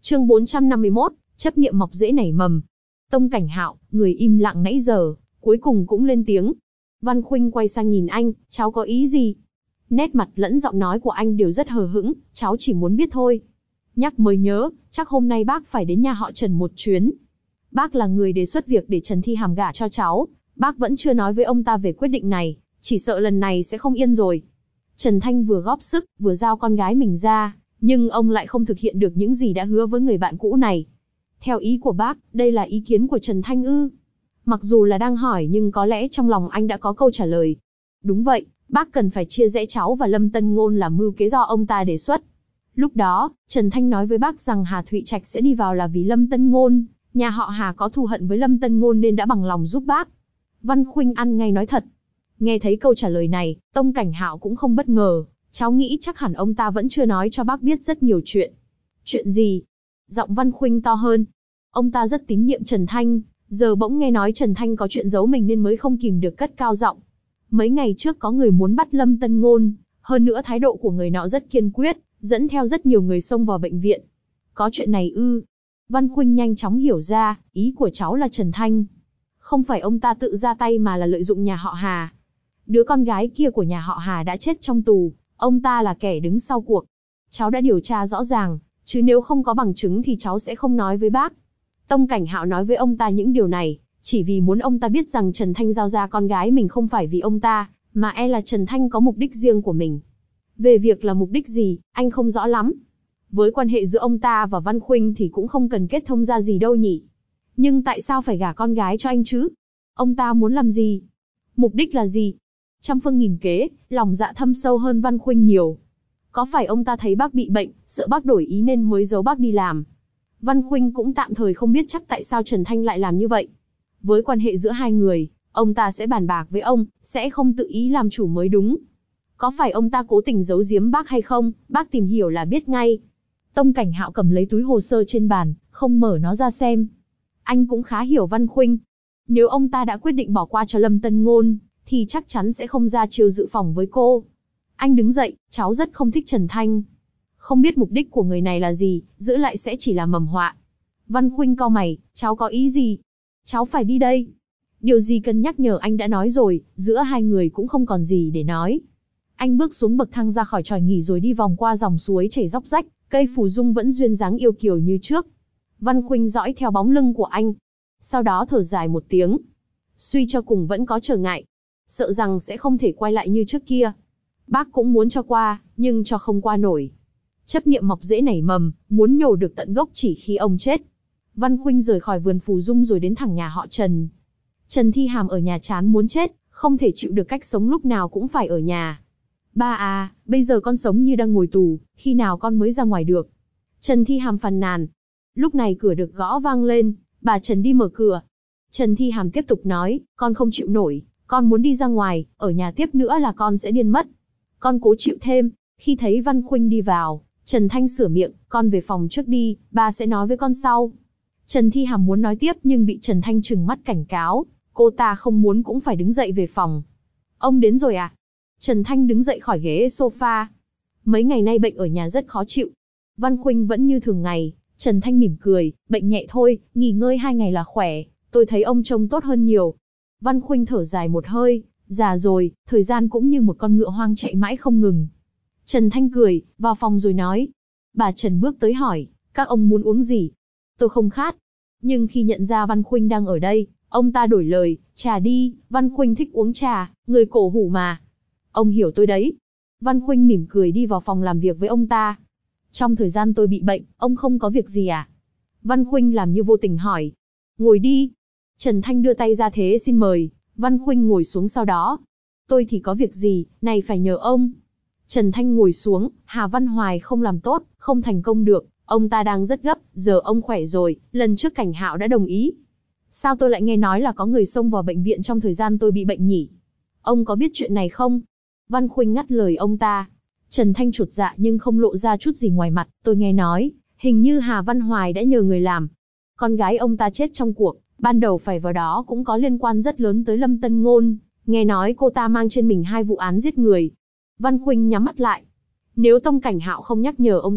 Chương 451, chấp niệm mọc rễ nảy mầm. Tông Cảnh Hạo, người im lặng nãy giờ, cuối cùng cũng lên tiếng. Văn Khuynh quay sang nhìn anh, cháu có ý gì? Nét mặt lẫn giọng nói của anh đều rất hờ hững, cháu chỉ muốn biết thôi. Nhắc mới nhớ, chắc hôm nay bác phải đến nhà họ Trần một chuyến. Bác là người đề xuất việc để Trần Thi Hàm gả cho cháu, bác vẫn chưa nói với ông ta về quyết định này, chỉ sợ lần này sẽ không yên rồi. Trần Thanh vừa góp sức, vừa giao con gái mình ra, nhưng ông lại không thực hiện được những gì đã hứa với người bạn cũ này. Theo ý của bác, đây là ý kiến của Trần Thanh ư? Mặc dù là đang hỏi nhưng có lẽ trong lòng anh đã có câu trả lời. Đúng vậy, bác cần phải chia rẽ cháu và Lâm Tân Ngôn là mưu kế do ông ta đề xuất. Lúc đó, Trần Thanh nói với bác rằng Hà Thụy Trạch sẽ đi vào là vì Lâm Tân Ngôn, nhà họ Hà có thù hận với Lâm Tân Ngôn nên đã bằng lòng giúp bác. Văn Khuynh ăn ngay nói thật. Nghe thấy câu trả lời này, Tông Cảnh Hạo cũng không bất ngờ, cháu nghĩ chắc hẳn ông ta vẫn chưa nói cho bác biết rất nhiều chuyện. Chuyện gì? Giọng Văn Khuynh to hơn. Ông ta rất tín nhiệm Trần Thanh, giờ bỗng nghe nói Trần Thanh có chuyện giấu mình nên mới không kìm được cất cao giọng. Mấy ngày trước có người muốn bắt Lâm Tân Ngôn, hơn nữa thái độ của người nọ rất kiên quyết, dẫn theo rất nhiều người xông vào bệnh viện. Có chuyện này ư? Văn Khuynh nhanh chóng hiểu ra, ý của cháu là Trần Thanh. Không phải ông ta tự ra tay mà là lợi dụng nhà họ Hà. Đứa con gái kia của nhà họ Hà đã chết trong tù, ông ta là kẻ đứng sau cuộc. Cháu đã điều tra rõ ràng, chứ nếu không có bằng chứng thì cháu sẽ không nói với bác. Tông Cảnh Hạo nói với ông ta những điều này, chỉ vì muốn ông ta biết rằng Trần Thanh giao ra con gái mình không phải vì ông ta, mà là Trần Thanh có mục đích riêng của mình. Về việc là mục đích gì, anh không rõ lắm. Với quan hệ giữa ông ta và Văn Khuynh thì cũng không cần kết thông ra gì đâu nhỉ. Nhưng tại sao phải gả con gái cho anh chứ? Ông ta muốn làm gì? Mục đích là gì? Trăm phương nghìn kế, lòng dạ thâm sâu hơn Văn Khuynh nhiều. Có phải ông ta thấy bác bị bệnh, sợ bác đổi ý nên mới giấu bác đi làm? Văn Khuynh cũng tạm thời không biết chắc tại sao Trần Thanh lại làm như vậy. Với quan hệ giữa hai người, ông ta sẽ bàn bạc với ông, sẽ không tự ý làm chủ mới đúng. Có phải ông ta cố tình giấu giếm bác hay không, bác tìm hiểu là biết ngay. Tông Cảnh Hạo cầm lấy túi hồ sơ trên bàn, không mở nó ra xem. Anh cũng khá hiểu Văn Khuynh. Nếu ông ta đã quyết định bỏ qua cho Lâm Tân Ngôn, thì chắc chắn sẽ không ra chiêu dự phòng với cô. Anh đứng dậy, cháu rất không thích Trần Thanh. Không biết mục đích của người này là gì, giữ lại sẽ chỉ là mầm họa. Văn Khuynh cau mày, cháu có ý gì? Cháu phải đi đây. Điều gì cần nhắc nhở anh đã nói rồi, giữa hai người cũng không còn gì để nói. Anh bước xuống bậc thang ra khỏi tròi nghỉ rồi đi vòng qua dòng suối chảy róc rách, cây phù dung vẫn duyên dáng yêu kiều như trước. Văn Khuynh dõi theo bóng lưng của anh. Sau đó thở dài một tiếng. Suy cho cùng vẫn có trở ngại. Sợ rằng sẽ không thể quay lại như trước kia. Bác cũng muốn cho qua, nhưng cho không qua nổi. Chấp niệm mọc rễ nảy mầm, muốn nhổ được tận gốc chỉ khi ông chết. Văn Khuynh rời khỏi vườn phù dung rồi đến thẳng nhà họ Trần. Trần Thi Hàm ở nhà chán muốn chết, không thể chịu được cách sống lúc nào cũng phải ở nhà. Ba à, bây giờ con sống như đang ngồi tù, khi nào con mới ra ngoài được? Trần Thi Hàm phàn nàn. Lúc này cửa được gõ vang lên, bà Trần đi mở cửa. Trần Thi Hàm tiếp tục nói, con không chịu nổi, con muốn đi ra ngoài, ở nhà tiếp nữa là con sẽ điên mất. Con cố chịu thêm. Khi thấy Văn Khuynh đi vào, Trần Thanh sửa miệng, con về phòng trước đi, ba sẽ nói với con sau. Trần Thi Hàm muốn nói tiếp nhưng bị Trần Thanh trừng mắt cảnh cáo, cô ta không muốn cũng phải đứng dậy về phòng. Ông đến rồi à? Trần Thanh đứng dậy khỏi ghế sofa. Mấy ngày nay bệnh ở nhà rất khó chịu. Văn Khuynh vẫn như thường ngày, Trần Thanh mỉm cười, bệnh nhẹ thôi, nghỉ ngơi 2 ngày là khỏe, tôi thấy ông trông tốt hơn nhiều. Văn Khuynh thở dài một hơi, già rồi, thời gian cũng như một con ngựa hoang chạy mãi không ngừng. Trần Thanh cười, vào phòng rồi nói. Bà Trần bước tới hỏi, các ông muốn uống gì? Tôi không khát. Nhưng khi nhận ra Văn Khuynh đang ở đây, ông ta đổi lời, trà đi, Văn Khuynh thích uống trà, người cổ hủ mà. Ông hiểu tôi đấy. Văn Khuynh mỉm cười đi vào phòng làm việc với ông ta. Trong thời gian tôi bị bệnh, ông không có việc gì à? Văn Khuynh làm như vô tình hỏi. Ngồi đi. Trần Thanh đưa tay ra thế xin mời, Văn Khuynh ngồi xuống sau đó. Tôi thì có việc gì, này phải nhờ ông. Trần Thanh ngồi xuống, Hà Văn Hoài không làm tốt, không thành công được, ông ta đang rất gấp, giờ ông khỏe rồi, lần trước Cảnh Hạo đã đồng ý. Sao tôi lại nghe nói là có người xông vào bệnh viện trong thời gian tôi bị bệnh nhỉ? Ông có biết chuyện này không? Văn Khuynh ngắt lời ông ta. Trần Thanh chột dạ nhưng không lộ ra chút gì ngoài mặt, tôi nghe nói, hình như Hà Văn Hoài đã nhờ người làm. Con gái ông ta chết trong cuộc, ban đầu phải vào đó cũng có liên quan rất lớn tới Lâm Tân Ngôn, nghe nói cô ta mang trên mình 2 vụ án giết người. Văn Khuynh nhắm mắt lại. Nếu Tông Cảnh Hạo không nhắc nhở ông ta,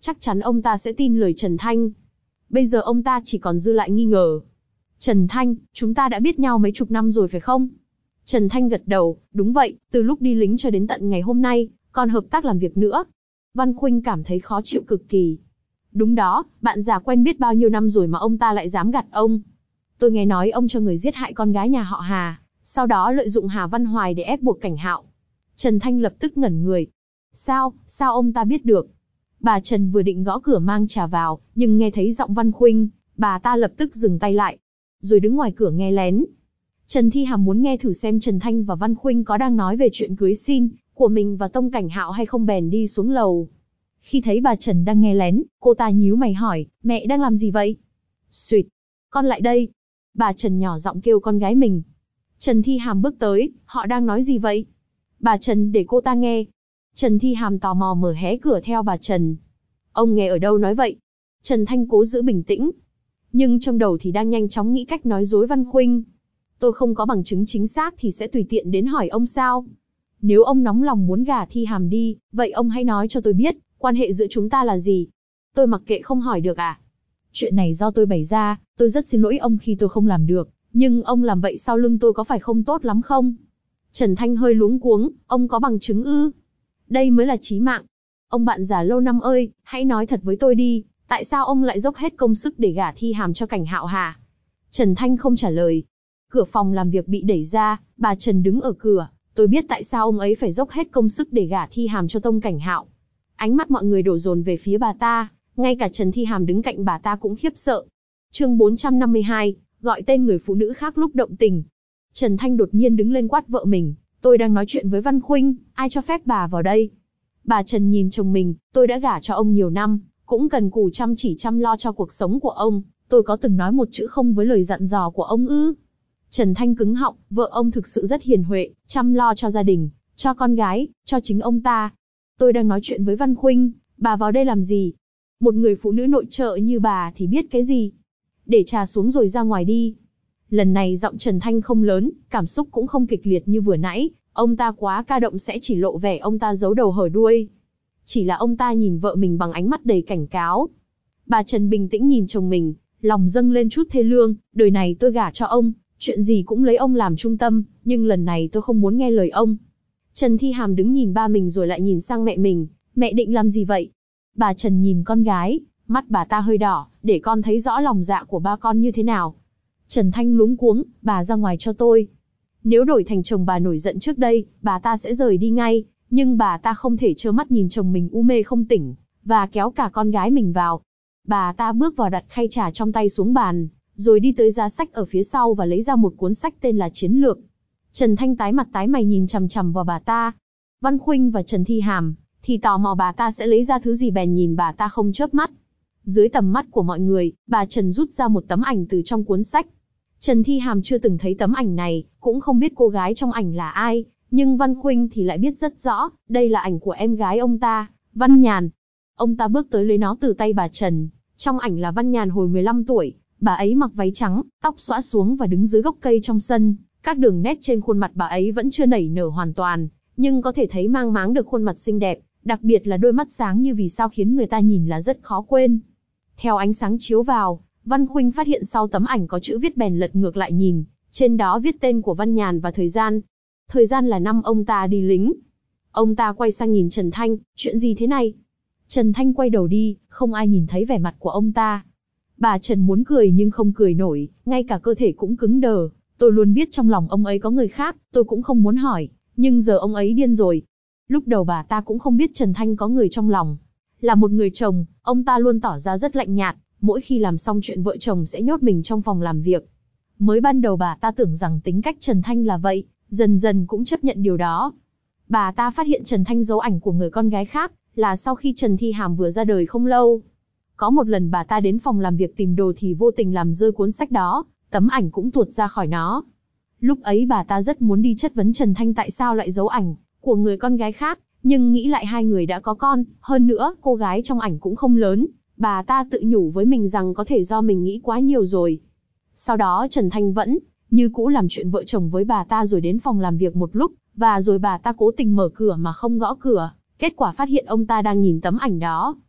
chắc chắn ông ta sẽ tin lời Trần Thanh. Bây giờ ông ta chỉ còn dư lại nghi ngờ. Trần Thanh, chúng ta đã biết nhau mấy chục năm rồi phải không? Trần Thanh gật đầu, đúng vậy, từ lúc đi lính cho đến tận ngày hôm nay, còn hợp tác làm việc nữa. Văn Khuynh cảm thấy khó chịu cực kỳ. Đúng đó, bạn già quen biết bao nhiêu năm rồi mà ông ta lại dám gạt ông. Tôi nghe nói ông cho người giết hại con gái nhà họ Hà, sau đó lợi dụng Hà Văn Hoài để ép buộc Cảnh Hạo. Trần Thanh lập tức ngẩn người. Sao ông ta biết được? Bà Trần vừa định gõ cửa mang trà vào, nhưng nghe thấy giọng Văn Khuynh, bà ta lập tức dừng tay lại, rồi đứng ngoài cửa nghe lén. Trần Thi Hàm muốn nghe thử xem Trần Thanh và Văn Khuynh có đang nói về chuyện cưới xin của mình và Tông Cảnh Hạo hay không, bèn đi xuống lầu. Khi thấy bà Trần đang nghe lén, cô ta nhíu mày hỏi, mẹ đang làm gì vậy? Xuyệt, con lại đây. Bà Trần nhỏ giọng kêu con gái mình. Trần Thi Hàm bước tới, họ đang nói gì vậy? Bà Trần để cô ta nghe. Trần Thi Hàm tò mò mở hé cửa theo bà Trần. Ông nghe ở đâu nói vậy? Trần Thanh cố giữ bình tĩnh, nhưng trong đầu thì đang nhanh chóng nghĩ cách nói dối Văn Khuynh. Tôi không có bằng chứng chính xác thì sẽ tùy tiện đến hỏi ông sao? Nếu ông nóng lòng muốn gả Thi Hàm đi, vậy ông hãy nói cho tôi biết, quan hệ giữa chúng ta là gì? Tôi mặc kệ không hỏi được à? Chuyện này do tôi bày ra, tôi rất xin lỗi ông khi tôi không làm được, nhưng ông làm vậy sau lưng tôi có phải không tốt lắm không? Trần Thanh hơi luống cuống, ông có bằng chứng ư? Đây mới là chí mạng. Ông bạn già lâu năm ơi, hãy nói thật với tôi đi, tại sao ông lại dốc hết công sức để gả Thi Hàm cho Cảnh Hạo hả? Trần Thanh không trả lời. Cửa phòng làm việc bị đẩy ra, bà Trần đứng ở cửa. Tôi biết tại sao ông ấy phải dốc hết công sức để gả Thi Hàm cho Tông Cảnh Hạo. Ánh mắt mọi người đổ dồn về phía bà ta, ngay cả Trần Thi Hàm đứng cạnh bà ta cũng khiếp sợ. Chương 452, gọi tên người phụ nữ khác lúc động tình. Trần Thanh đột nhiên đứng lên quát vợ mình, tôi đang nói chuyện với Văn Khuynh, ai cho phép bà vào đây? Bà Trần nhìn chồng mình, tôi đã gả cho ông nhiều năm, cũng cần cù chăm chỉ chăm lo cho cuộc sống của ông, tôi có từng nói một chữ không với lời dặn dò của ông ư? Trần Thanh cứng họng, vợ ông thực sự rất hiền huệ, chăm lo cho gia đình, cho con gái, cho chính ông ta. Tôi đang nói chuyện với Văn Khuynh, bà vào đây làm gì? Một người phụ nữ nội trợ như bà thì biết cái gì? Để trà xuống rồi ra ngoài đi. Lần này giọng Trần Thanh không lớn, cảm xúc cũng không kịch liệt như vừa nãy, ông ta quá ca động sẽ chỉ lộ vẻ ông ta giấu đầu hở đuôi. Chỉ là ông ta nhìn vợ mình bằng ánh mắt đầy cảnh cáo. Bà Trần bình tĩnh nhìn chồng mình, lòng dâng lên chút thê lương, đời này tôi gả cho ông, chuyện gì cũng lấy ông làm trung tâm, nhưng lần này tôi không muốn nghe lời ông. Trần Thi Hàm đứng nhìn ba mình rồi lại nhìn sang mẹ mình, mẹ định làm gì vậy? Bà Trần nhìn con gái, mắt bà ta hơi đỏ, để con thấy rõ lòng dạ của ba con như thế nào. Trần Thanh luống cuống, bà ra ngoài cho tôi. Nếu đổi thành chồng bà nổi giận trước đây, bà ta sẽ rời đi ngay, nhưng bà ta không thể trơ mắt nhìn chồng mình u mê không tỉnh, và kéo cả con gái mình vào. Bà ta bước vào đặt khay trà trong tay xuống bàn, rồi đi tới giá sách ở phía sau và lấy ra một cuốn sách tên là Chiến lược. Trần Thanh tái mặt tái mày nhìn chằm chằm vào bà ta. Văn Khuynh và Trần Thi Hàm thì tò mò bà ta sẽ lấy ra thứ gì bèn nhìn bà ta không chớp mắt. Dưới tầm mắt của mọi người, bà Trần rút ra một tấm ảnh từ trong cuốn sách. Trần Thi Hàm chưa từng thấy tấm ảnh này, cũng không biết cô gái trong ảnh là ai, nhưng Văn Khuynh thì lại biết rất rõ, đây là ảnh của em gái ông ta, Văn Nhàn. Ông ta bước tới lấy nó từ tay bà Trần. Trong ảnh là Văn Nhàn hồi 15 tuổi, bà ấy mặc váy trắng, tóc xõa xuống và đứng dưới gốc cây trong sân. Các đường nét trên khuôn mặt bà ấy vẫn chưa nảy nở hoàn toàn, nhưng có thể thấy mang máng được khuôn mặt xinh đẹp, đặc biệt là đôi mắt sáng như vì sao khiến người ta nhìn là rất khó quên. Theo ánh sáng chiếu vào, Văn Khuynh phát hiện sau tấm ảnh có chữ viết bèn lật ngược lại nhìn, trên đó viết tên của Văn Nhàn và thời gian. Thời gian là năm ông ta đi lính. Ông ta quay sang nhìn Trần Thanh, chuyện gì thế này? Trần Thanh quay đầu đi, không ai nhìn thấy vẻ mặt của ông ta. Bà Trần muốn cười nhưng không cười nổi, ngay cả cơ thể cũng cứng đờ. Tôi luôn biết trong lòng ông ấy có người khác, tôi cũng không muốn hỏi, nhưng giờ ông ấy điên rồi. Lúc đầu bà ta cũng không biết Trần Thanh có người trong lòng. Là một người chồng, ông ta luôn tỏ ra rất lạnh nhạt, mỗi khi làm xong chuyện vợ chồng sẽ nhốt mình trong phòng làm việc. Mới ban đầu bà ta tưởng rằng tính cách Trần Thanh là vậy, dần dần cũng chấp nhận điều đó. Bà ta phát hiện Trần Thanh giấu ảnh của người con gái khác, là sau khi Trần Thi Hàm vừa ra đời không lâu. Có một lần bà ta đến phòng làm việc tìm đồ thì vô tình làm rơi cuốn sách đó, tấm ảnh cũng tuột ra khỏi nó. Lúc ấy bà ta rất muốn đi chất vấn Trần Thanh tại sao lại giấu ảnh của người con gái khác, nhưng nghĩ lại hai người đã có con, hơn nữa cô gái trong ảnh cũng không lớn, bà ta tự nhủ với mình rằng có thể do mình nghĩ quá nhiều rồi. Sau đó Trần Thanh vẫn như cũ làm chuyện vợ chồng với bà ta rồi đến phòng làm việc một lúc, và rồi bà ta cố tình mở cửa mà không gõ cửa, kết quả phát hiện ông ta đang nhìn tấm ảnh đó.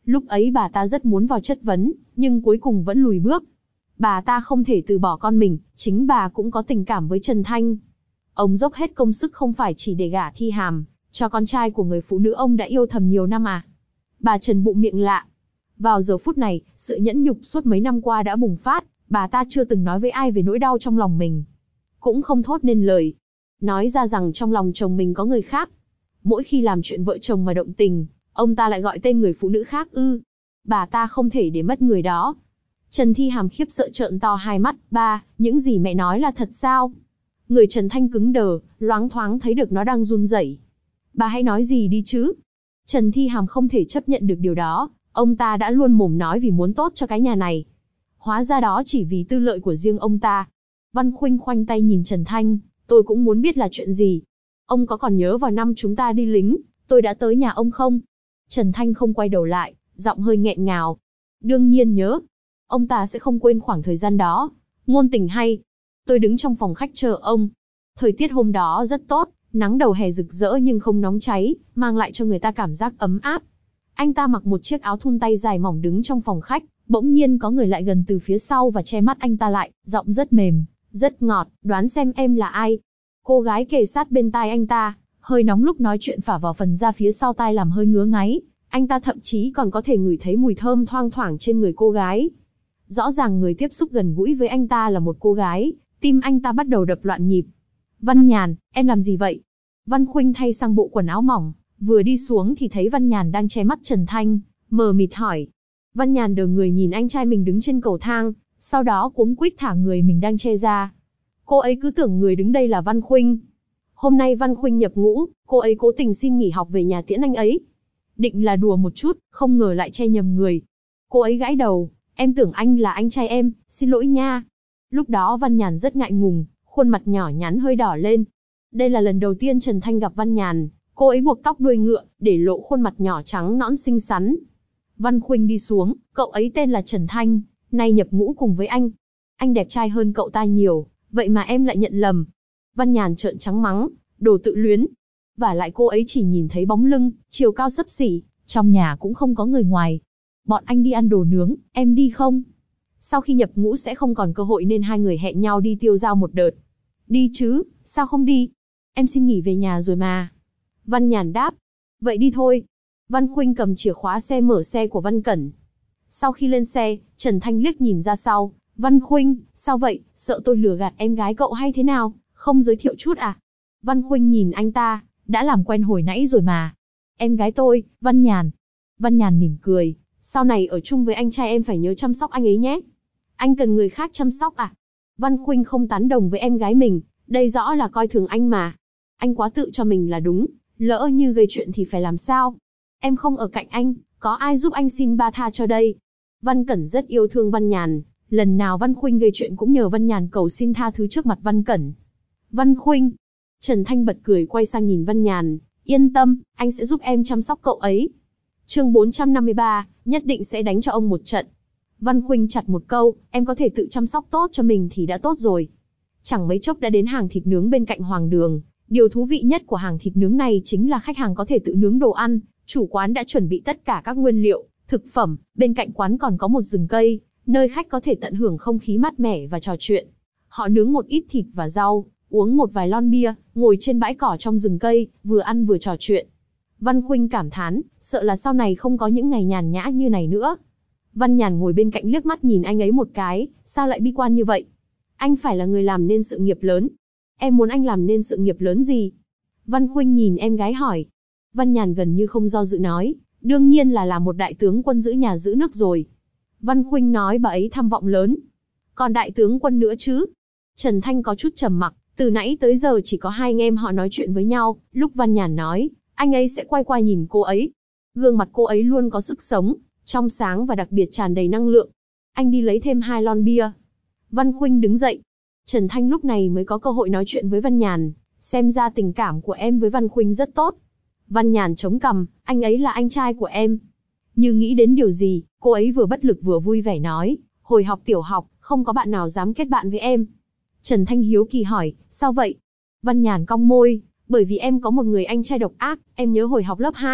Lúc ấy bà ta rất muốn vào chất vấn, nhưng cuối cùng vẫn lùi bước. Bà ta không thể từ bỏ con mình, chính bà cũng có tình cảm với Trần Thanh. Ông dốc hết công sức không phải chỉ để gả Thi Hàm cho con trai của người phụ nữ ông đã yêu thầm nhiều năm à? Bà Trần bụng miệng lạ. Vào giờ phút này, sự nhẫn nhục suốt mấy năm qua đã bùng phát, bà ta chưa từng nói với ai về nỗi đau trong lòng mình. Cũng không thốt nên lời. Nói ra rằng trong lòng chồng mình có người khác. Mỗi khi làm chuyện vợ chồng mà động tình, ông ta lại gọi tên người phụ nữ khác ư. Bà ta không thể để mất người đó. Trần Thi Hàm khiếp sợ trợn to hai mắt, ba, những gì mẹ nói là thật sao? Người Trần Thanh cứng đờ, loáng thoáng thấy được nó đang run rẩy. Bà hãy nói gì đi chứ? Trần Thi Hàm không thể chấp nhận được điều đó, ông ta đã luôn mồm nói vì muốn tốt cho cái nhà này. Hóa ra đó chỉ vì tư lợi của riêng ông ta. Văn Khuynh khoanh tay nhìn Trần Thanh, tôi cũng muốn biết là chuyện gì. Ông có còn nhớ vào năm chúng ta đi lính, tôi đã tới nhà ông không? Trần Thanh không quay đầu lại, giọng hơi nghẹn ngào. Đương nhiên nhớ. Ông ta sẽ không quên khoảng thời gian đó. Ngôn tình hay. Tôi đứng trong phòng khách chờ ông. Thời tiết hôm đó rất tốt, nắng đầu hè rực rỡ nhưng không nóng cháy, mang lại cho người ta cảm giác ấm áp. Anh ta mặc một chiếc áo thun tay dài mỏng đứng trong phòng khách, bỗng nhiên có người lại gần từ phía sau và che mắt anh ta lại, giọng rất mềm, rất ngọt, đoán xem em là ai. Cô gái kề sát bên tai anh ta, hơi nóng lúc nói chuyện phả vào phần da phía sau tai làm hơi ngứa ngáy, anh ta thậm chí còn có thể ngửi thấy mùi thơm thoang thoảng trên người cô gái. Rõ ràng người tiếp xúc gần gũi với anh ta là một cô gái, tim anh ta bắt đầu đập loạn nhịp. Văn Nhàn, em làm gì vậy? Văn Khuynh thay sang bộ quần áo mỏng, vừa đi xuống thì thấy Văn Nhàn đang che mắt Trần Thanh, mờ mịt hỏi. Văn Nhàn đờ người nhìn anh trai mình đứng trên cầu thang, sau đó cuống quýt thả người mình đang che ra. Cô ấy cứ tưởng người đứng đây là Văn Khuynh. Hôm nay Văn Khuynh nhập ngũ, cô ấy cố tình xin nghỉ học về nhà tiễn anh ấy. Định là đùa một chút, không ngờ lại che nhầm người. Cô ấy gãi đầu, em tưởng anh là anh trai em, xin lỗi nha. Lúc đó Văn Nhàn rất ngại ngùng, khuôn mặt nhỏ nhắn hơi đỏ lên. Đây là lần đầu tiên Trần Thanh gặp Văn Nhàn, cô ấy buộc tóc đuôi ngựa, để lộ khuôn mặt nhỏ trắng nõn xinh xắn. Văn Khuynh đi xuống, cậu ấy tên là Trần Thanh, nay nhập ngũ cùng với anh. Anh đẹp trai hơn cậu ta nhiều, vậy mà em lại nhận lầm. Văn Nhàn trợn trắng mắng, đồ tự luyến. Và lại cô ấy chỉ nhìn thấy bóng lưng, chiều cao xấp xỉ, trong nhà cũng không có người ngoài. Bọn anh đi ăn đồ nướng, em đi không? Sau khi nhập ngũ sẽ không còn cơ hội nên hai người hẹn nhau đi tiêu dao một đợt. Đi chứ, sao không đi? Em xin nghỉ về nhà rồi mà. Văn Nhàn đáp. Vậy đi thôi. Văn Khuynh cầm chìa khóa xe mở xe của Văn Cẩn. Sau khi lên xe, Trần Thanh liếc nhìn ra sau. Văn Khuynh, sao vậy, sợ tôi lừa gạt em gái cậu hay thế nào, không giới thiệu chút à? Văn Khuynh nhìn anh ta, đã làm quen hồi nãy rồi mà. Em gái tôi, Văn Nhàn. Văn Nhàn mỉm cười, sau này ở chung với anh trai em phải nhớ chăm sóc anh ấy nhé. Anh cần người khác chăm sóc à? Văn Khuynh không tán đồng với em gái mình, đây rõ là coi thường anh mà. Anh quá tự cho mình là đúng, lỡ như gây chuyện thì phải làm sao? Em không ở cạnh anh, có ai giúp anh xin ba tha cho đây? Văn Cẩn rất yêu thương Văn Nhàn, lần nào Văn Khuynh gây chuyện cũng nhờ Văn Nhàn cầu xin tha thứ trước mặt Văn Cẩn. Văn Khuynh. Trần Thanh bật cười quay sang nhìn Văn Nhàn, yên tâm, anh sẽ giúp em chăm sóc cậu ấy. Chương 453, nhất định sẽ đánh cho ông một trận. Văn Khuynh chặt một câu, em có thể tự chăm sóc tốt cho mình thì đã tốt rồi. Chẳng mấy chốc đã đến hàng thịt nướng bên cạnh Hoàng Đường. Điều thú vị nhất của hàng thịt nướng này chính là khách hàng có thể tự nướng đồ ăn, chủ quán đã chuẩn bị tất cả các nguyên liệu, thực phẩm, bên cạnh quán còn có một rừng cây, nơi khách có thể tận hưởng không khí mát mẻ và trò chuyện. Họ nướng một ít thịt và rau, uống một vài lon bia, ngồi trên bãi cỏ trong rừng cây, vừa ăn vừa trò chuyện. Văn Khuynh cảm thán, sợ là sau này không có những ngày nhàn nhã như này nữa. Văn Nhàn ngồi bên cạnh liếc mắt nhìn anh ấy một cái, sao lại bi quan như vậy? Anh phải là người làm nên sự nghiệp lớn. Em muốn anh làm nên sự nghiệp lớn gì? Văn Khuynh nhìn em gái hỏi. Văn Nhàn gần như không do dự nói, đương nhiên là làm một đại tướng quân giữ nhà giữ nước rồi. Văn Khuynh nói bà ấy tham vọng lớn. Còn đại tướng quân nữa chứ? Trần Thanh có chút trầm mặc, từ nãy tới giờ chỉ có hai anh em họ nói chuyện với nhau, lúc Văn Nhàn nói, anh ấy sẽ quay qua nhìn cô ấy. Gương mặt cô ấy luôn có sức sống, trong sáng và đặc biệt tràn đầy năng lượng. Anh đi lấy thêm 2 lon bia. Văn Khuynh đứng dậy. Trần Thanh lúc này mới có cơ hội nói chuyện với Văn Nhàn, xem ra tình cảm của em với Văn Khuynh rất tốt. Văn Nhàn chống cằm, anh ấy là anh trai của em. Như nghĩ đến điều gì, cô ấy vừa bất lực vừa vui vẻ nói, hồi học tiểu học, không có bạn nào dám kết bạn với em. Trần Thanh hiếu kỳ hỏi, sao vậy? Văn Nhàn cong môi, bởi vì em có một người anh trai độc ác, em nhớ hồi học lớp 2,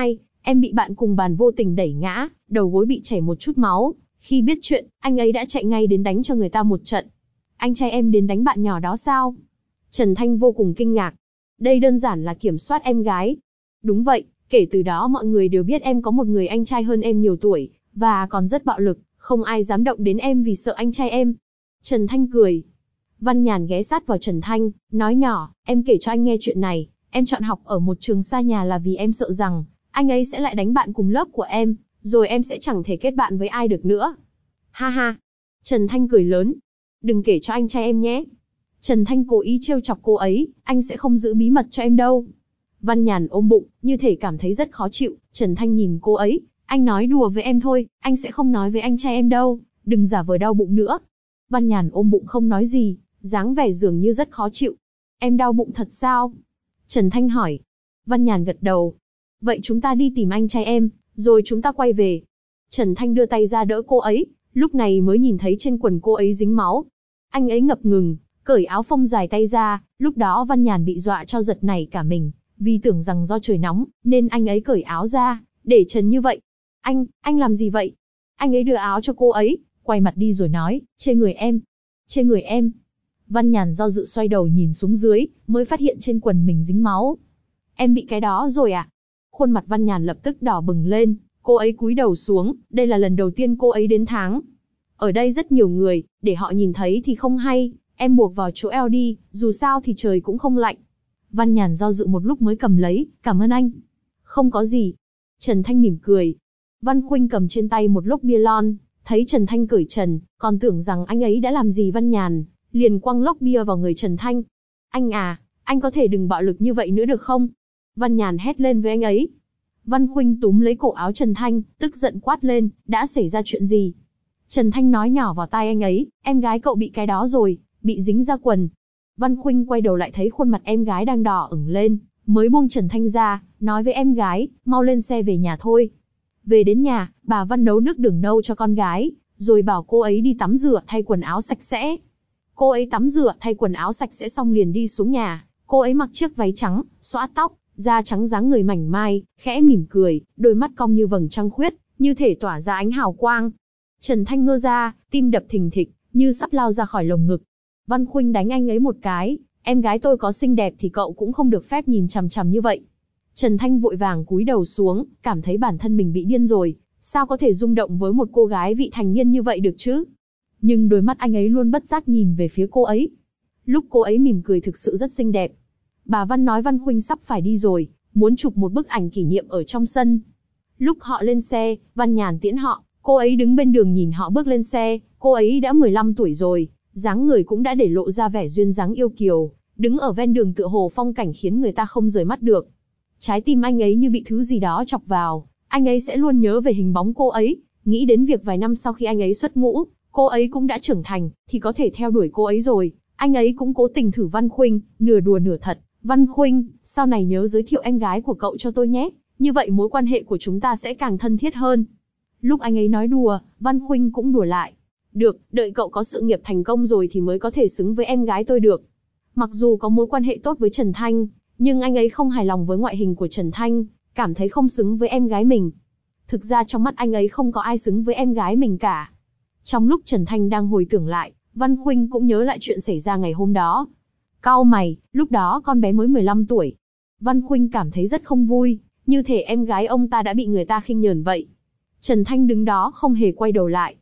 Em bị bạn cùng bàn vô tình đẩy ngã, đầu gối bị chảy một chút máu. Khi biết chuyện, anh ấy đã chạy ngay đến đánh cho người ta một trận. Anh trai em đến đánh bạn nhỏ đó sao? Trần Thanh vô cùng kinh ngạc. Đây đơn giản là kiểm soát em gái. Đúng vậy, kể từ đó mọi người đều biết em có một người anh trai hơn em nhiều tuổi, và còn rất bạo lực, không ai dám động đến em vì sợ anh trai em. Trần Thanh cười. Văn Nhàn ghé sát vào Trần Thanh, nói nhỏ, em kể cho anh nghe chuyện này, em chọn học ở một trường xa nhà là vì em sợ rằng, anh ấy sẽ lại đánh bạn cùng lớp của em, rồi em sẽ chẳng thể kết bạn với ai được nữa. Ha ha. Trần Thanh cười lớn. Đừng kể cho anh trai em nhé. Trần Thanh cố ý trêu chọc cô ấy, anh sẽ không giữ bí mật cho em đâu. Văn Nhàn ôm bụng, như thể cảm thấy rất khó chịu. Trần Thanh nhìn cô ấy, anh nói đùa với em thôi, anh sẽ không nói với anh trai em đâu, đừng giả vờ đau bụng nữa. Văn Nhàn ôm bụng không nói gì, dáng vẻ dường như rất khó chịu. Em đau bụng thật sao? Trần Thanh hỏi. Văn Nhàn gật đầu. Vậy chúng ta đi tìm anh trai em, rồi chúng ta quay về. Trần Thanh đưa tay ra đỡ cô ấy, lúc này mới nhìn thấy trên quần cô ấy dính máu. Anh ấy ngập ngừng, cởi áo phông dài tay ra, lúc đó Văn Nhàn bị dọa cho giật nảy cả mình, vì tưởng rằng do trời nóng, nên anh ấy cởi áo ra, để trần như vậy. Anh làm gì vậy? Anh ấy đưa áo cho cô ấy, quay mặt đi rồi nói, chê người em. Chê người em. Văn Nhàn do dự xoay đầu nhìn xuống dưới, mới phát hiện trên quần mình dính máu. Em bị cái đó rồi à? Khuôn mặt Văn Nhàn lập tức đỏ bừng lên, cô ấy cúi đầu xuống, đây là lần đầu tiên cô ấy đến tháng. Ở đây rất nhiều người, để họ nhìn thấy thì không hay, em buộc vào chỗ eo đi, dù sao thì trời cũng không lạnh. Văn Nhàn do dự một lúc mới cầm lấy, cảm ơn anh. Không có gì. Trần Thanh mỉm cười. Văn Khuynh cầm trên tay một lốc bia lon, thấy Trần Thanh cởi trần, còn tưởng rằng anh ấy đã làm gì Văn Nhàn, liền quăng lốc bia vào người Trần Thanh. Anh à, anh có thể đừng bạo lực như vậy nữa được không? Văn Nhàn hét lên với anh ấy. Văn Khuynh túm lấy cổ áo Trần Thanh, tức giận quát lên, đã xảy ra chuyện gì? Trần Thanh nói nhỏ vào tai anh ấy, em gái cậu bị cái đó rồi, bị dính ra quần. Văn Khuynh quay đầu lại thấy khuôn mặt em gái đang đỏ ửng lên, mới buông Trần Thanh ra, nói với em gái, mau lên xe về nhà thôi. Về đến nhà, bà Văn nấu nước đường nâu cho con gái, rồi bảo cô ấy đi tắm rửa thay quần áo sạch sẽ. Cô ấy tắm rửa thay quần áo sạch sẽ xong liền đi xuống nhà, cô ấy mặc chiếc váy trắng, xõa tóc, da trắng dáng người mảnh mai, khẽ mỉm cười, đôi mắt cong như vầng trăng khuyết, như thể tỏa ra ánh hào quang. Trần Thanh ngơ ra, tim đập thình thịch, như sắp lao ra khỏi lồng ngực. Văn Khuynh đánh anh ấy một cái, em gái tôi có xinh đẹp thì cậu cũng không được phép nhìn chằm chằm như vậy. Trần Thanh vội vàng cúi đầu xuống, cảm thấy bản thân mình bị điên rồi, sao có thể rung động với một cô gái vị thành niên như vậy được chứ? Nhưng đôi mắt anh ấy luôn bất giác nhìn về phía cô ấy. Lúc cô ấy mỉm cười thực sự rất xinh đẹp. Bà Văn nói Văn Khuynh sắp phải đi rồi, muốn chụp một bức ảnh kỷ niệm ở trong sân. Lúc họ lên xe, Văn Nhàn tiễn họ, cô ấy đứng bên đường nhìn họ bước lên xe, cô ấy đã 15 tuổi rồi, dáng người cũng đã để lộ ra vẻ duyên dáng yêu kiều, đứng ở ven đường tựa hồ phong cảnh khiến người ta không rời mắt được. Trái tim anh ấy như bị thứ gì đó chọc vào, anh ấy sẽ luôn nhớ về hình bóng cô ấy, nghĩ đến việc vài năm sau khi anh ấy xuất ngũ, cô ấy cũng đã trưởng thành, thì có thể theo đuổi cô ấy rồi. Anh ấy cũng cố tình thử Văn Khuynh, nửa đùa nửa thật. Văn Khuynh, sau này nhớ giới thiệu em gái của cậu cho tôi nhé, như vậy mối quan hệ của chúng ta sẽ càng thân thiết hơn. Lúc anh ấy nói đùa, Văn Khuynh cũng đùa lại. Được, đợi cậu có sự nghiệp thành công rồi thì mới có thể xứng với em gái tôi được. Mặc dù có mối quan hệ tốt với Trần Thanh, nhưng anh ấy không hài lòng với ngoại hình của Trần Thanh, cảm thấy không xứng với em gái mình. Thực ra trong mắt anh ấy không có ai xứng với em gái mình cả. Trong lúc Trần Thanh đang hồi tưởng lại, Văn Khuynh cũng nhớ lại chuyện xảy ra ngày hôm đó. Cau mày, lúc đó con bé mới 15 tuổi. Văn Khuynh cảm thấy rất không vui, như thể em gái ông ta đã bị người ta khinh nhờn vậy. Trần Thanh đứng đó không hề quay đầu lại.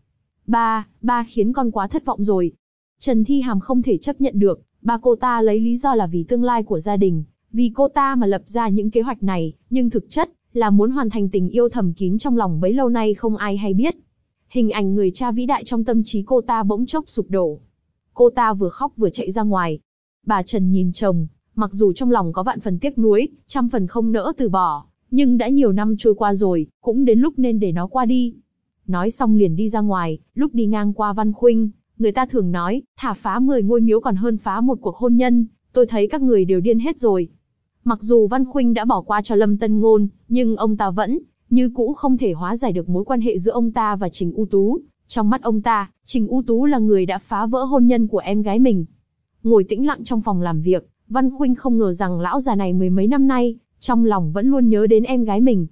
Ba khiến con quá thất vọng rồi. Trần Thi Hàm không thể chấp nhận được, ba cô ta lấy lý do là vì tương lai của gia đình, vì cô ta mà lập ra những kế hoạch này, nhưng thực chất là muốn hoàn thành tình yêu thầm kín trong lòng bấy lâu nay không ai hay biết. Hình ảnh người cha vĩ đại trong tâm trí cô ta bỗng chốc sụp đổ. Cô ta vừa khóc vừa chạy ra ngoài. Bà Trần nhìn chồng, mặc dù trong lòng có vạn phần tiếc nuối, trăm phần không nỡ từ bỏ, nhưng đã nhiều năm trôi qua rồi, cũng đến lúc nên để nó qua đi. Nói xong liền đi ra ngoài, lúc đi ngang qua Văn Khuynh, người ta thường nói, thà phá 10 ngôi miếu còn hơn phá một cuộc hôn nhân, tôi thấy các người đều điên hết rồi. Mặc dù Văn Khuynh đã bỏ qua cho Lâm Tân Ngôn, nhưng ông ta vẫn, như cũ không thể hóa giải được mối quan hệ giữa ông ta và Trình U Tú. Trong mắt ông ta, Trình U Tú là người đã phá vỡ hôn nhân của em gái mình. Ngồi tĩnh lặng trong phòng làm việc, Văn Khuynh không ngờ rằng lão già này mười mấy năm nay, trong lòng vẫn luôn nhớ đến em gái mình.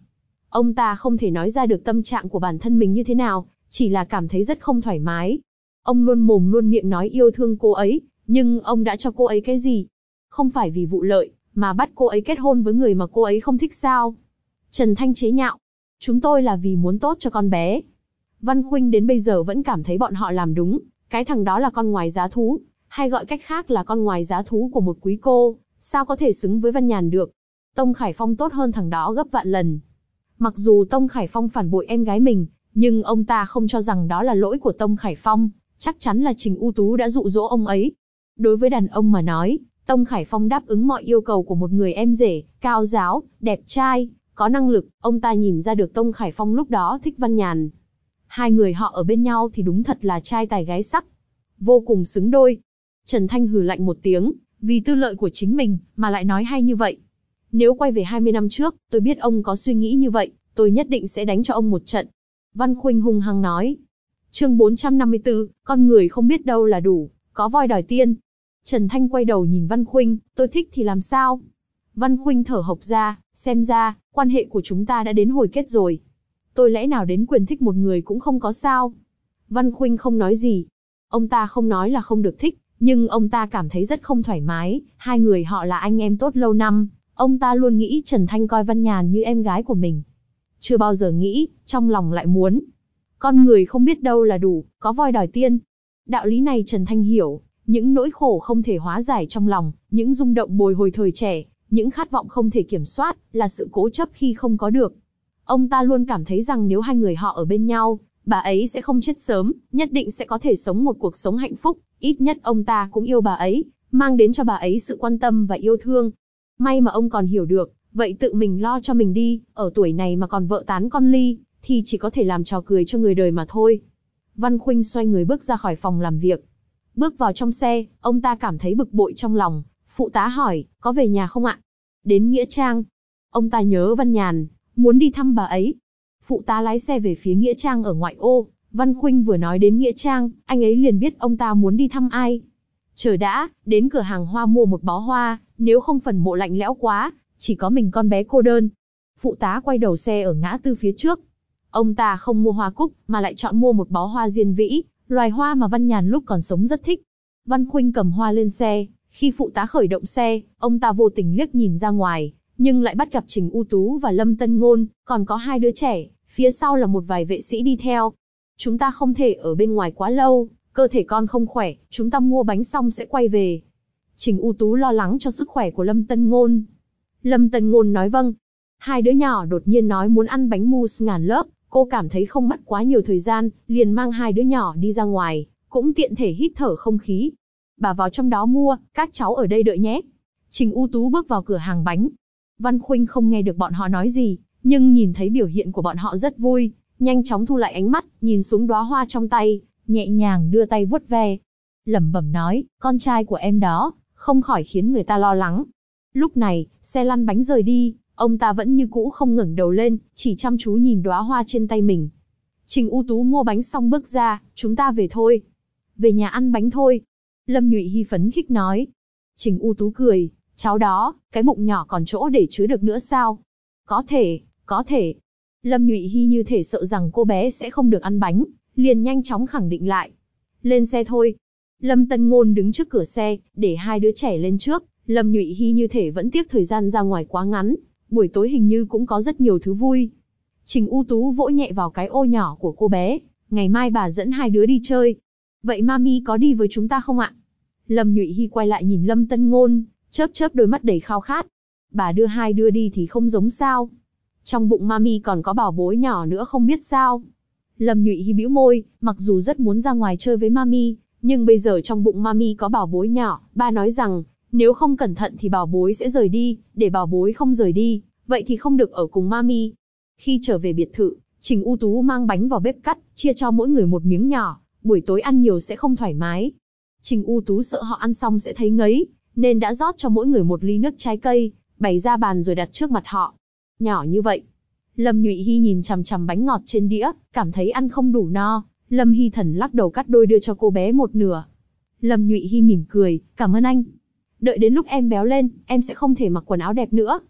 Ông ta không thể nói ra được tâm trạng của bản thân mình như thế nào, chỉ là cảm thấy rất không thoải mái. Ông luôn mồm luôn miệng nói yêu thương cô ấy, nhưng ông đã cho cô ấy cái gì? Không phải vì vụ lợi, mà bắt cô ấy kết hôn với người mà cô ấy không thích sao? Trần Thanh chế nhạo. Chúng tôi là vì muốn tốt cho con bé. Văn Khuynh đến bây giờ vẫn cảm thấy bọn họ làm đúng, cái thằng đó là con ngoài giá thú, hay gọi cách khác là con ngoài giá thú của một quý cô, sao có thể xứng với Văn Nhàn được? Tông Khải Phong tốt hơn thằng đó gấp vạn lần. Mặc dù Tông Khải Phong phản bội em gái mình, nhưng ông ta không cho rằng đó là lỗi của Tông Khải Phong, chắc chắn là Trình U Tú đã dụ dỗ ông ấy. Đối với đàn ông mà nói, Tông Khải Phong đáp ứng mọi yêu cầu của một người em rể, cao giáo, đẹp trai, có năng lực, ông ta nhìn ra được Tông Khải Phong lúc đó thích Văn Nhàn. Hai người họ ở bên nhau thì đúng thật là trai tài gái sắc, vô cùng xứng đôi. Trần Thanh hừ lạnh một tiếng, vì tư lợi của chính mình mà lại nói hay như vậy. Nếu quay về 20 năm trước, tôi biết ông có suy nghĩ như vậy, tôi nhất định sẽ đánh cho ông một trận. Văn Khuynh hung hăng nói. Chương 454, con người không biết đâu là đủ, có voi đòi tiên. Trần Thanh quay đầu nhìn Văn Khuynh, tôi thích thì làm sao? Văn Khuynh thở hộc ra, xem ra, quan hệ của chúng ta đã đến hồi kết rồi. Tôi lẽ nào đến quyền thích một người cũng không có sao? Văn Khuynh không nói gì. Ông ta không nói là không được thích, nhưng ông ta cảm thấy rất không thoải mái, hai người họ là anh em tốt lâu năm, ông ta luôn nghĩ Trần Thanh coi Văn Nhàn như em gái của mình. Chưa bao giờ nghĩ, trong lòng lại muốn. Con người không biết đâu là đủ, có voi đòi tiên. Đạo lý này Trần Thanh hiểu, những nỗi khổ không thể hóa giải trong lòng, những rung động bồi hồi thời trẻ, những khát vọng không thể kiểm soát, là sự cố chấp khi không có được. Ông ta luôn cảm thấy rằng nếu hai người họ ở bên nhau, bà ấy sẽ không chết sớm, nhất định sẽ có thể sống một cuộc sống hạnh phúc, ít nhất ông ta cũng yêu bà ấy, mang đến cho bà ấy sự quan tâm và yêu thương. May mà ông còn hiểu được, vậy tự mình lo cho mình đi, ở tuổi này mà còn vợ tán con ly, thì chỉ có thể làm trò cười cho người đời mà thôi. Văn Khuynh xoay người bước ra khỏi phòng làm việc. Bước vào trong xe, ông ta cảm thấy bực bội trong lòng, phụ tá hỏi, có về nhà không ạ? Đến Nghĩa Trang. Ông ta nhớ Văn Nhàn, muốn đi thăm bà ấy. Phụ tá lái xe về phía Nghĩa Trang ở ngoại ô, Văn Khuynh vừa nói đến Nghĩa Trang, anh ấy liền biết ông ta muốn đi thăm ai. Chờ đã, đến cửa hàng hoa mua một bó hoa, nếu không phần mộ lạnh lẽo quá, chỉ có mình con bé cô đơn. Phụ tá quay đầu xe ở ngã tư phía trước. Ông ta không mua hoa cúc, mà lại chọn mua một bó hoa diên vĩ, loài hoa mà Văn Nhàn lúc còn sống rất thích. Văn Khuynh cầm hoa lên xe, khi phụ tá khởi động xe, ông ta vô tình liếc nhìn ra ngoài, nhưng lại bắt gặp Trình U Tú và Lâm Tân Ngôn, còn có hai đứa trẻ, phía sau là một vài vệ sĩ đi theo. Chúng ta không thể ở bên ngoài quá lâu, cơ thể con không khỏe, chúng ta mua bánh xong sẽ quay về. Trình U Tú lo lắng cho sức khỏe của Lâm Tân Ngôn. Lâm Tân Ngôn nói vâng. Hai đứa nhỏ đột nhiên nói muốn ăn bánh mousse ngàn lớp, cô cảm thấy không mất quá nhiều thời gian, liền mang hai đứa nhỏ đi ra ngoài, cũng tiện thể hít thở không khí. Bà vào trong đó mua, các cháu ở đây đợi nhé. Trình U Tú bước vào cửa hàng bánh. Văn Khuynh không nghe được bọn họ nói gì, nhưng nhìn thấy biểu hiện của bọn họ rất vui, nhanh chóng thu lại ánh mắt, nhìn xuống đóa hoa trong tay, nhẹ nhàng đưa tay vuốt ve. Lẩm bẩm nói, con trai của em đó, không khỏi khiến người ta lo lắng. Lúc này, xe lăn bánh rời đi, ông ta vẫn như cũ không ngẩng đầu lên, chỉ chăm chú nhìn đóa hoa trên tay mình. Trình U Tú mua bánh xong bước ra, chúng ta về thôi. Về nhà ăn bánh thôi. Lâm Nhụy Hy phấn khích nói. Trình U Tú cười, cháu đó, cái bụng nhỏ còn chỗ để chứa được nữa sao? Có thể, có thể. Lâm Nhụy Hy như thể sợ rằng cô bé sẽ không được ăn bánh, liền nhanh chóng khẳng định lại. Lên xe thôi. Lâm Tân Ngôn đứng trước cửa xe, để hai đứa trẻ lên trước. Lâm Nhụy Hy như thể vẫn tiếc thời gian ra ngoài quá ngắn, buổi tối hình như cũng có rất nhiều thứ vui. Trình U Tú vỗ nhẹ vào cái ô nhỏ của cô bé, ngày mai bà dẫn hai đứa đi chơi. Vậy mami có đi với chúng ta không ạ? Lâm Nhụy Hy quay lại nhìn Lâm Tân Ngôn, chớp chớp đôi mắt đầy khao khát. Bà đưa hai đứa đi thì không giống sao? Trong bụng mami còn có bảo bối nhỏ nữa không biết sao? Lâm Nhụy Hy bĩu môi, mặc dù rất muốn ra ngoài chơi với mami, nhưng bây giờ trong bụng mami có bảo bối nhỏ, ba nói rằng, nếu không cẩn thận thì bảo bối sẽ rời đi, để bảo bối không rời đi, vậy thì không được ở cùng mami. Khi trở về biệt thự, Trình U Tú mang bánh vào bếp cắt, chia cho mỗi người một miếng nhỏ, buổi tối ăn nhiều sẽ không thoải mái. Trình U Tú sợ họ ăn xong sẽ thấy ngấy, nên đã rót cho mỗi người một ly nước trái cây, bày ra bàn rồi đặt trước mặt họ. Nhỏ như vậy. Lâm Nhụy Hy nhìn chằm chằm bánh ngọt trên đĩa, cảm thấy ăn không đủ no. Lâm Hy Thần lắc đầu cắt đôi đưa cho cô bé một nửa. Lâm Nhụy Hy mỉm cười, cảm ơn anh. Đợi đến lúc em béo lên, em sẽ không thể mặc quần áo đẹp nữa.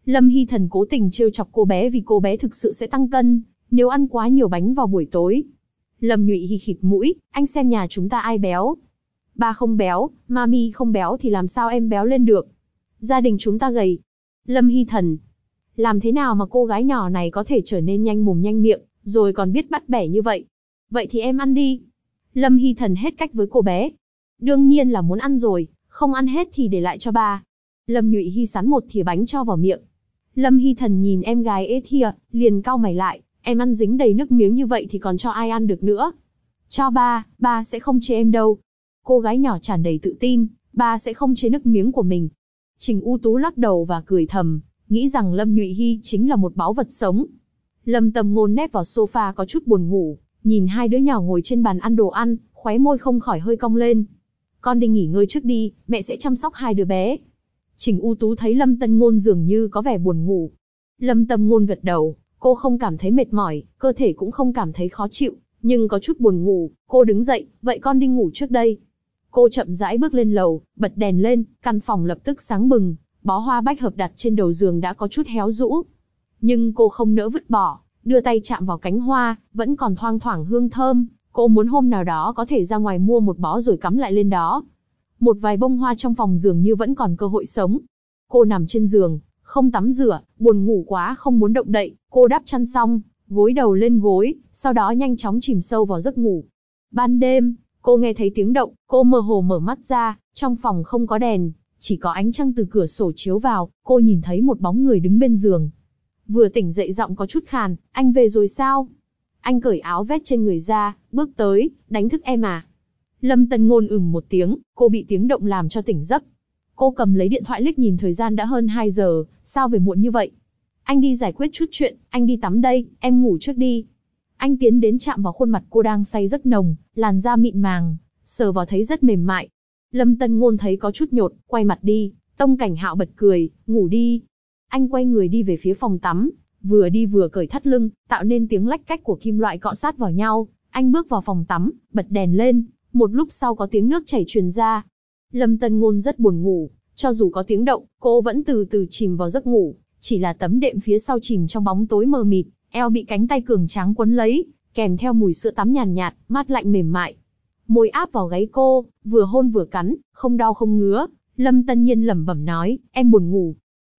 Lâm Hy Thần cố tình trêu chọc cô bé vì cô bé thực sự sẽ tăng cân, nếu ăn quá nhiều bánh vào buổi tối. Lâm Nhụy Hy khịt mũi, anh xem nhà chúng ta ai béo. Ba không béo, mami không béo thì làm sao em béo lên được. Gia đình chúng ta gầy. Lâm Hy Thần, làm thế nào mà cô gái nhỏ này có thể trở nên nhanh mồm nhanh miệng, rồi còn biết bắt bẻ như vậy? Vậy thì em ăn đi. Lâm Hy Thần hết cách với cô bé. Đương nhiên là muốn ăn rồi, không ăn hết thì để lại cho ba. Lâm Nhụy Hy sắn một thìa bánh cho vào miệng. Lâm Hy Thần nhìn em gái ế thìa, liền cau mày lại, em ăn dính đầy nước miếng như vậy thì còn cho ai ăn được nữa. Cho ba sẽ không chê em đâu. Cô gái nhỏ tràn đầy tự tin, ba sẽ không chê nước miếng của mình. Trình U Tú lắc đầu và cười thầm, nghĩ rằng Lâm Nhụy Hy chính là một báu vật sống. Lâm Tầm Ngôn nép vào sofa có chút buồn ngủ, nhìn hai đứa nhỏ ngồi trên bàn ăn đồ ăn, khóe môi không khỏi hơi cong lên. Con đi nghỉ ngơi trước đi, mẹ sẽ chăm sóc hai đứa bé. Trình U Tú thấy Lâm Tầm Ngôn dường như có vẻ buồn ngủ. Lâm Tầm Ngôn gật đầu, cô không cảm thấy mệt mỏi, cơ thể cũng không cảm thấy khó chịu, nhưng có chút buồn ngủ. Cô đứng dậy, vậy con đi ngủ trước đây. Cô chậm rãi bước lên lầu, bật đèn lên, căn phòng lập tức sáng bừng. Bó hoa bách hợp đặt trên đầu giường đã có chút héo rũ, nhưng cô không nỡ vứt bỏ, đưa tay chạm vào cánh hoa, vẫn còn thoang thoảng hương thơm. Cô muốn hôm nào đó có thể ra ngoài mua một bó rồi cắm lại lên đó. Một vài bông hoa trong phòng giường như vẫn còn cơ hội sống. Cô nằm trên giường, không tắm rửa, buồn ngủ quá không muốn động đậy. Cô đắp chăn xong, gối đầu lên gối, sau đó nhanh chóng chìm sâu vào giấc ngủ. Ban đêm, cô nghe thấy tiếng động, cô mơ hồ mở mắt ra, trong phòng không có đèn, chỉ có ánh trăng từ cửa sổ chiếu vào. Cô nhìn thấy một bóng người đứng bên giường. Vừa tỉnh dậy giọng có chút khàn, anh về rồi sao? Anh cởi áo vest trên người ra, bước tới, đánh thức em à? Lâm Tần Ngôn một tiếng, cô bị tiếng động làm cho tỉnh giấc. Cô cầm lấy điện thoại liếc nhìn thời gian đã hơn 2 giờ, sao về muộn như vậy? Anh đi giải quyết chút chuyện, anh đi tắm đây, em ngủ trước đi. Anh tiến đến chạm vào khuôn mặt cô đang say giấc nồng, làn da mịn màng, sờ vào thấy rất mềm mại. Lâm Tần Ngôn thấy có chút nhột, quay mặt đi. Tông Cảnh Hạo bật cười, ngủ đi. Anh quay người đi về phía phòng tắm, vừa đi vừa cởi thắt lưng, tạo nên tiếng lách cách của kim loại cọ sát vào nhau. Anh bước vào phòng tắm, bật đèn lên, một lúc sau có tiếng nước chảy truyền ra. Lâm Tần Ngôn rất buồn ngủ, cho dù có tiếng động, cô vẫn từ từ chìm vào giấc ngủ, chỉ là tấm đệm phía sau chìm trong bóng tối mờ mịt, eo bị cánh tay cường tráng quấn lấy, kèm theo mùi sữa tắm nhàn nhạt, mát lạnh mềm mại. Môi áp vào gáy cô, vừa hôn vừa cắn, không đau không ngứa. Lâm Tân Nhiên lẩm bẩm nói, em buồn ngủ.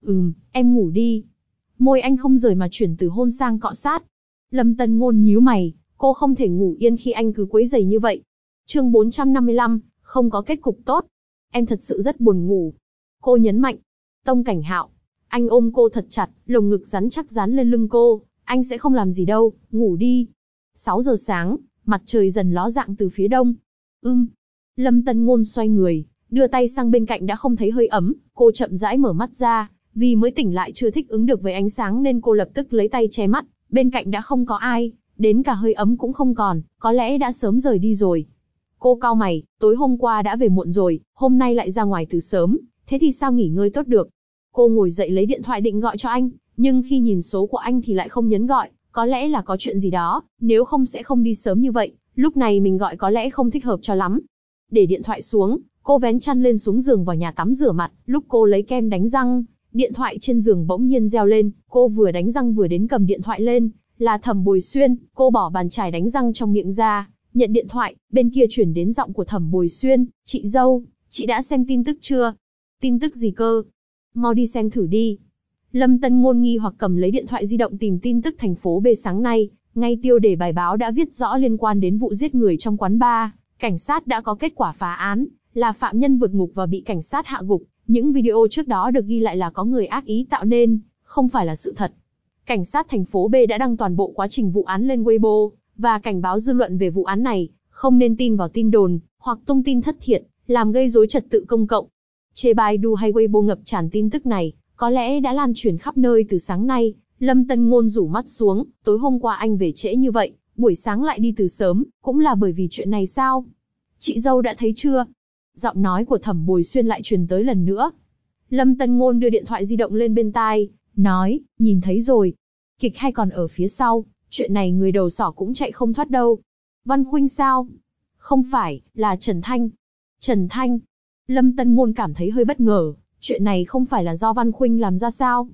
Em ngủ đi. Môi anh không rời mà chuyển từ hôn sang cọ sát. Lâm Tân Ngôn nhíu mày, cô không thể ngủ yên khi anh cứ quấy rầy như vậy. Chương 455, không có kết cục tốt. Em thật sự rất buồn ngủ. Cô nhấn mạnh. Tông Cảnh Hạo. Anh ôm cô thật chặt, lồng ngực rắn chắc dán lên lưng cô. Anh sẽ không làm gì đâu, ngủ đi. 6 giờ sáng, mặt trời dần ló dạng từ phía đông. Lâm Tân Ngôn xoay người, đưa tay sang bên cạnh đã không thấy hơi ấm. Cô chậm rãi mở mắt ra, vì mới tỉnh lại chưa thích ứng được với ánh sáng nên cô lập tức lấy tay che mắt. Bên cạnh đã không có ai, đến cả hơi ấm cũng không còn, có lẽ đã sớm rời đi rồi. Cô cau mày, tối hôm qua đã về muộn rồi, hôm nay lại ra ngoài từ sớm, thế thì sao nghỉ ngơi tốt được? Cô ngồi dậy lấy điện thoại định gọi cho anh, nhưng khi nhìn số của anh thì lại không nhấn gọi, có lẽ là có chuyện gì đó, nếu không sẽ không đi sớm như vậy, lúc này mình gọi có lẽ không thích hợp cho lắm. Để điện thoại xuống, cô vén chăn lên xuống giường vào nhà tắm rửa mặt, lúc cô lấy kem đánh răng, điện thoại trên giường bỗng nhiên reo lên, cô vừa đánh răng vừa đến cầm điện thoại lên, là Thẩm Bồi Xuyên. Cô bỏ bàn chải đánh răng trong miệng ra, nhận điện thoại, bên kia chuyển đến giọng của Thẩm Bồi Xuyên, chị dâu, chị đã xem tin tức chưa? Tin tức gì cơ? Mau đi xem thử đi. Lâm Tân Ngôn nghi hoặc cầm lấy điện thoại di động tìm tin tức thành phố B sáng nay, ngay tiêu đề bài báo đã viết rõ liên quan đến vụ giết người trong quán bar, cảnh sát đã có kết quả phá án, là phạm nhân vượt ngục và bị cảnh sát hạ gục. Những video trước đó được ghi lại là có người ác ý tạo nên, không phải là sự thật. Cảnh sát thành phố B đã đăng toàn bộ quá trình vụ án lên Weibo, và cảnh báo dư luận về vụ án này, không nên tin vào tin đồn, hoặc tung tin thất thiệt, làm gây rối trật tự công cộng. Trên Baidu hay Weibo ngập tràn tin tức này, có lẽ đã lan truyền khắp nơi từ sáng nay. Lâm Tân Ngôn rủ mắt xuống, tối hôm qua anh về trễ như vậy, buổi sáng lại đi từ sớm, cũng là bởi vì chuyện này sao? Chị dâu đã thấy chưa? Giọng nói của Thẩm Bồi Xuyên lại truyền tới lần nữa. Lâm Tân Ngôn đưa điện thoại di động lên bên tai, nói, nhìn thấy rồi. Kịch hay còn ở phía sau, chuyện này người đầu sỏ cũng chạy không thoát đâu. Văn Khuynh sao? Không phải, là Trần Thanh. Trần Thanh. Lâm Tân Ngôn cảm thấy hơi bất ngờ, chuyện này không phải là do Văn Khuynh làm ra sao?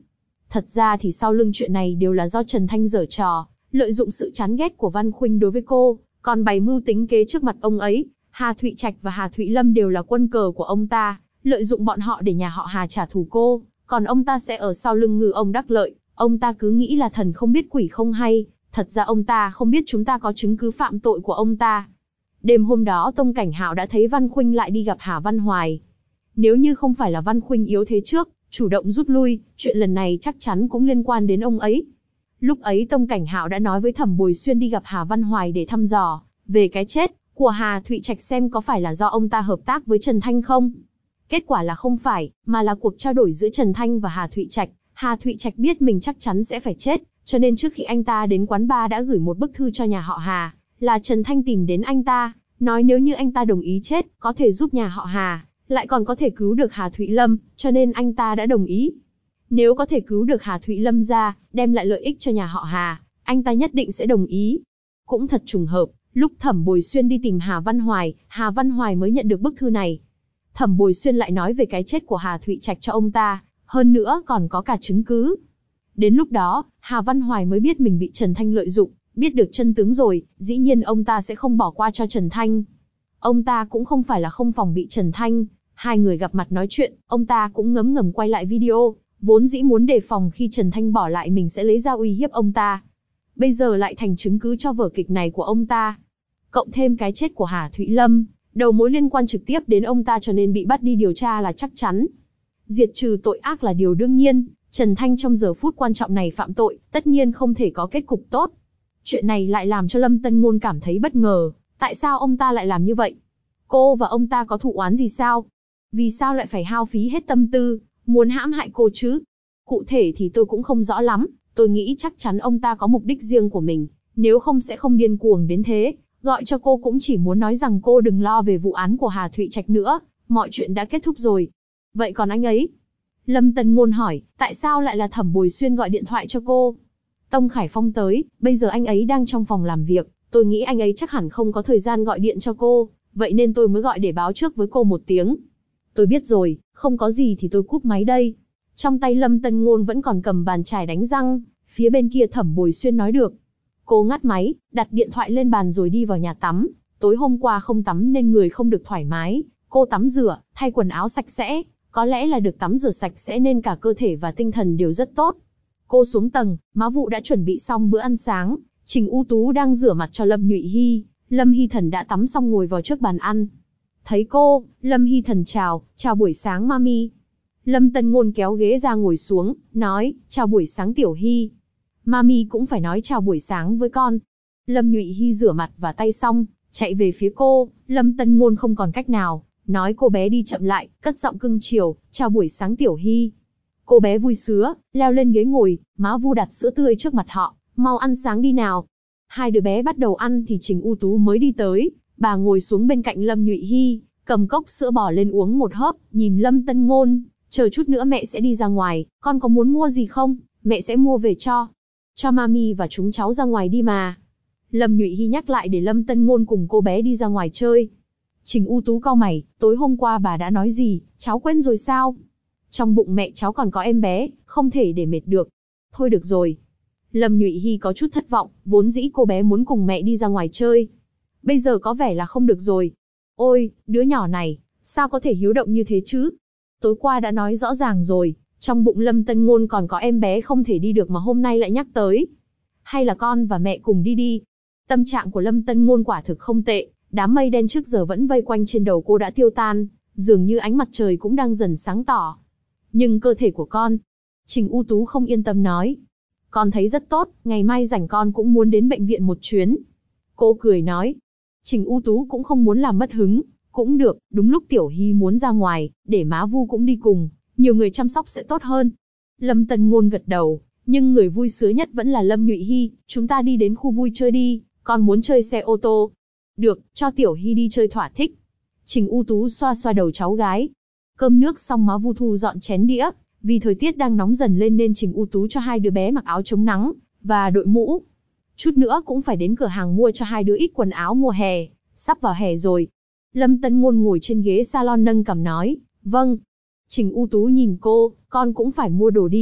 Thật ra thì sau lưng chuyện này đều là do Trần Thanh giở trò, lợi dụng sự chán ghét của Văn Khuynh đối với cô, còn bày mưu tính kế trước mặt ông ấy. Hà Thụy Trạch và Hà Thụy Lâm đều là quân cờ của ông ta, lợi dụng bọn họ để nhà họ Hà trả thù cô, còn ông ta sẽ ở sau lưng ngư ông đắc lợi. Ông ta cứ nghĩ là thần không biết quỷ không hay, thật ra ông ta không biết chúng ta có chứng cứ phạm tội của ông ta. Đêm hôm đó Tông Cảnh Hạo đã thấy Văn Khuynh lại đi gặp Hà Văn Hoài. Nếu như không phải là Văn Khuynh yếu thế trước, chủ động rút lui, chuyện lần này chắc chắn cũng liên quan đến ông ấy. Lúc ấy Tông Cảnh Hạo đã nói với Thẩm Bồi Xuyên đi gặp Hà Văn Hoài để thăm dò về cái chết của Hà Thụy Trạch xem có phải là do ông ta hợp tác với Trần Thanh không. Kết quả là không phải, mà là cuộc trao đổi giữa Trần Thanh và Hà Thụy Trạch. Hà Thụy Trạch biết mình chắc chắn sẽ phải chết, cho nên trước khi anh ta đến quán bar đã gửi một bức thư cho nhà họ Hà, là Trần Thanh tìm đến anh ta, nói nếu như anh ta đồng ý chết, có thể giúp nhà họ Hà, lại còn có thể cứu được Hà Thụy Lâm, cho nên anh ta đã đồng ý. Nếu có thể cứu được Hà Thụy Lâm ra, đem lại lợi ích cho nhà họ Hà, anh ta nhất định sẽ đồng ý. Cũng thật trùng hợp, lúc Thẩm Bồi Xuyên đi tìm Hà Văn Hoài mới nhận được bức thư này. Thẩm Bồi Xuyên lại nói về cái chết của Hà Thụy Trạch cho ông ta, hơn nữa còn có cả chứng cứ. Đến lúc đó, Hà Văn Hoài mới biết mình bị Trần Thanh lợi dụng, biết được chân tướng rồi, dĩ nhiên ông ta sẽ không bỏ qua cho Trần Thanh. Ông ta cũng không phải là không phòng bị Trần Thanh, hai người gặp mặt nói chuyện, ông ta cũng ngấm ngầm quay lại video, vốn dĩ muốn đề phòng khi Trần Thanh bỏ lại mình sẽ lấy ra uy hiếp ông ta. Bây giờ lại thành chứng cứ cho vở kịch này của ông ta. Cộng thêm cái chết của Hà Thụy Lâm, đầu mối liên quan trực tiếp đến ông ta cho nên bị bắt đi điều tra là chắc chắn. Diệt trừ tội ác là điều đương nhiên, Trần Thanh trong giờ phút quan trọng này phạm tội, tất nhiên không thể có kết cục tốt. Chuyện này lại làm cho Lâm Tân Ngôn cảm thấy bất ngờ, tại sao ông ta lại làm như vậy? Cô và ông ta có thù oán gì sao? Vì sao lại phải hao phí hết tâm tư, muốn hãm hại cô chứ? Cụ thể thì tôi cũng không rõ lắm, tôi nghĩ chắc chắn ông ta có mục đích riêng của mình, nếu không sẽ không điên cuồng đến thế, gọi cho cô cũng chỉ muốn nói rằng cô đừng lo về vụ án của Hà Thụy Trạch nữa, mọi chuyện đã kết thúc rồi. Vậy còn anh ấy? Lâm Tân Ngôn hỏi, tại sao lại là Thẩm Bồi Xuyên gọi điện thoại cho cô? Tông Khải Phong tới, bây giờ anh ấy đang trong phòng làm việc, tôi nghĩ anh ấy chắc hẳn không có thời gian gọi điện cho cô, vậy nên tôi mới gọi để báo trước với cô một tiếng. Tôi biết rồi, không có gì thì tôi cúp máy đây. Trong tay Lâm Tân Ngôn vẫn còn cầm bàn chải đánh răng, phía bên kia Thẩm Bồi Xuyên nói được. Cô ngắt máy, đặt điện thoại lên bàn rồi đi vào nhà tắm, tối hôm qua không tắm nên người không được thoải mái, cô tắm rửa, thay quần áo sạch sẽ, có lẽ là được tắm rửa sạch sẽ nên cả cơ thể và tinh thần đều rất tốt. Cô xuống tầng, má vụ đã chuẩn bị xong bữa ăn sáng, Trình U Tú đang rửa mặt cho Lâm Nhụy Hy, Lâm Hy Thần đã tắm xong ngồi vào trước bàn ăn. Thấy cô, Lâm Hy Thần chào buổi sáng mami. Lâm Tân Ngôn kéo ghế ra ngồi xuống, nói, chào buổi sáng Tiểu Hy. Mami cũng phải nói chào buổi sáng với con. Lâm Nhụy Hy rửa mặt và tay xong, chạy về phía cô, Lâm Tân Ngôn không còn cách nào, nói cô bé đi chậm lại, cất giọng cưng chiều, chào buổi sáng Tiểu Hy. Cô bé vui sứa, leo lên ghế ngồi, má Vu đặt sữa tươi trước mặt họ, mau ăn sáng đi nào. Hai đứa bé bắt đầu ăn thì Trình U Tú mới đi tới, bà ngồi xuống bên cạnh Lâm Nhụy Hy, cầm cốc sữa bò lên uống một hớp, nhìn Lâm Tân Ngôn, chờ chút nữa mẹ sẽ đi ra ngoài, con có muốn mua gì không, mẹ sẽ mua về cho. Cho mami và chúng cháu ra ngoài đi mà. Lâm Nhụy Hy nhắc lại để Lâm Tân Ngôn cùng cô bé đi ra ngoài chơi. Trình U Tú cau mày, tối hôm qua bà đã nói gì, cháu quên rồi sao? Trong bụng mẹ cháu còn có em bé, không thể để mệt được. Thôi được rồi. Lâm Nhụy Hy có chút thất vọng, vốn dĩ cô bé muốn cùng mẹ đi ra ngoài chơi. Bây giờ có vẻ là không được rồi. Ôi, đứa nhỏ này, sao có thể hiếu động như thế chứ? Tối qua đã nói rõ ràng rồi, trong bụng Lâm Tân Ngôn còn có em bé không thể đi được mà hôm nay lại nhắc tới. Hay là con và mẹ cùng đi đi. Tâm trạng của Lâm Tân Ngôn quả thực không tệ, đám mây đen trước giờ vẫn vây quanh trên đầu cô đã tiêu tan, dường như ánh mặt trời cũng đang dần sáng tỏ. Nhưng cơ thể của con, Trình U Tú không yên tâm nói. Con thấy rất tốt, ngày mai rảnh con cũng muốn đến bệnh viện một chuyến. Cô cười nói. Trình U Tú cũng không muốn làm mất hứng, cũng được, đúng lúc Tiểu Hy muốn ra ngoài, để má Vu cũng đi cùng, nhiều người chăm sóc sẽ tốt hơn. Lâm Tân Ngôn gật đầu, nhưng người vui sướng nhất vẫn là Lâm Nhụy Hy, chúng ta đi đến khu vui chơi đi, con muốn chơi xe ô tô. Được, cho Tiểu Hy đi chơi thỏa thích. Trình U Tú xoa xoa đầu cháu gái. Cơm nước xong má Vu thu dọn chén đĩa, vì thời tiết đang nóng dần lên nên Trình U Tú cho hai đứa bé mặc áo chống nắng, và đội mũ. Chút nữa cũng phải đến cửa hàng mua cho hai đứa ít quần áo mùa hè, sắp vào hè rồi. Lâm Tân Ngôn ngồi trên ghế salon nâng cằm nói, vâng. Trình U Tú nhìn cô, con cũng phải mua đồ đi,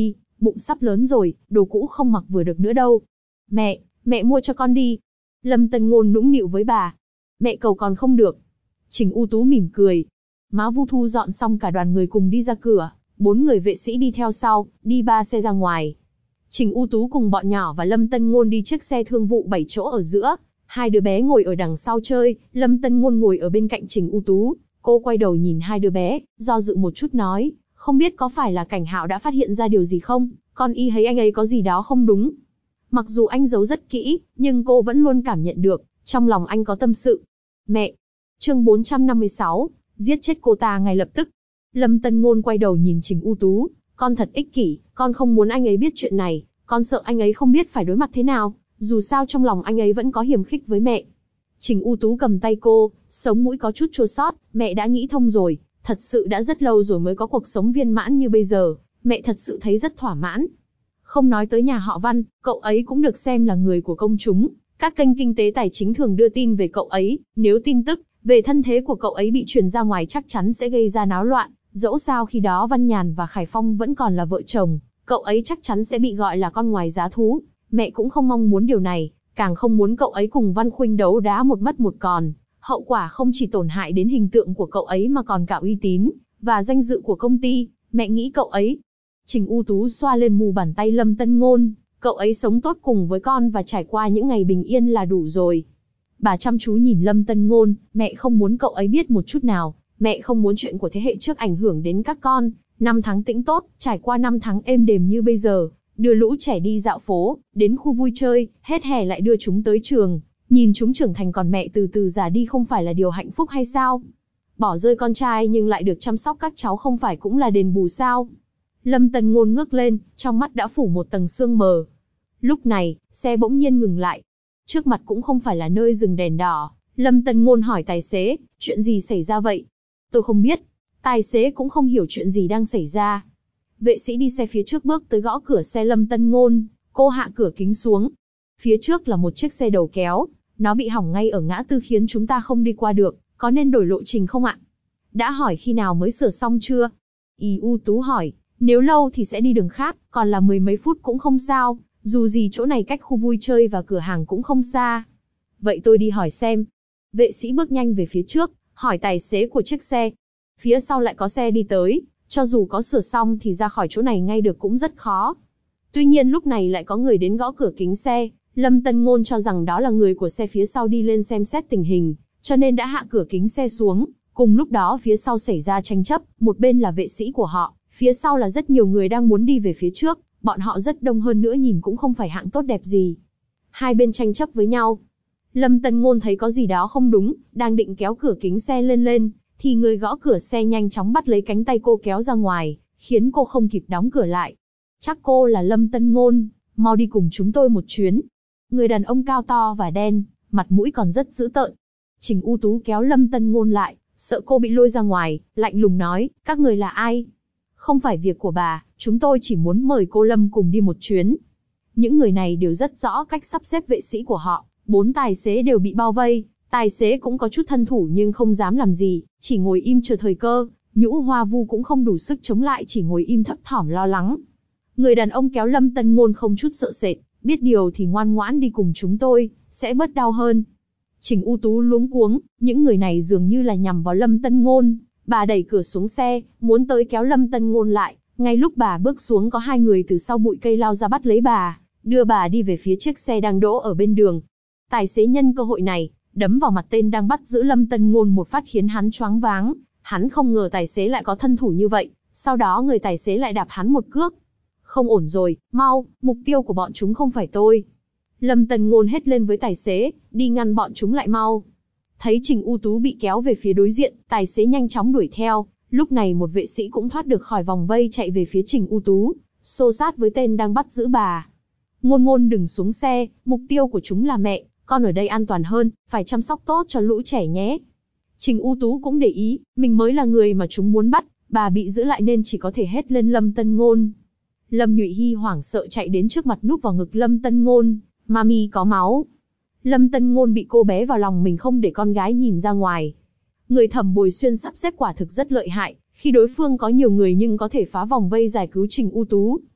bụng sắp lớn rồi, đồ cũ không mặc vừa được nữa đâu. Mẹ mua cho con đi. Lâm Tân Ngôn nũng nịu với bà. Mẹ cầu còn không được. Trình U Tú mỉm cười. Má Vu thu dọn xong cả đoàn người cùng đi ra cửa, 4 người vệ sĩ đi theo sau, đi 3 xe ra ngoài. Trình U Tú cùng bọn nhỏ và Lâm Tân Ngôn đi chiếc xe thương vụ 7 chỗ ở giữa, 2 đứa bé ngồi ở đằng sau chơi, Lâm Tân Ngôn ngồi ở bên cạnh Trình U Tú. Cô quay đầu nhìn 2 đứa bé, do dự một chút nói, không biết có phải là Cảnh Hạo đã phát hiện ra điều gì không, con y thấy anh ấy có gì đó không đúng. Mặc dù anh giấu rất kỹ, nhưng cô vẫn luôn cảm nhận được, trong lòng anh có tâm sự. Mẹ. Chương 456, giết chết cô ta ngay lập tức. Lâm Tân Ngôn quay đầu nhìn Trình U Tú, con thật ích kỷ, con không muốn anh ấy biết chuyện này, con sợ anh ấy không biết phải đối mặt thế nào, dù sao trong lòng anh ấy vẫn có hiềm khích với mẹ. Trình U Tú cầm tay cô, sống mũi có chút chua xót, mẹ đã nghĩ thông rồi, thật sự đã rất lâu rồi mới có cuộc sống viên mãn như bây giờ, mẹ thật sự thấy rất thỏa mãn. Không nói tới nhà họ Văn, cậu ấy cũng được xem là người của công chúng, các kênh kinh tế tài chính thường đưa tin về cậu ấy, nếu tin tức về thân thế của cậu ấy bị truyền ra ngoài chắc chắn sẽ gây ra náo loạn, dẫu sao khi đó Văn Nhàn và Khải Phong vẫn còn là vợ chồng, cậu ấy chắc chắn sẽ bị gọi là con ngoài giá thú, mẹ cũng không mong muốn điều này, càng không muốn cậu ấy cùng Văn Khuynh đấu đá một mất một còn, hậu quả không chỉ tổn hại đến hình tượng của cậu ấy mà còn cả uy tín và danh dự của công ty, mẹ nghĩ cậu ấy. Trình U Tú xoa lên mu bàn tay Lâm Tân Ngôn, cậu ấy sống tốt cùng với con và trải qua những ngày bình yên là đủ rồi. Bà chăm chú nhìn Lâm Tân Ngôn, mẹ không muốn cậu ấy biết một chút nào, mẹ không muốn chuyện của thế hệ trước ảnh hưởng đến các con. 5 tháng tĩnh tốt, trải qua 5 tháng êm đềm như bây giờ, đưa lũ trẻ đi dạo phố, đến khu vui chơi, hết hè lại đưa chúng tới trường, nhìn chúng trưởng thành còn mẹ từ từ già đi không phải là điều hạnh phúc hay sao? Bỏ rơi con trai nhưng lại được chăm sóc các cháu không phải cũng là đền bù sao? Lâm Tân Ngôn ngước lên, trong mắt đã phủ một tầng sương mờ. Lúc này, xe bỗng nhiên ngừng lại. Trước mặt cũng không phải là nơi dừng đèn đỏ. Lâm Tân Ngôn hỏi tài xế, chuyện gì xảy ra vậy? Tôi không biết. Tài xế cũng không hiểu chuyện gì đang xảy ra. Vệ sĩ đi xe phía trước bước tới gõ cửa xe Lâm Tân Ngôn. Cô hạ cửa kính xuống. Phía trước là một chiếc xe đầu kéo. Nó bị hỏng ngay ở ngã tư khiến chúng ta không đi qua được. Có nên đổi lộ trình không ạ? Đã hỏi khi nào mới sửa xong chưa? Y U Tú hỏi. Nếu lâu thì sẽ đi đường khác, còn là 10 mấy phút cũng không sao. Dù gì chỗ này cách khu vui chơi và cửa hàng cũng không xa. Vậy tôi đi hỏi xem. Vệ sĩ bước nhanh về phía trước, hỏi tài xế của chiếc xe. Phía sau lại có xe đi tới, cho dù có sửa xong thì ra khỏi chỗ này ngay được cũng rất khó. Tuy nhiên lúc này lại có người đến gõ cửa kính xe, Lâm Tân Ngôn cho rằng đó là người của xe phía sau đi lên xem xét tình hình, cho nên đã hạ cửa kính xe xuống. Cùng lúc đó phía sau xảy ra tranh chấp, một bên là vệ sĩ của họ, phía sau là rất nhiều người đang muốn đi về phía trước, bọn họ rất đông hơn nữa nhìn cũng không phải hạng tốt đẹp gì. Hai bên tranh chấp với nhau. Lâm Tân Ngôn thấy có gì đó không đúng, đang định kéo cửa kính xe lên, thì người gõ cửa xe nhanh chóng bắt lấy cánh tay cô kéo ra ngoài, khiến cô không kịp đóng cửa lại. Chắc cô là Lâm Tân Ngôn, mau đi cùng chúng tôi một chuyến. Người đàn ông cao to và đen, mặt mũi còn rất dữ tợn. Trình U Tú kéo Lâm Tân Ngôn lại, sợ cô bị lôi ra ngoài, lạnh lùng nói, các người là ai? Không phải việc của bà, chúng tôi chỉ muốn mời cô Lâm cùng đi một chuyến. Những người này đều rất rõ cách sắp xếp vệ sĩ của họ, 4 tài xế đều bị bao vây, tài xế cũng có chút thân thủ nhưng không dám làm gì, chỉ ngồi im chờ thời cơ, Nhũ Hoa Vu cũng không đủ sức chống lại chỉ ngồi im thấp thỏm lo lắng. Người đàn ông kéo Lâm Tân Ngôn không chút sợ sệt, biết điều thì ngoan ngoãn đi cùng chúng tôi, sẽ bớt đau hơn. Trình U Tú luống cuống, những người này dường như là nhằm vào Lâm Tân Ngôn, bà đẩy cửa xuống xe, muốn tới kéo Lâm Tân Ngôn lại, ngay lúc bà bước xuống có 2 người từ sau bụi cây lao ra bắt lấy bà, đưa bà đi về phía chiếc xe đang đỗ ở bên đường. Tài xế nhân cơ hội này, đấm vào mặt tên đang bắt giữ Lâm Tân Ngôn một phát khiến hắn choáng váng, hắn không ngờ tài xế lại có thân thủ như vậy, sau đó người tài xế lại đạp hắn một cước. Không ổn rồi, mau, mục tiêu của bọn chúng không phải tôi. Lâm Tân Ngôn hét lên với tài xế, đi ngăn bọn chúng lại mau. Thấy Trình U Tú bị kéo về phía đối diện, tài xế nhanh chóng đuổi theo, lúc này một vệ sĩ cũng thoát được khỏi vòng vây chạy về phía Trình U Tú, xô sát với tên đang bắt giữ bà. Ngôn Ngôn đừng xuống xe, mục tiêu của chúng là mẹ, con ở đây an toàn hơn, phải chăm sóc tốt cho lũ trẻ nhé. Trình U Tú cũng để ý, mình mới là người mà chúng muốn bắt, bà bị giữ lại nên chỉ có thể hét lên Lâm Tân Ngôn. Lâm Nhụy Hy hoảng sợ chạy đến trước mặt núp vào ngực Lâm Tân Ngôn, mami có máu. Lâm Tân Ngôn bị cô bé vào lòng mình không để con gái nhìn ra ngoài. Người Thẩm Bồi Xuyên sắp xếp quả thực rất lợi hại, khi đối phương có nhiều người nhưng có thể phá vòng vây giải cứu Trình U Tú.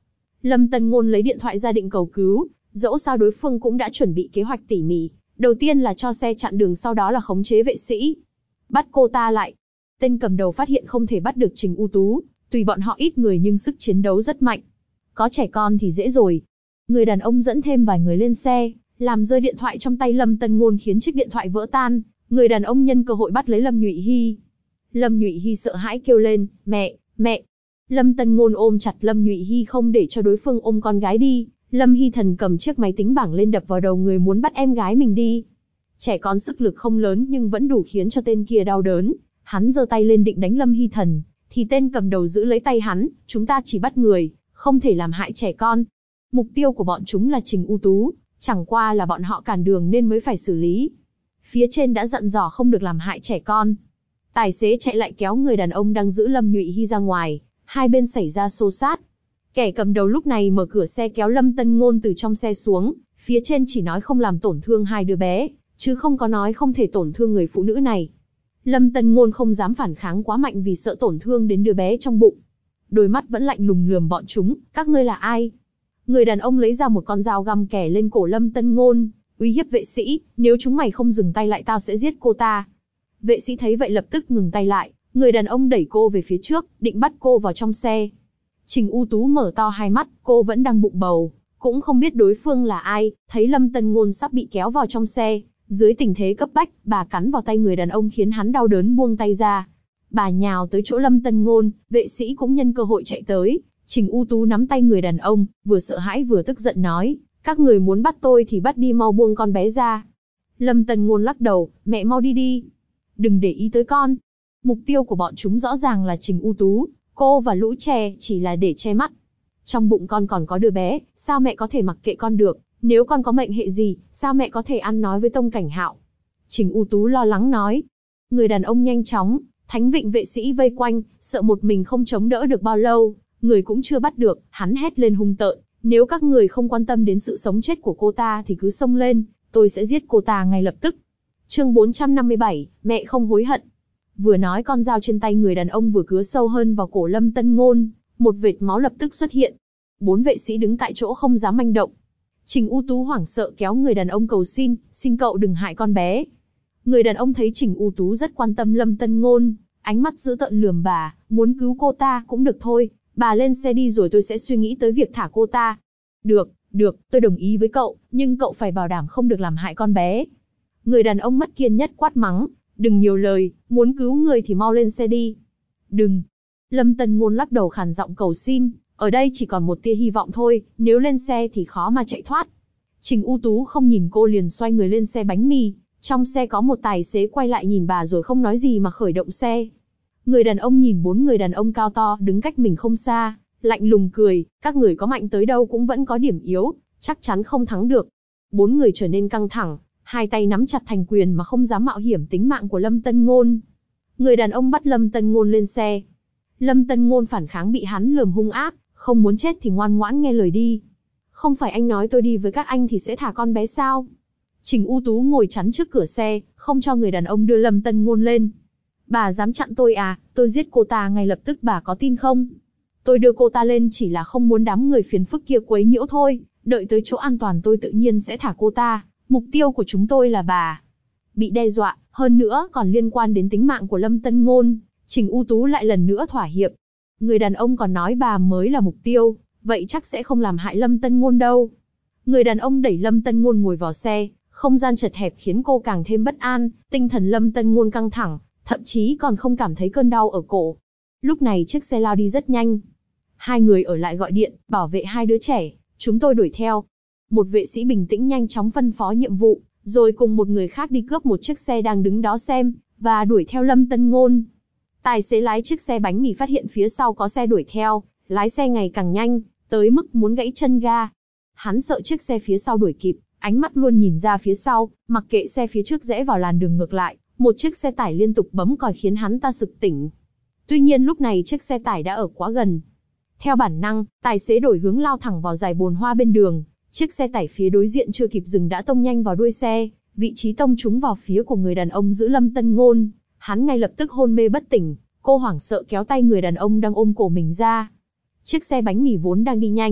Lâm Tân Ngôn lấy điện thoại ra định cầu cứu, dẫu sao đối phương cũng đã chuẩn bị kế hoạch tỉ mỉ. Đầu tiên là cho xe chặn đường, sau đó là khống chế vệ sĩ. Bắt cô ta lại. Tên cầm đầu phát hiện không thể bắt được Trình U Tú, tùy bọn họ ít người nhưng sức chiến đấu rất mạnh. Có trẻ con thì dễ rồi. Người đàn ông dẫn thêm vài người lên xe, làm rơi điện thoại trong tay Lâm Tân Ngôn khiến chiếc điện thoại vỡ tan. Người đàn ông nhân cơ hội bắt lấy Lâm Nhụy Hy. Lâm Nhụy Hy sợ hãi kêu lên, mẹ, mẹ. Lâm Tân Ngôn ôm chặt Lâm Nhụy Hy không để cho đối phương ôm con gái đi. Lâm Hy Thần cầm chiếc máy tính bảng lên đập vào đầu người muốn bắt em gái mình đi. Trẻ con sức lực không lớn nhưng vẫn đủ khiến cho tên kia đau đớn. Hắn giơ tay lên định đánh Lâm Hy Thần, thì tên cầm đầu giữ lấy tay hắn, chúng ta chỉ bắt người, không thể làm hại trẻ con. Mục tiêu của bọn chúng là Trình U Tú, chẳng qua là bọn họ cản đường nên mới phải xử lý. Phía trên đã dặn dò không được làm hại trẻ con. Tài xế chạy lại kéo người đàn ông đang giữ Lâm Nhụy Hy ra ngoài, hai bên xảy ra xô xát. Kẻ cầm đầu lúc này mở cửa xe kéo Lâm Tân Ngôn từ trong xe xuống, phía trên chỉ nói không làm tổn thương hai đứa bé, chứ không có nói không thể tổn thương người phụ nữ này. Lâm Tân Ngôn không dám phản kháng quá mạnh vì sợ tổn thương đến đứa bé trong bụng. Đôi mắt vẫn lạnh lùng lườm bọn chúng, các ngươi là ai? Người đàn ông lấy ra một con dao găm kẻ lên cổ Lâm Tân Ngôn, uy hiếp vệ sĩ, nếu chúng mày không dừng tay lại tao sẽ giết cô ta. Vệ sĩ thấy vậy lập tức ngừng tay lại, người đàn ông đẩy cô về phía trước, định bắt cô vào trong xe. Trình U Tú mở to hai mắt, cô vẫn đang bụng bầu, cũng không biết đối phương là ai, thấy Lâm Tân Ngôn sắp bị kéo vào trong xe. Dưới tình thế cấp bách, bà cắn vào tay người đàn ông khiến hắn đau đớn buông tay ra. Bà nhào tới chỗ Lâm Tân Ngôn, vệ sĩ cũng nhân cơ hội chạy tới. Trình U Tú nắm tay người đàn ông, vừa sợ hãi vừa tức giận nói, các người muốn bắt tôi thì bắt đi, mau buông con bé ra. Lâm Tân Ngôn lắc đầu, mẹ mau đi đi. Đừng để ý tới con. Mục tiêu của bọn chúng rõ ràng là Trình U Tú, cô và lũ trẻ chỉ là để che mắt. Trong bụng con còn có đứa bé, sao mẹ có thể mặc kệ con được? Nếu con có mệnh hệ gì, sao mẹ có thể ăn nói với Tông Cảnh Hạo? Trình U Tú lo lắng nói. Người đàn ông nhanh chóng, Thánh Vịnh vệ sĩ vây quanh, sợ một mình không chống đỡ được bao lâu, người cũng chưa bắt được, hắn hét lên hung tợn. Nếu các người không quan tâm đến sự sống chết của cô ta thì cứ xông lên, tôi sẽ giết cô ta ngay lập tức. Chương 457, mẹ không hối hận. Vừa nói con dao trên tay người đàn ông vừa cứa sâu hơn vào cổ Lâm Tân Ngôn, một vệt máu lập tức xuất hiện. 4 vệ sĩ đứng tại chỗ không dám manh động. Trình U Tú hoảng sợ kéo người đàn ông cầu xin cậu đừng hại con bé. Người đàn ông thấy Trình U Tú rất quan tâm Lâm Tân Ngôn, ánh mắt dữ tợn lườm bà, muốn cứu cô ta cũng được thôi, bà lên xe đi rồi tôi sẽ suy nghĩ tới việc thả cô ta. Được, tôi đồng ý với cậu, nhưng cậu phải bảo đảm không được làm hại con bé. Người đàn ông mất kiên nhẫn quát mắng, đừng nhiều lời, muốn cứu người thì mau lên xe đi. Đừng. Lâm Tân Ngôn lắc đầu khàn giọng cầu xin, ở đây chỉ còn một tia hy vọng thôi, nếu lên xe thì khó mà chạy thoát. Trình U Tú không nhìn cô liền xoay người lên xe bánh mì, trong xe có một tài xế quay lại nhìn bà rồi không nói gì mà khởi động xe. Người đàn ông nhìn 4 người đàn ông cao to đứng cách mình không xa, lạnh lùng cười, các người có mạnh tới đâu cũng vẫn có điểm yếu, chắc chắn không thắng được. 4 người trở nên căng thẳng, hai tay nắm chặt thành quyền mà không dám mạo hiểm tính mạng của Lâm Tân Ngôn. Người đàn ông bắt Lâm Tân Ngôn lên xe. Lâm Tân Ngôn phản kháng bị hắn lườm hung ác, không muốn chết thì ngoan ngoãn nghe lời đi. Không phải anh nói tôi đi với các anh thì sẽ thả con bé sao? Trình U Tú ngồi chắn trước cửa xe, không cho người đàn ông đưa Lâm Tân Ngôn lên. Bà dám chặn tôi à, tôi giết cô ta ngay lập tức, bà có tin không? Tôi đưa cô ta lên chỉ là không muốn đám người phiền phức kia quấy nhiễu thôi, đợi tới chỗ an toàn tôi tự nhiên sẽ thả cô ta, mục tiêu của chúng tôi là bà. Bị đe dọa, hơn nữa còn liên quan đến tính mạng của Lâm Tân Ngôn, Trình U Tú lại lần nữa thỏa hiệp. Người đàn ông còn nói bà mới là mục tiêu, vậy chắc sẽ không làm hại Lâm Tân Ngôn đâu. Người đàn ông đẩy Lâm Tân Ngôn ngồi vào xe, không gian chật hẹp khiến cô càng thêm bất an, tinh thần Lâm Tân Ngôn căng thẳng, thậm chí còn không cảm thấy cơn đau ở cổ. Lúc này chiếc xe lao đi rất nhanh. Hai người ở lại gọi điện, bảo vệ hai đứa trẻ, chúng tôi đuổi theo. Một vệ sĩ bình tĩnh nhanh chóng phân phó nhiệm vụ, rồi cùng một người khác đi cướp một chiếc xe đang đứng đó xem, và đuổi theo Lâm Tân Ngôn. Tài xế lái chiếc xe bánh mì phát hiện phía sau có xe đuổi theo, lái xe ngày càng nhanh, tới mức muốn gãy chân ga. Hắn sợ chiếc xe phía sau đuổi kịp, ánh mắt luôn nhìn ra phía sau, mặc kệ xe phía trước rẽ vào làn đường ngược lại, một chiếc xe tải liên tục bấm còi khiến hắn ta sực tỉnh. Tuy nhiên lúc này chiếc xe tải đã ở quá gần. Theo bản năng, tài xế đổi hướng lao thẳng vào dải bồn hoa bên đường, chiếc xe tải phía đối diện chưa kịp dừng đã tông nhanh vào đuôi xe, vị trí tông trúng vào phía của người đàn ông giữ Lâm Tân Ngôn, hắn ngay lập tức hôn mê bất tỉnh, cô hoảng sợ kéo tay người đàn ông đang ôm cổ mình ra. Chiếc xe bánh mì vốn đang đi nhanh,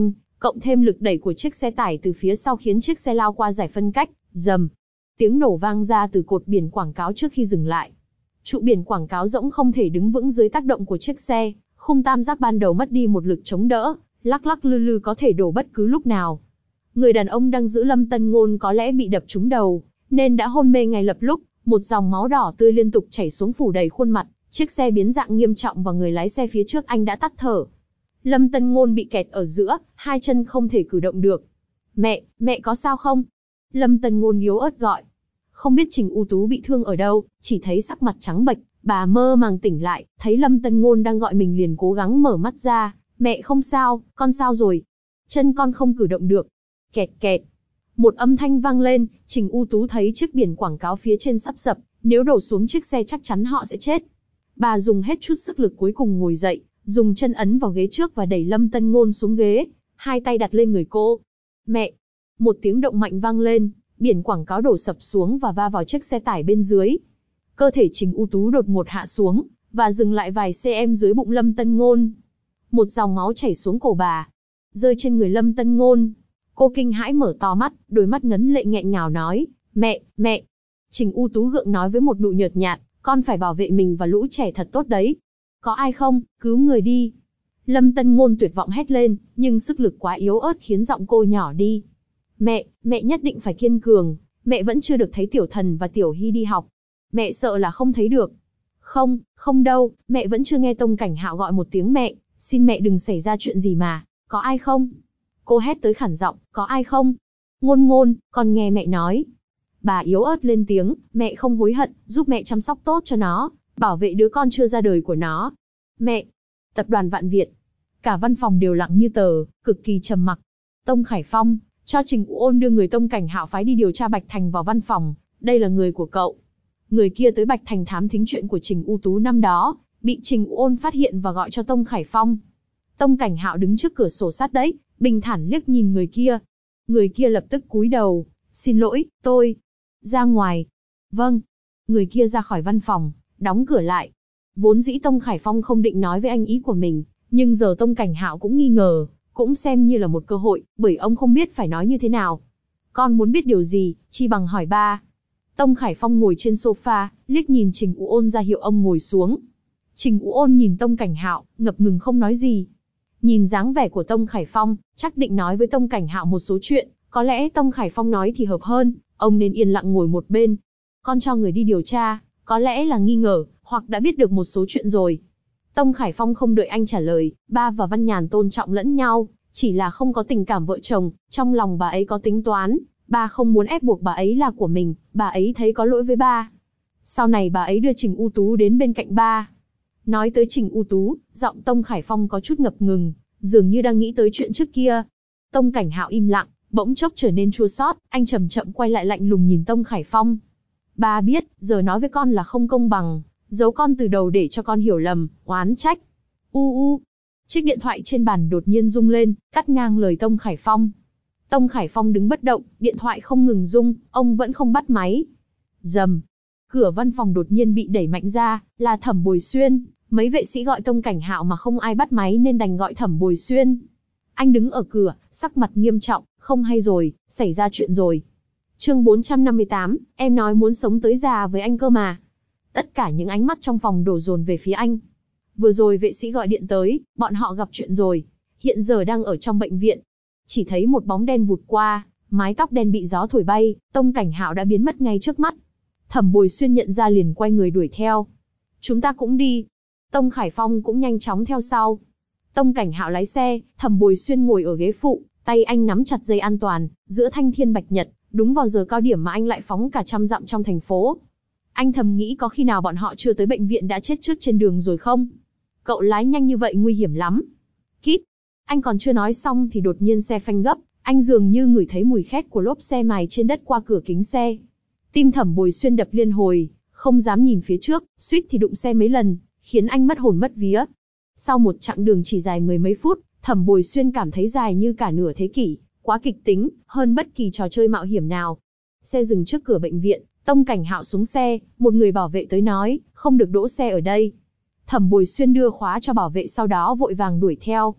cộng thêm lực đẩy của chiếc xe tải từ phía sau khiến chiếc xe lao qua giải phân cách, rầm. Tiếng nổ vang ra từ cột biển quảng cáo trước khi dừng lại. Trụ biển quảng cáo rỗng không thể đứng vững dưới tác động của chiếc xe, khung tam giác ban đầu mất đi một lực chống đỡ, lắc lắc lư lư có thể đổ bất cứ lúc nào. Người đàn ông đang giữ Lâm Tân Ngôn có lẽ bị đập trúng đầu, nên đã hôn mê ngay lập lúc, một dòng máu đỏ tươi liên tục chảy xuống phủ đầy khuôn mặt, chiếc xe biến dạng nghiêm trọng và người lái xe phía trước anh đã tắt thở. Lâm Tân Ngôn bị kẹt ở giữa, hai chân không thể cử động được. Mẹ có sao không? Lâm Tân Ngôn yếu ớt gọi. Không biết Trình U Tú bị thương ở đâu, chỉ thấy sắc mặt trắng bệch, bà mơ màng tỉnh lại, thấy Lâm Tân Ngôn đang gọi mình liền cố gắng mở mắt ra. Mẹ không sao, con sao rồi? Chân con không cử động được. Kẹt kẹt. Một âm thanh vang lên, Trình U Tú thấy chiếc biển quảng cáo phía trên sắp sập, nếu đổ xuống chiếc xe chắc chắn họ sẽ chết. Bà dùng hết chút sức lực cuối cùng ngồi dậy, dùng chân ấn vào ghế trước và đẩy Lâm Tân Ngôn xuống ghế, hai tay đặt lên người cô. Mẹ! Một tiếng động mạnh vang lên, biển quảng cáo đổ sập xuống và va vào chiếc xe tải bên dưới. Cơ thể Trình U Tú đột ngột hạ xuống, và dừng lại vài cm dưới bụng Lâm Tân Ngôn. Một dòng máu chảy xuống cổ bà, rơi trên người Lâm Tân Ngôn. Cô kinh hãi mở to mắt, đôi mắt ngấn lệ nghẹn ngào nói, mẹ. Trình U Tú gượng nói với một nụ nhợt nhạt, con phải bảo vệ mình và lũ trẻ thật tốt đấy. Có ai không, cứu người đi. Lâm Tân Ngôn tuyệt vọng hét lên, nhưng sức lực quá yếu ớt khiến giọng cô nhỏ đi. Mẹ nhất định phải kiên cường, mẹ vẫn chưa được thấy Tiểu Thần và Tiểu Hy đi học. Mẹ sợ là không thấy được. Không đâu, mẹ vẫn chưa nghe Tông Cảnh Hạo gọi một tiếng mẹ, xin mẹ đừng xảy ra chuyện gì mà, có ai không? Cô hét tới khản giọng, có ai không? Ngôn, con nghe mẹ nói. Bà yếu ớt lên tiếng, mẹ không hối hận, giúp mẹ chăm sóc tốt cho nó, bảo vệ đứa con chưa ra đời của nó. Mẹ! Tập đoàn Vạn Việt. Cả văn phòng đều lặng như tờ, cực kỳ trầm mặc. Tông Khải Phong, cho Trình U Ôn đưa người Tông Cảnh Hạo phái đi điều tra Bạch Thành vào văn phòng, đây là người của cậu. Người kia tới Bạch Thành thám thính chuyện của Trình U Tú năm đó, bị Trình U Ôn phát hiện và gọi cho Tông Khải Phong. Tông Cảnh Hạo đứng trước cửa sổ sát đấy, bình thản liếc nhìn người kia. Người kia lập tức cúi đầu, xin lỗi, tôi. Ra ngoài. Vâng. Người kia ra khỏi văn phòng, đóng cửa lại. Vốn dĩ Tông Khải Phong không định nói với anh ý của mình, nhưng giờ Tông Cảnh Hạo cũng nghi ngờ, cũng xem như là một cơ hội, bởi ông không biết phải nói như thế nào. Con muốn biết điều gì, chi bằng hỏi ba. Tông Khải Phong ngồi trên sofa, liếc nhìn Trình U Ôn ra hiệu ông ngồi xuống. Trình U Ôn nhìn Tông Cảnh Hạo, ngập ngừng không nói gì. Nhìn dáng vẻ của Tông Khải Phong, chắc định nói với Tông Cảnh Hạo một số chuyện, có lẽ Tông Khải Phong nói thì hợp hơn, ông nên yên lặng ngồi một bên. Con cho người đi điều tra, có lẽ là nghi ngờ, hoặc đã biết được một số chuyện rồi. Tông Khải Phong không đợi anh trả lời, ba và Văn Nhàn tôn trọng lẫn nhau, chỉ là không có tình cảm vợ chồng, trong lòng bà ấy có tính toán, ba không muốn ép buộc bà ấy là của mình, bà ấy thấy có lỗi với ba. Sau này bà ấy đưa Trình U Tú đến bên cạnh ba. Nói tới Trình U Tú, giọng Tông Khải Phong có chút ngập ngừng, dường như đang nghĩ tới chuyện trước kia. Tông Cảnh Hạo im lặng, bỗng chốc trở nên chua xót, anh chậm chậm quay lại lạnh lùng nhìn Tông Khải Phong. Ba biết, giờ nói với con là không công bằng, giấu con từ đầu để cho con hiểu lầm, oán trách. Chiếc điện thoại trên bàn đột nhiên rung lên, cắt ngang lời Tông Khải Phong. Tông Khải Phong đứng bất động, điện thoại không ngừng rung, ông vẫn không bắt máy. Rầm. Cửa văn phòng đột nhiên bị đẩy mạnh ra, là Thẩm Bồi Xuyên. Mấy vệ sĩ gọi Tông Cảnh Hạo mà không ai bắt máy nên đành gọi Thẩm Bồi Xuyên. Anh đứng ở cửa, sắc mặt nghiêm trọng, không hay rồi, xảy ra chuyện rồi. Chương 458, em nói muốn sống tới già với anh cơ mà. Tất cả những ánh mắt trong phòng đổ dồn về phía anh. Vừa rồi vệ sĩ gọi điện tới, bọn họ gặp chuyện rồi. Hiện giờ đang ở trong bệnh viện. Chỉ thấy một bóng đen vụt qua, mái tóc đen bị gió thổi bay, Tông Cảnh Hạo đã biến mất ngay trước mắt. Thẩm Bồi Xuyên nhận ra liền quay người đuổi theo. Chúng ta cũng đi. Tông Khải Phong cũng nhanh chóng theo sau. Tông Cảnh Hạo lái xe, Thẩm Bồi Xuyên ngồi ở ghế phụ, tay anh nắm chặt dây an toàn, giữa thanh thiên bạch nhật, đúng vào giờ cao điểm mà anh lại phóng cả trăm dặm trong thành phố. Anh thầm nghĩ có khi nào bọn họ chưa tới bệnh viện đã chết trước trên đường rồi không? Cậu lái nhanh như vậy nguy hiểm lắm. Kít. Anh còn chưa nói xong thì đột nhiên xe phanh gấp, anh dường như ngửi thấy mùi khét của lốp xe mài trên đất qua cửa kính xe. Tim Thẩm Bồi Xuyên đập liên hồi, không dám nhìn phía trước, suýt thì đụng xe mấy lần, khiến anh mất hồn mất vía. Sau một chặng đường chỉ dài mười mấy phút, Thẩm Bồi Xuyên cảm thấy dài như cả nửa thế kỷ, quá kịch tính, hơn bất kỳ trò chơi mạo hiểm nào. Xe dừng trước cửa bệnh viện, Tông Cảnh Hạo xuống xe, một người bảo vệ tới nói, không được đỗ xe ở đây. Thẩm Bồi Xuyên đưa khóa cho bảo vệ sau đó vội vàng đuổi theo.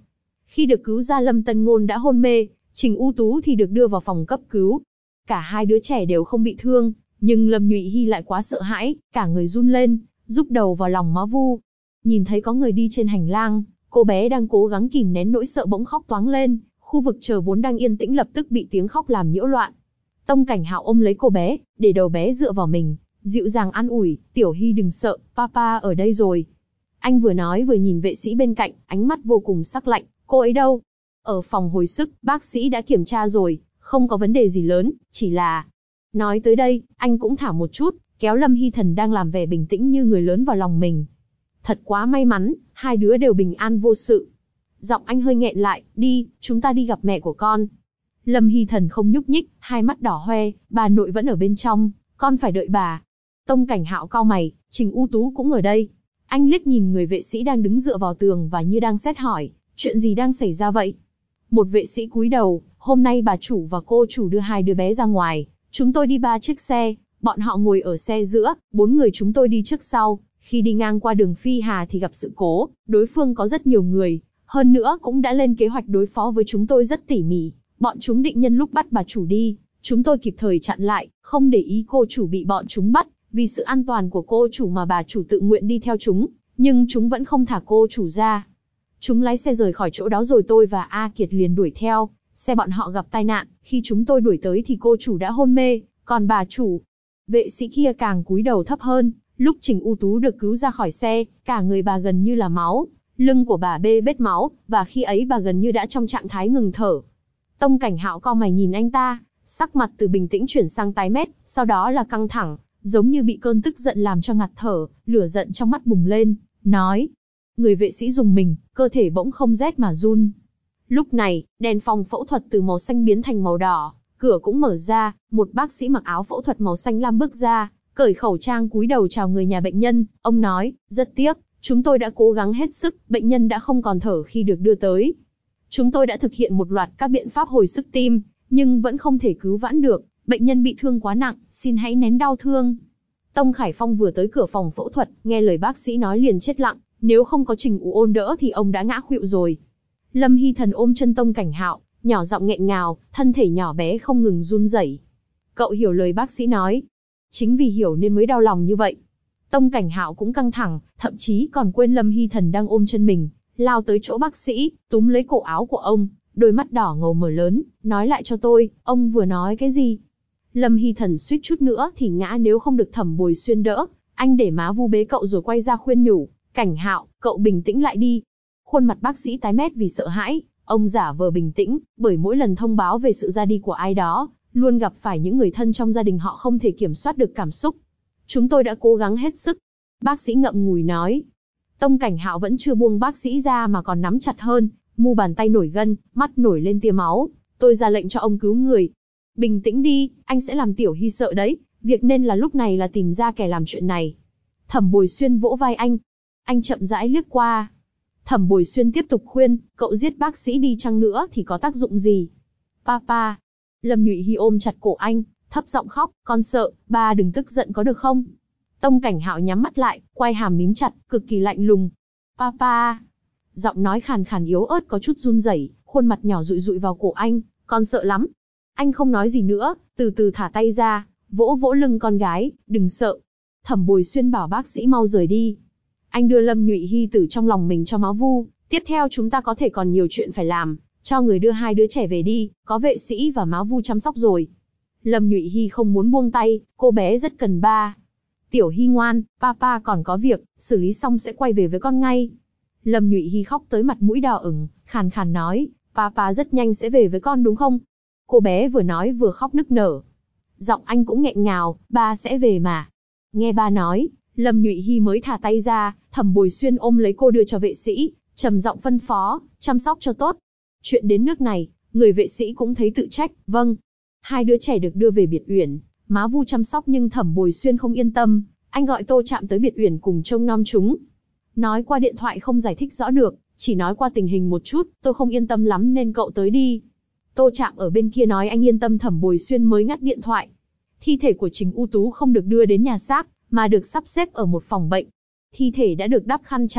Khi được cứu ra Lâm Tân Ngôn đã hôn mê, Trình U Tú thì được đưa vào phòng cấp cứu. Cả hai đứa trẻ đều không bị thương, nhưng Lâm Nhụy Hy lại quá sợ hãi, cả người run lên, rúc đầu vào lòng Mã Vu. Nhìn thấy có người đi trên hành lang, cô bé đang cố gắng kìm nén nỗi sợ bỗng khóc toáng lên, khu vực chờ vốn đang yên tĩnh lập tức bị tiếng khóc làm nhiễu loạn. Tông Cảnh Hạo ôm lấy cô bé, để đầu bé dựa vào mình, dịu dàng an ủi, "Tiểu Hy đừng sợ, papa ở đây rồi." Anh vừa nói vừa nhìn vệ sĩ bên cạnh, ánh mắt vô cùng sắc lạnh, "Cô ấy đâu?" "Ở phòng hồi sức, bác sĩ đã kiểm tra rồi, không có vấn đề gì lớn, chỉ là..." Nói tới đây, anh cũng thả một chút, kéo Lâm Hy Thần đang làm vẻ bình tĩnh như người lớn vào lòng mình. Thật quá may mắn, hai đứa đều bình an vô sự. Giọng anh hơi nghẹn lại, "Đi, chúng ta đi gặp mẹ của con." Lâm Hy Thần không nhúc nhích, hai mắt đỏ hoe, "Bà nội vẫn ở bên trong, con phải đợi bà." Tông Cảnh Hạo cau mày, "Trình U Tú cũng ở đây." Anh liếc nhìn người vệ sĩ đang đứng dựa vào tường và như đang xét hỏi, chuyện gì đang xảy ra vậy? Một vệ sĩ cúi đầu, "Hôm nay bà chủ và cô chủ đưa hai đứa bé ra ngoài, chúng tôi đi 3 chiếc xe, bọn họ ngồi ở xe giữa, 4 người chúng tôi đi trước sau. Khi đi ngang qua đường Phi Hà thì gặp sự cố, đối phương có rất nhiều người, hơn nữa cũng đã lên kế hoạch đối phó với chúng tôi rất tỉ mỉ. Bọn chúng định nhân lúc bắt bà chủ đi, chúng tôi kịp thời chặn lại, không để ý cô chủ bị bọn chúng bắt, vì sự an toàn của cô chủ mà bà chủ tự nguyện đi theo chúng, nhưng chúng vẫn không thả cô chủ ra. Chúng lái xe rời khỏi chỗ đó rồi tôi và A Kiệt liền đuổi theo, xe bọn họ gặp tai nạn, khi chúng tôi đuổi tới thì cô chủ đã hôn mê, còn bà chủ..." Vệ sĩ kia càng cúi đầu thấp hơn, lúc Trình U Tú được cứu ra khỏi xe, cả người bà gần như là máu, lưng của bà bê bết máu, và khi ấy bà gần như đã trong trạng thái ngừng thở. Tông Cảnh Hạo cau mày nhìn anh ta, sắc mặt từ bình tĩnh chuyển sang tái mét, sau đó là căng thẳng, giống như bị cơn tức giận làm cho ngạt thở, lửa giận trong mắt bùng lên, nói. Người vệ sĩ rùng mình, cơ thể bỗng không rét mà run. Lúc này, đèn phòng phẫu thuật từ màu xanh biến thành màu đỏ, cửa cũng mở ra, một bác sĩ mặc áo phẫu thuật màu xanh lam bước ra, cởi khẩu trang cúi đầu chào người nhà bệnh nhân, ông nói, "Rất tiếc, chúng tôi đã cố gắng hết sức, bệnh nhân đã không còn thở khi được đưa tới. Chúng tôi đã thực hiện một loạt các biện pháp hồi sức tim, nhưng vẫn không thể cứu vãn được, bệnh nhân bị thương quá nặng, xin hãy nén đau thương." Tông Khải Phong vừa tới cửa phòng phẫu thuật, nghe lời bác sĩ nói liền chết lặng, nếu không có Trình U ôn đỡ thì ông đã ngã khuỵu rồi. Lâm Hy Thần ôm chân Tông Cảnh Hạo, nhỏ giọng nghẹn ngào, thân thể nhỏ bé không ngừng run rẩy. "Cậu hiểu lời bác sĩ nói." "Chính vì hiểu nên mới đau lòng như vậy." Tông Cảnh Hạo cũng căng thẳng, thậm chí còn quên Lâm Hy Thần đang ôm chân mình, lao tới chỗ bác sĩ, túm lấy cổ áo của ông, đôi mắt đỏ ngầu mở lớn, "Nói lại cho tôi, ông vừa nói cái gì?" Lâm Hy Thần suýt chút nữa thì ngã nếu không được Thẩm Bồi Xuyên đỡ, anh để má Vu bế cậu rồi quay ra khuyên nhủ, "Cảnh Hạo, cậu bình tĩnh lại đi." Khuôn mặt bác sĩ tái mét vì sợ hãi, ông giả vờ bình tĩnh, bởi mỗi lần thông báo về sự ra đi của ai đó, luôn gặp phải những người thân trong gia đình họ không thể kiểm soát được cảm xúc. "Chúng tôi đã cố gắng hết sức." Bác sĩ ngậm ngùi nói. Tông Cảnh Hạo vẫn chưa buông bác sĩ ra mà còn nắm chặt hơn, mu bàn tay nổi gân, mắt nổi lên tia máu. "Tôi ra lệnh cho ông cứu người." "Bình tĩnh đi, anh sẽ làm Tiểu Hy sợ đấy, việc nên là lúc này là tìm ra kẻ làm chuyện này." Thẩm Bồi Xuyên vỗ vai anh. Anh chậm rãi liếc qua. Thẩm Bồi Xuyên tiếp tục khuyên, "Cậu giết bác sĩ đi chăng nữa thì có tác dụng gì?" "Papa." Lâm Nhụy Hy ôm chặt cổ anh, thấp giọng khóc, "Con sợ, ba đừng tức giận có được không?" Tông Cảnh Hạo nhắm mắt lại, quai hàm mím chặt, cực kỳ lạnh lùng. "Papa." Giọng nói khàn khàn yếu ớt có chút run rẩy, khuôn mặt nhỏ dụi dụi vào cổ anh, "Con sợ lắm." Anh không nói gì nữa, từ từ thả tay ra, vỗ vỗ lưng con gái, "Đừng sợ." Thẩm Bồi Xuyên bảo bác sĩ mau rời đi. Anh đưa Lâm Nhụy Hy từ trong lòng mình cho Mã Vu, "Tiếp theo chúng ta có thể còn nhiều chuyện phải làm, cho người đưa hai đứa trẻ về đi, có vệ sĩ và Mã Vu chăm sóc rồi." Lâm Nhụy Hy không muốn buông tay, cô bé rất cần ba. "Tiểu Hy ngoan, papa còn có việc, xử lý xong sẽ quay về với con ngay." Lâm Nhụy Hy khóc tới mặt mũi đỏ ửng, khàn khàn nói, "Papa rất nhanh sẽ về với con đúng không?" Cô bé vừa nói vừa khóc nức nở. Giọng anh cũng nghẹn ngào, "Ba sẽ về mà." Nghe ba nói, Lâm Nhụy Hy mới thả tay ra, Thẩm Bồi Xuyên ôm lấy cô đưa cho vệ sĩ, trầm giọng phân phó, "Chăm sóc cho tốt." Chuyện đến nước này, người vệ sĩ cũng thấy tự trách, "Vâng." Hai đứa trẻ được đưa về biệt uyển, Mã Vu chăm sóc nhưng Thẩm Bồi Xuyên không yên tâm, anh gọi Tô Trạm tới biệt uyển cùng trông nom chúng. Nói qua điện thoại không giải thích rõ được, chỉ nói qua tình hình một chút, "Tôi không yên tâm lắm nên cậu tới đi." Tô Trạm ở bên kia nói anh yên tâm, Thẩm Bồi Xuyên mới ngắt điện thoại. Thi thể của Trình U Tú không được đưa đến nhà xác, mà được sắp xếp ở một phòng bệnh. Thi thể đã được đắp khăn trắng,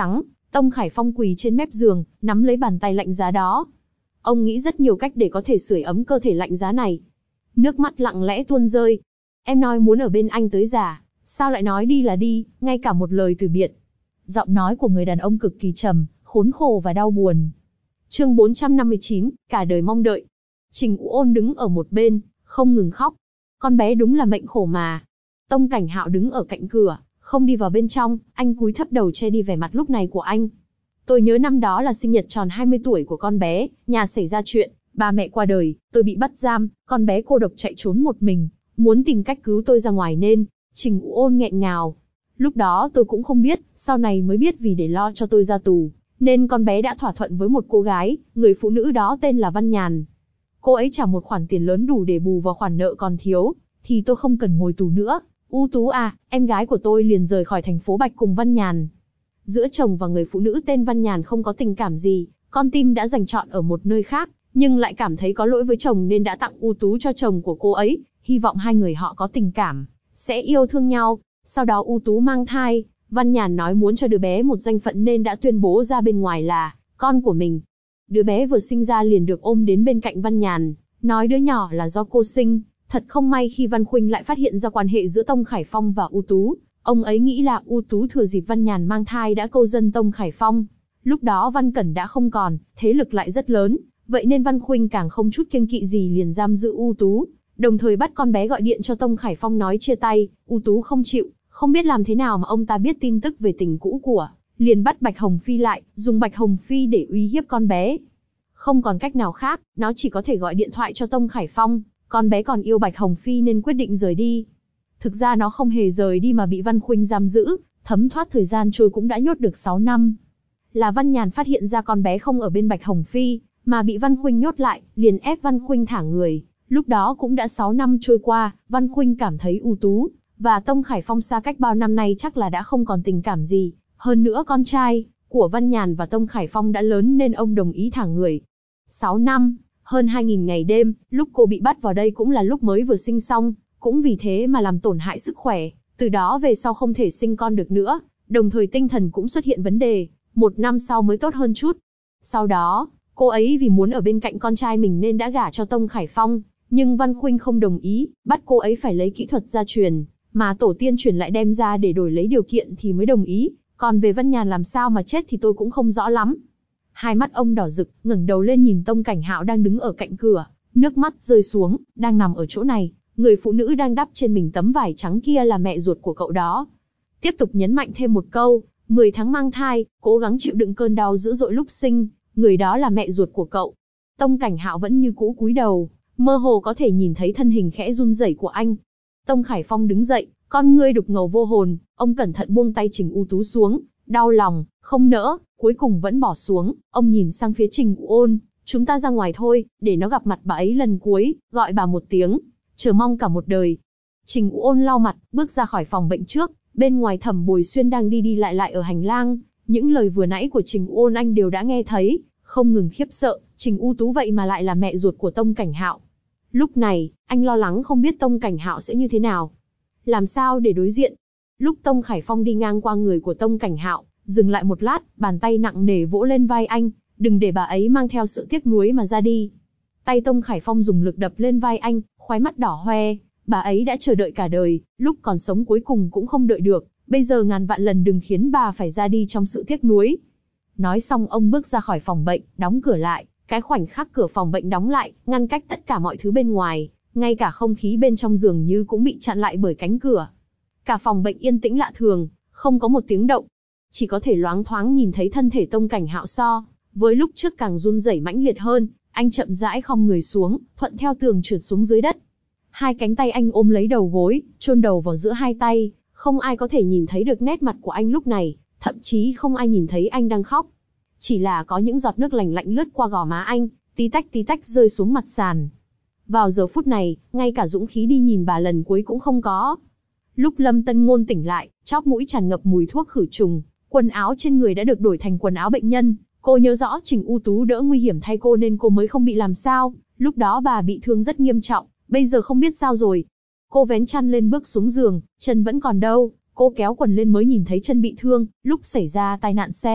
Tông Khải Phong quỳ trên mép giường, nắm lấy bàn tay lạnh giá đó. Ông nghĩ rất nhiều cách để có thể sưởi ấm cơ thể lạnh giá này. Nước mắt lặng lẽ tuôn rơi. Em nói muốn ở bên anh tới già, sao lại nói đi là đi, ngay cả một lời từ biệt. Giọng nói của người đàn ông cực kỳ trầm, khốn khổ và đau buồn. Chương 459, cả đời mong đợi. Trình Vũ Ôn đứng ở một bên, không ngừng khóc. Con bé đúng là mệnh khổ mà. Tông Cảnh Hạo đứng ở cạnh cửa, không đi vào bên trong, anh cúi thấp đầu che đi vẻ mặt lúc này của anh. Tôi nhớ năm đó là sinh nhật tròn 20 tuổi của con bé, nhà xảy ra chuyện, ba mẹ qua đời, tôi bị bắt giam, con bé cô độc chạy trốn một mình, muốn tìm cách cứu tôi ra ngoài nên, Trình Vũ Ôn nghẹn ngào. Lúc đó tôi cũng không biết, sau này mới biết vì để lo cho tôi ra tù, nên con bé đã thỏa thuận với một cô gái, người phụ nữ đó tên là Văn Nhàn. Cô ấy trả một khoản tiền lớn đủ để bù vào khoản nợ còn thiếu, thì tôi không cần ngồi tù nữa. U Tú à, em gái của tôi liền rời khỏi thành phố Bạch cùng Văn Nhàn. Giữa chồng và người phụ nữ tên Văn Nhàn không có tình cảm gì, con tim đã dành chọn ở một nơi khác, nhưng lại cảm thấy có lỗi với chồng nên đã tặng U Tú cho chồng của cô ấy, hy vọng hai người họ có tình cảm, sẽ yêu thương nhau. Sau đó U Tú mang thai, Văn Nhàn nói muốn cho đứa bé một danh phận nên đã tuyên bố ra bên ngoài là con của mình. Đứa bé vừa sinh ra liền được ôm đến bên cạnh Văn Nhàn, nói đứa nhỏ là do cô sinh. Thật không may khi Văn Khuynh lại phát hiện ra quan hệ giữa Tông Khải Phong và U Tú, ông ấy nghĩ là U Tú thừa dịp Văn Nhàn mang thai đã câu dân Tông Khải Phong. Lúc đó Văn Cẩn đã không còn, thế lực lại rất lớn, vậy nên Văn Khuynh càng không chút kiêng kỵ gì liền giam giữ U Tú, đồng thời bắt con bé gọi điện cho Tông Khải Phong nói chia tay. U Tú không chịu, không biết làm thế nào mà ông ta biết tin tức về tình cũ của, liền bắt Bạch Hồng Phi lại, dùng Bạch Hồng Phi để uy hiếp con bé. Không còn cách nào khác, nó chỉ có thể gọi điện thoại cho Tông Khải Phong. Con bé còn yêu Bạch Hồng Phi nên quyết định rời đi. Thực ra nó không hề rời đi mà bị Văn Khuynh giam giữ, thấm thoát thời gian trôi cũng đã nhốt được 6 năm. Là Văn Nhàn phát hiện ra con bé không ở bên Bạch Hồng Phi, mà bị Văn Khuynh nhốt lại, liền ép Văn Khuynh thả người. Lúc đó cũng đã 6 năm trôi qua, Văn Khuynh cảm thấy U Tú và Tông Khải Phong xa cách bao năm nay chắc là đã không còn tình cảm gì. Hơn nữa con trai của Văn Nhàn và Tông Khải Phong đã lớn nên ông đồng ý thả người. 6 năm. Hơn 2.000 ngày đêm, lúc cô bị bắt vào đây cũng là lúc mới vừa sinh xong, cũng vì thế mà làm tổn hại sức khỏe, từ đó về sau không thể sinh con được nữa, đồng thời tinh thần cũng xuất hiện vấn đề, 1 năm sau mới tốt hơn chút. Sau đó, cô ấy vì muốn ở bên cạnh con trai mình nên đã gả cho Tông Khải Phong, nhưng Văn Khuynh không đồng ý, bắt cô ấy phải lấy kỹ thuật gia truyền, mà tổ tiên truyền lại đem ra để đổi lấy điều kiện thì mới đồng ý, còn về Văn Nhàn làm sao mà chết thì tôi cũng không rõ lắm. Hai mắt ông đỏ rực, ngẩng đầu lên nhìn Tông Cảnh Hạo đang đứng ở cạnh cửa, nước mắt rơi xuống, đang nằm ở chỗ này, người phụ nữ đang đắp trên mình tấm vải trắng kia là mẹ ruột của cậu đó. Tiếp tục nhấn mạnh thêm một câu, 10 tháng mang thai, cố gắng chịu đựng cơn đau dữ dội lúc sinh, người đó là mẹ ruột của cậu. Tông Cảnh Hạo vẫn như cũ cúi đầu, mơ hồ có thể nhìn thấy thân hình khẽ run rẩy của anh. Tông Khải Phong đứng dậy, con ngươi đục ngầu vô hồn, ông cẩn thận buông tay Trình U Tú xuống, đau lòng, không nỡ, cuối cùng vẫn bỏ xuống, ông nhìn sang phía Trình U Ôn, chúng ta ra ngoài thôi, để nó gặp mặt bà ấy lần cuối, gọi bà một tiếng, chờ mong cả một đời. Trình U Ôn lau mặt, bước ra khỏi phòng bệnh trước, bên ngoài Thẩm Bồi Xuyên đang đi đi lại lại ở hành lang, những lời vừa nãy của Trình U Ôn anh đều đã nghe thấy, không ngừng khiếp sợ, Trình U Tú vậy mà lại là mẹ ruột của Tông Cảnh Hạo. Lúc này, anh lo lắng không biết Tông Cảnh Hạo sẽ như thế nào, làm sao để đối diện. Lúc Tông Khải Phong đi ngang qua người của Tông Cảnh Hạo, dừng lại một lát, bàn tay nặng nề vỗ lên vai anh, đừng để bà ấy mang theo sự tiếc nuối mà ra đi. Tay Tông Khải Phong dùng lực đập lên vai anh, khóe mắt đỏ hoe, bà ấy đã chờ đợi cả đời, lúc còn sống cuối cùng cũng không đợi được, bây giờ ngàn vạn lần đừng khiến bà phải ra đi trong sự tiếc nuối. Nói xong ông bước ra khỏi phòng bệnh, đóng cửa lại, cái khoảnh khắc cửa phòng bệnh đóng lại, ngăn cách tất cả mọi thứ bên ngoài, ngay cả không khí bên trong dường như cũng bị chặn lại bởi cánh cửa. Cả phòng bệnh yên tĩnh lạ thường, không có một tiếng động. Chỉ có thể loáng thoáng nhìn thấy thân thể Tông Cảnh Hạo so với lúc trước càng run rẩy mãnh liệt hơn, anh chậm rãi khom người xuống, thuận theo tường trượt xuống dưới đất. Hai cánh tay anh ôm lấy đầu gối, chôn đầu vào giữa hai tay, không ai có thể nhìn thấy được nét mặt của anh lúc này, thậm chí không ai nhìn thấy anh đang khóc. Chỉ là có những giọt nước lạnh lạnh lướt qua gò má anh, tí tách rơi xuống mặt sàn. Vào giờ phút này, ngay cả dũng khí đi nhìn bà lần cuối cũng không có. Lúc Lâm Tân Ngôn tỉnh lại, chóp mũi tràn ngập mùi thuốc khử trùng, quần áo trên người đã được đổi thành quần áo bệnh nhân. Cô nhớ rõ Trình U Tú đỡ nguy hiểm thay cô nên cô mới không bị làm sao. Lúc đó bà bị thương rất nghiêm trọng, bây giờ không biết sao rồi. Cô vén chăn lên bước xuống giường, chân vẫn còn đâu. Cô kéo quần lên mới nhìn thấy chân bị thương. Lúc xảy ra tai nạn xe,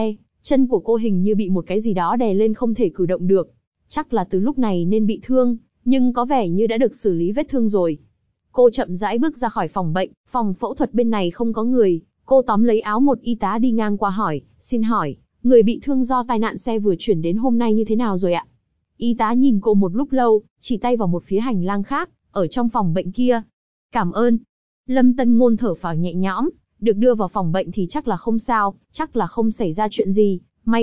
Chân của cô hình như bị một cái gì đó đè lên không thể cử động được. Chắc là từ lúc này nên bị thương, nhưng có vẻ như đã được xử lý vết thương rồi. Cô chậm rãi bước ra khỏi phòng bệnh, phòng phẫu thuật bên này không có người. Cô tóm lấy áo một y tá đi ngang qua hỏi, xin hỏi, người bị thương do tai nạn xe vừa chuyển đến hôm nay như thế nào rồi ạ? Y tá nhìn cô một lúc lâu, chỉ tay vào một phía hành lang khác, ở trong phòng bệnh kia. Cảm ơn. Lâm Tân Ngôn thở phào nhẹ nhõm, được đưa vào phòng bệnh thì chắc là không sao, chắc là không xảy ra chuyện gì.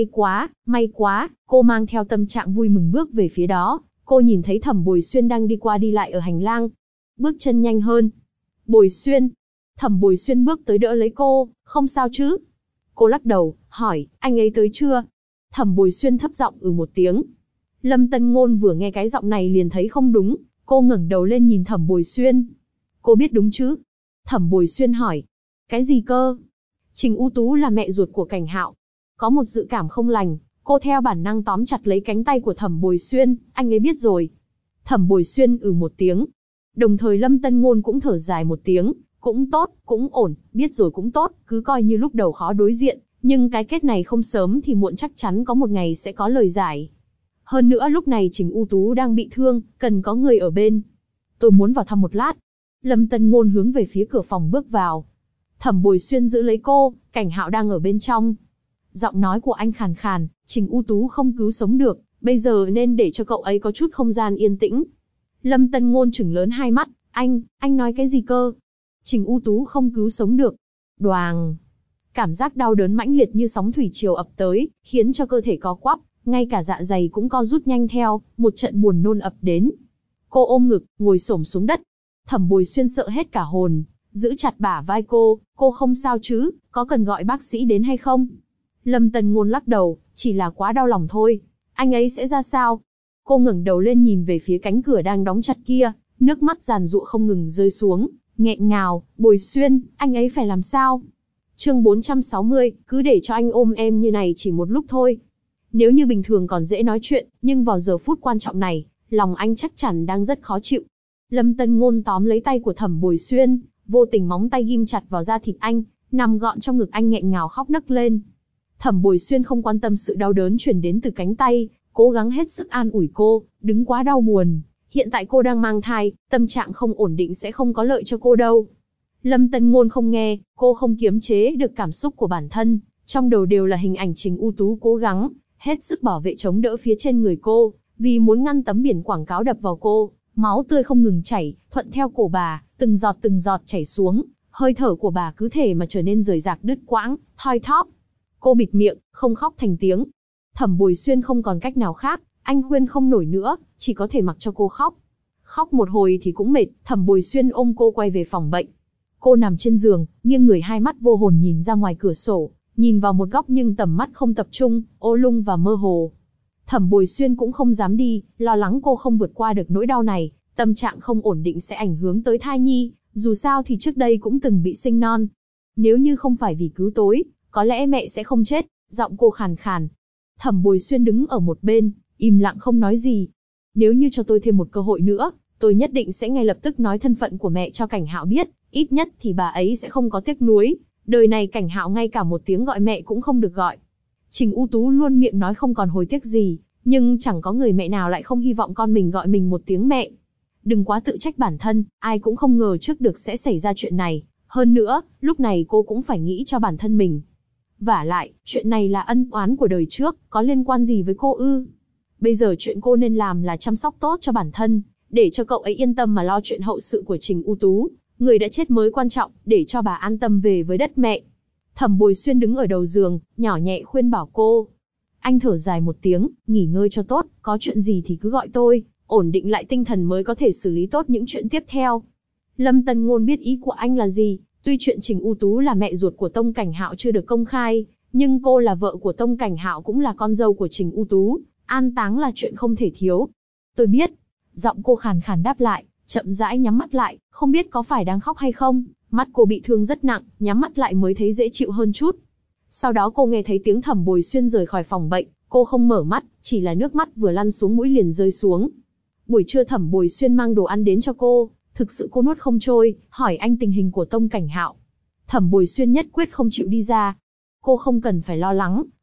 May quá, cô mang theo tâm trạng vui mừng bước về phía đó. Cô nhìn thấy Thẩm Bồi Xuyên đang đi qua đi lại ở hành lang. Bước chân nhanh hơn. Bồi Xuyên. Thẩm Bồi Xuyên bước tới đỡ lấy cô, không sao chứ? Cô lắc đầu, hỏi, anh ấy tới chưa? Thẩm Bồi Xuyên thấp giọng một tiếng. Lâm Tân Ngôn vừa nghe cái giọng này liền thấy không đúng, cô ngẩng đầu lên nhìn Thẩm Bồi Xuyên. Cô biết đúng chứ? Thẩm Bồi Xuyên hỏi. Cái gì cơ? Trình U Tú là mẹ ruột của Cảnh Hạo. Có một dự cảm không lành, cô theo bản năng tóm chặt lấy cánh tay của Thẩm Bồi Xuyên, anh ấy biết rồi. Thẩm Bồi Xuyên một tiếng. Đồng thời Lâm Tân Ngôn cũng thở dài một tiếng, cũng tốt, cũng ổn, biết rồi cũng tốt, cứ coi như lúc đầu khó đối diện, nhưng cái kết này không sớm thì muộn chắc chắn có một ngày sẽ có lời giải. Hơn nữa lúc này Trình U Tú đang bị thương, cần có người ở bên. Tôi muốn vào thăm một lát. Lâm Tân Ngôn hướng về phía cửa phòng bước vào. Thẩm Bồi Xuyên giữ lấy cô, Cảnh Hạo đang ở bên trong. Giọng nói của anh khàn khàn, Trình U Tú không cứu sống được, bây giờ nên để cho cậu ấy có chút không gian yên tĩnh. Lâm Tân Ngôn trừng lớn hai mắt, anh nói cái gì cơ? Trình U Tú không cứu sống được. Đoàng. Cảm giác đau đớn mãnh liệt như sóng thủy triều ập tới, khiến cho cơ thể co quắp, ngay cả dạ dày cũng co rút nhanh theo, một trận buồn nôn ập đến. Cô ôm ngực, ngồi xổm xuống đất. Thẩm Bồi Xuyên sợ hết cả hồn, giữ chặt bả vai cô không sao chứ, có cần gọi bác sĩ đến hay không? Lâm Tân Ngôn lắc đầu, chỉ là quá đau lòng thôi. Anh ấy sẽ ra sao? Cô ngẩng đầu lên nhìn về phía cánh cửa đang đóng chặt kia, nước mắt giàn giụa không ngừng rơi xuống, nghẹn ngào, Bồi Xuyên, anh ấy phải làm sao? Chương 460, cứ để cho anh ôm em như này chỉ một lúc thôi. Nếu như bình thường còn dễ nói chuyện, nhưng vào giờ phút quan trọng này, lòng anh chắc chắn đang rất khó chịu. Lâm Tân Ngôn tóm lấy tay của Thẩm Bồi Xuyên, vô tình móng tay ghim chặt vào da thịt anh, nằm gọn trong ngực anh nghẹn ngào khóc nấc lên. Thẩm Bồi Xuyên không quan tâm sự đau đớn truyền đến từ cánh tay, cố gắng hết sức an ủi cô, đừng quá đau buồn. Hiện tại cô đang mang thai, tâm trạng không ổn định sẽ không có lợi cho cô đâu. Lâm Tân Ngôn không nghe, cô không kiềm chế được cảm xúc của bản thân, trong đầu đều là hình ảnh Trình U Tú cố gắng, hết sức bảo vệ chống đỡ phía trên người cô, vì muốn ngăn tấm biển quảng cáo đập vào cô, máu tươi không ngừng chảy, thuận theo cổ bà, từng giọt chảy xuống, hơi thở của bà cứ thể mà trở nên rời rạc đứt quãng, thoi thóp. Cô bịt miệng, không khóc thành tiếng. Thẩm Bồi Xuyên không còn cách nào khác, anh khuyên không nổi nữa, chỉ có thể mặc cho cô khóc. Khóc một hồi thì cũng mệt, Thẩm Bồi Xuyên ôm cô quay về phòng bệnh. Cô nằm trên giường, nghiêng người hai mắt vô hồn nhìn ra ngoài cửa sổ, nhìn vào một góc nhưng tầm mắt không tập trung, ô lung và mơ hồ. Thẩm Bồi Xuyên cũng không dám đi, lo lắng cô không vượt qua được nỗi đau này, tâm trạng không ổn định sẽ ảnh hưởng tới thai nhi, dù sao thì trước đây cũng từng bị sinh non. Nếu như không phải vì cứu tối, có lẽ mẹ sẽ không chết, giọng cô khàn khàn. Thẩm Bồi Xuyên đứng ở một bên, im lặng không nói gì. Nếu như cho tôi thêm một cơ hội nữa, tôi nhất định sẽ ngay lập tức nói thân phận của mẹ cho Cảnh Hạo biết, ít nhất thì bà ấy sẽ không có tiếc nuối. Đời này Cảnh Hạo ngay cả một tiếng gọi mẹ cũng không được gọi. Trình U Tú luôn miệng nói không còn hối tiếc gì, nhưng chẳng có người mẹ nào lại không hy vọng con mình gọi mình một tiếng mẹ. Đừng quá tự trách bản thân, ai cũng không ngờ trước được sẽ xảy ra chuyện này. Hơn nữa, lúc này cô cũng phải nghĩ cho bản thân mình. Vả lại, chuyện này là ân oán của đời trước, có liên quan gì với cô ư? Bây giờ chuyện cô nên làm là chăm sóc tốt cho bản thân, để cho cậu ấy yên tâm mà lo chuyện hậu sự của Trình U Tú. Người đã chết mới quan trọng, để cho bà an tâm về với đất mẹ. Thẩm Bồi Xuyên đứng ở đầu giường, nhỏ nhẹ khuyên bảo cô. Anh thở dài một tiếng, nghỉ ngơi cho tốt, có chuyện gì thì cứ gọi tôi, ổn định lại tinh thần mới có thể xử lý tốt những chuyện tiếp theo. Lâm Tân Ngôn biết ý của anh là gì, tuy chuyện Trình U Tú là mẹ ruột của Tông Cảnh Hạo chưa được công khai, nhưng cô là vợ của Tông Cảnh Hạo cũng là con dâu của Trình U Tú, an táng là chuyện không thể thiếu. Tôi biết. Giọng cô khàn khàn đáp lại, chậm rãi nhắm mắt lại, không biết có phải đang khóc hay không, mắt cô bị thương rất nặng, nhắm mắt lại mới thấy dễ chịu hơn chút. Sau đó cô nghe thấy tiếng Thẩm Bồi Xuyên rời khỏi phòng bệnh, cô không mở mắt, chỉ là nước mắt vừa lăn xuống mũi liền rơi xuống. Buổi trưa Thẩm Bồi Xuyên mang đồ ăn đến cho cô, thực sự cô nuốt không trôi, hỏi anh tình hình của Tông Cảnh Hạo. Thẩm Bồi Xuyên nhất quyết không chịu đi ra. Cô không cần phải lo lắng,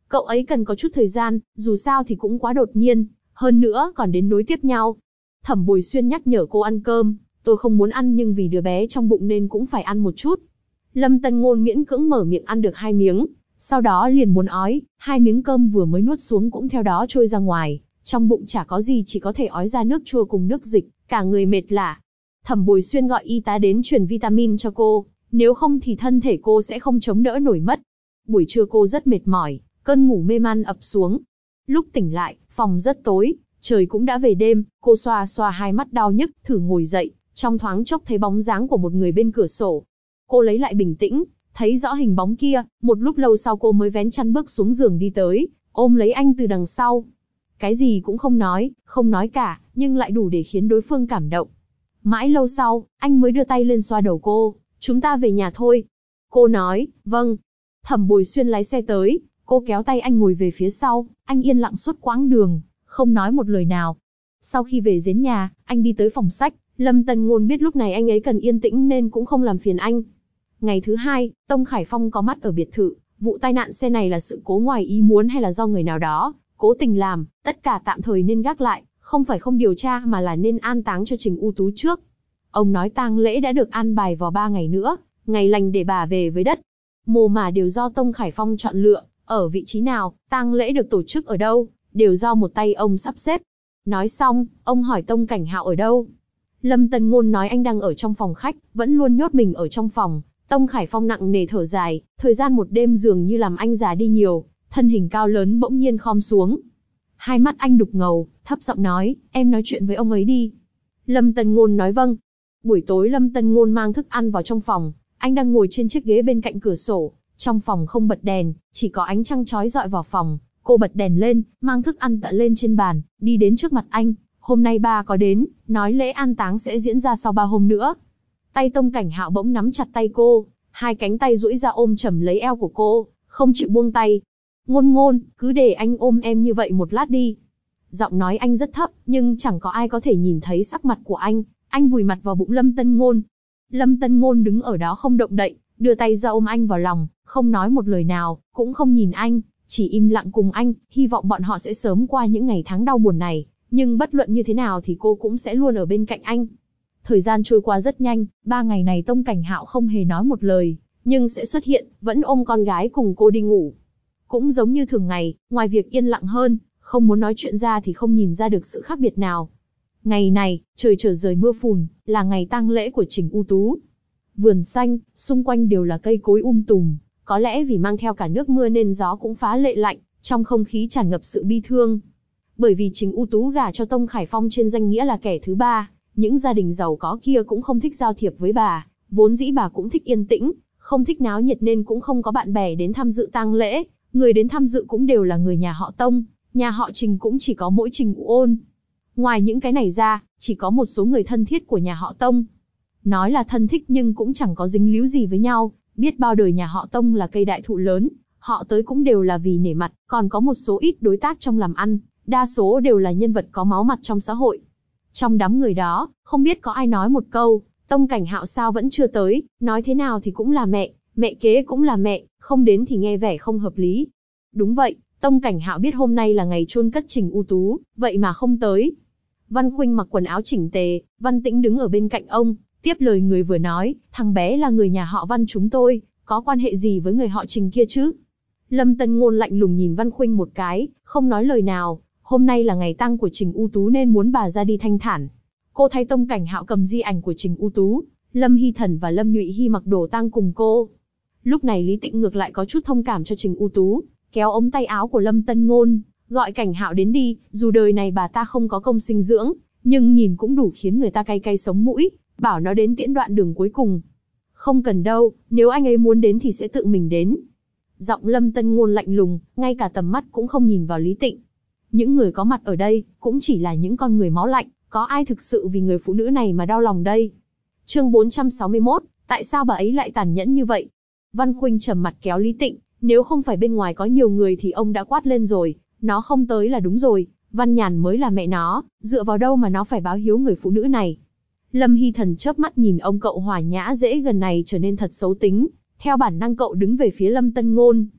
Cậu ấy cần có chút thời gian, dù sao thì cũng quá đột nhiên, hơn nữa còn đến nối tiếp nhau. Thẩm Bồi Xuyên nhắc nhở cô ăn cơm, tôi không muốn ăn nhưng vì đứa bé trong bụng nên cũng phải ăn một chút. Lâm Tân Ngôn miễn cưỡng mở miệng ăn được 2 miếng, sau đó liền muốn ói, 2 miếng cơm vừa mới nuốt xuống cũng theo đó trôi ra ngoài, trong bụng chả có gì chỉ có thể ói ra nước chua cùng nước dịch, cả người mệt lả. Thẩm Bồi Xuyên gọi y tá đến truyền vitamin cho cô, nếu không thì thân thể cô sẽ không chống đỡ nổi mất. Buổi trưa cô rất mệt mỏi, cơn ngủ mê man ập xuống. Lúc tỉnh lại, phòng rất tối, trời cũng đã về đêm, cô xoa xoa hai mắt đau nhức, thử ngồi dậy, trong thoáng chốc thấy bóng dáng của một người bên cửa sổ. Cô lấy lại bình tĩnh, thấy rõ hình bóng kia, một lúc lâu sau cô mới vén chăn bước xuống giường đi tới, ôm lấy anh từ đằng sau. Cái gì cũng không nói cả, nhưng lại đủ để khiến đối phương cảm động. Mãi lâu sau, anh mới đưa tay lên xoa đầu cô, chúng ta về nhà thôi. Cô nói, vâng. Thẩm Bồi Xuyên lái xe tới, cô kéo tay anh ngồi về phía sau, anh yên lặng suốt quãng đường, không nói một lời nào. Sau khi về đến nhà, anh đi tới phòng sách, Lâm Tân Ngôn biết lúc này anh ấy cần yên tĩnh nên cũng không làm phiền anh. Ngày thứ hai, Tông Khải Phong có mặt ở biệt thự, vụ tai nạn xe này là sự cố ngoài ý muốn hay là do người nào đó cố tình làm, tất cả tạm thời nên gác lại, không phải không điều tra mà là nên an táng cho Trình U Tú trước. Ông nói tang lễ đã được an bài vào 3 ngày nữa, ngày lành để bà về với đất. Mồ mả đều do Tông Khải Phong chọn lựa, ở vị trí nào, tang lễ được tổ chức ở đâu, đều do một tay ông sắp xếp. Nói xong, ông hỏi Tông Cảnh Hạo ở đâu. Lâm Tân Ngôn nói anh đang ở trong phòng khách, vẫn luôn nhốt mình ở trong phòng. Tông Khải Phong nặng nề thở dài, thời gian một đêm dường như làm anh già đi nhiều, thân hình cao lớn bỗng nhiên khom xuống. Hai mắt anh đục ngầu, thấp giọng nói, em nói chuyện với ông ấy đi. Lâm Tân Ngôn nói vâng. Buổi tối Lâm Tân Ngôn mang thức ăn vào trong phòng, anh đang ngồi trên chiếc ghế bên cạnh cửa sổ, trong phòng không bật đèn, chỉ có ánh trăng chói rọi vào phòng. Cô bật đèn lên, mang thức ăn đặt lên trên bàn, đi đến trước mặt anh. Hôm nay ba có đến, nói lễ an táng sẽ diễn ra sau 3 hôm nữa. Tay Tông Cảnh Hạo bỗng nắm chặt tay cô, hai cánh tay duỗi ra ôm chầm lấy eo của cô, không chịu buông tay. Ngôn Ngôn, cứ để anh ôm em như vậy một lát đi. Giọng nói anh rất thấp, nhưng chẳng có ai có thể nhìn thấy sắc mặt của anh vùi mặt vào bụng Lâm Tân Ngôn. Lâm Tân Ngôn đứng ở đó không động đậy, đưa tay ra ôm anh vào lòng, không nói một lời nào, cũng không nhìn anh, chỉ im lặng cùng anh, hy vọng bọn họ sẽ sớm qua những ngày tháng đau buồn này, nhưng bất luận như thế nào thì cô cũng sẽ luôn ở bên cạnh anh. Thời gian trôi qua rất nhanh, 3 ngày này Tông Cảnh Hạo không hề nói một lời, nhưng sẽ xuất hiện, vẫn ôm con gái cùng cô đi ngủ. Cũng giống như thường ngày, ngoài việc yên lặng hơn, không muốn nói chuyện ra thì không nhìn ra được sự khác biệt nào. Ngày này, trời trở rời mưa phùn, là ngày tang lễ của Trình U Tú. Vườn xanh, xung quanh đều là cây cối tùm, có lẽ vì mang theo cả nước mưa nên gió cũng phá lệ lạnh, trong không khí tràn ngập sự bi thương. Bởi vì Trình U Tú gả cho Tông Khải Phong trên danh nghĩa là kẻ thứ ba, những gia đình giàu có kia cũng không thích giao thiệp với bà, vốn dĩ bà cũng thích yên tĩnh, không thích náo nhiệt nên cũng không có bạn bè đến tham dự tang lễ, người đến tham dự cũng đều là người nhà họ Tông, nhà họ Trình cũng chỉ có mỗi Trình U Ôn. Ngoài những cái này ra, chỉ có một số người thân thiết của nhà họ Tông. Nói là thân thích nhưng cũng chẳng có dính líu gì với nhau, biết bao đời nhà họ Tông là cây đại thụ lớn, họ tới cũng đều là vì nể mặt, còn có một số ít đối tác trong làm ăn, đa số đều là nhân vật có máu mặt trong xã hội. Trong đám người đó, không biết có ai nói một câu, Tông Cảnh Hạo sao vẫn chưa tới, nói thế nào thì cũng là mẹ kế cũng là mẹ, không đến thì nghe vẻ không hợp lý. Đúng vậy, Tông Cảnh Hạo biết hôm nay là ngày chôn cất Trình U Tú, vậy mà không tới. Văn Khuynh mặc quần áo chỉnh tề, Văn Tĩnh đứng ở bên cạnh ông, tiếp lời người vừa nói, thằng bé là người nhà họ Văn chúng tôi, có quan hệ gì với người họ Trình kia chứ? Lâm Tân Ngôn lạnh lùng nhìn Văn Khuynh một cái, không nói lời nào. Hôm nay là ngày tang của Trình U Tú nên muốn bà ra đi thanh thản. Cô thấy Tông Cảnh Hạo cầm di ảnh của Trình U Tú, Lâm Hy Thần và Lâm Nhụy Hy mặc đồ tang cùng cô. Lúc này Lý Tịnh ngược lại có chút thông cảm cho Trình U Tú, kéo ống tay áo của Lâm Tân Ngôn, gọi Cảnh Hạo đến đi, dù đời này bà ta không có công sinh dưỡng, nhưng nhìn cũng đủ khiến người ta cay cay sống mũi, bảo nó đến tiễn đoạn đường cuối cùng. Không cần đâu, nếu anh ấy muốn đến thì sẽ tự mình đến. Giọng Lâm Tân Ngôn lạnh lùng, ngay cả tầm mắt cũng không nhìn vào Lý Tịnh. Những người có mặt ở đây, cũng chỉ là những con người máu lạnh, có ai thực sự vì người phụ nữ này mà đau lòng đây? Chương 461, tại sao bà ấy lại tàn nhẫn như vậy? Văn Khuynh trầm mặt kéo Lý Tịnh, nếu không phải bên ngoài có nhiều người thì ông đã quát lên rồi, nó không tới là đúng rồi, Văn Nhàn mới là mẹ nó, dựa vào đâu mà nó phải báo hiếu người phụ nữ này? Lâm Hy Thần chớp mắt nhìn ông cậu hòa nhã dễ gần này trở nên thật xấu tính, theo bản năng cậu đứng về phía Lâm Tân Ngôn.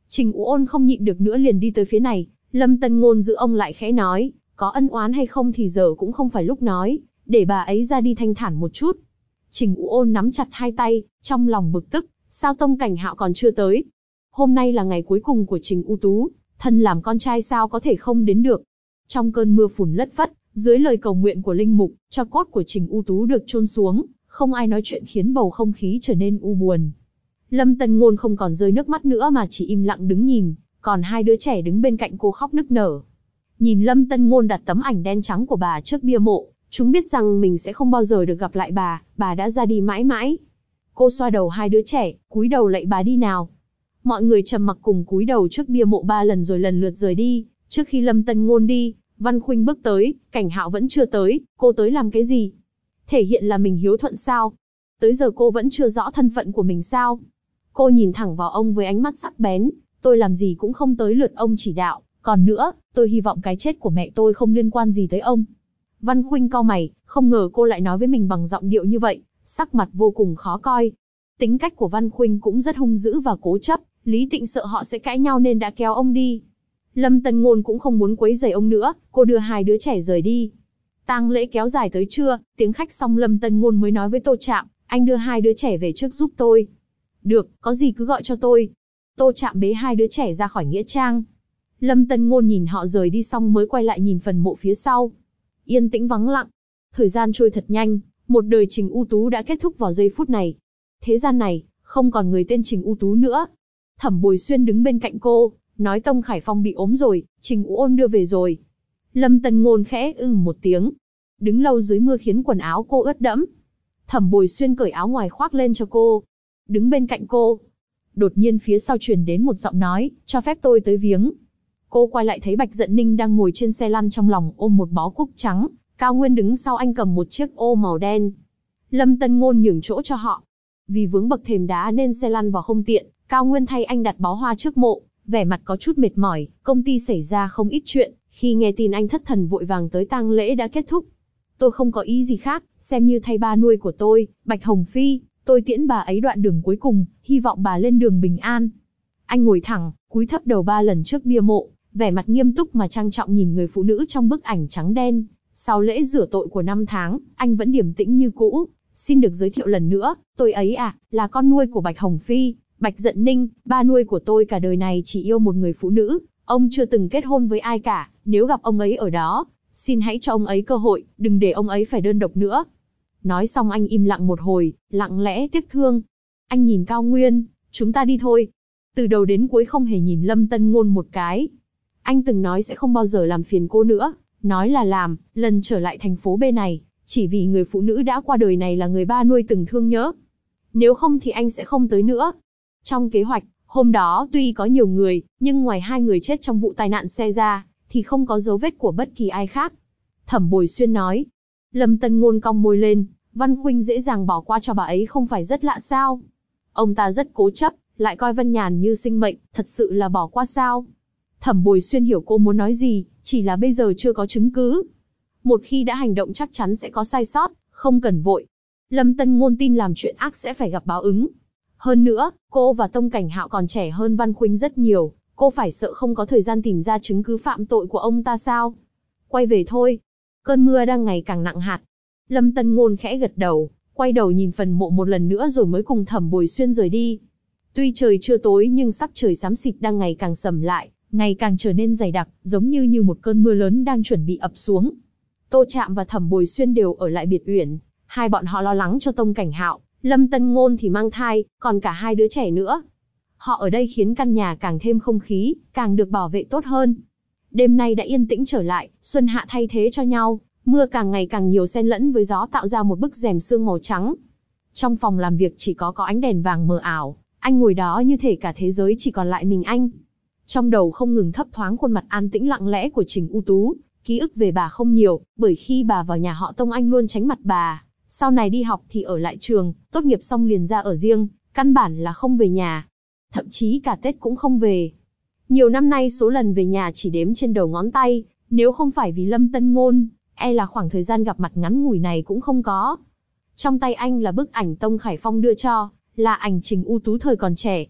Trình U Ôn không nhịn được nữa liền đi tới phía này. Lâm Tân Ngôn giữ ông lại khẽ nói, có ân oán hay không thì giờ cũng không phải lúc nói, để bà ấy ra đi thanh thản một chút. Trình U Ôn nắm chặt hai tay, trong lòng bực tức, sao Tông Cảnh Hạo còn chưa tới? Hôm nay là ngày cuối cùng của Trình U Tú, thân làm con trai sao có thể không đến được. Trong cơn mưa phùn lất phất, dưới lời cầu nguyện của linh mục, tro cốt của Trình U Tú được chôn xuống, không ai nói chuyện khiến bầu không khí trở nên u buồn. Lâm Tân Ngôn không còn rơi nước mắt nữa mà chỉ im lặng đứng nhìn, còn hai đứa trẻ đứng bên cạnh cô khóc nức nở. Nhìn Lâm Tân Ngôn đặt tấm ảnh đen trắng của bà trước bia mộ, chúng biết rằng mình sẽ không bao giờ được gặp lại bà đã ra đi mãi mãi. Cô xoa đầu hai đứa trẻ, cúi đầu lạy bà đi nào. Mọi người trầm mặc cùng cúi đầu trước bia mộ 3 lần rồi lần lượt rời đi. Trước khi Lâm Tân Ngôn đi, Văn Khuynh bước tới, Cảnh Hạo vẫn chưa tới, cô tới làm cái gì? Thể hiện là mình hiếu thuận sao? Tới giờ cô vẫn chưa rõ thân phận của mình sao? Cô nhìn thẳng vào ông với ánh mắt sắc bén, tôi làm gì cũng không tới lượt ông chỉ đạo, còn nữa, tôi hy vọng cái chết của mẹ tôi không liên quan gì tới ông. Văn Khuynh cau mày, không ngờ cô lại nói với mình bằng giọng điệu như vậy, sắc mặt vô cùng khó coi. Tính cách của Văn Khuynh cũng rất hung dữ và cố chấp, Lý Tịnh sợ họ sẽ cãi nhau nên đã kéo ông đi. Lâm Tân Ngôn cũng không muốn quấy rầy ông nữa, cô đưa hai đứa trẻ rời đi. Tang lễ kéo dài tới trưa, tiếng khách xong Lâm Tân Ngôn mới nói với Tô Trạm, anh đưa hai đứa trẻ về trước giúp tôi. Được, có gì cứ gọi cho tôi. Tô Trạm bế hai đứa trẻ ra khỏi nghĩa trang. Lâm Tân Ngôn nhìn họ rời đi xong mới quay lại nhìn phần mộ phía sau. Yên tĩnh vắng lặng. Thời gian trôi thật nhanh, một đời Trình U Tú đã kết thúc vào giây phút này. Thế gian này, không còn người tên Trình U Tú nữa. Thẩm Bồi Xuyên đứng bên cạnh cô, nói Tông Khải Phong bị ốm rồi, Trình U Ôn đưa về rồi. Lâm Tân Ngôn khẽ một tiếng. Đứng lâu dưới mưa khiến quần áo cô ướt đẫm. Thẩm Bồi Xuyên cởi áo ngoài khoác lên cho cô. Đứng bên cạnh cô. Đột nhiên phía sau truyền đến một giọng nói, cho phép tôi tới viếng. Cô quay lại thấy Bạch Dận Ninh đang ngồi trên xe lăn trong lòng ôm một bó cúc trắng, Cao Nguyên đứng sau anh cầm một chiếc ô màu đen. Lâm Tân Ngôn nhường chỗ cho họ. Vì vướng bậc thềm đá nên xe lăn vào không tiện, Cao Nguyên thay anh đặt bó hoa trước mộ, vẻ mặt có chút mệt mỏi, công ty xảy ra không ít chuyện, khi nghe tin anh thất thần vội vàng tới tang lễ đã kết thúc. Tôi không có ý gì khác, xem như thay ba nuôi của tôi, Bạch Hồng Phi, tôi tiễn bà ấy đoạn đường cuối cùng, hy vọng bà lên đường bình an. Anh ngồi thẳng, cúi thấp đầu 3 lần trước bia mộ, vẻ mặt nghiêm túc mà trang trọng nhìn người phụ nữ trong bức ảnh trắng đen. Sau lễ rửa tội của 5 tháng, anh vẫn điềm tĩnh như cũ. Xin được giới thiệu lần nữa, tôi ấy là con nuôi của Bạch Hồng Phi, Bạch Dận Ninh, ba nuôi của tôi cả đời này chỉ yêu một người phụ nữ, ông chưa từng kết hôn với ai cả, nếu gặp ông ấy ở đó, xin hãy cho ông ấy cơ hội, đừng để ông ấy phải đơn độc nữa. Nói xong anh im lặng một hồi, lặng lẽ tiếc thương. Anh nhìn Cao Nguyên, chúng ta đi thôi. Từ đầu đến cuối không hề nhìn Lâm Tân Ngôn một cái. Anh từng nói sẽ không bao giờ làm phiền cô nữa, nói là làm, lần trở lại thành phố B này, chỉ vì người phụ nữ đã qua đời này là người ba nuôi từng thương nhớ. Nếu không thì anh sẽ không tới nữa. Trong kế hoạch, hôm đó tuy có nhiều người, nhưng ngoài 2 người chết trong vụ tai nạn xe ra, thì không có dấu vết của bất kỳ ai khác. Thẩm Bồi Xuyên nói. Lâm Tân Ngôn cong môi lên, Văn Khuynh dễ dàng bỏ qua cho bà ấy không phải rất lạ sao? Ông ta rất cố chấp, lại coi Vân Nhàn như sinh mệnh, thật sự là bỏ qua sao? Thẩm Bồi Xuyên hiểu cô muốn nói gì, chỉ là bây giờ chưa có chứng cứ. Một khi đã hành động chắc chắn sẽ có sai sót, không cần vội. Lâm Tân Ngôn tin làm chuyện ác sẽ phải gặp báo ứng. Hơn nữa, cô và Tông Cảnh Hạo còn trẻ hơn Văn Khuynh rất nhiều, cô phải sợ không có thời gian tìm ra chứng cứ phạm tội của ông ta sao? Quay về thôi. Cơn mưa đang ngày càng nặng hạt. Lâm Tân Ngôn khẽ gật đầu, quay đầu nhìn phần mộ một lần nữa rồi mới cùng Thẩm Bồi Xuyên rời đi. Tuy trời chưa tối nhưng sắc trời xám xịt đang ngày càng sầm lại, ngày càng trở nên dày đặc, giống như một cơn mưa lớn đang chuẩn bị ập xuống. Tô Trạm và Thẩm Bồi Xuyên đều ở lại biệt uyển, hai bọn họ lo lắng cho Tông Cảnh Hạo, Lâm Tân Ngôn thì mang thai, còn cả 2 đứa trẻ nữa. Họ ở đây khiến căn nhà càng thêm không khí, càng được bảo vệ tốt hơn. Đêm nay đã yên tĩnh trở lại, xuân hạ thay thế cho nhau, mưa càng ngày càng nhiều xen lẫn với gió tạo ra một bức rèm sương màu trắng. Trong phòng làm việc chỉ có ánh đèn vàng mờ ảo, anh ngồi đó như thể cả thế giới chỉ còn lại mình anh. Trong đầu không ngừng thấp thoáng khuôn mặt an tĩnh lặng lẽ của Trình U Tú, ký ức về bà không nhiều, bởi khi bà vào nhà họ Tông anh luôn tránh mặt bà. Sau này đi học thì ở lại trường, tốt nghiệp xong liền ra ở riêng, căn bản là không về nhà. Thậm chí cả Tết cũng không về. Nhiều năm nay số lần về nhà chỉ đếm trên đầu ngón tay, nếu không phải vì Lâm Tân Ngôn, là khoảng thời gian gặp mặt ngắn ngủi này cũng không có. Trong tay anh là bức ảnh Tông Khải Phong đưa cho, là ảnh Trình U Tú thời còn trẻ.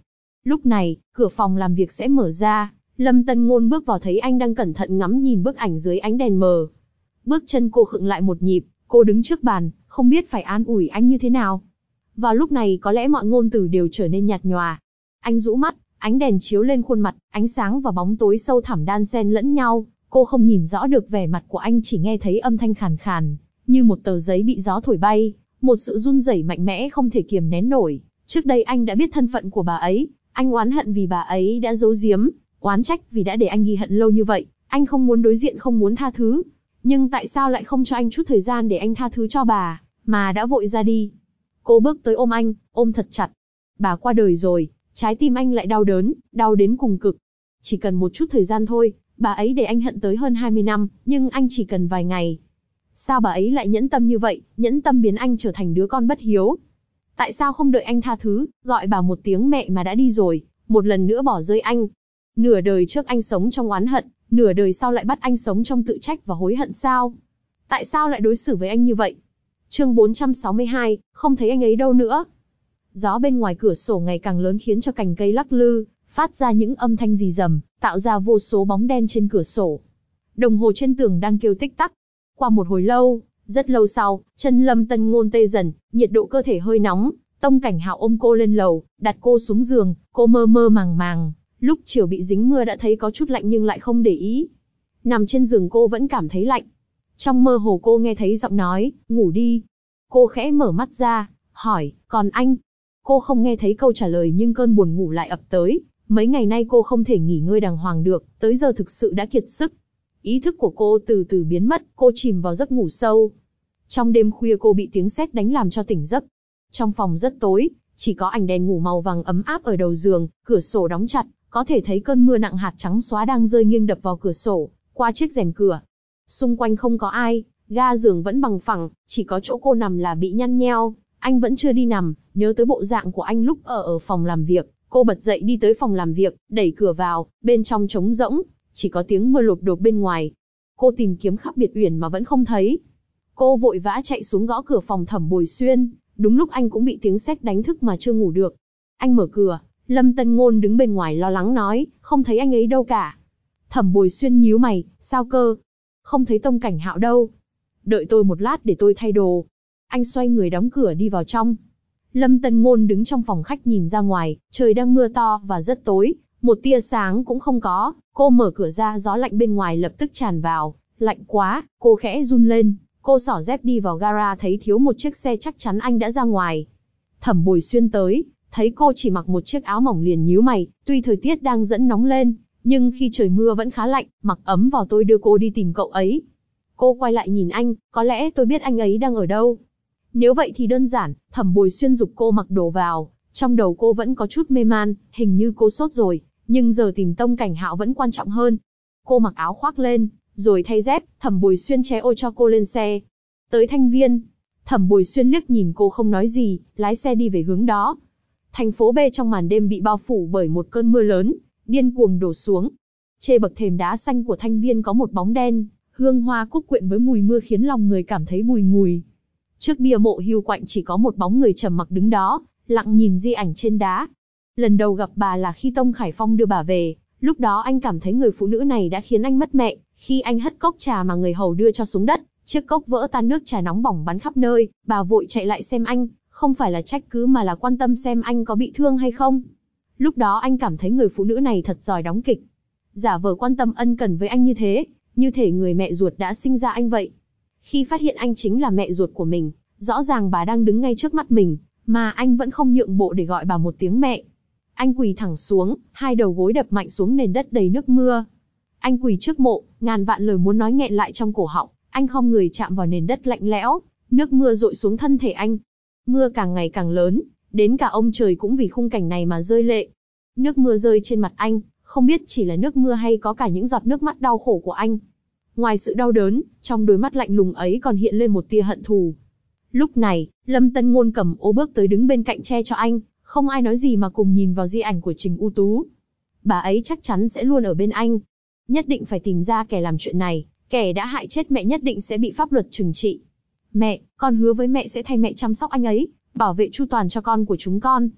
Lúc này, cửa phòng làm việc sẽ mở ra, Lâm Tân Ngôn bước vào thấy anh đang cẩn thận ngắm nhìn bức ảnh dưới ánh đèn mờ. Bước chân cô khựng lại một nhịp, cô đứng trước bàn, không biết phải an ủi anh như thế nào. Vào lúc này có lẽ mọi ngôn từ đều trở nên nhạt nhòa. Anh rũ mắt, ánh đèn chiếu lên khuôn mặt, ánh sáng và bóng tối sâu thẳm đan xen lẫn nhau, cô không nhìn rõ được vẻ mặt của anh, chỉ nghe thấy âm thanh khàn khàn, như một tờ giấy bị gió thổi bay, một sự run rẩy mạnh mẽ không thể kiềm nén nổi. Trước đây anh đã biết thân phận của bà ấy, anh oán hận vì bà ấy đã giấu giếm, oán trách vì đã để anh ghi hận lâu như vậy, anh không muốn đối diện, không muốn tha thứ. Nhưng tại sao lại không cho anh chút thời gian để anh tha thứ cho bà, mà đã vội ra đi? Cô bước tới ôm anh, ôm thật chặt. Bà qua đời rồi, trái tim anh lại đau đớn, đau đến cùng cực. Chỉ cần một chút thời gian thôi, bà ấy để anh hận tới hơn 20 năm, nhưng anh chỉ cần vài ngày. Sao bà ấy lại nhẫn tâm như vậy, nhẫn tâm biến anh trở thành đứa con bất hiếu? Tại sao không đợi anh tha thứ, gọi bà một tiếng mẹ mà đã đi rồi, một lần nữa bỏ rơi anh? Nửa đời trước anh sống trong oán hận, nửa đời sau lại bắt anh sống trong tự trách và hối hận sao? Tại sao lại đối xử với anh như vậy? Chương 462, không thấy anh ấy đâu nữa. Gió bên ngoài cửa sổ ngày càng lớn khiến cho cành cây lắc lư, phát ra những âm thanh rì rầm, tạo ra vô số bóng đen trên cửa sổ. Đồng hồ trên tường đang kêu tích tắc. Qua một hồi lâu, rất lâu sau, chân Lâm Tân Ngôn tê dần, nhiệt độ cơ thể hơi nóng. Tông Cảnh Hạo ôm cô lên lầu, đặt cô xuống giường, cô mơ mơ màng màng. Lúc chiều bị dính mưa đã thấy có chút lạnh nhưng lại không để ý. Nằm trên giường cô vẫn cảm thấy lạnh. Trong mơ hồ cô nghe thấy giọng nói, ngủ đi. Cô khẽ mở mắt ra, hỏi, còn anh? Cô không nghe thấy câu trả lời nhưng cơn buồn ngủ lại ập tới. Mấy ngày nay cô không thể nghỉ ngơi đàng hoàng được, tới giờ thực sự đã kiệt sức. Ý thức của cô từ từ biến mất, cô chìm vào giấc ngủ sâu. Trong đêm khuya cô bị tiếng sét đánh làm cho tỉnh giấc. Trong phòng rất tối, chỉ có ánh đèn ngủ màu vàng ấm áp ở đầu giường, cửa sổ đóng chặt, có thể thấy cơn mưa nặng hạt trắng xóa đang rơi nghiêng đập vào cửa sổ, qua chiếc rèm cửa. Xung quanh không có ai, ga giường vẫn bằng phẳng, chỉ có chỗ cô nằm là bị nhăn nheo. Anh vẫn chưa đi nằm, nhớ tới bộ dạng của anh lúc ở phòng làm việc, cô bật dậy đi tới phòng làm việc, đẩy cửa vào, bên trong trống rỗng, chỉ có tiếng mưa lộp đột bên ngoài. Cô tìm kiếm khắp biệt uyển mà vẫn không thấy. Cô vội vã chạy xuống gõ cửa phòng Thẩm Bồi Xuyên, đúng lúc anh cũng bị tiếng sét đánh thức mà chưa ngủ được. Anh mở cửa, Lâm Tân Ngôn đứng bên ngoài lo lắng nói, không thấy anh ấy đâu cả. Thẩm Bồi Xuyên nhíu mày, sao cơ? Không thấy Tông Cảnh Hạo đâu. Đợi tôi một lát để tôi thay đồ. Anh xoay người đóng cửa đi vào trong. Lâm Tân Ngôn đứng trong phòng khách nhìn ra ngoài, trời đang mưa to và rất tối, một tia sáng cũng không có. Cô mở cửa ra, gió lạnh bên ngoài lập tức tràn vào, lạnh quá, cô khẽ run lên. Cô xỏ dép đi vào gara thấy thiếu một chiếc xe, chắc chắn anh đã ra ngoài. Thẩm Bồi Xuyên tới, thấy cô chỉ mặc một chiếc áo mỏng liền nhíu mày, tuy thời tiết đang dẫn nóng lên, nhưng khi trời mưa vẫn khá lạnh, mặc ấm vào, tôi đưa cô đi tìm cậu ấy. Cô quay lại nhìn anh, có lẽ tôi biết anh ấy đang ở đâu. Nếu vậy thì đơn giản, Thẩm Bồi Xuyên giục cô mặc đồ vào, trong đầu cô vẫn có chút mê man, hình như cô sốt rồi, nhưng giờ tìm Tông Cảnh Hạo vẫn quan trọng hơn. Cô mặc áo khoác lên, rồi thay dép, Thẩm Bồi Xuyên ché ô cho cô lên xe. Tới Thanh Viên, Thẩm Bồi Xuyên liếc nhìn cô không nói gì, lái xe đi về hướng đó. Thành phố B trong màn đêm bị bao phủ bởi một cơn mưa lớn, điên cuồng đổ xuống. Trên bậc thềm đá xanh của Thanh Viên có một bóng đen, hương hoa cúc quyện với mùi mưa khiến lòng người cảm thấy bùi ngùi. Trước bia mộ Hưu Quạnh chỉ có một bóng người trầm mặc đứng đó, lặng nhìn di ảnh trên đá. Lần đầu gặp bà là khi Tông Khải Phong đưa bà về, lúc đó anh cảm thấy người phụ nữ này đã khiến anh mất mẹ. Khi anh hất cốc trà mà người hầu đưa cho xuống đất, chiếc cốc vỡ tan, nước trà nóng bỏng bắn khắp nơi, bà vội chạy lại xem anh, không phải là trách cứ mà là quan tâm xem anh có bị thương hay không. Lúc đó anh cảm thấy người phụ nữ này thật giỏi đóng kịch. Giả vờ quan tâm ân cần với anh như thế, như thể người mẹ ruột đã sinh ra anh vậy. Khi phát hiện anh chính là mẹ ruột của mình, rõ ràng bà đang đứng ngay trước mắt mình, mà anh vẫn không nhượng bộ để gọi bà một tiếng mẹ. Anh quỳ thẳng xuống, hai đầu gối đập mạnh xuống nền đất đầy nước mưa. Anh quỳ trước mộ, ngàn vạn lời muốn nói nghẹn lại trong cổ họng, anh khom người chạm vào nền đất lạnh lẽo, nước mưa dội xuống thân thể anh. Mưa càng ngày càng lớn, đến cả ông trời cũng vì khung cảnh này mà rơi lệ. Nước mưa rơi trên mặt anh, không biết chỉ là nước mưa hay có cả những giọt nước mắt đau khổ của anh. Ngoài sự đau đớn, trong đôi mắt lạnh lùng ấy còn hiện lên một tia hận thù. Lúc này, Lâm Tân Ngôn cầm ô bước tới đứng bên cạnh che cho anh, không ai nói gì mà cùng nhìn vào di ảnh của Trình U Tú. Bà ấy chắc chắn sẽ luôn ở bên anh. Nhất định phải tìm ra kẻ làm chuyện này, kẻ đã hại chết mẹ nhất định sẽ bị pháp luật trừng trị. Mẹ, con hứa với mẹ sẽ thay mẹ chăm sóc anh ấy, bảo vệ chu toàn cho con của chúng con.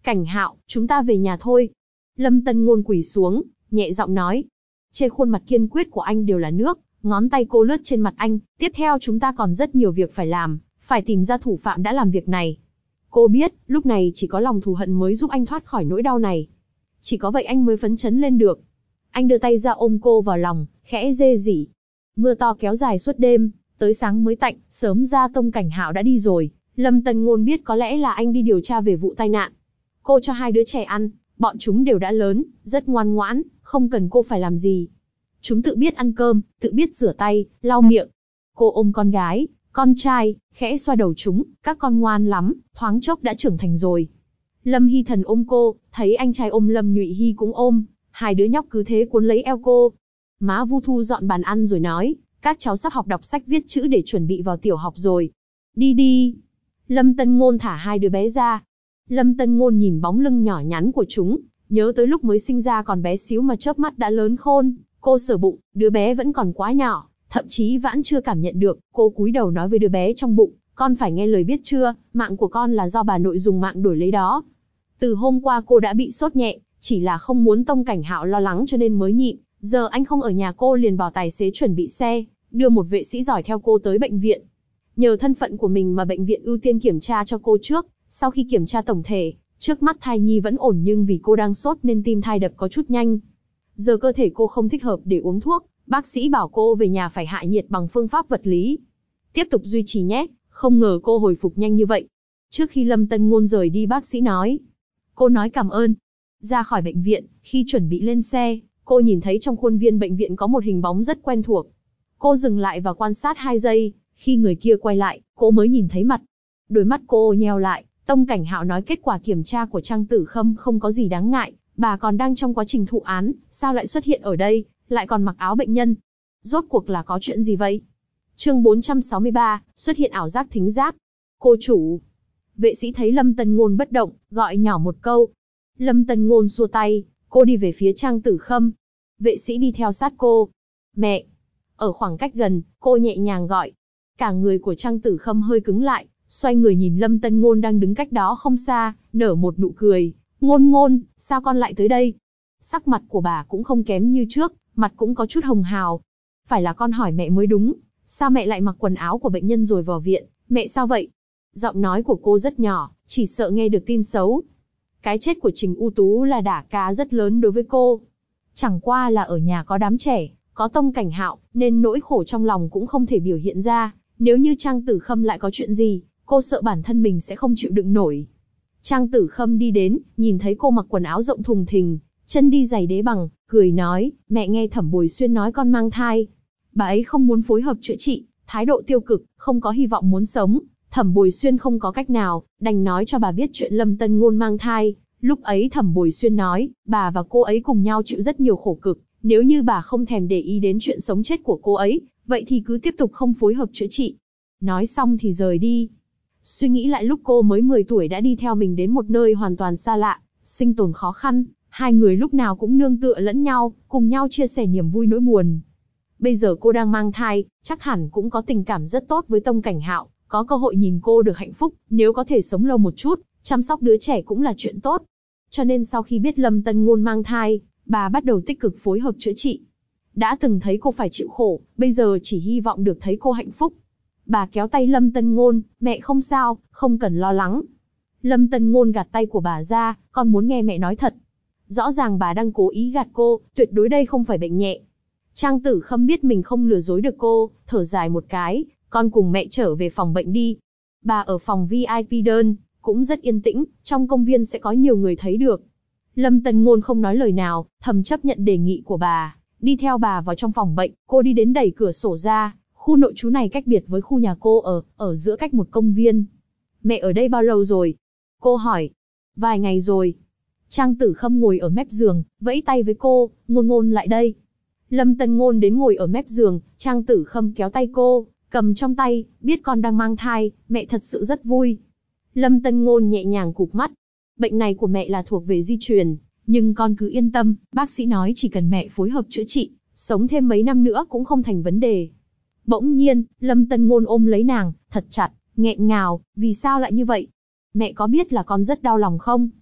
Cảnh Hạo, chúng ta về nhà thôi. Lâm Tân Ngôn quỳ xuống, nhẹ giọng nói. Trên khuôn mặt kiên quyết của anh đều là nước, ngón tay cô lướt trên mặt anh. Tiếp theo chúng ta còn rất nhiều việc phải làm, phải tìm ra thủ phạm đã làm việc này. Cô biết, lúc này chỉ có lòng thù hận mới giúp anh thoát khỏi nỗi đau này. Chỉ có vậy anh mới phấn chấn lên được. Anh đưa tay ra ôm cô vào lòng, khẽ rên rỉ. Mưa to kéo dài suốt đêm, tới sáng mới tạnh, sớm ra Tông Cảnh Hạo đã đi rồi. Lâm Tân Ngôn biết có lẽ là anh đi điều tra về vụ tai nạn. Cô cho hai đứa trẻ ăn, bọn chúng đều đã lớn, rất ngoan ngoãn, không cần cô phải làm gì. Chúng tự biết ăn cơm, tự biết rửa tay, lau miệng. Cô ôm con gái, con trai, khẽ xoa đầu chúng, các con ngoan lắm, thoáng chốc đã trưởng thành rồi. Lâm Hy Thần ôm cô, thấy anh trai ôm Lâm Nhụy Hy cũng ôm, hai đứa nhóc cứ thế cuốn lấy eo cô. Má Vu thu dọn bàn ăn rồi nói, các cháu sắp học đọc sách viết chữ để chuẩn bị vào tiểu học rồi. Đi đi. Lâm Tân Ngôn thả hai đứa bé ra. Lâm Tân Ngôn nhìn bóng lưng nhỏ nhắn của chúng, nhớ tới lúc mới sinh ra còn bé xíu mà chớp mắt đã lớn khôn. Cô sờ bụng, đứa bé vẫn còn quá nhỏ, thậm chí vẫn chưa cảm nhận được. Cô cúi đầu nói với đứa bé trong bụng, con phải nghe lời biết chưa, mạng của con là do bà nội dùng mạng đổi lấy đó. Từ hôm qua cô đã bị sốt nhẹ, chỉ là không muốn Tông Cảnh Hạo lo lắng cho nên mới nhịn. Giờ anh không ở nhà cô liền bảo tài xế chuẩn bị xe, đưa một vệ sĩ giỏi theo cô tới bệnh viện. Nhờ thân phận của mình mà bệnh viện ưu tiên kiểm tra cho cô trước. Sau khi kiểm tra tổng thể, trước mắt thai nhi vẫn ổn nhưng vì cô đang sốt nên tim thai đập có chút nhanh. Giờ cơ thể cô không thích hợp để uống thuốc, bác sĩ bảo cô về nhà phải hạ nhiệt bằng phương pháp vật lý. Tiếp tục duy trì nhé, không ngờ cô hồi phục nhanh như vậy. Trước khi Lâm Tân Ngôn rời đi bác sĩ nói. Cô nói cảm ơn. Ra khỏi bệnh viện, khi chuẩn bị lên xe, cô nhìn thấy trong khuôn viên bệnh viện có một hình bóng rất quen thuộc. Cô dừng lại và quan sát 2 giây, khi người kia quay lại, cô mới nhìn thấy mặt. Đôi mắt cô nheo lại, Tông Cảnh Hạo nói kết quả kiểm tra của Trang Tử Khâm không có gì đáng ngại, bà còn đang trong quá trình thụ án, sao lại xuất hiện ở đây, lại còn mặc áo bệnh nhân. Rốt cuộc là có chuyện gì vậy? Chương 463, xuất hiện ảo giác thính giác. Cô chủ. Vệ sĩ thấy Lâm Tân Ngôn bất động, gọi nhỏ một câu. Lâm Tân Ngôn xua tay, cô đi về phía Trang Tử Khâm. Vệ sĩ đi theo sát cô. Mẹ. Ở khoảng cách gần, cô nhẹ nhàng gọi. Cả người của Trang Tử Khâm hơi cứng lại, xoay người nhìn Lâm Tân Ngôn đang đứng cách đó không xa, nở một nụ cười. Ngôn Ngôn, sao con lại tới đây? Sắc mặt của bà cũng không kém như trước, mặt cũng có chút hồng hào. Phải là con hỏi mẹ mới đúng, sao mẹ lại mặc quần áo của bệnh nhân rồi vào viện, mẹ sao vậy? Giọng nói của cô rất nhỏ, chỉ sợ nghe được tin xấu. Cái chết của Trình U Tú là đả kích rất lớn đối với cô. Chẳng qua là ở nhà có đám trẻ, có Tông Cảnh Hạo, nên nỗi khổ trong lòng cũng không thể biểu hiện ra. Nếu như Trang Tử Khâm lại có chuyện gì, cô sợ bản thân mình sẽ không chịu đựng nổi. Trang Tử Khâm đi đến, nhìn thấy cô mặc quần áo rộng thùng thình, chân đi giày đế bằng, cười nói, mẹ nghe Thẩm Bồi Xuyên nói con mang thai. Bà ấy không muốn phối hợp chữa trị, thái độ tiêu cực, không có hy vọng muốn sống. Thẩm Bồi Xuyên không có cách nào, đành nói cho bà biết chuyện Lâm Tân Ngôn mang thai. Lúc ấy Thẩm Bồi Xuyên nói, bà và cô ấy cùng nhau chịu rất nhiều khổ cực, nếu như bà không thèm để ý đến chuyện sống chết của cô ấy, vậy thì cứ tiếp tục không phối hợp chữa trị. Nói xong thì rời đi. Suy nghĩ lại lúc cô mới 10 tuổi đã đi theo mình đến một nơi hoàn toàn xa lạ, sinh tồn khó khăn, hai người lúc nào cũng nương tựa lẫn nhau, cùng nhau chia sẻ niềm vui nỗi buồn. Bây giờ cô đang mang thai, chắc hẳn cũng có tình cảm rất tốt với Tông Cảnh Hạo, có cơ hội nhìn cô được hạnh phúc, nếu có thể sống lâu một chút, chăm sóc đứa trẻ cũng là chuyện tốt. Cho nên sau khi biết Lâm Tân Ngôn mang thai, bà bắt đầu tích cực phối hợp chữa trị. Đã từng thấy cô phải chịu khổ, bây giờ chỉ hy vọng được thấy cô hạnh phúc. Bà kéo tay Lâm Tân Ngôn, mẹ không sao, không cần lo lắng. Lâm Tân Ngôn gạt tay của bà ra, con muốn nghe mẹ nói thật. Rõ ràng bà đang cố ý gạt cô, tuyệt đối đây không phải bệnh nhẹ. Trang Tử Khâm biết mình không lừa dối được cô, thở dài một cái, con cùng mẹ trở về phòng bệnh đi. Bà ở phòng VIP đơn, cũng rất yên tĩnh, trong công viên sẽ có nhiều người thấy được. Lâm Tân Ngôn không nói lời nào, thầm chấp nhận đề nghị của bà, đi theo bà vào trong phòng bệnh, cô đi đến đẩy cửa sổ ra. Khu nội trú này cách biệt với khu nhà cô ở giữa cách một công viên. Mẹ ở đây bao lâu rồi? Cô hỏi. Vài ngày rồi. Trang Tử Khâm ngồi ở mép giường, vẫy tay với cô, Ngôn Ngôn lại đây. Lâm Tân Ngôn đến ngồi ở mép giường, Trang Tử Khâm kéo tay cô, cầm trong tay, biết con đang mang thai, mẹ thật sự rất vui. Lâm Tân Ngôn nhẹ nhàng cụp mắt. Bệnh này của mẹ là thuộc về di truyền, nhưng con cứ yên tâm, bác sĩ nói chỉ cần mẹ phối hợp chữa trị, sống thêm mấy năm nữa cũng không thành vấn đề. Bỗng nhiên, Lâm Tân Ngôn ôm lấy nàng, thật chặt, nghẹn ngào, vì sao lại như vậy? Mẹ có biết là con rất đau lòng không?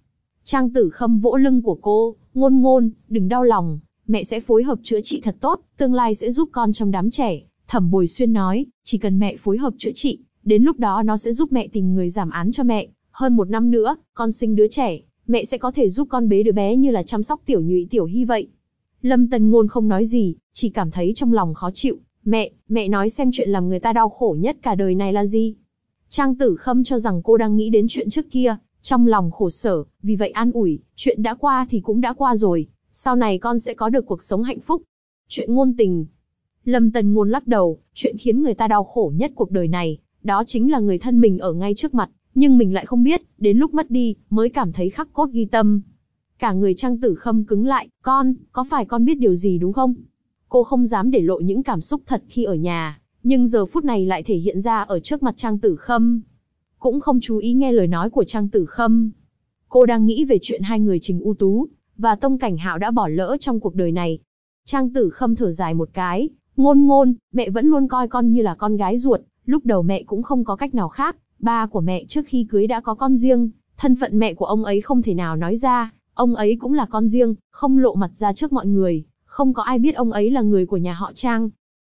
Trang Tử Khâm vỗ lưng của cô, Ngôn Ngôn, đừng đau lòng, mẹ sẽ phối hợp chữa trị thật tốt, tương lai sẽ giúp con trong đám trẻ. Thẩm Bồi Xuyên nói, chỉ cần mẹ phối hợp chữa trị, đến lúc đó nó sẽ giúp mẹ tìm người giảm án cho mẹ. Hơn 1 năm nữa, con sinh đứa trẻ, mẹ sẽ có thể giúp con bế đứa bé như là chăm sóc Tiểu Nhụy Tiểu Hy vậy. Lâm Tân Ngôn không nói gì, chỉ cảm thấy trong lòng khó chịu. Mẹ nói xem chuyện làm người ta đau khổ nhất cả đời này là gì? Trang Tử Khâm cho rằng cô đang nghĩ đến chuyện trước kia, trong lòng khổ sở, vì vậy an ủi, chuyện đã qua thì cũng đã qua rồi, sau này con sẽ có được cuộc sống hạnh phúc. Chuyện ngôn tình. Lâm Tân Ngôn lắc đầu, chuyện khiến người ta đau khổ nhất cuộc đời này, đó chính là người thân mình ở ngay trước mặt, nhưng mình lại không biết, đến lúc mất đi, mới cảm thấy khắc cốt ghi tâm. Cả người Trang Tử Khâm cứng lại, có phải con biết điều gì đúng không? Cô không dám để lộ những cảm xúc thật khi ở nhà, nhưng giờ phút này lại thể hiện ra ở trước mặt Trang Tử Khâm. Cũng không chú ý nghe lời nói của Trang Tử Khâm. Cô đang nghĩ về chuyện hai người Trình U Tú và Tông Cảnh Hạo đã bỏ lỡ trong cuộc đời này. Trang Tử Khâm thở dài một cái, Ngôn Ngôn, mẹ vẫn luôn coi con như là con gái ruột, lúc đầu mẹ cũng không có cách nào khác, ba của mẹ trước khi cưới đã có con riêng, thân phận mẹ của ông ấy không thể nào nói ra, ông ấy cũng là con riêng, không lộ mặt ra trước mọi người, không có ai biết ông ấy là người của nhà họ Trang.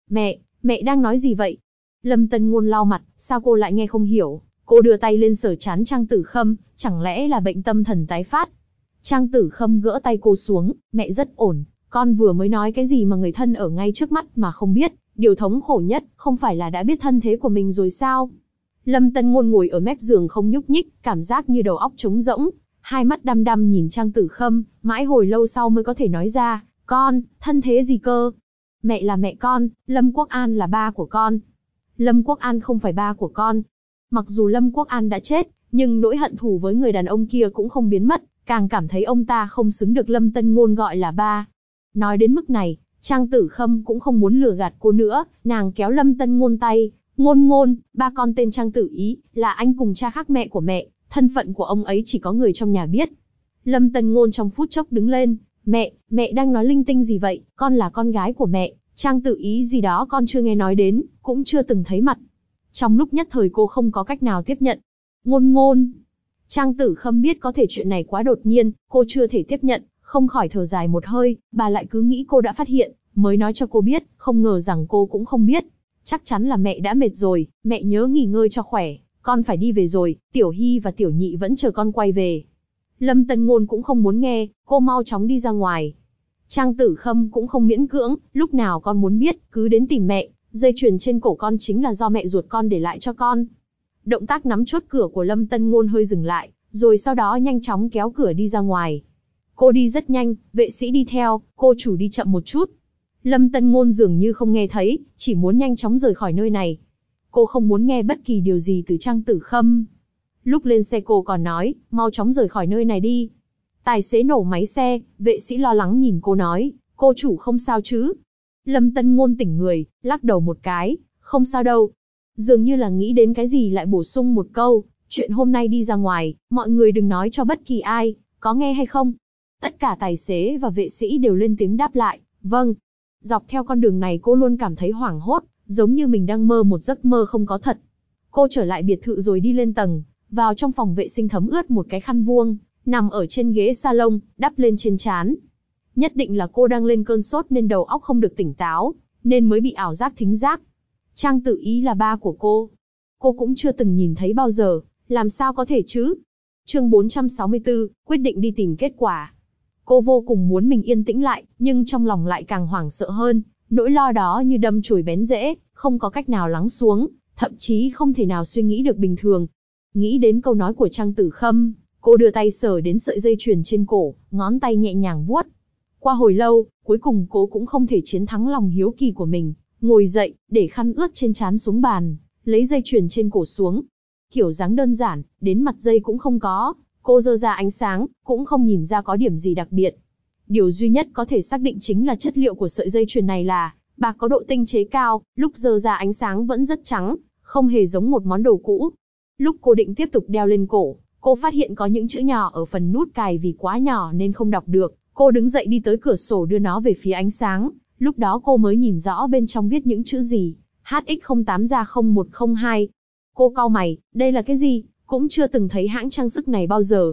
Mẹ đang nói gì vậy? Lâm Tân Ngôn lau mặt, sao cô lại nghe không hiểu? Cô đưa tay lên sờ trán Trang Tử Khâm, chẳng lẽ là bệnh tâm thần tái phát? Trang Tử Khâm gỡ tay cô xuống, mẹ rất ổn, con vừa mới nói cái gì mà người thân ở ngay trước mắt mà không biết, điều thống khổ nhất, không phải là đã biết thân thế của mình rồi sao? Lâm Tân Ngôn ngồi ở mép giường không nhúc nhích, cảm giác như đầu óc trống rỗng, hai mắt đăm đăm nhìn Trang Tử Khâm, mãi hồi lâu sau mới có thể nói ra, con, thân thế gì cơ? Mẹ là mẹ con, Lâm Quốc An là ba của con. Lâm Quốc An không phải ba của con. Mặc dù Lâm Quốc An đã chết, nhưng nỗi hận thù với người đàn ông kia cũng không biến mất, càng cảm thấy ông ta không xứng được Lâm Tân Ngôn gọi là ba. Nói đến mức này, Trang Tử Khâm cũng không muốn lừa gạt cô nữa, nàng kéo Lâm Tân Ngôn tay, Ngôn Ngôn, ba con tên Trang Tử Ý, là anh cùng cha khác mẹ của mẹ, thân phận của ông ấy chỉ có người trong nhà biết. Lâm Tân Ngôn trong phút chốc đứng lên, mẹ đang nói linh tinh gì vậy, con là con gái của mẹ, Trang Tử Ý gì đó con chưa nghe nói đến, cũng chưa từng thấy mặt. Trong lúc nhất thời cô không có cách nào tiếp nhận. Ngôn Ngôn. Trang Tử Khâm biết có thể chuyện này quá đột nhiên, cô chưa thể tiếp nhận, không khỏi thở dài một hơi, bà lại cứ nghĩ cô đã phát hiện, mới nói cho cô biết, không ngờ rằng cô cũng không biết. Chắc chắn là mẹ đã mệt rồi, mẹ nhớ nghỉ ngơi cho khỏe, con phải đi về rồi, Tiểu Hy và Tiểu Nhị vẫn chờ con quay về. Lâm Tân Ngôn cũng không muốn nghe, cô mau chóng đi ra ngoài. Trang Tử Khâm cũng không miễn cưỡng, lúc nào con muốn biết, cứ đến tìm mẹ, dây chuyền trên cổ con chính là do mẹ ruột con để lại cho con. Động tác nắm chốt cửa của Lâm Tân Ngôn hơi dừng lại, rồi sau đó nhanh chóng kéo cửa đi ra ngoài. Cô đi rất nhanh, vệ sĩ đi theo, cô chủ đi chậm một chút. Lâm Tân Ngôn dường như không nghe thấy, chỉ muốn nhanh chóng rời khỏi nơi này. Cô không muốn nghe bất kỳ điều gì từ Trang Tử Khâm. Lúc lên xe cô còn nói, mau chóng rời khỏi nơi này đi. Tài xế nổ máy xe, vệ sĩ lo lắng nhìn cô nói, cô chủ không sao chứ? Lâm Tân Ngôn tỉnh người, lắc đầu một cái, không sao đâu. Dường như là nghĩ đến cái gì lại bổ sung một câu, chuyện hôm nay đi ra ngoài, mọi người đừng nói cho bất kỳ ai, có nghe hay không? Tất cả tài xế và vệ sĩ đều lên tiếng đáp lại, vâng. Dọc theo con đường này cô luôn cảm thấy hoảng hốt, giống như mình đang mơ một giấc mơ không có thật. Cô trở lại biệt thự rồi đi lên tầng, vào trong phòng vệ sinh thấm ướt một cái khăn vuông, nằm ở trên ghế salon, đắp lên trên trán. Nhất định là cô đang lên cơn sốt nên đầu óc không được tỉnh táo, nên mới bị ảo giác thính giác. Trang Tử Ý là ba của cô cũng chưa từng nhìn thấy bao giờ, làm sao có thể chứ? Chương 464, quyết định đi tìm kết quả. Cô vô cùng muốn mình yên tĩnh lại, nhưng trong lòng lại càng hoảng sợ hơn, nỗi lo đó như đâm chồi bén rễ, không có cách nào lắng xuống, thậm chí không thể nào suy nghĩ được bình thường. Nghĩ đến câu nói của Trang Tử Khâm, cô đưa tay sờ đến sợi dây chuyền trên cổ, ngón tay nhẹ nhàng vuốt. Qua hồi lâu, cuối cùng cô cũng không thể chiến thắng lòng hiếu kỳ của mình, ngồi dậy, để khăn ướt trên trán xuống bàn, lấy dây chuyền trên cổ xuống. Kiểu dáng đơn giản, đến mặt dây cũng không có, cô giơ ra ánh sáng, cũng không nhìn ra có điểm gì đặc biệt. Điều duy nhất có thể xác định chính là chất liệu của sợi dây chuyền này là bạc có độ tinh chế cao, lúc giơ ra ánh sáng vẫn rất trắng, không hề giống một món đồ cũ. Lúc cô định tiếp tục đeo lên cổ, cô phát hiện có những chữ nhỏ ở phần nút cài vì quá nhỏ nên không đọc được. Cô đứng dậy đi tới cửa sổ đưa nó về phía ánh sáng, lúc đó cô mới nhìn rõ bên trong viết những chữ gì, HX08 ra 0102. Cô cau mày, đây là cái gì? Cũng chưa từng thấy hãng trang sức này bao giờ.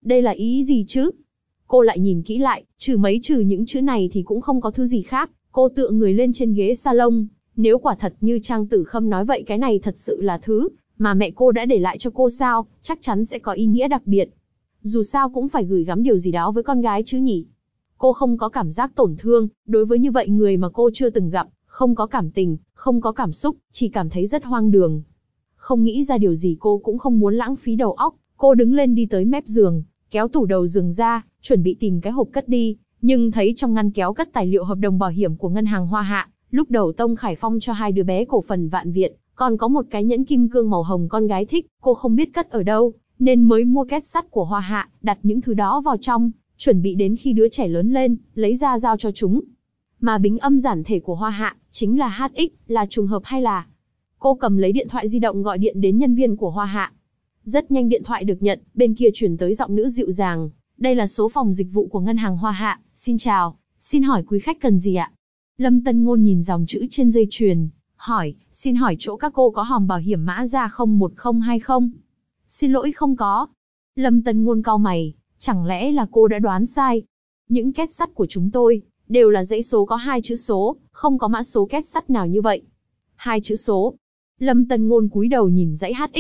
Đây là ý gì chứ? Cô lại nhìn kỹ lại, trừ những chữ này thì cũng không có thứ gì khác. Cô tựa người lên trên ghế salon. Nếu quả thật như Trang Tử Khâm nói vậy, cái này thật sự là thứ mà mẹ cô đã để lại cho cô sao, chắc chắn sẽ có ý nghĩa đặc biệt. Dù sao cũng phải gửi gắm điều gì đó với con gái chứ nhỉ. Cô không có cảm giác tổn thương, đối với như vậy người mà cô chưa từng gặp, không có cảm tình, không có cảm xúc, chỉ cảm thấy rất hoang đường. Không nghĩ ra điều gì cô cũng không muốn lãng phí đầu óc, cô đứng lên đi tới mép giường, kéo tủ đầu giường ra, chuẩn bị tìm cái hộp cất đi, nhưng thấy trong ngăn kéo cất tài liệu hợp đồng bảo hiểm của ngân hàng Hoa Hạ, lúc đầu Tông Khải Phong cho hai đứa bé cổ phần Vạn Việt, còn có một cái nhẫn kim cương màu hồng con gái thích, cô không biết cất ở đâu, nên mới mua két sắt của Hoa Hạ, đặt những thứ đó vào trong, chuẩn bị đến khi đứa trẻ lớn lên, lấy ra giao cho chúng. Mà bính âm giản thể của Hoa Hạ, chính là HX, là trùng hợp hay là... Cô cầm lấy điện thoại di động gọi điện đến nhân viên của Hoa Hạ. Rất nhanh điện thoại được nhận, bên kia chuyển tới giọng nữ dịu dàng. Đây là số phòng dịch vụ của ngân hàng Hoa Hạ, xin chào, xin hỏi quý khách cần gì ạ? Lâm Tân Ngôn nhìn dòng chữ trên dây chuyền, hỏi, xin hỏi chỗ các cô có hòm bảo hiểm mã ra 01020 không? Xin lỗi không có. Lâm Tân Ngôn cau mày, chẳng lẽ là cô đã đoán sai? Những két sắt của chúng tôi đều là dãy số có 2 chữ số, không có mã số két sắt nào như vậy. 2 chữ số. Lâm Tân Ngôn cúi đầu nhìn dãy HX.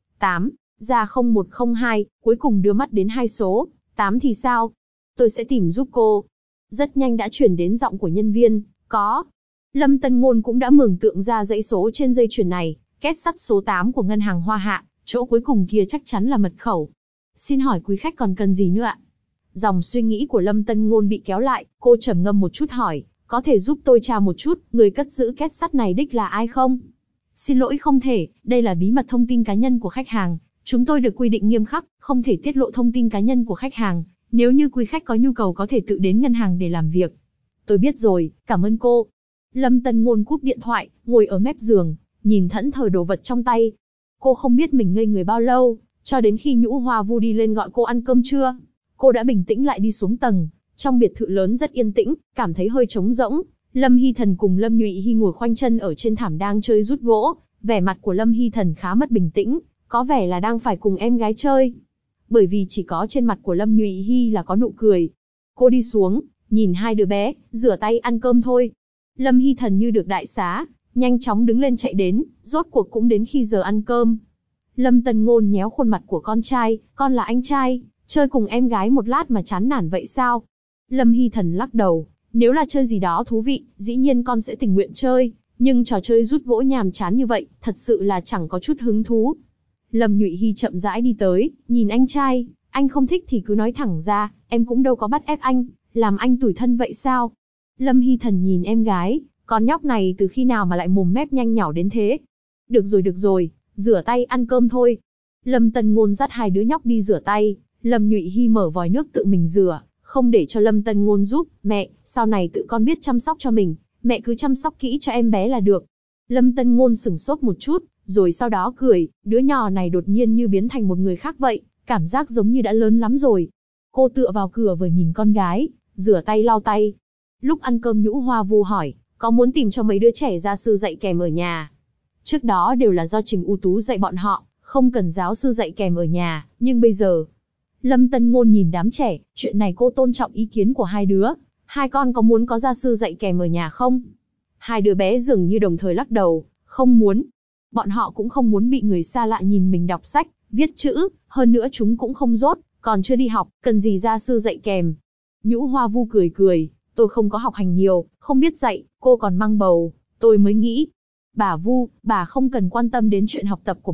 8, ra 0102, cuối cùng đưa mắt đến 2 số. 8 thì sao? Tôi sẽ tìm giúp cô. Rất nhanh đã chuyển đến giọng của nhân viên. Có. Lâm Tân Ngôn cũng đã mường tượng ra dãy số trên dây chuyền này. Két sắt số 8 của ngân hàng Hoa Hạ. Chỗ cuối cùng kia chắc chắn là mật khẩu. Xin hỏi quý khách còn cần gì nữa ạ? Dòng suy nghĩ của Lâm Tân Ngôn bị kéo lại. Cô trầm ngâm một chút hỏi. Có thể giúp tôi tra một chút, người cất giữ két sắt này đích là ai không? Xin lỗi không thể, đây là bí mật thông tin cá nhân của khách hàng. Chúng tôi được quy định nghiêm khắc, không thể tiết lộ thông tin cá nhân của khách hàng. Nếu như quý khách có nhu cầu có thể tự đến ngân hàng để làm việc. Tôi biết rồi, cảm ơn cô. Lâm Tân Ngôn cúp điện thoại, ngồi ở mép giường, nhìn thẫn thờ đồ vật trong tay. Cô không biết mình ngây người bao lâu, cho đến khi Nhũ Hoa Vu đi lên gọi cô ăn cơm trưa. Cô đã bình tĩnh lại đi xuống tầng. Trong biệt thự lớn rất yên tĩnh, cảm thấy hơi trống rỗng. Lâm Hy Thần cùng Lâm Nhụy Hy ngồi khoanh chân ở trên thảm đang chơi rút gỗ. Vẻ mặt của Lâm Hy Thần khá mất bình tĩnh, có vẻ là đang phải cùng em gái chơi. Bởi vì chỉ có trên mặt của Lâm Nhụy Hy là có nụ cười. Cô đi xuống, nhìn hai đứa bé, rửa tay ăn cơm thôi. Lâm Hy Thần như được đại xá, nhanh chóng đứng lên chạy đến, rốt cuộc cũng đến khi giờ ăn cơm. Lâm Tân Ngôn nhéo khuôn mặt của con trai, con là anh trai, chơi cùng em gái một lát mà chán nản vậy sao? Lâm Hy Thần lắc đầu, nếu là chơi gì đó thú vị, dĩ nhiên con sẽ tình nguyện chơi, nhưng trò chơi rút gỗ nhàm chán như vậy, thật sự là chẳng có chút hứng thú. Lâm Nhụy Hy chậm rãi đi tới, nhìn anh trai, anh không thích thì cứ nói thẳng ra, em cũng đâu có bắt ép anh, làm anh tủi thân vậy sao? Lâm Hy Thần nhìn em gái, con nhóc này từ khi nào mà lại mồm mép nhanh nhảu đến thế? Được rồi, rửa tay ăn cơm thôi. Lâm Tân Ngôn dắt hai đứa nhóc đi rửa tay, Lâm Nhụy Hy mở vòi nước tự mình rửa, không để cho Lâm Tân Ngôn giúp. Mẹ, sau này tự con biết chăm sóc cho mình, mẹ cứ chăm sóc kỹ cho em bé là được. Lâm Tân Ngôn sửng sốt một chút, rồi sau đó cười, đứa nhỏ này đột nhiên như biến thành một người khác vậy, cảm giác giống như đã lớn lắm rồi. Cô tựa vào cửa vừa nhìn con gái, rửa tay lau tay. Lúc ăn cơm Nhũ Hoa Vu hỏi, có muốn tìm cho mấy đứa trẻ gia sư dạy kèm ở nhà? Trước đó đều là do Trình U Tú dạy bọn họ, không cần giáo sư dạy kèm ở nhà, nhưng bây giờ... Lâm Tân Ngôn nhìn đám trẻ, chuyện này cô tôn trọng ý kiến của hai đứa. Hai con có muốn có gia sư dạy kèm ở nhà không? Hai đứa bé dường như đồng thời lắc đầu, không muốn. Bọn họ cũng không muốn bị người xa lạ nhìn mình đọc sách, viết chữ, hơn nữa chúng cũng không dốt, còn chưa đi học, cần gì gia sư dạy kèm. Nhũ Hoa Vu cười, tôi không có học hành nhiều, không biết dạy, cô còn mang bầu, tôi mới nghĩ. Bà Vu, bà không cần quan tâm đến chuyện học tập của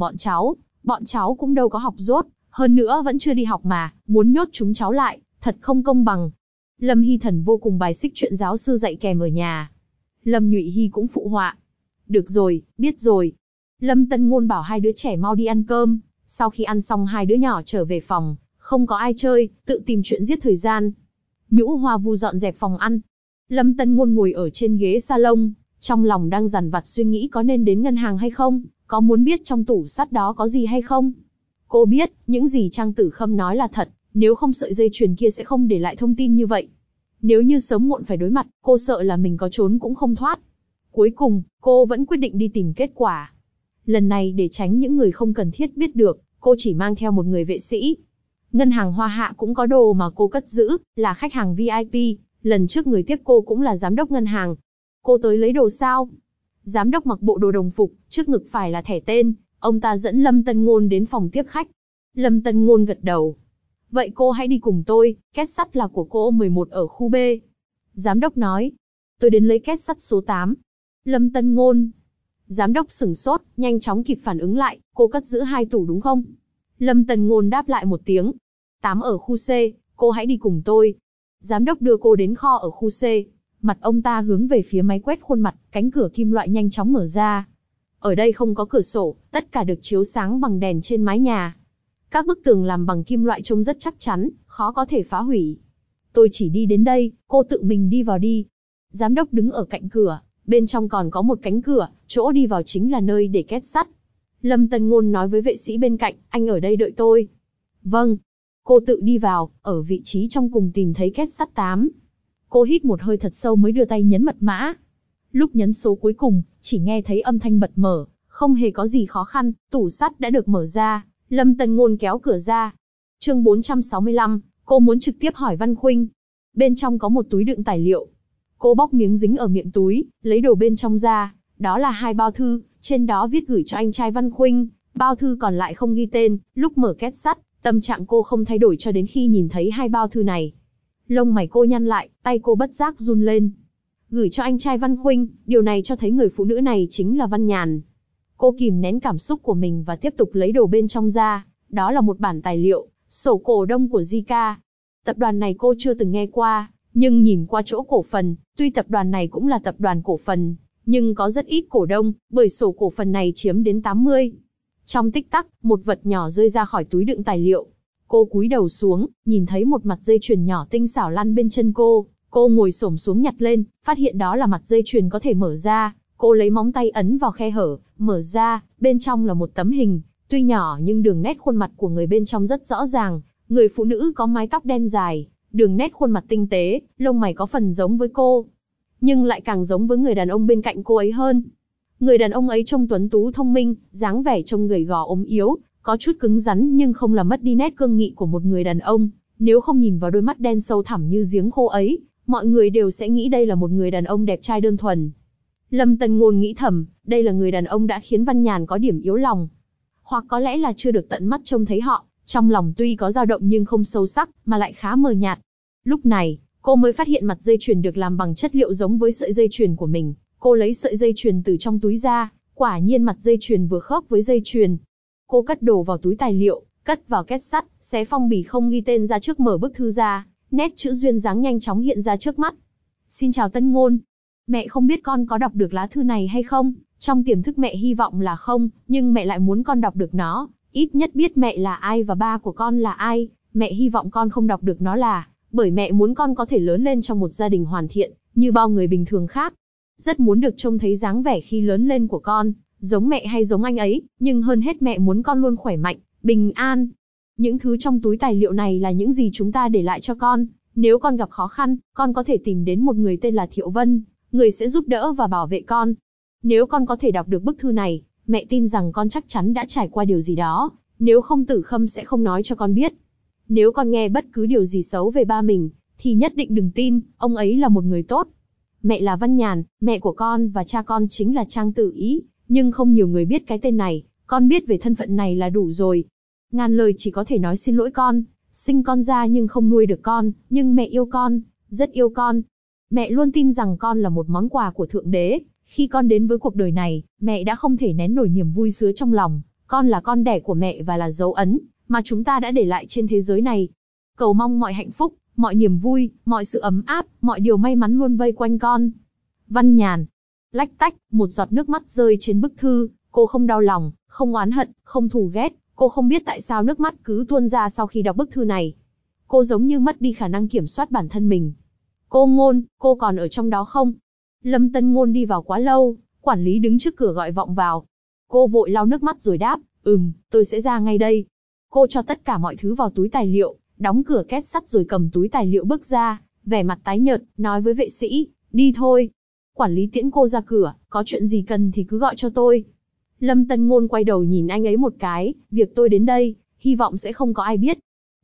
bọn cháu cũng đâu có học dốt, hơn nữa vẫn chưa đi học mà, muốn nhốt chúng cháu lại, thật không công bằng. Lâm Hy Thần vô cùng bài xích chuyện giáo sư dạy kèm ở nhà. Lâm Nhụy Hy cũng phụ họa. Được rồi, biết rồi. Lâm Tân Ngôn bảo hai đứa trẻ mau đi ăn cơm, sau khi ăn xong hai đứa nhỏ trở về phòng, không có ai chơi, tự tìm chuyện giết thời gian. Nhũ Hoa Vu dọn dẹp phòng ăn. Lâm Tân Ngôn ngồi ở trên ghế salon, trong lòng đang dằn vặt suy nghĩ có nên đến ngân hàng hay không, có muốn biết trong tủ sắt đó có gì hay không. Cô biết, những gì Trang Tử Khâm nói là thật, nếu không sợi dây chuyền kia sẽ không để lại thông tin như vậy. Nếu như sớm muộn phải đối mặt, cô sợ là mình có trốn cũng không thoát. Cuối cùng, cô vẫn quyết định đi tìm kết quả. Lần này để tránh những người không cần thiết biết được, cô chỉ mang theo một người vệ sĩ. Ngân hàng Hoa Hạ cũng có đồ mà cô cất giữ, là khách hàng VIP, lần trước người tiếp cô cũng là giám đốc ngân hàng. Cô tới lấy đồ sao? Giám đốc mặc bộ đồ đồng phục, trước ngực phải là thẻ tên, ông ta dẫn Lâm Tân Ngôn đến phòng tiếp khách. Lâm Tân Ngôn gật đầu. Vậy cô hãy đi cùng tôi, két sắt là của cô 11 ở khu B. Giám đốc nói. Tôi đến lấy két sắt số 8. Lâm Tân Ngôn. Giám đốc sửng sốt, nhanh chóng kịp phản ứng lại, cô cất giữ 2 tủ đúng không? Lâm Tân Ngôn đáp lại một tiếng. 8 ở khu C, cô hãy đi cùng tôi. Giám đốc đưa cô đến kho ở khu C. Mặt ông ta hướng về phía máy quét khuôn mặt, cánh cửa kim loại nhanh chóng mở ra. Ở đây không có cửa sổ, tất cả được chiếu sáng bằng đèn trên mái nhà. Các bức tường làm bằng kim loại trông rất chắc chắn, khó có thể phá hủy. Tôi chỉ đi đến đây, cô tự mình đi vào đi. Giám đốc đứng ở cạnh cửa, bên trong còn có một cánh cửa, chỗ đi vào chính là nơi để két sắt. Lâm Tân Ngôn nói với vệ sĩ bên cạnh, anh ở đây đợi tôi. Vâng. Cô tự đi vào, ở vị trí trong cùng tìm thấy két sắt 8. Cô hít một hơi thật sâu mới đưa tay nhấn mật mã. Lúc nhấn số cuối cùng, chỉ nghe thấy âm thanh bật mở, không hề có gì khó khăn, tủ sắt đã được mở ra. Lâm Tân Ngôn kéo cửa ra. Chương 465, cô muốn trực tiếp hỏi Văn Khuynh. Bên trong có một túi đựng tài liệu. Cô bóc miếng dính ở miệng túi, lấy đồ bên trong ra. Đó là 2 bao thư, trên đó viết gửi cho anh trai Văn Khuynh. Bao thư còn lại không ghi tên. Lúc mở két sắt, tâm trạng cô không thay đổi cho đến khi nhìn thấy 2 bao thư này. Lông mày cô nhăn lại, tay cô bất giác run lên. Gửi cho anh trai Văn Khuynh, điều này cho thấy người phụ nữ này chính là Văn Nhàn. Cô kìm nén cảm xúc của mình và tiếp tục lấy đồ bên trong ra. Đó là một bản tài liệu, sổ cổ đông của Zika. Tập đoàn này cô chưa từng nghe qua, nhưng nhìn qua chỗ cổ phần, tuy tập đoàn này cũng là tập đoàn cổ phần, nhưng có rất ít cổ đông, bởi sổ cổ phần này chiếm đến 80. Trong tích tắc, một vật nhỏ rơi ra khỏi túi đựng tài liệu. Cô cúi đầu xuống, nhìn thấy một mặt dây chuyền nhỏ tinh xảo lăn bên chân cô. Cô ngồi xổm xuống nhặt lên, phát hiện đó là mặt dây chuyền có thể mở ra. Cô lấy móng tay ấn vào khe hở, mở ra, bên trong là một tấm hình. Tuy nhỏ nhưng đường nét khuôn mặt của người bên trong rất rõ ràng. Người phụ nữ có mái tóc đen dài, đường nét khuôn mặt tinh tế, lông mày có phần giống với cô. Nhưng lại càng giống với người đàn ông bên cạnh cô ấy hơn. Người đàn ông ấy trông tuấn tú thông minh, dáng vẻ trông gầy gò ốm yếu, có chút cứng rắn nhưng không làm mất đi nét cương nghị của một người đàn ông. Nếu không nhìn vào đôi mắt đen sâu thẳm như giếng khô ấy, mọi người đều sẽ nghĩ đây là một người đàn ông đẹp trai đơn thuần. Lâm Tân Ngôn nghĩ thầm, đây là người đàn ông đã khiến Văn Nhàn có điểm yếu lòng. Hoặc có lẽ là chưa được tận mắt trông thấy họ, trong lòng tuy có dao động nhưng không sâu sắc, mà lại khá mờ nhạt. Lúc này, cô mới phát hiện mặt dây chuyền được làm bằng chất liệu giống với sợi dây chuyền của mình. Cô lấy sợi dây chuyền từ trong túi ra, quả nhiên mặt dây chuyền vừa khớp với dây chuyền. Cô cất đồ vào túi tài liệu, cất vào két sắt, xé phong bì không ghi tên ra trước, mở bức thư ra, nét chữ duyên dáng nhanh chóng hiện ra trước mắt. Xin chào Tân Ngôn. Mẹ không biết con có đọc được lá thư này hay không, trong tiềm thức mẹ hy vọng là không, nhưng mẹ lại muốn con đọc được nó, ít nhất biết mẹ là ai và ba của con là ai. Mẹ hy vọng con không đọc được nó là, bởi mẹ muốn con có thể lớn lên trong một gia đình hoàn thiện, như bao người bình thường khác. Rất muốn được trông thấy dáng vẻ khi lớn lên của con, giống mẹ hay giống anh ấy, nhưng hơn hết mẹ muốn con luôn khỏe mạnh, bình an. Những thứ trong túi tài liệu này là những gì chúng ta để lại cho con. Nếu con gặp khó khăn, con có thể tìm đến một người tên là Thiệu Vân, người sẽ giúp đỡ và bảo vệ con. Nếu con có thể đọc được bức thư này, mẹ tin rằng con chắc chắn đã trải qua điều gì đó, nếu không Tử Khâm sẽ không nói cho con biết. Nếu con nghe bất cứ điều gì xấu về ba mình, thì nhất định đừng tin, ông ấy là một người tốt. Mẹ là Văn Nhàn, mẹ của con và cha con chính là Trang Tử Ý, nhưng không nhiều người biết cái tên này, con biết về thân phận này là đủ rồi. Ngàn lời chỉ có thể nói xin lỗi con, sinh con ra nhưng không nuôi được con, nhưng mẹ yêu con, rất yêu con. Mẹ luôn tin rằng con là một món quà của Thượng Đế, khi con đến với cuộc đời này, mẹ đã không thể nén nổi niềm vui sướng trong lòng, con là con đẻ của mẹ và là dấu ấn mà chúng ta đã để lại trên thế giới này. Cầu mong mọi hạnh phúc, mọi niềm vui, mọi sự ấm áp, mọi điều may mắn luôn vây quanh con. Văn Nhàn. Lách tách, một giọt nước mắt rơi trên bức thư, cô không đau lòng, không oán hận, không thù ghét, cô không biết tại sao nước mắt cứ tuôn ra sau khi đọc bức thư này. Cô giống như mất đi khả năng kiểm soát bản thân mình. Cô Ngôn, cô còn ở trong đó không? Lâm Tân Ngôn đi vào quá lâu, quản lý đứng trước cửa gọi vọng vào. Cô vội lau nước mắt rồi đáp, tôi sẽ ra ngay đây. Cô cho tất cả mọi thứ vào túi tài liệu, đóng cửa két sắt rồi cầm túi tài liệu bước ra, vẻ mặt tái nhợt, nói với vệ sĩ, đi thôi. Quản lý tiễn cô ra cửa, có chuyện gì cần thì cứ gọi cho tôi. Lâm Tân Ngôn quay đầu nhìn anh ấy một cái, việc tôi đến đây, hy vọng sẽ không có ai biết.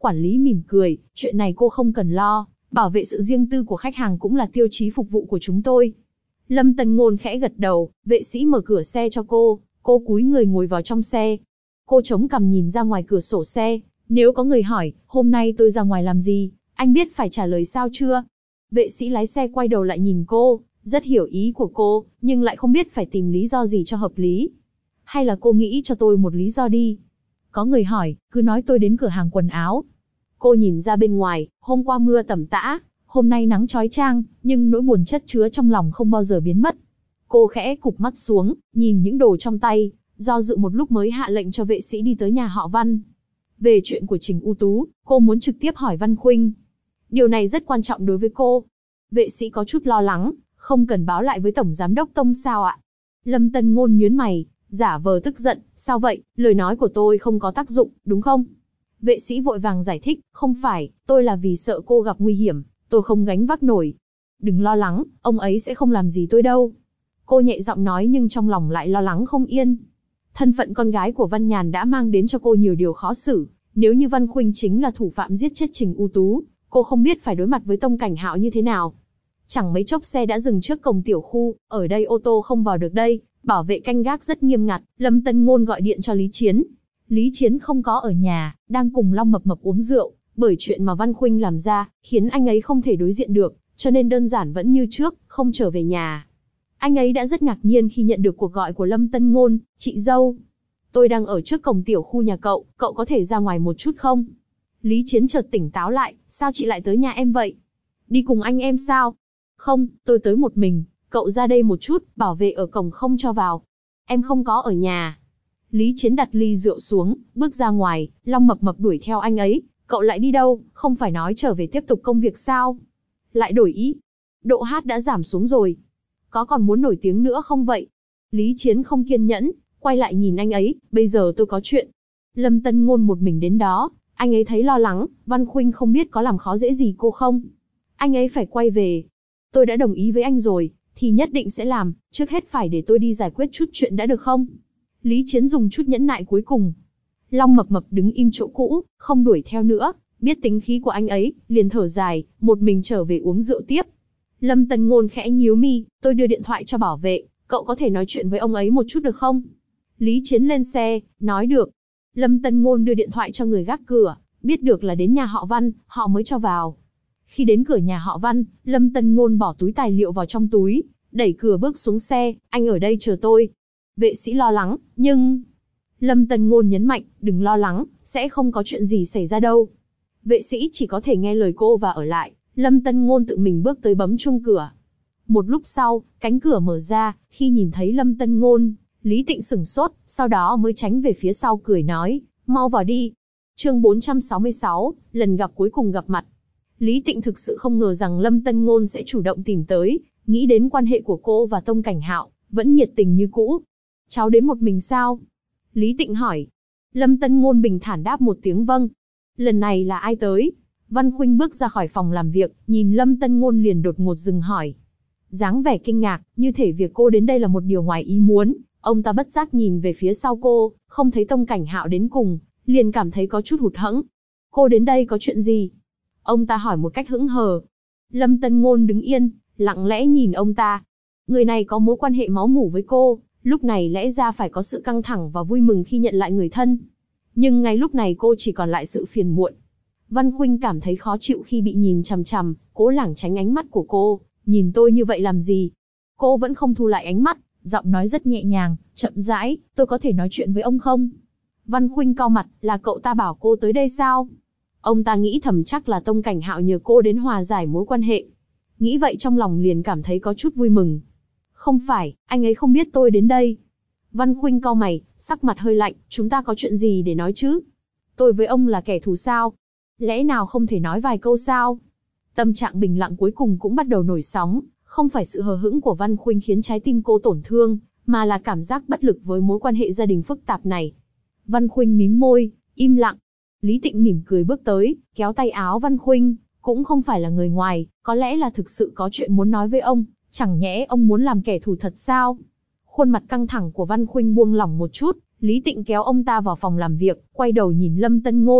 Quản lý mỉm cười, chuyện này cô không cần lo, bảo vệ sự riêng tư của khách hàng cũng là tiêu chí phục vụ của chúng tôi. Lâm Tân Ngôn khẽ gật đầu, vệ sĩ mở cửa xe cho cô cúi người ngồi vào trong xe. Cô chống cằm nhìn ra ngoài cửa sổ xe, nếu có người hỏi, hôm nay tôi ra ngoài làm gì, anh biết phải trả lời sao chưa? Vệ sĩ lái xe quay đầu lại nhìn cô, rất hiểu ý của cô, nhưng lại không biết phải tìm lý do gì cho hợp lý. Hay là cô nghĩ cho tôi một lý do đi. Có người hỏi, cứ nói tôi đến cửa hàng quần áo. Cô nhìn ra bên ngoài, hôm qua mưa tầm tã, hôm nay nắng chói chang, nhưng nỗi buồn chất chứa trong lòng không bao giờ biến mất. Cô khẽ cụp mắt xuống, nhìn những đồ trong tay, do dự một lúc mới hạ lệnh cho vệ sĩ đi tới nhà họ Văn. Về chuyện của Trình U Tú, cô muốn trực tiếp hỏi Văn Khuynh. Điều này rất quan trọng đối với cô. Vệ sĩ có chút lo lắng, không cần báo lại với Tổng Giám đốc Tông sao ạ? Lâm Tân Ngôn nhướng mày, giả vờ tức giận, sao vậy, lời nói của tôi không có tác dụng, đúng không? Vệ sĩ vội vàng giải thích, không phải, tôi là vì sợ cô gặp nguy hiểm, tôi không gánh vác nổi. Đừng lo lắng, ông ấy sẽ không làm gì tôi đâu. Cô nhẹ giọng nói nhưng trong lòng lại lo lắng không yên. Thân phận con gái của Văn Nhàn đã mang đến cho cô nhiều điều khó xử, nếu như Văn Khuynh chính là thủ phạm giết chết Trình U Tú, cô không biết phải đối mặt với Tông Cảnh Hạo như thế nào. Chẳng mấy chốc xe đã dừng trước cổng tiểu khu, ở đây ô tô không vào được đây, bảo vệ canh gác rất nghiêm ngặt. Lâm Tân Ngôn gọi điện cho Lý Chiến. Lý Chiến không có ở nhà, đang cùng Long Mập Mập uống rượu, bởi chuyện mà Văn Khuynh làm ra, khiến anh ấy không thể đối diện được, cho nên đơn giản vẫn như trước, không trở về nhà. Anh ấy đã rất ngạc nhiên khi nhận được cuộc gọi của Lâm Tân Ngôn, chị dâu. Tôi đang ở trước cổng tiểu khu nhà cậu có thể ra ngoài một chút không? Lý Chiến chợt tỉnh táo lại, sao chị lại tới nhà em vậy? Đi cùng anh em sao? Không, tôi tới một mình, cậu ra đây một chút, bảo vệ ở cổng không cho vào. Em không có ở nhà. Lý Chiến đặt ly rượu xuống, bước ra ngoài, Long Mập Mập đuổi theo anh ấy. Cậu lại đi đâu, không phải nói trở về tiếp tục công việc sao? Lại đổi ý. Độ hát đã giảm xuống rồi. Có còn muốn nổi tiếng nữa không vậy? Lý Chiến không kiên nhẫn, quay lại nhìn anh ấy, bây giờ tôi có chuyện. Lâm Tân Ngôn một mình đến đó, anh ấy thấy lo lắng, Văn Khuynh không biết có làm khó dễ gì cô không? Anh ấy phải quay về. Tôi đã đồng ý với anh rồi, thì nhất định sẽ làm, trước hết phải để tôi đi giải quyết chút chuyện đã được không? Lý Chiến dùng chút nhẫn nại cuối cùng. Long Mập Mập đứng im chỗ cũ, không đuổi theo nữa, biết tính khí của anh ấy, liền thở dài, một mình trở về uống rượu tiếp. Lâm Tân Ngôn khẽ nhíu mi, tôi đưa điện thoại cho bảo vệ, cậu có thể nói chuyện với ông ấy một chút được không? Lý Chiến lên xe, nói được. Lâm Tân Ngôn đưa điện thoại cho người gác cửa, biết được là đến nhà họ Văn, họ mới cho vào. Khi đến cửa nhà họ Văn, Lâm Tân Ngôn bỏ túi tài liệu vào trong túi, đẩy cửa bước xuống xe, anh ở đây chờ tôi. Vệ sĩ lo lắng, nhưng... Lâm Tân Ngôn nhấn mạnh, đừng lo lắng, sẽ không có chuyện gì xảy ra đâu. Vệ sĩ chỉ có thể nghe lời cô và ở lại. Lâm Tân Ngôn tự mình bước tới bấm chuông cửa. Một lúc sau, cánh cửa mở ra, khi nhìn thấy Lâm Tân Ngôn, Lý Tịnh sửng sốt, sau đó mới tránh về phía sau cười nói, mau vào đi. Chương 466, lần gặp cuối cùng gặp mặt. Lý Tịnh thực sự không ngờ rằng Lâm Tân Ngôn sẽ chủ động tìm tới, nghĩ đến quan hệ của cô và Tông Cảnh Hạo, vẫn nhiệt tình như cũ. Cháu đến một mình sao? Lý Tịnh hỏi. Lâm Tân Ngôn bình thản đáp một tiếng vâng. Lần này là ai tới? Văn Khuynh bước ra khỏi phòng làm việc, nhìn Lâm Tân Ngôn liền đột ngột dừng hỏi. Dáng vẻ kinh ngạc, như thể việc cô đến đây là một điều ngoài ý muốn. Ông ta bất giác nhìn về phía sau cô, không thấy Tông Cảnh Hạo đến cùng, liền cảm thấy có chút hụt hẫng. Cô đến đây có chuyện gì? Ông ta hỏi một cách hững hờ. Lâm Tân Ngôn đứng yên, lặng lẽ nhìn ông ta. Người này có mối quan hệ máu mủ với cô, lúc này lẽ ra phải có sự căng thẳng và vui mừng khi nhận lại người thân. Nhưng ngay lúc này cô chỉ còn lại sự phiền muộn. Văn Khuynh cảm thấy khó chịu khi bị nhìn chằm chằm, cố lảng tránh ánh mắt của cô, nhìn tôi như vậy làm gì? Cô vẫn không thu lại ánh mắt, giọng nói rất nhẹ nhàng, chậm rãi, tôi có thể nói chuyện với ông không? Văn Khuynh cau mặt, là cậu ta bảo cô tới đây sao? Ông ta nghĩ thầm chắc là Tông Cảnh Hạo nhờ cô đến hòa giải mối quan hệ. Nghĩ vậy trong lòng liền cảm thấy có chút vui mừng. Không phải, anh ấy không biết tôi đến đây. Văn Khuynh cau mày, sắc mặt hơi lạnh, chúng ta có chuyện gì để nói chứ? Tôi với ông là kẻ thù sao? Lẽ nào không thể nói vài câu sao? Tâm trạng bình lặng cuối cùng cũng bắt đầu nổi sóng, không phải sự hờ hững của Văn Khuynh khiến trái tim cô tổn thương, mà là cảm giác bất lực với mối quan hệ gia đình phức tạp này. Văn Khuynh mím môi, im lặng. Lý Tịnh mỉm cười bước tới, kéo tay áo Văn Khuynh, cũng không phải là người ngoài, có lẽ là thực sự có chuyện muốn nói với ông, chẳng nhẽ ông muốn làm kẻ thù thật sao? Khuôn mặt căng thẳng của Văn Khuynh buông lỏng một chút, Lý Tịnh kéo ông ta vào phòng làm việc, quay đầu nhìn Lâm Tân Ngôn,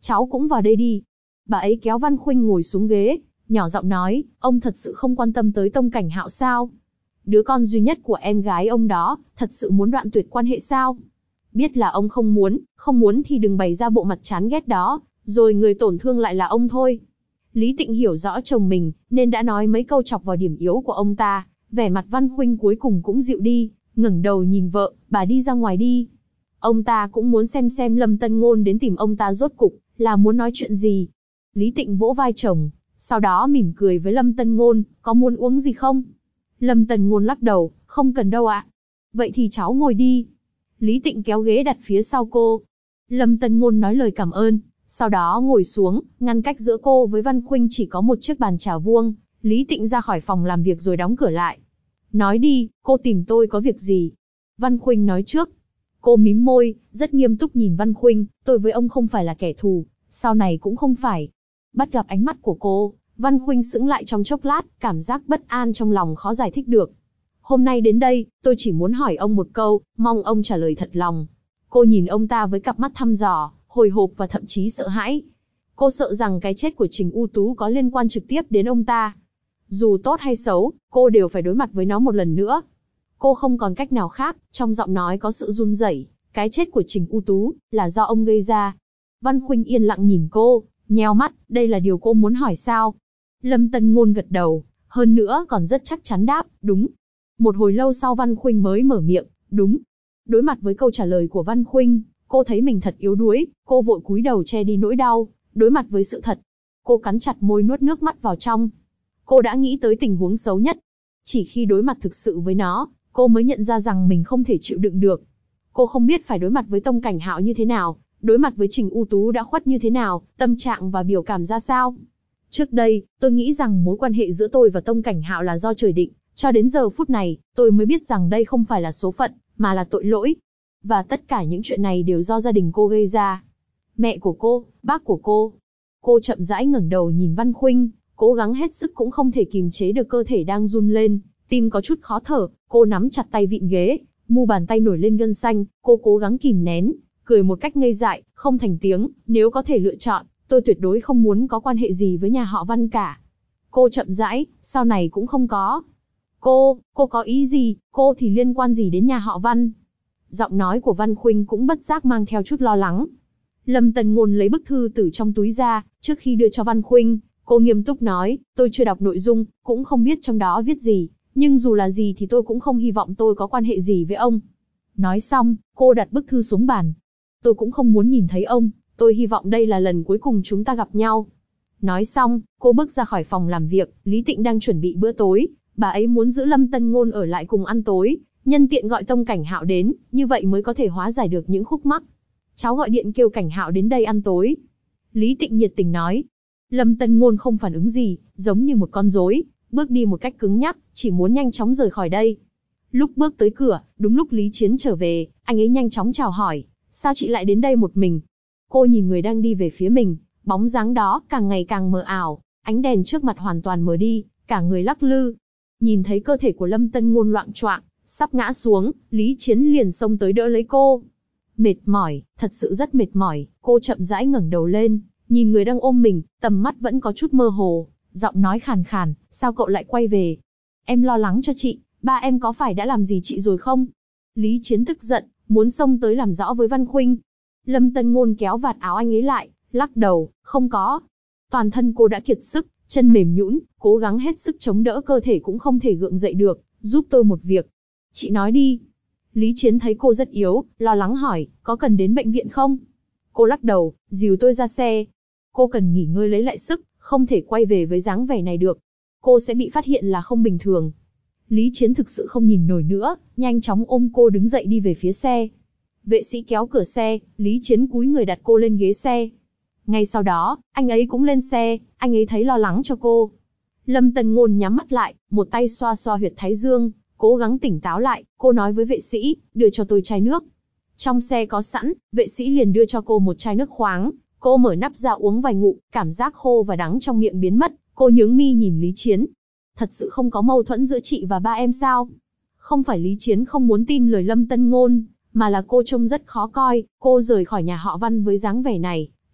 cháu cũng vào đây đi. Bà ấy kéo Văn Khuynh ngồi xuống ghế, nhỏ giọng nói, ông thật sự không quan tâm tới Tông Cảnh Hạo sao? Đứa con duy nhất của em gái ông đó, thật sự muốn đoạn tuyệt quan hệ sao? Biết là ông không muốn thì đừng bày ra bộ mặt chán ghét đó, rồi người tổn thương lại là ông thôi. Lý Tịnh hiểu rõ chồng mình, nên đã nói mấy câu chọc vào điểm yếu của ông ta, vẻ mặt Văn Khuynh cuối cùng cũng dịu đi, ngẩng đầu nhìn vợ, bà đi ra ngoài đi. Ông ta cũng muốn xem Lâm Tân Ngôn đến tìm ông ta rốt cục, là muốn nói chuyện gì. Lý Tịnh vỗ vai chồng, sau đó mỉm cười với Lâm Tân Ngôn, có muốn uống gì không? Lâm Tân Ngôn lắc đầu, không cần đâu ạ. Vậy thì cháu ngồi đi. Lý Tịnh kéo ghế đặt phía sau cô. Lâm Tân Ngôn nói lời cảm ơn, sau đó ngồi xuống, ngăn cách giữa cô với Văn Khuynh chỉ có một chiếc bàn trà vuông. Lý Tịnh ra khỏi phòng làm việc rồi đóng cửa lại. Nói đi, cô tìm tôi có việc gì? Văn Khuynh nói trước. Cô mím môi, rất nghiêm túc nhìn Văn Khuynh, tôi với ông không phải là kẻ thù, sau này cũng không phải. Bắt gặp ánh mắt của cô, Văn Khuynh sững lại trong chốc lát, cảm giác bất an trong lòng khó giải thích được. Hôm nay đến đây, tôi chỉ muốn hỏi ông một câu, mong ông trả lời thật lòng. Cô nhìn ông ta với cặp mắt thăm dò, hồi hộp và thậm chí sợ hãi. Cô sợ rằng cái chết của Trình U Tú có liên quan trực tiếp đến ông ta. Dù tốt hay xấu, cô đều phải đối mặt với nó một lần nữa. Cô không còn cách nào khác, trong giọng nói có sự run rẩy. Cái chết của Trình U Tú là do ông gây ra. Văn Khuynh yên lặng nhìn cô, nheo mắt, đây là điều cô muốn hỏi sao? Lâm Tân Ngôn gật đầu, hơn nữa còn rất chắc chắn đáp, đúng. Một hồi lâu sau Văn Khuynh mới mở miệng, đúng. Đối mặt với câu trả lời của Văn Khuynh, cô thấy mình thật yếu đuối, cô vội cúi đầu che đi nỗi đau, đối mặt với sự thật. Cô cắn chặt môi nuốt nước mắt vào trong. Cô đã nghĩ tới tình huống xấu nhất. Chỉ khi đối mặt thực sự với nó, cô mới nhận ra rằng mình không thể chịu đựng được. Cô không biết phải đối mặt với Tông Cảnh Hạo như thế nào, đối mặt với Trình U Tú đã khuất như thế nào, tâm trạng và biểu cảm ra sao. Trước đây, tôi nghĩ rằng mối quan hệ giữa tôi và Tông Cảnh Hạo là do trời định, cho đến giờ phút này, tôi mới biết rằng đây không phải là số phận, mà là tội lỗi. Và tất cả những chuyện này đều do gia đình cô gây ra. Mẹ của cô, bác của cô. Cô chậm rãi ngẩng đầu nhìn Văn Khuynh, cố gắng hết sức cũng không thể kìm chế được cơ thể đang run lên, tim có chút khó thở, cô nắm chặt tay vịn ghế, mu bàn tay nổi lên gân xanh, cô cố gắng kìm nén, cười một cách ngây dại, không thành tiếng, nếu có thể lựa chọn, tôi tuyệt đối không muốn có quan hệ gì với nhà họ Văn cả. Cô chậm rãi, sau này cũng không có. Cô có ý gì, cô thì liên quan gì đến nhà họ Văn? Giọng nói của Văn Khuynh cũng bất giác mang theo chút lo lắng. Lâm Tân Ngôn lấy bức thư từ trong túi ra, trước khi đưa cho Văn Khuynh, cô nghiêm túc nói, tôi chưa đọc nội dung, cũng không biết trong đó viết gì, nhưng dù là gì thì tôi cũng không hy vọng tôi có quan hệ gì với ông. Nói xong, cô đặt bức thư xuống bàn. Tôi cũng không muốn nhìn thấy ông, tôi hy vọng đây là lần cuối cùng chúng ta gặp nhau. Nói xong, cô bước ra khỏi phòng làm việc, Lý Tịnh đang chuẩn bị bữa tối, bà ấy muốn giữ Lâm Tân Ngôn ở lại cùng ăn tối, nhân tiện gọi Tông Cảnh Hạo đến, như vậy mới có thể hóa giải được những khúc mắc. Cháu gọi điện kêu Cảnh Hạo đến đây ăn tối. Lý Tịnh nhiệt tình nói. Lâm Tân Ngôn không phản ứng gì, giống như một con rối, bước đi một cách cứng nhắc, chỉ muốn nhanh chóng rời khỏi đây. Lúc bước tới cửa, đúng lúc Lý Chiến trở về, anh ấy nhanh chóng chào hỏi, sao chị lại đến đây một mình? Cô nhìn người đang đi về phía mình, bóng dáng đó càng ngày càng mờ ảo, ánh đèn trước mặt hoàn toàn mờ đi, cả người lắc lư. Nhìn thấy cơ thể của Lâm Tân Ngôn loạng choạng, sắp ngã xuống, Lý Chiến liền xông tới đỡ lấy cô. Mệt mỏi, thật sự rất mệt mỏi, cô chậm rãi ngẩng đầu lên, nhìn người đang ôm mình, tầm mắt vẫn có chút mơ hồ, giọng nói khàn khàn, sao cậu lại quay về? Em lo lắng cho chị, ba em có phải đã làm gì chị rồi không? Lý Chiến tức giận, muốn xông tới làm rõ với Văn Khuynh. Lâm Tân Ngôn kéo vạt áo anh ấy lại, lắc đầu, không có. Toàn thân cô đã kiệt sức, chân mềm nhũn, cố gắng hết sức chống đỡ cơ thể cũng không thể gượng dậy được, giúp tôi một việc. Chị nói đi. Lý Chiến thấy cô rất yếu, lo lắng hỏi, có cần đến bệnh viện không? Cô lắc đầu, dìu tôi ra xe. Cô cần nghỉ ngơi lấy lại sức, không thể quay về với dáng vẻ này được. Cô sẽ bị phát hiện là không bình thường. Lý Chiến thực sự không nhìn nổi nữa, nhanh chóng ôm cô đứng dậy đi về phía xe. Vệ sĩ kéo cửa xe, Lý Chiến cúi người đặt cô lên ghế xe. Ngay sau đó, anh ấy cũng lên xe, anh ấy thấy lo lắng cho cô. Lâm Tân Ngôn nhắm mắt lại, một tay xoa xoa huyệt thái dương, cố gắng tỉnh táo lại, cô nói với vệ sĩ, đưa cho tôi chai nước. Trong xe có sẵn, vệ sĩ liền đưa cho cô một chai nước khoáng, cô mở nắp ra uống vài ngụm, cảm giác khô và đắng trong miệng biến mất, cô nhướng mi nhìn Lý Chiến. Thật sự không có mâu thuẫn giữa chị và ba em sao? Không phải Lý Chiến không muốn tin lời Lâm Tân Ngôn, mà là cô trông rất khó coi, cô rời khỏi nhà họ Văn với dáng vẻ này,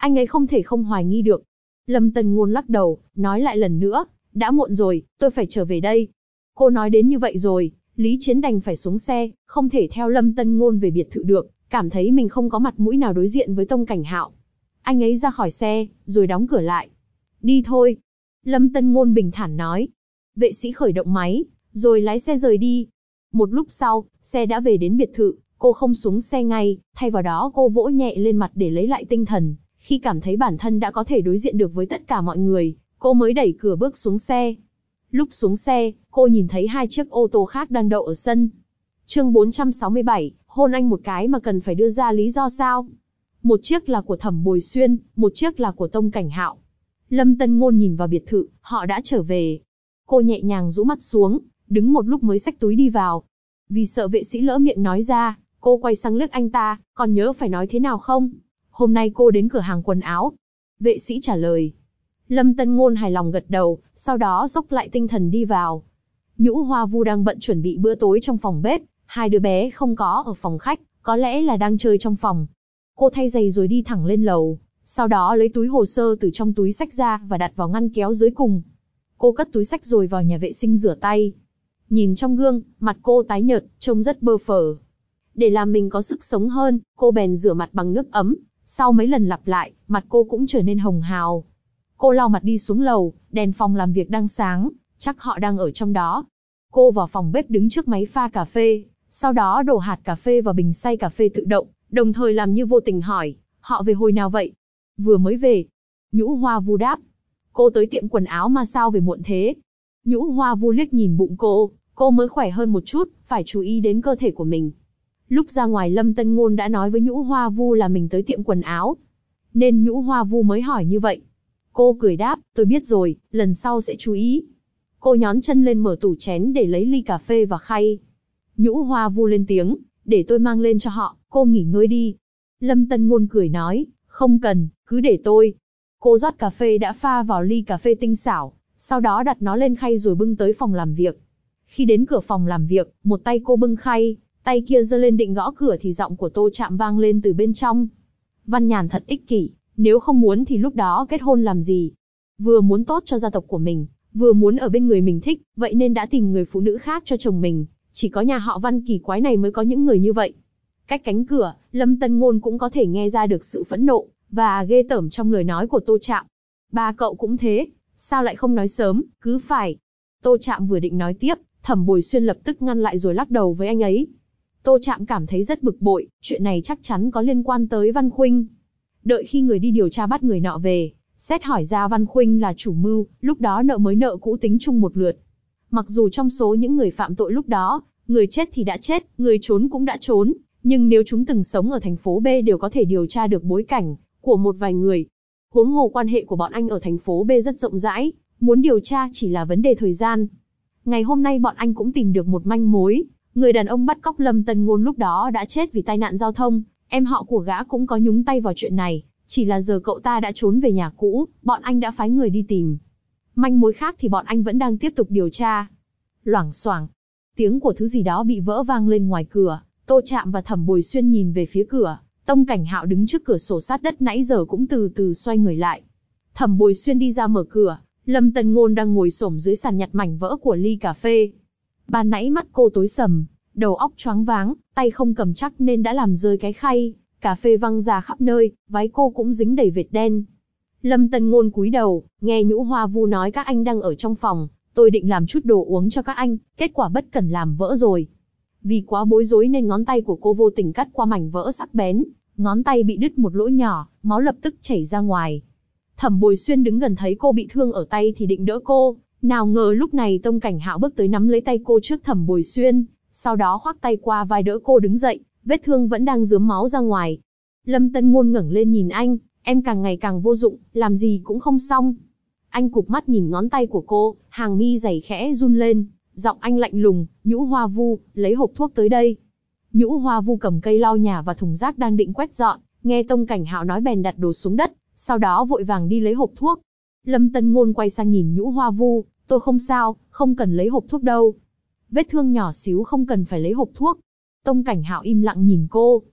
Anh ấy không thể không hoài nghi được. Lâm Tân Ngôn lắc đầu, nói lại lần nữa, đã muộn rồi, tôi phải trở về đây. Cô nói đến như vậy rồi, Lý Chiến đành phải xuống xe, không thể theo Lâm Tân Ngôn về biệt thự được, cảm thấy mình không có mặt mũi nào đối diện với Tông Cảnh Hạo. Anh ấy ra khỏi xe, rồi đóng cửa lại. Đi thôi. Lâm Tân Ngôn bình thản nói. Vệ sĩ khởi động máy, rồi lái xe rời đi. Một lúc sau, xe đã về đến biệt thự, cô không xuống xe ngay, thay vào đó cô vỗ nhẹ lên mặt để lấy lại tinh thần. Khi cảm thấy bản thân đã có thể đối diện được với tất cả mọi người, cô mới đẩy cửa bước xuống xe. Lúc xuống xe, cô nhìn thấy 2 chiếc ô tô khác đang đậu ở sân. Chương 467, hôn anh một cái mà cần phải đưa ra lý do sao? Một chiếc là của Thẩm Bồi Xuyên, một chiếc là của Tông Cảnh Hạo. Lâm Tân Ngôn nhìn vào biệt thự, họ đã trở về. Cô nhẹ nhàng rũ mắt xuống, đứng một lúc mới xách túi đi vào. Vì sợ vệ sĩ lỡ miệng nói ra, cô quay sang liếc anh ta, còn nhớ phải nói thế nào không? Hôm nay cô đến cửa hàng quần áo. Vệ sĩ trả lời. Lâm Tân Ngôn hài lòng gật đầu, sau đó dốc lại tinh thần đi vào. Nhũ Hoa Vu đang bận chuẩn bị bữa tối trong phòng bếp, 2 đứa bé không có ở phòng khách, có lẽ là đang chơi trong phòng. Cô thay giày rồi đi thẳng lên lầu, sau đó lấy túi hồ sơ từ trong túi xách ra và đặt vào ngăn kéo dưới cùng. Cô cất túi xách rồi vào nhà vệ sinh rửa tay. Nhìn trong gương, mặt cô tái nhợt, trông rất bơ phờ. Để làm mình có sức sống hơn, cô bèn rửa mặt bằng nước ấm. Sau mấy lần lặp lại, mặt cô cũng trở nên hồng hào. Cô lau mặt đi xuống lầu, đèn phòng làm việc đang sáng, chắc họ đang ở trong đó. Cô vào phòng bếp đứng trước máy pha cà phê, sau đó đổ hạt cà phê vào bình xay cà phê tự động, đồng thời làm như vô tình hỏi, họ về hồi nào vậy? Vừa mới về. Nhũ Hoa Vu đáp. Cô tới tiệm quần áo mà sao về muộn thế? Nhũ Hoa Vu liếc nhìn bụng cô mới khỏe hơn một chút, phải chú ý đến cơ thể của mình. Lúc ra ngoài Lâm Tân Ngôn đã nói với Nhũ Hoa Vu là mình tới tiệm quần áo, nên Nhũ Hoa Vu mới hỏi như vậy. Cô cười đáp, tôi biết rồi, lần sau sẽ chú ý. Cô nhón chân lên mở tủ chén để lấy ly cà phê và khay. Nhũ Hoa Vu lên tiếng, để tôi mang lên cho họ, cô nghỉ ngơi đi. Lâm Tân Ngôn cười nói, không cần, cứ để tôi. Cô rót cà phê đã pha vào ly cà phê tinh xảo, sau đó đặt nó lên khay rồi bưng tới phòng làm việc. Khi đến cửa phòng làm việc, một tay cô bưng khay, tay kia giơ lên định gõ cửa thì giọng của Tô Trạm vang lên từ bên trong. Văn Nhàn thật ích kỷ, nếu không muốn thì lúc đó kết hôn làm gì? Vừa muốn tốt cho gia tộc của mình, vừa muốn ở bên người mình thích, vậy nên đã tìm người phụ nữ khác cho chồng mình. Chỉ có nhà họ Văn kỳ quái này mới có những người như vậy. Cách cánh cửa, Lâm Tân Ngôn cũng có thể nghe ra được sự phẫn nộ và ghê tởm trong lời nói của Tô Trạm. Ba cậu cũng thế, sao lại không nói sớm, cứ phải. Tô Trạm vừa định nói tiếp, Thẩm Bồi Xuyên lập tức ngăn lại rồi lắc đầu với anh ấy. Tô Trạm cảm thấy rất bực bội, chuyện này chắc chắn có liên quan tới Văn Khuynh. Đợi khi người đi điều tra bắt người nọ về, xét hỏi ra Văn Khuynh là chủ mưu, lúc đó nợ mới nợ cũ tính chung một lượt. Mặc dù trong số những người phạm tội lúc đó, người chết thì đã chết, người trốn cũng đã trốn, nhưng nếu chúng từng sống ở thành phố B đều có thể điều tra được bối cảnh của một vài người. Huống hồ quan hệ của bọn anh ở thành phố B rất rộng rãi, muốn điều tra chỉ là vấn đề thời gian. Ngày hôm nay bọn anh cũng tìm được một manh mối, người đàn ông bắt cóc Lâm Tân Ngôn lúc đó đã chết vì tai nạn giao thông, em họ của gã cũng có nhúng tay vào chuyện này, chỉ là giờ cậu ta đã trốn về nhà cũ, bọn anh đã phái người đi tìm. Manh mối khác thì bọn anh vẫn đang tiếp tục điều tra. Loảng xoảng, tiếng của thứ gì đó bị vỡ vang lên ngoài cửa. Tô Trạm và Thẩm Bồi Xuyên nhìn về phía cửa, Tông Cảnh Hạo đứng trước cửa sổ sát đất nãy giờ cũng từ từ xoay người lại. Thẩm Bồi Xuyên đi ra mở cửa, Lâm Tân Ngôn đang ngồi xổm dưới sàn nhặt mảnh vỡ của ly cà phê. Ban nãy mắt cô tối sầm, đầu óc choáng váng, tay không cầm chắc nên đã làm rơi cái khay, cà phê văng ra khắp nơi, váy cô cũng dính đầy vệt đen. Lâm Tân Ngôn cúi đầu, nghe Nhũ Hoa Vu nói các anh đang ở trong phòng, tôi định làm chút đồ uống cho các anh, kết quả bất cẩn làm vỡ rồi. Vì quá bối rối nên ngón tay của cô vô tình cắt qua mảnh vỡ sắc bén, ngón tay bị đứt một lỗ nhỏ, máu lập tức chảy ra ngoài. Thẩm Bồi Xuyên đứng gần thấy cô bị thương ở tay thì định đỡ cô, nào ngờ lúc này Tông Cảnh Hạo bước tới nắm lấy tay cô trước Thẩm Bồi Xuyên, sau đó khoác tay qua vai đỡ cô đứng dậy, vết thương vẫn đang rớm máu ra ngoài. Lâm Tân Ngôn ngẩng lên nhìn anh, em càng ngày càng vô dụng, làm gì cũng không xong. Anh cụp mắt nhìn ngón tay của cô, hàng mi dày khẽ run lên, giọng anh lạnh lùng, Nhũ Hoa Vu, lấy hộp thuốc tới đây. Nhũ Hoa Vu cầm cây lau nhà và thùng rác đang định quét dọn, nghe Tông Cảnh Hạo nói bèn đặt đồ xuống đất, sau đó vội vàng đi lấy hộp thuốc. Lâm Tân Ngôn quay sang nhìn Nhũ Hoa Vu, tôi không sao, không cần lấy hộp thuốc đâu. Vết thương nhỏ xíu không cần phải lấy hộp thuốc. Tông Cảnh Hạo im lặng nhìn cô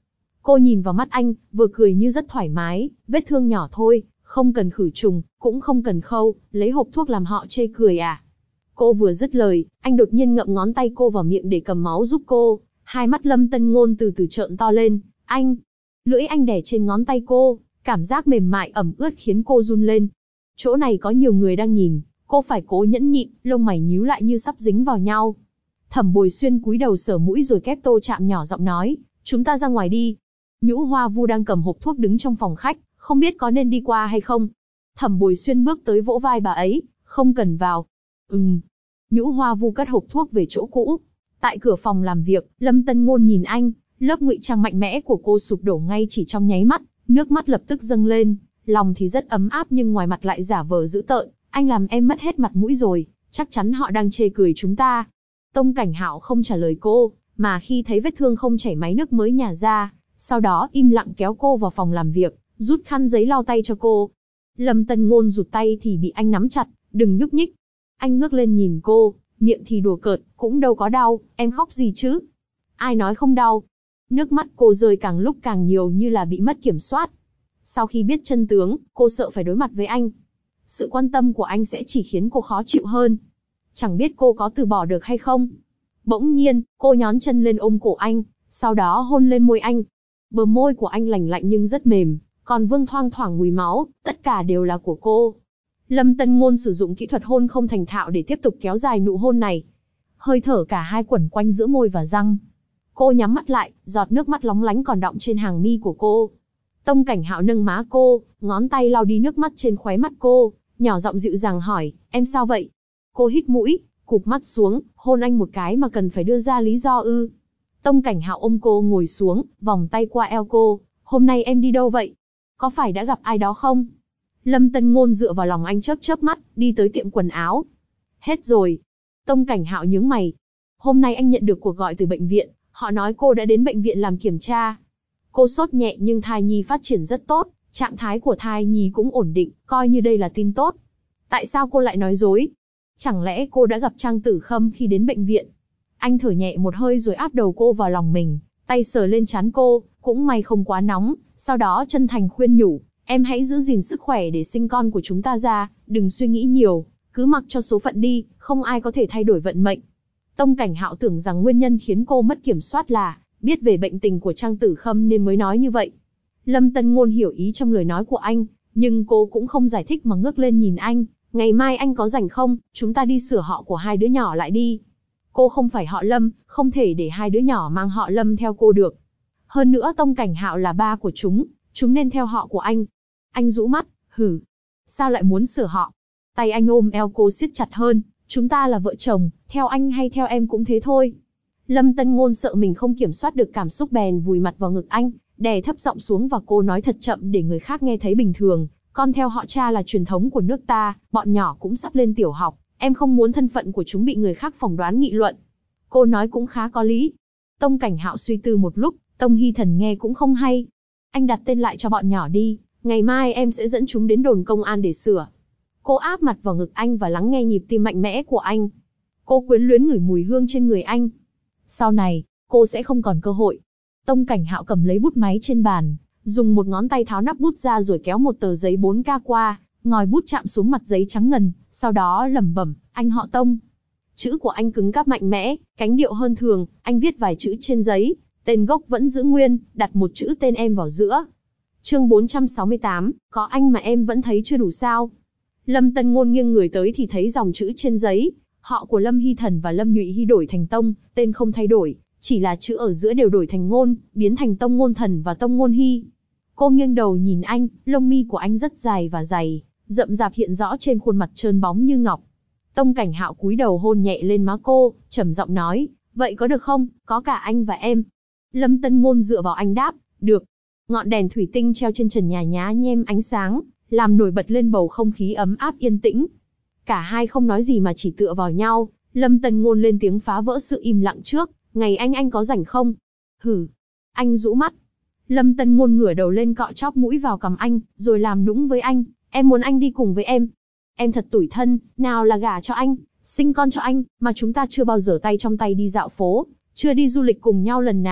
Cô nhìn vào mắt anh, vừa cười như rất thoải mái, vết thương nhỏ thôi, không cần khử trùng, cũng không cần khâu, lấy hộp thuốc làm họ chê cười à. Cô vừa dứt lời, anh đột nhiên ngậm ngón tay cô vào miệng để cầm máu giúp cô. Hai mắt Lâm Tân Ngôn từ từ trợn to lên. Anh! Lưỡi anh đè trên ngón tay cô, cảm giác mềm mại ẩm ướt khiến cô run lên. Chỗ này có nhiều người đang nhìn, cô phải cố nhẫn nhịn, lông mày nhíu lại như sắp dính vào nhau. Thẩm Bồi Xuyên cúi đầu sờ mũi rồi kép Tô Trạm nhỏ giọng nói, chúng ta ra ngoài đi. Nhũ Hoa Vu đang cầm hộp thuốc đứng trong phòng khách, không biết có nên đi qua hay không. Thẩm Bồi Xuyên bước tới vỗ vai bà ấy, không cần vào. Nhũ Hoa Vu cất hộp thuốc về chỗ cũ. Tại cửa phòng làm việc, Lâm Tân Ngôn nhìn anh, lớp ngụy trang mạnh mẽ của cô sụp đổ ngay chỉ trong nháy mắt, nước mắt lập tức dâng lên, lòng thì rất ấm áp nhưng ngoài mặt lại giả vờ dữ tợn. Anh làm em mất hết mặt mũi rồi, chắc chắn họ đang chê cười chúng ta. Tông Cảnh Hạo không trả lời cô, mà khi thấy vết thương không chảy máy nước mới nhả ra, sau đó im lặng kéo cô vào phòng làm việc, rút khăn giấy lau tay cho cô. Lâm Tân Ngôn rụt tay thì bị anh nắm chặt, đừng nhúc nhích. Anh ngước lên nhìn cô, miệng thì đùa cợt, cũng đâu có đau, em khóc gì chứ? Ai nói không đau? Nước mắt cô rơi càng lúc càng nhiều như là bị mất kiểm soát. Sau khi biết chân tướng, cô sợ phải đối mặt với anh. Sự quan tâm của anh sẽ chỉ khiến cô khó chịu hơn. Chẳng biết cô có từ bỏ được hay không? Bỗng nhiên, cô nhón chân lên ôm cổ anh, sau đó hôn lên môi anh. Bờ môi của anh lành lạnh nhưng rất mềm, còn vương thoang thoảng mùi máu, tất cả đều là của cô. Lâm Tân Ngôn sử dụng kỹ thuật hôn không thành thạo để tiếp tục kéo dài nụ hôn này. Hơi thở cả hai quẩn quanh giữa môi và răng. Cô nhắm mắt lại, giọt nước mắt lóng lánh còn đọng trên hàng mi của cô. Tông Cảnh Hạo nâng má cô, ngón tay lau đi nước mắt trên khóe mắt cô, nhỏ giọng dịu dàng hỏi, em sao vậy? Cô hít mũi, cụp mắt xuống, hôn anh một cái mà cần phải đưa ra lý do ư? Tông Cảnh Hạo ôm cô ngồi xuống, vòng tay qua eo cô, hôm nay em đi đâu vậy? Có phải đã gặp ai đó không? Lâm Tân Ngôn dựa vào lòng anh chớp chớp mắt, đi tới tiệm quần áo. Hết rồi. Tông Cảnh Hạo nhướng mày. Hôm nay anh nhận được cuộc gọi từ bệnh viện, họ nói cô đã đến bệnh viện làm kiểm tra. Cô sốt nhẹ nhưng thai nhi phát triển rất tốt, trạng thái của thai nhi cũng ổn định, coi như đây là tin tốt. Tại sao cô lại nói dối? Chẳng lẽ cô đã gặp Trang Tử Khâm khi đến bệnh viện? Anh thở nhẹ một hơi rồi áp đầu cô vào lòng mình, tay sờ lên trán cô, cũng may không quá nóng, sau đó chân thành khuyên nhủ, em hãy giữ gìn sức khỏe để sinh con của chúng ta ra, đừng suy nghĩ nhiều, cứ mặc cho số phận đi, không ai có thể thay đổi vận mệnh. Tông Cảnh Hạo tưởng rằng nguyên nhân khiến cô mất kiểm soát là biết về bệnh tình của Trang Tử Khâm nên mới nói như vậy. Lâm Tân Ngôn hiểu ý trong lời nói của anh, nhưng cô cũng không giải thích mà ngước lên nhìn anh, ngày mai anh có rảnh không, chúng ta đi sửa họ của hai đứa nhỏ lại đi. Cô không phải họ Lâm, không thể để hai đứa nhỏ mang họ Lâm theo cô được. Hơn nữa Tông Cảnh Hạo là ba của chúng nên theo họ của anh. Anh rũ mắt, hử, sao lại muốn sửa họ? Tay anh ôm eo cô siết chặt hơn, chúng ta là vợ chồng, theo anh hay theo em cũng thế thôi. Lâm Tân Ngôn sợ mình không kiểm soát được cảm xúc bèn vùi mặt vào ngực anh, đè thấp giọng xuống và cô nói thật chậm để người khác nghe thấy bình thường. Con theo họ cha là truyền thống của nước ta, bọn nhỏ cũng sắp lên tiểu học, em không muốn thân phận của chúng bị người khác phỏng đoán nghị luận. Cô nói cũng khá có lý. Tông Cảnh Hạo suy tư một lúc, Tông Hy Thần nghe cũng không hay. Anh đặt tên lại cho bọn nhỏ đi, ngày mai em sẽ dẫn chúng đến đồn công an để sửa. Cô áp mặt vào ngực anh và lắng nghe nhịp tim mạnh mẽ của anh. Cô quyến luyến ngửi mùi hương trên người anh. Sau này, cô sẽ không còn cơ hội. Tông Cảnh Hạo cầm lấy bút máy trên bàn, dùng một ngón tay tháo nắp bút ra rồi kéo một tờ giấy 4K qua, ngòi bút chạm xuống mặt giấy trắng ngần, sau đó lẩm bẩm, anh họ Tông. Chữ của anh cứng cáp mạnh mẽ, cánh điệu hơn thường, anh viết vài chữ trên giấy, tên gốc vẫn giữ nguyên, đặt một chữ tên em vào giữa. Chương 468, có anh mà em vẫn thấy chưa đủ sao? Lâm Tân Ngôn nghiêng người tới thì thấy dòng chữ trên giấy, họ của Lâm Hy Thần và Lâm Nhụy Hy đổi thành Tông, tên không thay đổi, chỉ là chữ ở giữa đều đổi thành Ngôn, biến thành Tông Ngôn Thần và Tông Ngôn Hy. Cô nghiêng đầu nhìn anh, lông mi của anh rất dài và dày, rậm rạp hiện rõ trên khuôn mặt trơn bóng như ngọc. Tông Cảnh Hạo cúi đầu hôn nhẹ lên má cô, trầm giọng nói, vậy có được không, có cả anh và em. Lâm Tân Ngôn dựa vào anh đáp, được. Ngọn đèn thủy tinh treo trên trần nhà nhá nhem ánh sáng, làm nổi bật lên bầu không khí ấm áp yên tĩnh. Cả hai không nói gì mà chỉ tựa vào nhau. Lâm Tân Ngôn lên tiếng phá vỡ sự im lặng trước, ngày anh có rảnh không? Hử. Anh rũ mắt. Lâm Tân Ngôn ngửa đầu lên cọ chóp mũi vào cằm anh, rồi làm nũng với anh, em muốn anh đi cùng với em. Em thật tủi thân, nào là gả cho anh, sinh con cho anh, mà chúng ta chưa bao giờ tay trong tay đi dạo phố, chưa đi du lịch cùng nhau lần nào.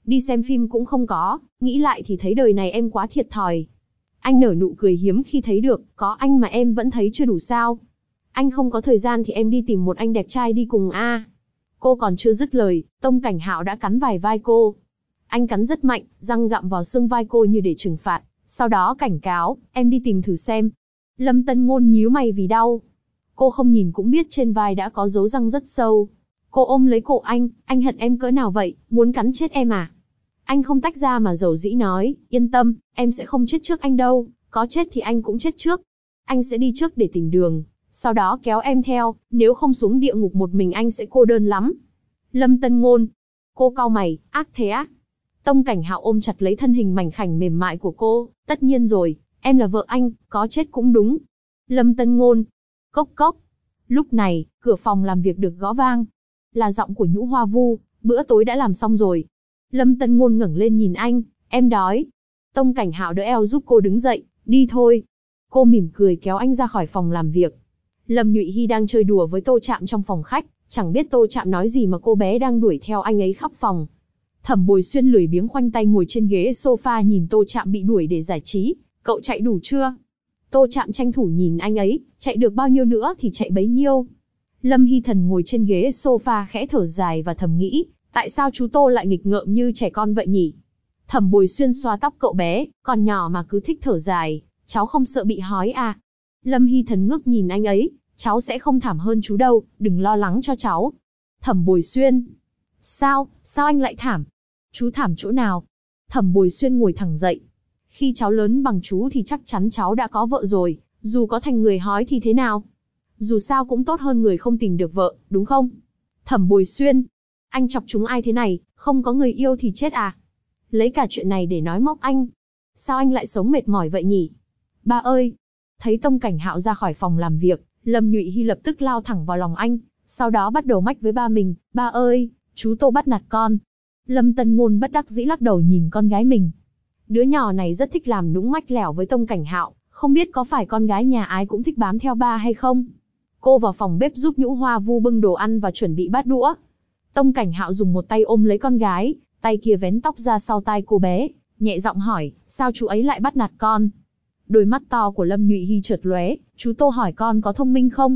đi xem phim cũng không có, nghĩ lại thì thấy đời này em quá thiệt thòi. Anh nở nụ cười hiếm khi thấy được, có anh mà em vẫn thấy chưa đủ sao. Anh không có thời gian thì em đi tìm một anh đẹp trai đi cùng a. Cô còn chưa dứt lời, Tông Cảnh Hạo đã cắn vài vai cô. Anh cắn rất mạnh, răng gặm vào xương vai cô như để trừng phạt, sau đó cảnh cáo, em đi tìm thử xem. Lâm Tân Ngôn nhíu mày vì đau. Cô không nhìn cũng biết trên vai đã có dấu răng rất sâu. Cô ôm lấy cổ anh hận em cỡ nào vậy, muốn cắn chết em à? Anh không tách ra mà dầu dĩ nói, yên tâm, em sẽ không chết trước anh đâu, có chết thì anh cũng chết trước. Anh sẽ đi trước để tìm đường, sau đó kéo em theo, nếu không xuống địa ngục một mình anh sẽ cô đơn lắm. Lâm Tân Ngôn. Cô cau mày, ác thế á? Tông Cảnh Hạo ôm chặt lấy thân hình mảnh khảnh mềm mại của cô, tất nhiên rồi, em là vợ anh, có chết cũng đúng. Lâm Tân Ngôn. Cốc cốc. Lúc này, cửa phòng làm việc được gõ vang. Là giọng của Nhũ Hoa Vu, bữa tối đã làm xong rồi. Lâm Tân Ngôn ngẩng lên nhìn anh, em đói. Tông Cảnh Hạo đỡ eo giúp cô đứng dậy, đi thôi. Cô mỉm cười kéo anh ra khỏi phòng làm việc. Lâm Nhụy Hy đang chơi đùa với Tô Trạm trong phòng khách, chẳng biết Tô Trạm nói gì mà cô bé đang đuổi theo anh ấy khắp phòng. Thẩm Bồi Xuyên lười biếng khoanh tay ngồi trên ghế sofa nhìn Tô Trạm bị đuổi để giải trí, cậu chạy đủ chưa? Tô Trạm tranh thủ nhìn anh ấy, chạy được bao nhiêu nữa thì chạy bấy nhiêu. Lâm Hy Thần ngồi trên ghế sofa khẽ thở dài và thầm nghĩ, tại sao chú Tô lại nghịch ngợm như trẻ con vậy nhỉ? Thẩm Bồi Xuyên xoa tóc cậu bé, còn nhỏ mà cứ thích thở dài, cháu không sợ bị hói à? Lâm Hy Thần ngước nhìn anh ấy, cháu sẽ không thảm hơn chú đâu, đừng lo lắng cho cháu. Thẩm Bồi Xuyên. Sao anh lại thảm? Chú thảm chỗ nào? Thẩm Bồi Xuyên ngồi thẳng dậy. Khi cháu lớn bằng chú thì chắc chắn cháu đã có vợ rồi, dù có thành người hói thì thế nào? Dù sao cũng tốt hơn người không tìm được vợ, đúng không? Thẩm Bồi Xuyên. Anh chọc chúng ai thế này, không có người yêu thì chết à? Lấy cả chuyện này để nói móc anh. Sao anh lại sống mệt mỏi vậy nhỉ? Ba ơi! Thấy Tông Cảnh Hạo ra khỏi phòng làm việc, Lâm Nhụy Hy lập tức lao thẳng vào lòng anh, sau đó bắt đầu mách với ba mình, ba ơi, chú Tô bắt nạt con. Lâm Tân Ngôn bất đắc dĩ lắc đầu nhìn con gái mình. Đứa nhỏ này rất thích làm nũng mách lẻo với Tông Cảnh Hạo, không biết có phải con gái nhà ai cũng thích bám theo ba hay không? Cô vào phòng bếp giúp Nhũ Hoa Vu bưng đồ ăn và chuẩn bị bát đũa. Tông Cảnh Hạo dùng một tay ôm lấy con gái, tay kia vén tóc ra sau tai cô bé, nhẹ giọng hỏi, sao chú ấy lại bắt nạt con? Đôi mắt to của Lâm Nhụy Hy chợt lóe, chú Tô hỏi con có thông minh không?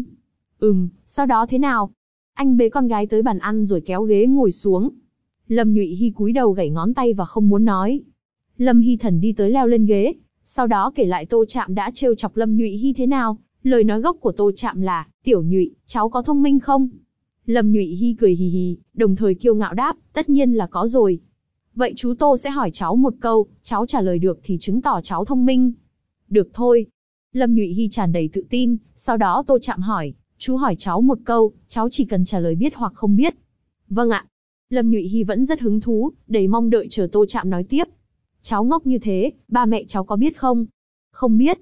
Sau đó thế nào? Anh bế con gái tới bàn ăn rồi kéo ghế ngồi xuống. Lâm Nhụy Hy cúi đầu gảy ngón tay và không muốn nói. Lâm Hy Thần đi tới leo lên ghế, sau đó kể lại Tô Trạm đã trêu chọc Lâm Nhụy Hy thế nào. Lời nói gốc của Tô Trạm là, Tiểu Nhụy, cháu có thông minh không? Lâm Nhụy Hy cười hì hì, đồng thời kiêu ngạo đáp, tất nhiên là có rồi. Vậy chú Tô sẽ hỏi cháu một câu, cháu trả lời được thì chứng tỏ cháu thông minh. Được thôi. Lâm Nhụy Hy tràn đầy tự tin, sau đó Tô Trạm hỏi, chú hỏi cháu một câu, cháu chỉ cần trả lời biết hoặc không biết. Vâng ạ. Lâm Nhụy Hy vẫn rất hứng thú, đầy mong đợi chờ Tô Trạm nói tiếp. Cháu ngốc như thế, ba mẹ cháu có biết không? Không biết.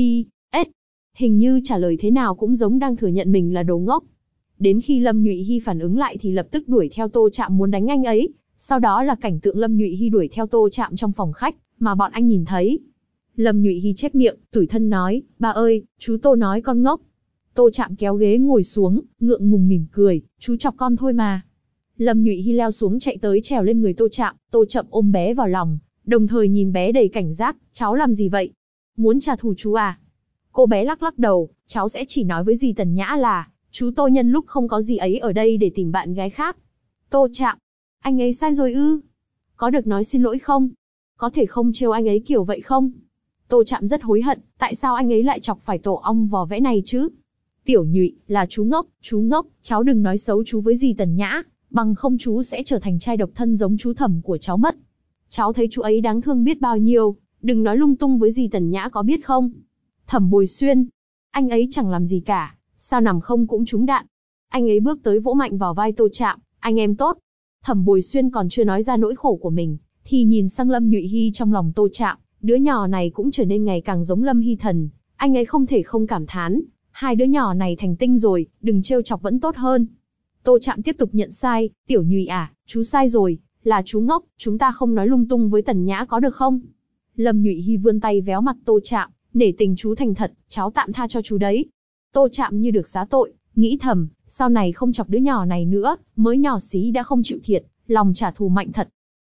Hình như trả lời thế nào cũng giống đang thừa nhận mình là đồ ngốc. Đến khi Lâm Nhụy Hy phản ứng lại thì lập tức đuổi theo Tô Trạm muốn đánh anh ấy. Sau đó là cảnh tượng Lâm Nhụy Hy đuổi theo Tô Trạm trong phòng khách, mà bọn anh nhìn thấy. Lâm Nhụy Hy chép miệng, tủi thân nói, ba ơi, chú Tô nói con ngốc. Tô Trạm kéo ghế ngồi xuống, ngượng ngùng mỉm cười, chú chọc con thôi mà. Lâm Nhụy Hy leo xuống chạy tới trèo lên người Tô Trạm, Tô Trạm ôm bé vào lòng, đồng thời nhìn bé đầy cảnh giác, cháu làm gì vậy? Muốn trả thù chú à? Cô bé lắc lắc đầu, cháu sẽ chỉ nói với dì Tần Nhã là, chú Tô nhân lúc không có gì ấy ở đây để tìm bạn gái khác. Tô Trạm, anh ấy sai rồi ư? Có được nói xin lỗi không? Có thể không trêu anh ấy kiểu vậy không? Tô Trạm rất hối hận, tại sao anh ấy lại chọc phải tổ ong vò vẽ này chứ? Tiểu Nhụy, là chú ngốc, cháu đừng nói xấu chú với dì Tần Nhã, bằng không chú sẽ trở thành trai độc thân giống chú Thẩm của cháu mất. Cháu thấy chú ấy đáng thương biết bao nhiêu, đừng nói lung tung với dì Tần Nhã có biết không? Thẩm Bồi Xuyên, anh ấy chẳng làm gì cả, sao nằm không cũng trúng đạn. Anh ấy bước tới vỗ mạnh vào vai Tô Trạm, anh em tốt. Thẩm Bồi Xuyên còn chưa nói ra nỗi khổ của mình, thì nhìn sang Lâm Nhụy Hy trong lòng Tô Trạm, đứa nhỏ này cũng trở nên ngày càng giống Lâm Hy Thần, anh ấy không thể không cảm thán, hai đứa nhỏ này thành tinh rồi, đừng trêu chọc vẫn tốt hơn. Tô Trạm tiếp tục nhận sai, Tiểu Nhụy à, chú sai rồi, là chú ngốc, chúng ta không nói lung tung với Tần Nhã có được không? Lâm Nhụy Hy vươn tay véo mặt Tô Trạm, nể tình chú thành thật, cháu tạm tha cho chú đấy. Tô Trạm như được xá tội, nghĩ thầm, sau này không chọc đứa nhỏ này nữa, mới nhỏ xí đã không chịu thiệt, lòng trả thù mạnh thật.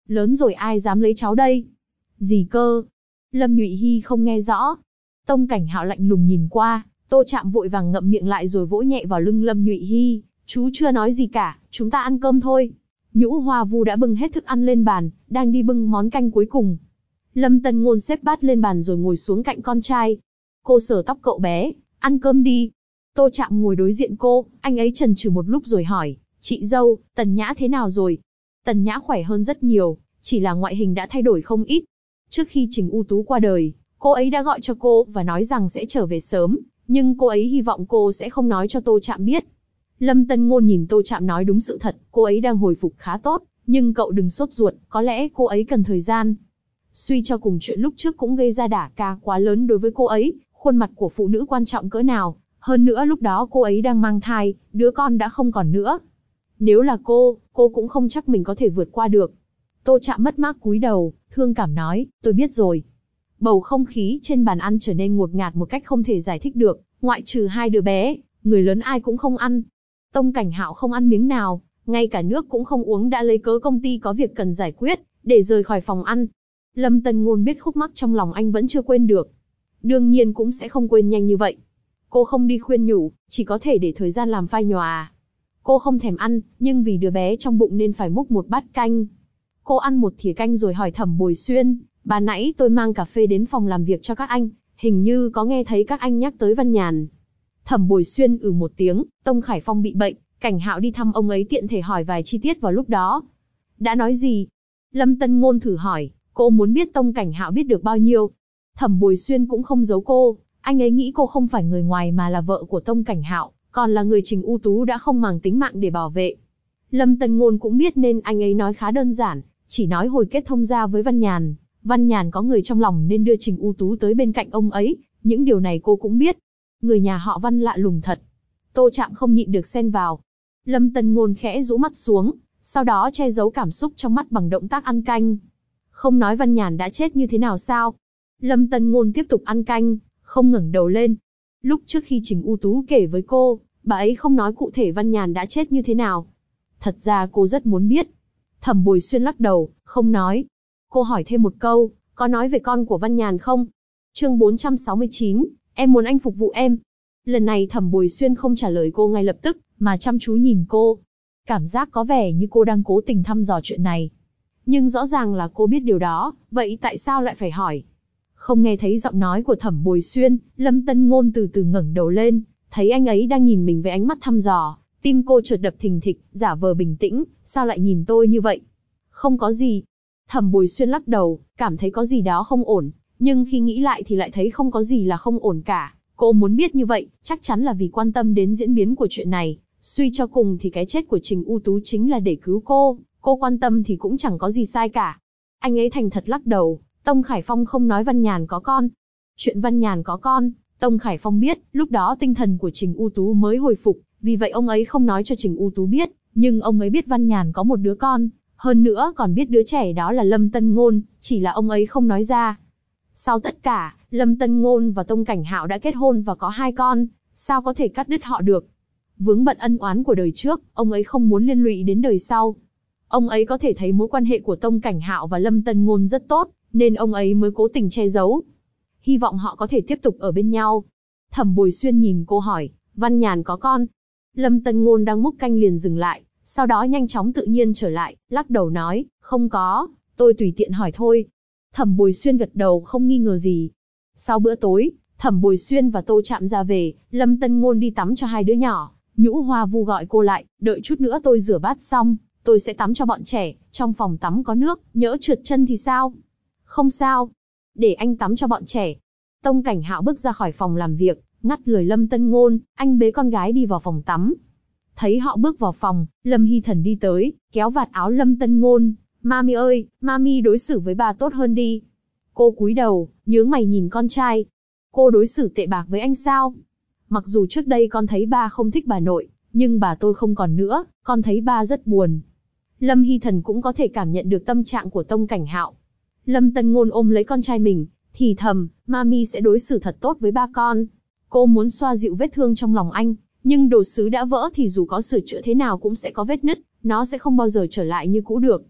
Lớn rồi ai dám lấy cháu đây? Gì cơ? Lâm Nhụy Hy không nghe rõ. Tông Cảnh Hạo lạnh lùng nhìn qua, Tô Trạm vội vàng ngậm miệng lại rồi vỗ nhẹ vào lưng Lâm Nhụy Hy. Chú chưa nói gì cả, chúng ta ăn cơm thôi. Nhũ Hoa Vu đã bưng hết thức ăn lên bàn, đang đi bưng món canh cuối cùng. Lâm Tân Ngôn xếp bát lên bàn rồi ngồi xuống cạnh con trai. Cô sờ tóc cậu bé, ăn cơm đi. Tô Trạm ngồi đối diện cô, anh ấy chần chừ một lúc rồi hỏi, chị dâu, Tần Nhã thế nào rồi? Tần Nhã khỏe hơn rất nhiều, chỉ là ngoại hình đã thay đổi không ít. Trước khi Trình U Tú qua đời, cô ấy đã gọi cho cô và nói rằng sẽ trở về sớm, nhưng cô ấy hy vọng cô sẽ không nói cho Tô Trạm biết. Lâm Tân Ngôn nhìn Tô Trạm nói đúng sự thật, cô ấy đang hồi phục khá tốt, nhưng cậu đừng sốt ruột, có lẽ cô ấy cần thời gian. Suy cho cùng chuyện lúc trước cũng gây ra đả kích quá lớn đối với cô ấy, khuôn mặt của phụ nữ quan trọng cỡ nào, hơn nữa lúc đó cô ấy đang mang thai, đứa con đã không còn nữa. Nếu là cô cũng không chắc mình có thể vượt qua được. Tô Trạm mất mát cúi đầu, thương cảm nói, tôi biết rồi. Bầu không khí trên bàn ăn trở nên ngột ngạt một cách không thể giải thích được, ngoại trừ hai đứa bé, người lớn ai cũng không ăn. Tông Cảnh Hạo không ăn miếng nào, ngay cả nước cũng không uống đã lấy cớ công ty có việc cần giải quyết, để rời khỏi phòng ăn. Lâm Tân Ngôn biết khúc mắc trong lòng anh vẫn chưa quên được. Đương nhiên cũng sẽ không quên nhanh như vậy. Cô không đi khuyên nhủ, chỉ có thể để thời gian làm phai nhòa. Cô không thèm ăn, nhưng vì đứa bé trong bụng nên phải múc một bát canh. Cô ăn một thìa canh rồi hỏi Thẩm Bồi Xuyên, bà nãy tôi mang cà phê đến phòng làm việc cho các anh, hình như có nghe thấy các anh nhắc tới Văn Nhàn. Thẩm Bồi Xuyên một tiếng, Tông Khải Phong bị bệnh, Cảnh Hạo đi thăm ông ấy tiện thể hỏi vài chi tiết vào lúc đó. Đã nói gì? Lâm Tân Ngôn thử hỏi, cô muốn biết Tông Cảnh Hạo biết được bao nhiêu. Thẩm Bồi Xuyên cũng không giấu cô, anh ấy nghĩ cô không phải người ngoài mà là vợ của Tông Cảnh Hạo, còn là người Trình U Tú đã không màng tính mạng để bảo vệ. Lâm Tân Ngôn cũng biết nên anh ấy nói khá đơn giản, chỉ nói hồi kết thông gia với Văn Nhàn. Văn Nhàn có người trong lòng nên đưa Trình U Tú tới bên cạnh ông ấy, những điều này cô cũng biết. Người nhà họ Văn lạ lùng thật. Tô Trạm không nhịn được xen vào. Lâm Tân Ngôn khẽ rũ mắt xuống, sau đó che giấu cảm xúc trong mắt bằng động tác ăn canh. Không nói Văn Nhàn đã chết như thế nào sao? Lâm Tân Ngôn tiếp tục ăn canh, không ngẩng đầu lên. Lúc trước khi Trình U Tú kể với cô, bà ấy không nói cụ thể Văn Nhàn đã chết như thế nào. Thật ra cô rất muốn biết. Thẩm Bồi Xuyên lắc đầu, không nói. Cô hỏi thêm một câu, có nói về con của Văn Nhàn không? Chương 469, em muốn anh phục vụ em. Lần này Thẩm Bồi Xuyên không trả lời cô ngay lập tức, mà chăm chú nhìn cô. Cảm giác có vẻ như cô đang cố tình thăm dò chuyện này. Nhưng rõ ràng là cô biết điều đó, vậy tại sao lại phải hỏi? Không nghe thấy giọng nói của Thẩm Bồi Xuyên, Lâm Tân Ngôn từ từ ngẩng đầu lên, thấy anh ấy đang nhìn mình với ánh mắt thăm dò, tim cô chợt đập thình thịch, giả vờ bình tĩnh, sao lại nhìn tôi như vậy? Không có gì. Thẩm Bồi Xuyên lắc đầu, cảm thấy có gì đó không ổn, nhưng khi nghĩ lại thì lại thấy không có gì là không ổn cả. Cô muốn biết như vậy, chắc chắn là vì quan tâm đến diễn biến của chuyện này. Suy cho cùng thì cái chết của Trình U Tú chính là để cứu cô quan tâm thì cũng chẳng có gì sai cả. Anh ấy thành thật lắc đầu, Tông Khải Phong không nói Văn Nhàn có con. Chuyện Văn Nhàn có con, Tông Khải Phong biết, lúc đó tinh thần của Trình U Tú mới hồi phục, vì vậy ông ấy không nói cho Trình U Tú biết, nhưng ông ấy biết Văn Nhàn có một đứa con, hơn nữa còn biết đứa trẻ đó là Lâm Tân Ngôn, chỉ là ông ấy không nói ra. Sau tất cả, Lâm Tân Ngôn và Tông Cảnh Hạo đã kết hôn và có 2 con, sao có thể cắt đứt họ được? Vướng bận ân oán của đời trước, ông ấy không muốn liên lụy đến đời sau. Ông ấy có thể thấy mối quan hệ của Tông Cảnh Hạo và Lâm Tân Ngôn rất tốt, nên ông ấy mới cố tình che giấu. Hy vọng họ có thể tiếp tục ở bên nhau. Thẩm Bồi Xuyên nhìn cô hỏi, Văn Nhàn có con? Lâm Tân Ngôn đang múc canh liền dừng lại, sau đó nhanh chóng tự nhiên trở lại, lắc đầu nói, không có, tôi tùy tiện hỏi thôi. Thẩm Bồi Xuyên gật đầu không nghi ngờ gì. Sau bữa tối, Thẩm Bồi Xuyên và Tô Trạm ra về, Lâm Tân Ngôn đi tắm cho 2 đứa nhỏ. Nhũ Hoa Vu gọi cô lại, đợi chút nữa tôi rửa bát xong, tôi sẽ tắm cho bọn trẻ, trong phòng tắm có nước, nhỡ trượt chân thì sao? Không sao, để anh tắm cho bọn trẻ. Tông Cảnh Hạo bước ra khỏi phòng làm việc, ngắt lời Lâm Tân Ngôn, anh bế con gái đi vào phòng tắm. Thấy họ bước vào phòng, Lâm Hy Thần đi tới, kéo vạt áo Lâm Tân Ngôn, Mami ơi, Mami đối xử với bà tốt hơn đi. Cô cúi đầu, nhướng mày nhìn con trai. Cô đối xử tệ bạc với anh sao? Mặc dù trước đây con thấy ba không thích bà nội, nhưng bà tôi không còn nữa, con thấy ba rất buồn. Lâm Hy Thần cũng có thể cảm nhận được tâm trạng của Tông Cảnh Hạo. Lâm Tân Ngôn ôm lấy con trai mình, thì thầm, Mami sẽ đối xử thật tốt với ba con. Cô muốn xoa dịu vết thương trong lòng anh, nhưng đồ sứ đã vỡ thì dù có sửa chữa thế nào cũng sẽ có vết nứt, nó sẽ không bao giờ trở lại như cũ được.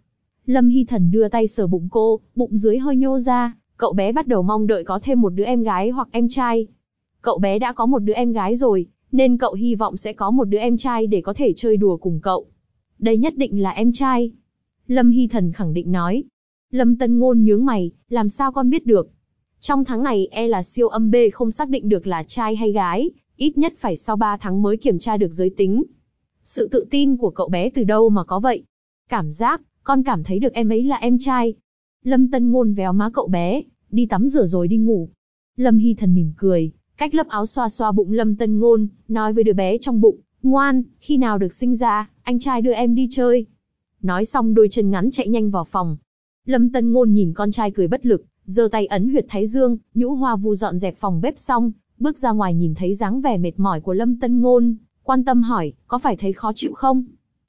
Lâm Hy Thần đưa tay sờ bụng cô, bụng dưới hơi nhô ra, cậu bé bắt đầu mong đợi có thêm một đứa em gái hoặc em trai. Cậu bé đã có một đứa em gái rồi, nên cậu hy vọng sẽ có một đứa em trai để có thể chơi đùa cùng cậu. Đây nhất định là em trai. Lâm Hy Thần khẳng định nói. Lâm Tân Ngôn nhướng mày, làm sao con biết được? Trong tháng này là siêu âm B không xác định được là trai hay gái, ít nhất phải sau 3 tháng mới kiểm tra được giới tính. Sự tự tin của cậu bé từ đâu mà có vậy? Cảm giác, con cảm thấy được em ấy là em trai. Lâm Tân Ngôn véo má cậu bé, đi tắm rửa rồi đi ngủ. Lâm Hy Thần mỉm cười, cách lớp áo xoa xoa bụng Lâm Tân Ngôn, nói với đứa bé trong bụng, ngoan, khi nào được sinh ra, anh trai đưa em đi chơi. Nói xong đôi chân ngắn chạy nhanh vào phòng. Lâm Tân Ngôn nhìn con trai cười bất lực, giơ tay ấn huyệt thái dương. Nhũ Hoa Vu dọn dẹp phòng bếp xong, bước ra ngoài nhìn thấy dáng vẻ mệt mỏi của Lâm Tân Ngôn, quan tâm hỏi, có phải thấy khó chịu không?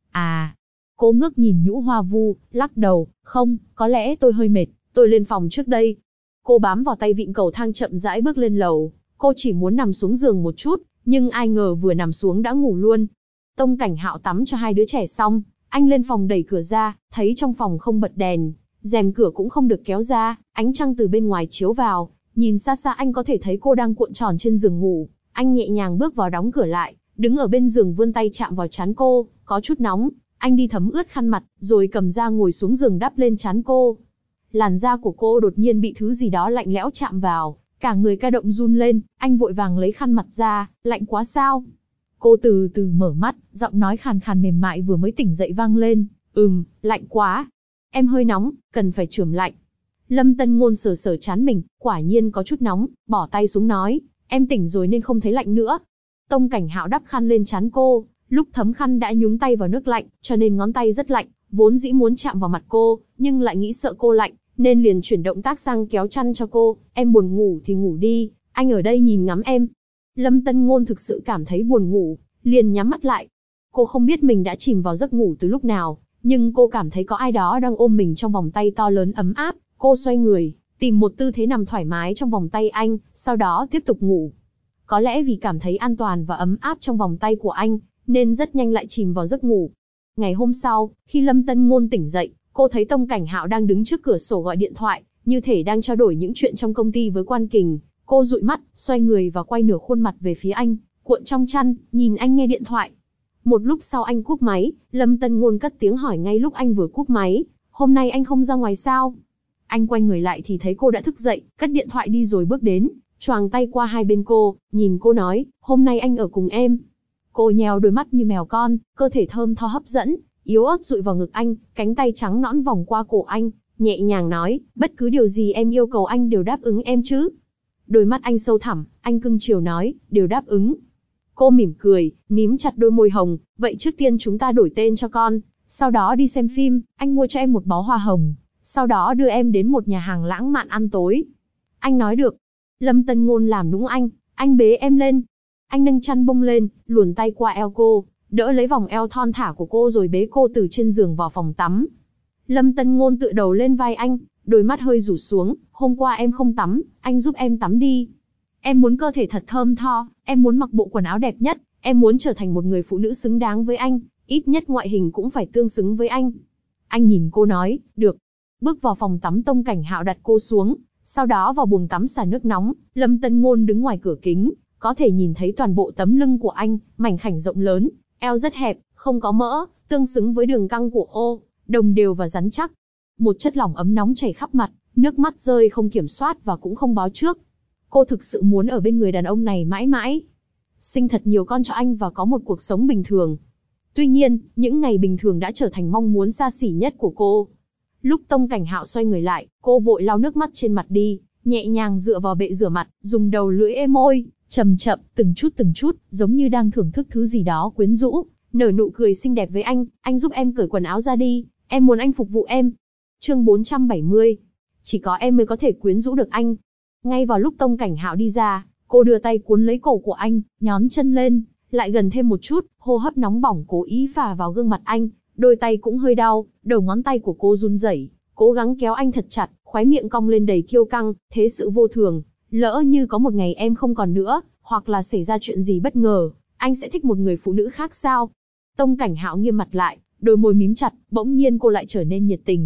À, cô ngước nhìn Nhũ Hoa Vu, lắc đầu, không, có lẽ tôi hơi mệt, tôi lên phòng trước đây. Cô bám vào tay vịn cầu thang chậm rãi bước lên lầu, cô chỉ muốn nằm xuống giường một chút, nhưng ai ngờ vừa nằm xuống đã ngủ luôn. Tông Cảnh Hạo tắm cho hai đứa trẻ xong, anh lên phòng đẩy cửa ra, thấy trong phòng không bật đèn, rèm cửa cũng không được kéo ra, ánh trăng từ bên ngoài chiếu vào, nhìn xa xa anh có thể thấy cô đang cuộn tròn trên giường ngủ. Anh nhẹ nhàng bước vào đóng cửa lại, đứng ở bên giường vươn tay chạm vào trán cô, có chút nóng, anh đi thấm ướt khăn mặt, rồi cầm ra ngồi xuống giường đắp lên trán cô. Làn da của cô đột nhiên bị thứ gì đó lạnh lẽo chạm vào, cả người ca động run lên, anh vội vàng lấy khăn mặt ra, lạnh quá sao? Cô từ từ mở mắt, giọng nói khàn khàn mềm mại vừa mới tỉnh dậy vang lên, lạnh quá. Em hơi nóng, cần phải chườm lạnh. Lâm Tân Ngôn sờ sờ trán mình, quả nhiên có chút nóng, bỏ tay xuống nói, em tỉnh rồi nên không thấy lạnh nữa. Tông Cảnh Hạo đắp khăn lên trán cô, lúc thấm khăn đã nhúng tay vào nước lạnh, cho nên ngón tay rất lạnh, vốn dĩ muốn chạm vào mặt cô, nhưng lại nghĩ sợ cô lạnh, nên liền chuyển động tác sang kéo chăn cho cô, em buồn ngủ thì ngủ đi, anh ở đây nhìn ngắm em. Lâm Tân Ngôn thực sự cảm thấy buồn ngủ, liền nhắm mắt lại. Cô không biết mình đã chìm vào giấc ngủ từ lúc nào, nhưng cô cảm thấy có ai đó đang ôm mình trong vòng tay to lớn ấm áp. Cô xoay người, tìm một tư thế nằm thoải mái trong vòng tay anh, sau đó tiếp tục ngủ. Có lẽ vì cảm thấy an toàn và ấm áp trong vòng tay của anh, nên rất nhanh lại chìm vào giấc ngủ. Ngày hôm sau, khi Lâm Tân Ngôn tỉnh dậy, cô thấy Tông Cảnh Hạo đang đứng trước cửa sổ gọi điện thoại, như thể đang trao đổi những chuyện trong công ty với Quan Kình. Cô dụi mắt, xoay người và quay nửa khuôn mặt về phía anh, cuộn trong chăn, nhìn anh nghe điện thoại. Một lúc sau anh cúp máy, Lâm Tân Ngôn cất tiếng hỏi ngay lúc anh vừa cúp máy, hôm nay anh không ra ngoài sao? Anh quay người lại thì thấy cô đã thức dậy, cất điện thoại đi rồi bước đến, choàng tay qua hai bên cô, nhìn cô nói, hôm nay anh ở cùng em. Cô nheo đôi mắt như mèo con, cơ thể thơm tho hấp dẫn, yếu ớt dụi vào ngực anh, cánh tay trắng nõn vòng qua cổ anh, nhẹ nhàng nói, bất cứ điều gì em yêu cầu anh đều đáp ứng em chứ? Đôi mắt anh sâu thẳm, anh cưng chiều nói, đều đáp ứng. Cô mỉm cười, mím chặt đôi môi hồng, vậy trước tiên chúng ta đổi tên cho con, sau đó đi xem phim, anh mua cho em một bó hoa hồng, sau đó đưa em đến một nhà hàng lãng mạn ăn tối. Anh nói được. Lâm Tân Ngôn làm nũng anh bế em lên. Anh nâng chăn bông lên, luồn tay qua eo cô, đỡ lấy vòng eo thon thả của cô rồi bế cô từ trên giường vào phòng tắm. Lâm Tân Ngôn tựa đầu lên vai anh, đôi mắt hơi rủ xuống, hôm qua em không tắm, anh giúp em tắm đi. Em muốn cơ thể thật thơm tho, em muốn mặc bộ quần áo đẹp nhất, em muốn trở thành một người phụ nữ xứng đáng với anh, ít nhất ngoại hình cũng phải tương xứng với anh. Anh nhìn cô nói, được. Bước vào phòng tắm, Tông Cảnh Hạo đặt cô xuống, sau đó vào buồng tắm xả nước nóng. Lâm Tân Ngôn đứng ngoài cửa kính, có thể nhìn thấy toàn bộ tấm lưng của anh, mảnh khảnh rộng lớn, eo rất hẹp, không có mỡ, tương xứng với đường căng của ô, đồng đều và rắn chắc. Một chất lỏng ấm nóng chảy khắp mặt, nước mắt rơi không kiểm soát và cũng không báo trước. Cô thực sự muốn ở bên người đàn ông này mãi mãi, sinh thật nhiều con cho anh và có một cuộc sống bình thường. Tuy nhiên, những ngày bình thường đã trở thành mong muốn xa xỉ nhất của cô. Lúc Tông Cảnh Hạo xoay người lại, cô vội lau nước mắt trên mặt đi, nhẹ nhàng dựa vào bệ rửa mặt, dùng đầu lưỡi êm môi, chậm chậm, từng chút, giống như đang thưởng thức thứ gì đó quyến rũ, nở nụ cười xinh đẹp với anh giúp em cởi quần áo ra đi, em muốn anh phục vụ em. Chương 470. Chỉ có em mới có thể quyến rũ được anh. Ngay vào lúc Tông Cảnh Hạo đi ra, cô đưa tay cuốn lấy cổ của anh, nhón chân lên, lại gần thêm một chút, hô hấp nóng bỏng cố ý phả vào gương mặt anh, đôi tay cũng hơi đau, đầu ngón tay của cô run rẩy, cố gắng kéo anh thật chặt, khóe miệng cong lên đầy kiêu căng, thế sự vô thường, lỡ như có một ngày em không còn nữa, hoặc là xảy ra chuyện gì bất ngờ, anh sẽ thích một người phụ nữ khác sao? Tông Cảnh Hạo nghiêm mặt lại, đôi môi mím chặt, bỗng nhiên cô lại trở nên nhiệt tình,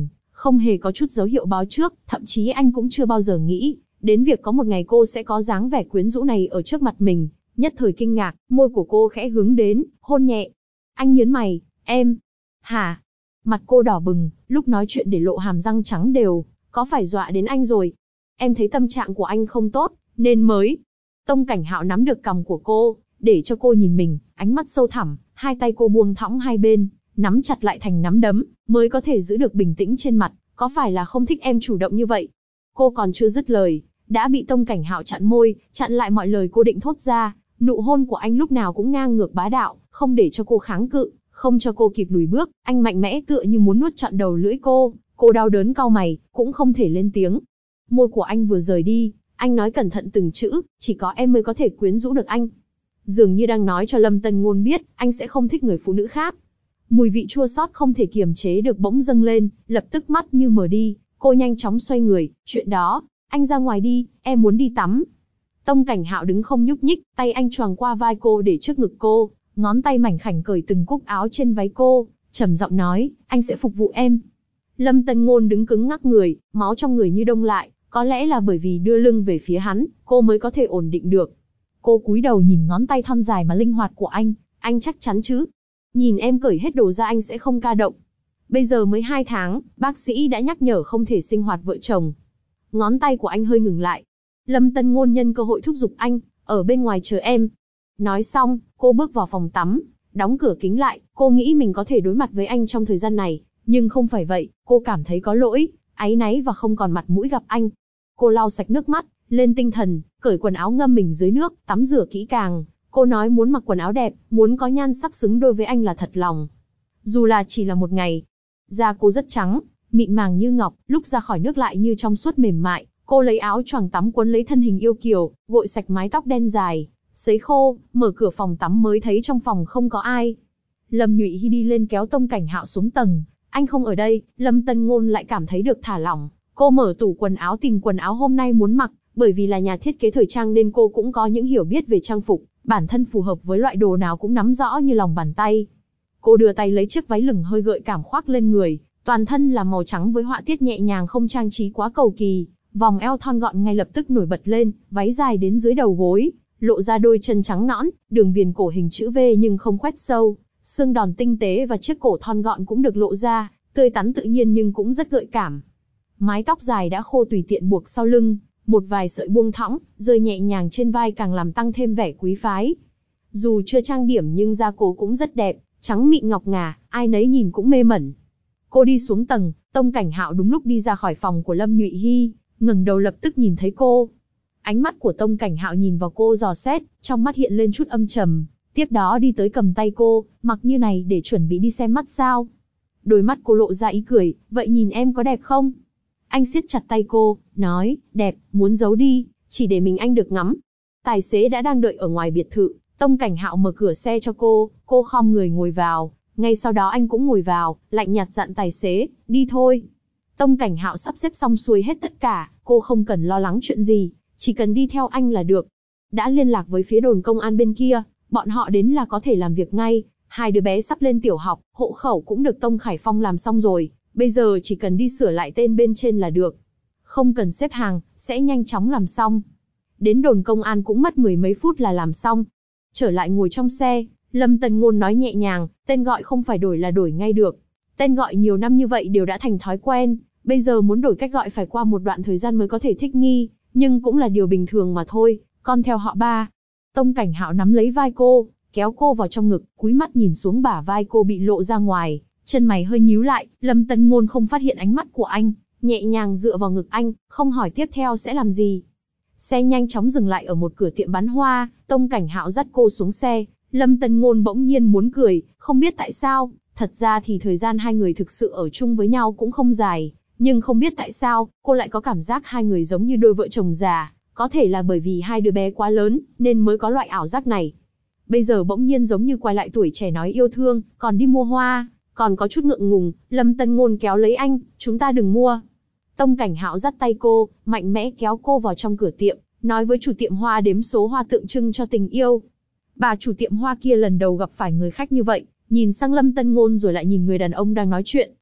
không hề có chút dấu hiệu báo trước, thậm chí anh cũng chưa bao giờ nghĩ đến việc có một ngày cô sẽ có dáng vẻ quyến rũ này ở trước mặt mình. Nhất thời kinh ngạc, môi của cô khẽ hướng đến, hôn nhẹ. Anh nhớn mày, em. Hả? Mặt cô đỏ bừng, lúc nói chuyện để lộ hàm răng trắng đều, có phải dọa đến anh rồi? Em thấy tâm trạng của anh không tốt, nên mới. Tông Cảnh Hạo nắm được cằm của cô, để cho cô nhìn mình, ánh mắt sâu thẳm, hai tay cô buông thõng hai bên, nắm chặt lại thành nắm đấm, mới có thể giữ được bình tĩnh trên mặt. Có phải là không thích em chủ động như vậy? Cô còn chưa dứt lời, đã bị Tông Cảnh Hạo chặn môi, chặn lại mọi lời cô định thốt ra. Nụ hôn của anh lúc nào cũng ngang ngược bá đạo, không để cho cô kháng cự, không cho cô kịp lùi bước, anh mạnh mẽ tựa như muốn nuốt trọn đầu lưỡi cô. Cô đau đớn cau mày, cũng không thể lên tiếng. Môi của anh vừa rời đi, anh nói cẩn thận từng chữ, chỉ có em mới có thể quyến rũ được anh. Dường như đang nói cho Lâm Tân Ngôn biết, anh sẽ không thích người phụ nữ khác. Mùi vị chua xót không thể kiềm chế được bỗng dâng lên, lập tức mắt như mờ đi, cô nhanh chóng xoay người, chuyện đó, anh ra ngoài đi, em muốn đi tắm. Tông Cảnh Hạo đứng không nhúc nhích, tay anh choàng qua vai cô để trước ngực cô, ngón tay mảnh khảnh cởi từng cúc áo trên váy cô, trầm giọng nói, anh sẽ phục vụ em. Lâm Tân Ngôn đứng cứng ngắc người, máu trong người như đông lại, có lẽ là bởi vì đưa lưng về phía hắn, cô mới có thể ổn định được. Cô cúi đầu nhìn ngón tay thon dài mà linh hoạt của anh chắc chắn chứ? Nhìn em cởi hết đồ ra anh sẽ không ca động. Bây giờ mới 2 tháng, bác sĩ đã nhắc nhở không thể sinh hoạt vợ chồng. Ngón tay của anh hơi ngừng lại. Lâm Tân Ngôn nhân cơ hội thúc giục anh, ở bên ngoài chờ em. Nói xong, cô bước vào phòng tắm, đóng cửa kính lại, cô nghĩ mình có thể đối mặt với anh trong thời gian này, nhưng không phải vậy, cô cảm thấy có lỗi, áy náy và không còn mặt mũi gặp anh. Cô lau sạch nước mắt, lên tinh thần, cởi quần áo ngâm mình dưới nước, tắm rửa kỹ càng. Cô nói muốn mặc quần áo đẹp, muốn có nhan sắc xứng đôi với anh là thật lòng. Dù là chỉ là một ngày. Da cô rất trắng, mịn màng như ngọc, lúc ra khỏi nước lại như trong suốt mềm mại. Cô lấy áo choàng tắm quấn lấy thân hình yêu kiều, gội sạch mái tóc đen dài, sấy khô, mở cửa phòng tắm mới thấy trong phòng không có ai. Lâm Nhụy Hy đi lên kéo Tông Cảnh Hạo xuống tầng. Anh không ở đây, Lâm Tân Ngôn lại cảm thấy được thả lỏng. Cô mở tủ quần áo tìm quần áo hôm nay muốn mặc, bởi vì là nhà thiết kế thời trang nên cô cũng có những hiểu biết về trang phục, bản thân phù hợp với loại đồ nào cũng nắm rõ như lòng bàn tay. Cô đưa tay lấy chiếc váy lửng hơi gợi cảm khoác lên người, toàn thân là màu trắng với họa tiết nhẹ nhàng không trang trí quá cầu kỳ, vòng eo thon gọn ngay lập tức nổi bật lên, váy dài đến dưới đầu gối, lộ ra đôi chân trắng nõn, đường viền cổ hình chữ V nhưng không khoét sâu, xương đòn tinh tế và chiếc cổ thon gọn cũng được lộ ra, tươi tắn tự nhiên nhưng cũng rất gợi cảm. Mái tóc dài đã khô tùy tiện buộc sau lưng, một vài sợi buông thõng, rơi nhẹ nhàng trên vai càng làm tăng thêm vẻ quý phái. Dù chưa trang điểm nhưng da cô cũng rất đẹp, trắng mịn ngọc ngà, ai nấy nhìn cũng mê mẩn. Cô đi xuống tầng, Tông Cảnh Hạo đúng lúc đi ra khỏi phòng của Lâm Nhụy Hy, ngẩng đầu lập tức nhìn thấy cô. Ánh mắt của Tông Cảnh Hạo nhìn vào cô dò xét, trong mắt hiện lên chút âm trầm, tiếp đó đi tới cầm tay cô, mặc như này để chuẩn bị đi xem mắt sao? Đôi mắt cô lộ ra ý cười, vậy nhìn em có đẹp không? Anh siết chặt tay cô, nói, đẹp, muốn giấu đi, chỉ để mình anh được ngắm. Tài xế đã đang đợi ở ngoài biệt thự, Tông Cảnh Hạo mở cửa xe cho cô khom người ngồi vào, ngay sau đó anh cũng ngồi vào, lạnh nhạt dặn tài xế, đi thôi. Tông Cảnh Hạo sắp xếp xong xuôi hết tất cả, cô không cần lo lắng chuyện gì, chỉ cần đi theo anh là được. Đã liên lạc với phía đồn công an bên kia, bọn họ đến là có thể làm việc ngay, 2 đứa bé sắp lên tiểu học, hộ khẩu cũng được Tông Khải Phong làm xong rồi, bây giờ chỉ cần đi sửa lại tên bên trên là được. Không cần xếp hàng, sẽ nhanh chóng làm xong. Đến đồn công an cũng mất 10 mấy phút là làm xong. Trở lại ngồi trong xe, Lâm Tân Ngôn nói nhẹ nhàng, tên gọi không phải đổi là đổi ngay được. Tên gọi nhiều năm như vậy đều đã thành thói quen, bây giờ muốn đổi cách gọi phải qua một đoạn thời gian mới có thể thích nghi, nhưng cũng là điều bình thường mà thôi, con theo họ Ba. Tông Cảnh Hạo nắm lấy vai cô, kéo cô vào trong ngực, cúi mắt nhìn xuống bả vai cô bị lộ ra ngoài, chân mày hơi nhíu lại, Lâm Tân Ngôn không phát hiện ánh mắt của anh, nhẹ nhàng dựa vào ngực anh, không hỏi tiếp theo sẽ làm gì. Xe nhanh chóng dừng lại ở một cửa tiệm bán hoa, Tông Cảnh Hạo dắt cô xuống xe, Lâm Tân Ngôn bỗng nhiên muốn cười, không biết tại sao, thật ra thì thời gian hai người thực sự ở chung với nhau cũng không dài, nhưng không biết tại sao, cô lại có cảm giác hai người giống như đôi vợ chồng già, có thể là bởi vì 2 đứa bé quá lớn, nên mới có loại ảo giác này. Bây giờ bỗng nhiên giống như quay lại tuổi trẻ nói yêu thương, còn đi mua hoa, còn có chút ngượng ngùng, Lâm Tân Ngôn kéo lấy anh, chúng ta đừng mua. Tông Cảnh Hạo dắt tay cô, mạnh mẽ kéo cô vào trong cửa tiệm, nói với chủ tiệm hoa đếm số hoa tượng trưng cho tình yêu. Bà chủ tiệm hoa kia lần đầu gặp phải người khách như vậy, nhìn sang Lâm Tân Ngôn rồi lại nhìn người đàn ông đang nói chuyện,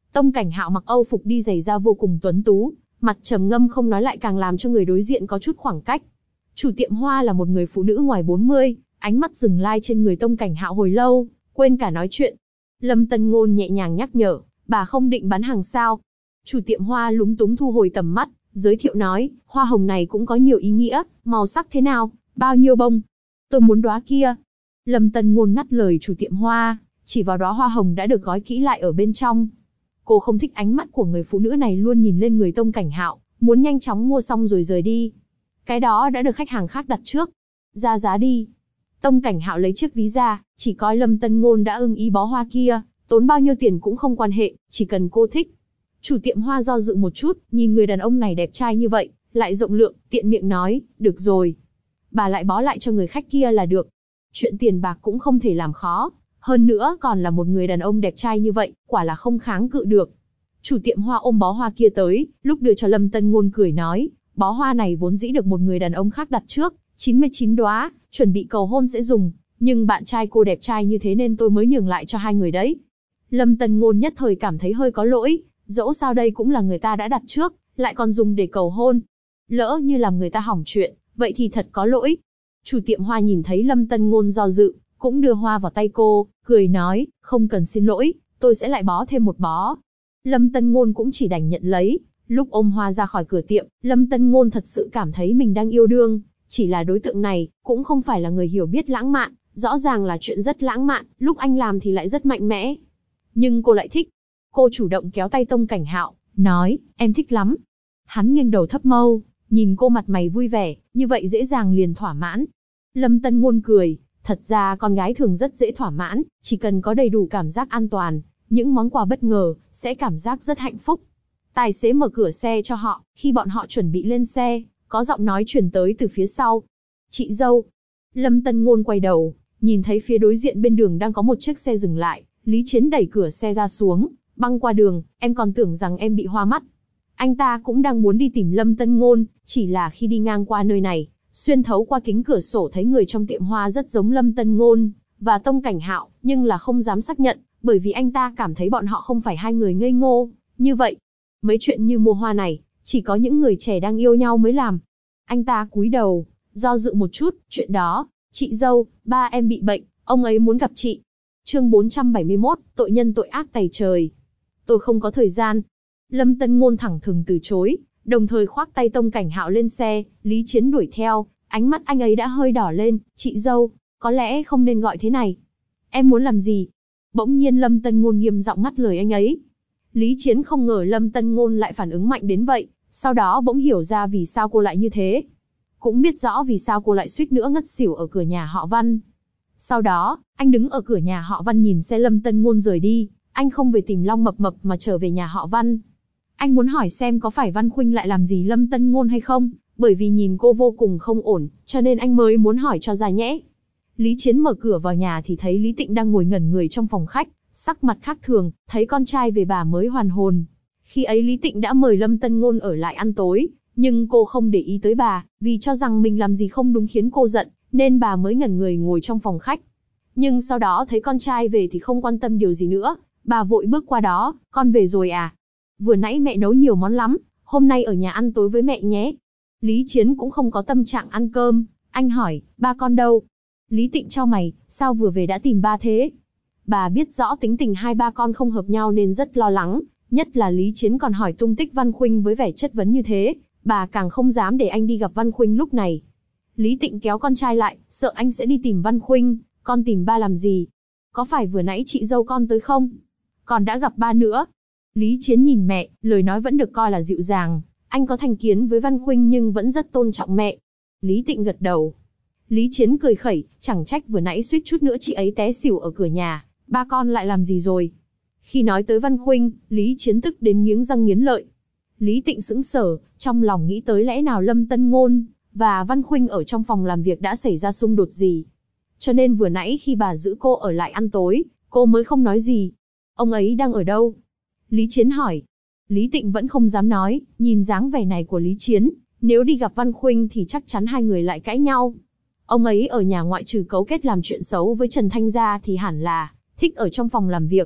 Tông Cảnh Hạo mặc Âu phục đi giày da vô cùng tuấn tú, mặt trầm ngâm không nói lại càng làm cho người đối diện có chút khoảng cách. Chủ tiệm hoa là một người phụ nữ ngoài 40, ánh mắt dừng lai trên người Tông Cảnh Hạo hồi lâu, quên cả nói chuyện. Lâm Tân Ngôn nhẹ nhàng nhắc nhở, bà không định bán hàng sao? Chủ tiệm hoa lúng túng thu hồi tầm mắt, giới thiệu nói, hoa hồng này cũng có nhiều ý nghĩa, màu sắc thế nào, bao nhiêu bông? Tôi muốn đóa kia. Lâm Tân Ngôn ngắt lời chủ tiệm hoa, chỉ vào đóa hoa hồng đã được gói kỹ lại ở bên trong. Cô không thích ánh mắt của người phụ nữ này luôn nhìn lên người Tông Cảnh Hạo, muốn nhanh chóng mua xong rồi rời đi. Cái đó đã được khách hàng khác đặt trước. Ra giá đi. Tông Cảnh Hạo lấy chiếc ví ra, chỉ coi Lâm Tân Ngôn đã ưng ý bó hoa kia, tốn bao nhiêu tiền cũng không quan hệ, chỉ cần cô thích. Chủ tiệm hoa do dự một chút, nhìn người đàn ông này đẹp trai như vậy, lại rộng lượng, tiện miệng nói, được rồi. Bà lại bó lại cho người khách kia là được. Chuyện tiền bạc cũng không thể làm khó, hơn nữa còn là một người đàn ông đẹp trai như vậy, quả là không kháng cự được. Chủ tiệm hoa ôm bó hoa kia tới, lúc đưa cho Lâm Tân Ngôn cười nói, bó hoa này vốn dĩ được một người đàn ông khác đặt trước, 99 đóa, chuẩn bị cầu hôn sẽ dùng, nhưng bạn trai cô đẹp trai như thế nên tôi mới nhường lại cho hai người đấy. Lâm Tân Ngôn nhất thời cảm thấy hơi có lỗi, dẫu sao đây cũng là người ta đã đặt trước, lại còn dùng để cầu hôn. Lỡ như làm người ta hỏng chuyện, vậy thì thật có lỗi. Chủ tiệm hoa nhìn thấy Lâm Tân Ngôn do dự, cũng đưa hoa vào tay cô, cười nói, không cần xin lỗi, tôi sẽ lại bó thêm một bó. Lâm Tân Ngôn cũng chỉ đành nhận lấy, lúc ôm hoa ra khỏi cửa tiệm, Lâm Tân Ngôn thật sự cảm thấy mình đang yêu đương, chỉ là đối tượng này, cũng không phải là người hiểu biết lãng mạn, rõ ràng là chuyện rất lãng mạn, lúc anh làm thì lại rất mạnh mẽ. Nhưng cô lại thích. Cô chủ động kéo tay Tông Cảnh Hạo, nói, em thích lắm. Hắn nghiêng đầu thấp mâu, nhìn cô mặt mày vui vẻ, như vậy dễ dàng liền thỏa mãn. Lâm Tân Ngôn cười, thật ra con gái thường rất dễ thỏa mãn, chỉ cần có đầy đủ cảm giác an toàn, những món quà bất ngờ, sẽ cảm giác rất hạnh phúc. Tài xế mở cửa xe cho họ, khi bọn họ chuẩn bị lên xe, có giọng nói truyền tới từ phía sau. Chị dâu. Lâm Tân Ngôn quay đầu, nhìn thấy phía đối diện bên đường đang có một chiếc xe dừng lại, Lý Chiến đẩy cửa xe ra xuống, băng qua đường, em còn tưởng rằng em bị hoa mắt. Anh ta cũng đang muốn đi tìm Lâm Tân Ngôn, chỉ là khi đi ngang qua nơi này, xuyên thấu qua kính cửa sổ thấy người trong tiệm hoa rất giống Lâm Tân Ngôn và Tông Cảnh Hạo, nhưng là không dám xác nhận, bởi vì anh ta cảm thấy bọn họ không phải hai người ngây ngô như vậy. Mấy chuyện như mua hoa này, chỉ có những người trẻ đang yêu nhau mới làm. Anh ta cúi đầu, do dự một chút, chuyện đó, chị dâu, ba em bị bệnh, ông ấy muốn gặp chị. Chương 471, tội nhân tội ác tày trời. Tôi không có thời gian. Lâm Tân Ngôn thẳng thừng từ chối, đồng thời khoác tay Tông Cảnh Hạo lên xe, Lý Chiến đuổi theo, ánh mắt anh ấy đã hơi đỏ lên, chị dâu, có lẽ không nên gọi thế này. Em muốn làm gì? Bỗng nhiên Lâm Tân Ngôn nghiêm giọng ngắt lời anh ấy. Lý Chiến không ngờ Lâm Tân Ngôn lại phản ứng mạnh đến vậy, sau đó bỗng hiểu ra vì sao cô lại như thế. Cũng biết rõ vì sao cô lại suýt nữa ngất xỉu ở cửa nhà họ Văn. Sau đó, anh đứng ở cửa nhà họ Văn nhìn xe Lâm Tân Ngôn rời đi, anh không về tìm Long Mập Mập mà trở về nhà họ Văn. Anh muốn hỏi xem có phải Văn Khuynh lại làm gì Lâm Tân Ngôn hay không, bởi vì nhìn cô vô cùng không ổn, cho nên anh mới muốn hỏi cho ra nhẽ. Lý Chiến mở cửa vào nhà thì thấy Lý Tịnh đang ngồi ngẩn người trong phòng khách, sắc mặt khác thường, thấy con trai về bà mới hoàn hồn. Khi ấy Lý Tịnh đã mời Lâm Tân Ngôn ở lại ăn tối, nhưng cô không để ý tới bà, vì cho rằng mình làm gì không đúng khiến cô giận, nên bà mới ngẩn người ngồi trong phòng khách. Nhưng sau đó thấy con trai về thì không quan tâm điều gì nữa, bà vội bước qua đó, con về rồi à? Vừa nãy mẹ nấu nhiều món lắm, hôm nay ở nhà ăn tối với mẹ nhé. Lý Chiến cũng không có tâm trạng ăn cơm, anh hỏi, ba con đâu? Lý Tịnh chau mày, sao vừa về đã tìm ba thế? Bà biết rõ tính tình hai ba con không hợp nhau nên rất lo lắng, nhất là Lý Chiến còn hỏi tung tích Văn Khuynh với vẻ chất vấn như thế, bà càng không dám để anh đi gặp Văn Khuynh lúc này. Lý Tịnh kéo con trai lại, sợ anh sẽ đi tìm Văn Khuynh, con tìm ba làm gì? Có phải vừa nãy chị dâu con tới không? Con đã gặp ba nữa. Lý Chiến nhìn mẹ, lời nói vẫn được coi là dịu dàng, anh có thành kiến với Văn Khuynh nhưng vẫn rất tôn trọng mẹ. Lý Tịnh gật đầu. Lý Chiến cười khẩy, chẳng trách vừa nãy suýt chút nữa chị ấy té xỉu ở cửa nhà, ba con lại làm gì rồi? Khi nói tới Văn Khuynh, Lý Chiến tức đến nghiến răng nghiến lợi. Lý Tịnh sững sờ, trong lòng nghĩ tới lẽ nào Lâm Tân Ngôn và Văn Khuynh ở trong phòng làm việc đã xảy ra xung đột gì. Cho nên vừa nãy khi bà giữ cô ở lại ăn tối, cô mới không nói gì. Ông ấy đang ở đâu? Lý Chiến hỏi. Lý Tịnh vẫn không dám nói, nhìn dáng vẻ này của Lý Chiến, nếu đi gặp Văn Khuynh thì chắc chắn hai người lại cãi nhau. Ông ấy ở nhà ngoại trừ cấu kết làm chuyện xấu với Trần Thanh ra thì hẳn là thích ở trong phòng làm việc.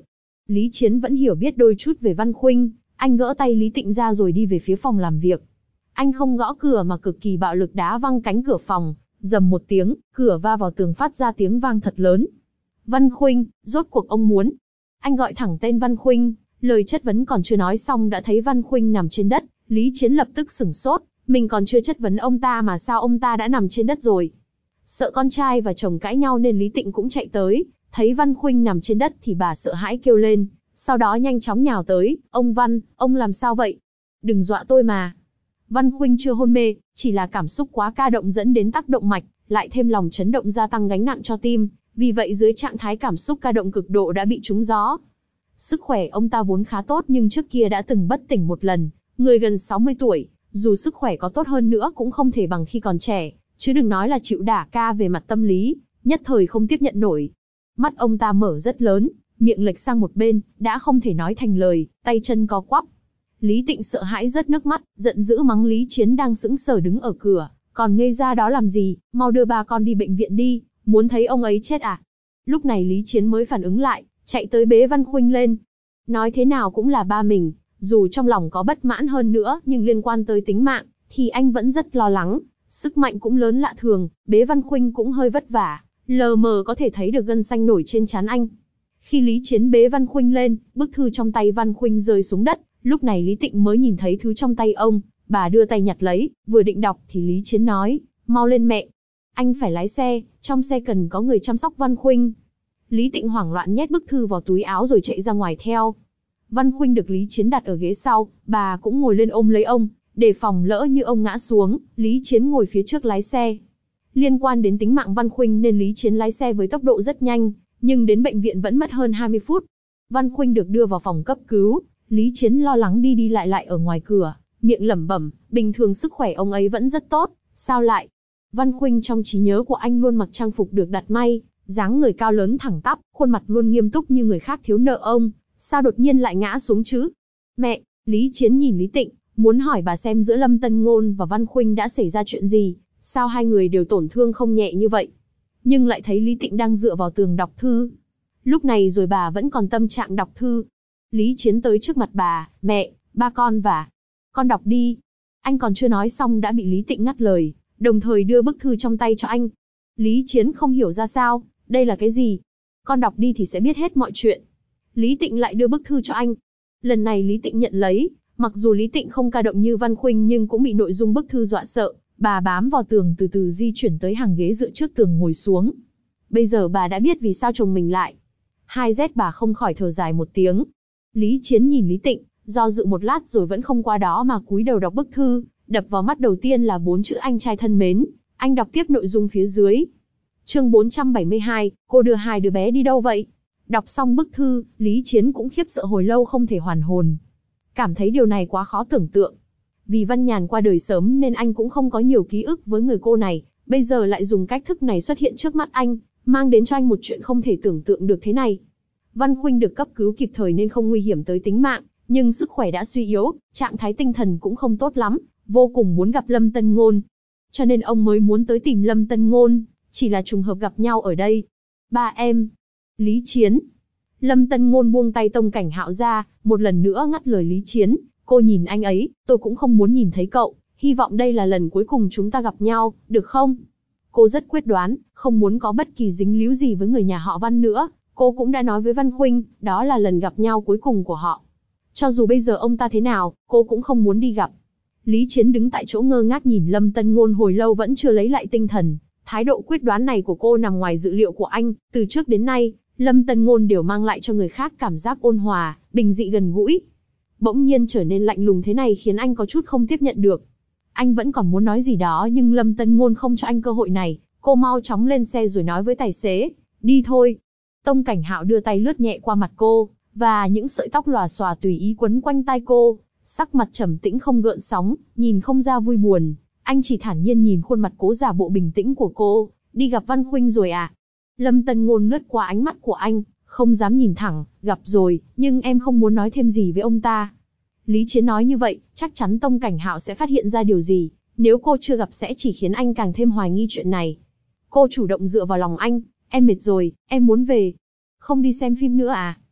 Lý Chiến vẫn hiểu biết đôi chút về Văn Khuynh, anh gỡ tay Lý Tịnh ra rồi đi về phía phòng làm việc. Anh không gõ cửa mà cực kỳ bạo lực đá văng cánh cửa phòng, rầm một tiếng, cửa va vào tường phát ra tiếng vang thật lớn. Văn Khuynh, rốt cuộc ông muốn. Anh gọi thẳng tên Văn Khuynh, lời chất vấn còn chưa nói xong đã thấy Văn Khuynh nằm trên đất, Lý Chiến lập tức sửng sốt, mình còn chưa chất vấn ông ta mà sao ông ta đã nằm trên đất rồi. Sợ con trai và chồng cãi nhau nên Lý Tịnh cũng chạy tới, thấy Văn Khuynh nằm trên đất thì bà sợ hãi kêu lên, sau đó nhanh chóng nhào tới, ông Văn, ông làm sao vậy? Đừng dọa tôi mà. Văn Khuynh chưa hôn mê, chỉ là cảm xúc quá ca động dẫn đến tắc động mạch, lại thêm lòng chấn động gia tăng gánh nặng cho tim, vì vậy dưới trạng thái cảm xúc ca động cực độ đã bị trúng gió. Sức khỏe ông ta vốn khá tốt nhưng trước kia đã từng bất tỉnh một lần, người gần 60 tuổi, dù sức khỏe có tốt hơn nữa cũng không thể bằng khi còn trẻ, chứ đừng nói là chịu đả ca về mặt tâm lý, nhất thời không tiếp nhận nổi. Mắt ông ta mở rất lớn, miệng lệch sang một bên, đã không thể nói thành lời, tay chân co quắp. Lý Tịnh sợ hãi rớt nước mắt, giận dữ mắng Lý Chiến đang sững sờ đứng ở cửa, còn ngây ra đó làm gì, mau đưa ba con đi bệnh viện đi, muốn thấy ông ấy chết à? Lúc này Lý Chiến mới phản ứng lại, chạy tới bế Văn Khuynh lên. Nói thế nào cũng là ba mình, dù trong lòng có bất mãn hơn nữa nhưng liên quan tới tính mạng, thì anh vẫn rất lo lắng, sức mạnh cũng lớn lạ thường, bế Văn Khuynh cũng hơi vất vả, lờ mờ có thể thấy được gân xanh nổi trên trán anh. Khi Lý Chiến bế Văn Khuynh lên, bức thư trong tay Văn Khuynh rơi xuống đất, lúc này Lý Tịnh mới nhìn thấy thứ trong tay ông, bà đưa tay nhặt lấy, vừa định đọc thì Lý Chiến nói, mau lên mẹ. Anh phải lái xe, trong xe cần có người chăm sóc Văn Khuynh. Lý Tịnh hoảng loạn nhét bức thư vào túi áo rồi chạy ra ngoài theo. Văn Khuynh được Lý Chiến đặt ở ghế sau, bà cũng ngồi lên ôm lấy ông, để phòng lỡ như ông ngã xuống, Lý Chiến ngồi phía trước lái xe. Liên quan đến tính mạng Văn Khuynh nên Lý Chiến lái xe với tốc độ rất nhanh, nhưng đến bệnh viện vẫn mất hơn 20 phút. Văn Khuynh được đưa vào phòng cấp cứu, Lý Chiến lo lắng đi đi lại ở ngoài cửa, miệng lẩm bẩm, bình thường sức khỏe ông ấy vẫn rất tốt, sao lại? Văn Khuynh trong trí nhớ của anh luôn mặc trang phục được đặt may, dáng người cao lớn thẳng tắp, khuôn mặt luôn nghiêm túc như người khác thiếu nợ ông, sao đột nhiên lại ngã xuống chứ? Mẹ, Lý Chiến nhìn Lý Tịnh, muốn hỏi bà xem giữa Lâm Tân Ngôn và Văn Khuynh đã xảy ra chuyện gì, sao hai người đều tổn thương không nhẹ như vậy? Nhưng lại thấy Lý Tịnh đang dựa vào tường đọc thư. Lúc này rồi bà vẫn còn tâm trạng đọc thư. Lý Chiến tới trước mặt bà, mẹ, ba con và... Con đọc đi. Anh còn chưa nói xong đã bị Lý Tịnh ngắt lời, đồng thời đưa bức thư trong tay cho anh. Lý Chiến không hiểu ra sao, đây là cái gì? Con đọc đi thì sẽ biết hết mọi chuyện. Lý Tịnh lại đưa bức thư cho anh. Lần này Lý Tịnh nhận lấy, mặc dù Lý Tịnh không ca động như Văn Khuynh nhưng cũng bị nội dung bức thư dọa sợ. Bà bám vào tường từ từ di chuyển tới hàng ghế dựa trước tường ngồi xuống. Bây giờ bà đã biết vì sao chồng mình lại. Hai rét bà không khỏi thở dài một tiếng. Lý Chiến nhìn Lý Tịnh, do dự một lát rồi vẫn không qua đó mà cúi đầu đọc bức thư. Đập vào mắt đầu tiên là 4 chữ anh trai thân mến. Anh đọc tiếp nội dung phía dưới. Chương 472, cô đưa hai đứa bé đi đâu vậy? Đọc xong bức thư, Lý Chiến cũng khiếp sợ hồi lâu không thể hoàn hồn. Cảm thấy điều này quá khó tưởng tượng. Vì Văn Nhàn qua đời sớm nên anh cũng không có nhiều ký ức với người cô này, bây giờ lại dùng cách thức này xuất hiện trước mắt anh, mang đến cho anh một chuyện không thể tưởng tượng được thế này. Văn Khuynh được cấp cứu kịp thời nên không nguy hiểm tới tính mạng, nhưng sức khỏe đã suy yếu, trạng thái tinh thần cũng không tốt lắm, vô cùng muốn gặp Lâm Tân Ngôn. Cho nên ông mới muốn tới tìm Lâm Tân Ngôn, chỉ là trùng hợp gặp nhau ở đây. Ba em. Lý Chiến. Lâm Tân Ngôn buông tay Tông Cảnh Hạo ra, một lần nữa ngắt lời Lý Chiến. Cô nhìn anh ấy, tôi cũng không muốn nhìn thấy cậu, hy vọng đây là lần cuối cùng chúng ta gặp nhau, được không? Cô rất quyết đoán, không muốn có bất kỳ dính líu gì với người nhà họ Văn nữa, cô cũng đã nói với Văn Khuynh, đó là lần gặp nhau cuối cùng của họ. Cho dù bây giờ ông ta thế nào, cô cũng không muốn đi gặp. Lý Chiến đứng tại chỗ ngơ ngác nhìn Lâm Tân Ngôn hồi lâu vẫn chưa lấy lại tinh thần, thái độ quyết đoán này của cô nằm ngoài dự liệu của anh, từ trước đến nay, Lâm Tân Ngôn đều mang lại cho người khác cảm giác ôn hòa, bình dị gần gũi. Bỗng nhiên trở nên lạnh lùng thế này khiến anh có chút không tiếp nhận được. Anh vẫn còn muốn nói gì đó nhưng Lâm Tân Ngôn không cho anh cơ hội này, cô mau chóng lên xe rồi nói với tài xế, đi thôi. Tông Cảnh Hạo đưa tay lướt nhẹ qua mặt cô, và những sợi tóc lòa xòa tùy ý quấn quanh tai cô, sắc mặt trầm tĩnh không gợn sóng, nhìn không ra vui buồn, anh chỉ thản nhiên nhìn khuôn mặt cố giả bộ bình tĩnh của cô, đi gặp Văn Khuynh rồi à? Lâm Tân Ngôn lướt qua ánh mắt của anh, không dám nhìn thẳng, gặp rồi, nhưng em không muốn nói thêm gì với ông ta. Lý Chiến nói như vậy, chắc chắn Tông Cảnh Hạo sẽ phát hiện ra điều gì, nếu cô chưa gặp sẽ chỉ khiến anh càng thêm hoài nghi chuyện này. Cô chủ động dựa vào lòng anh, em mệt rồi, em muốn về. Không đi xem phim nữa à?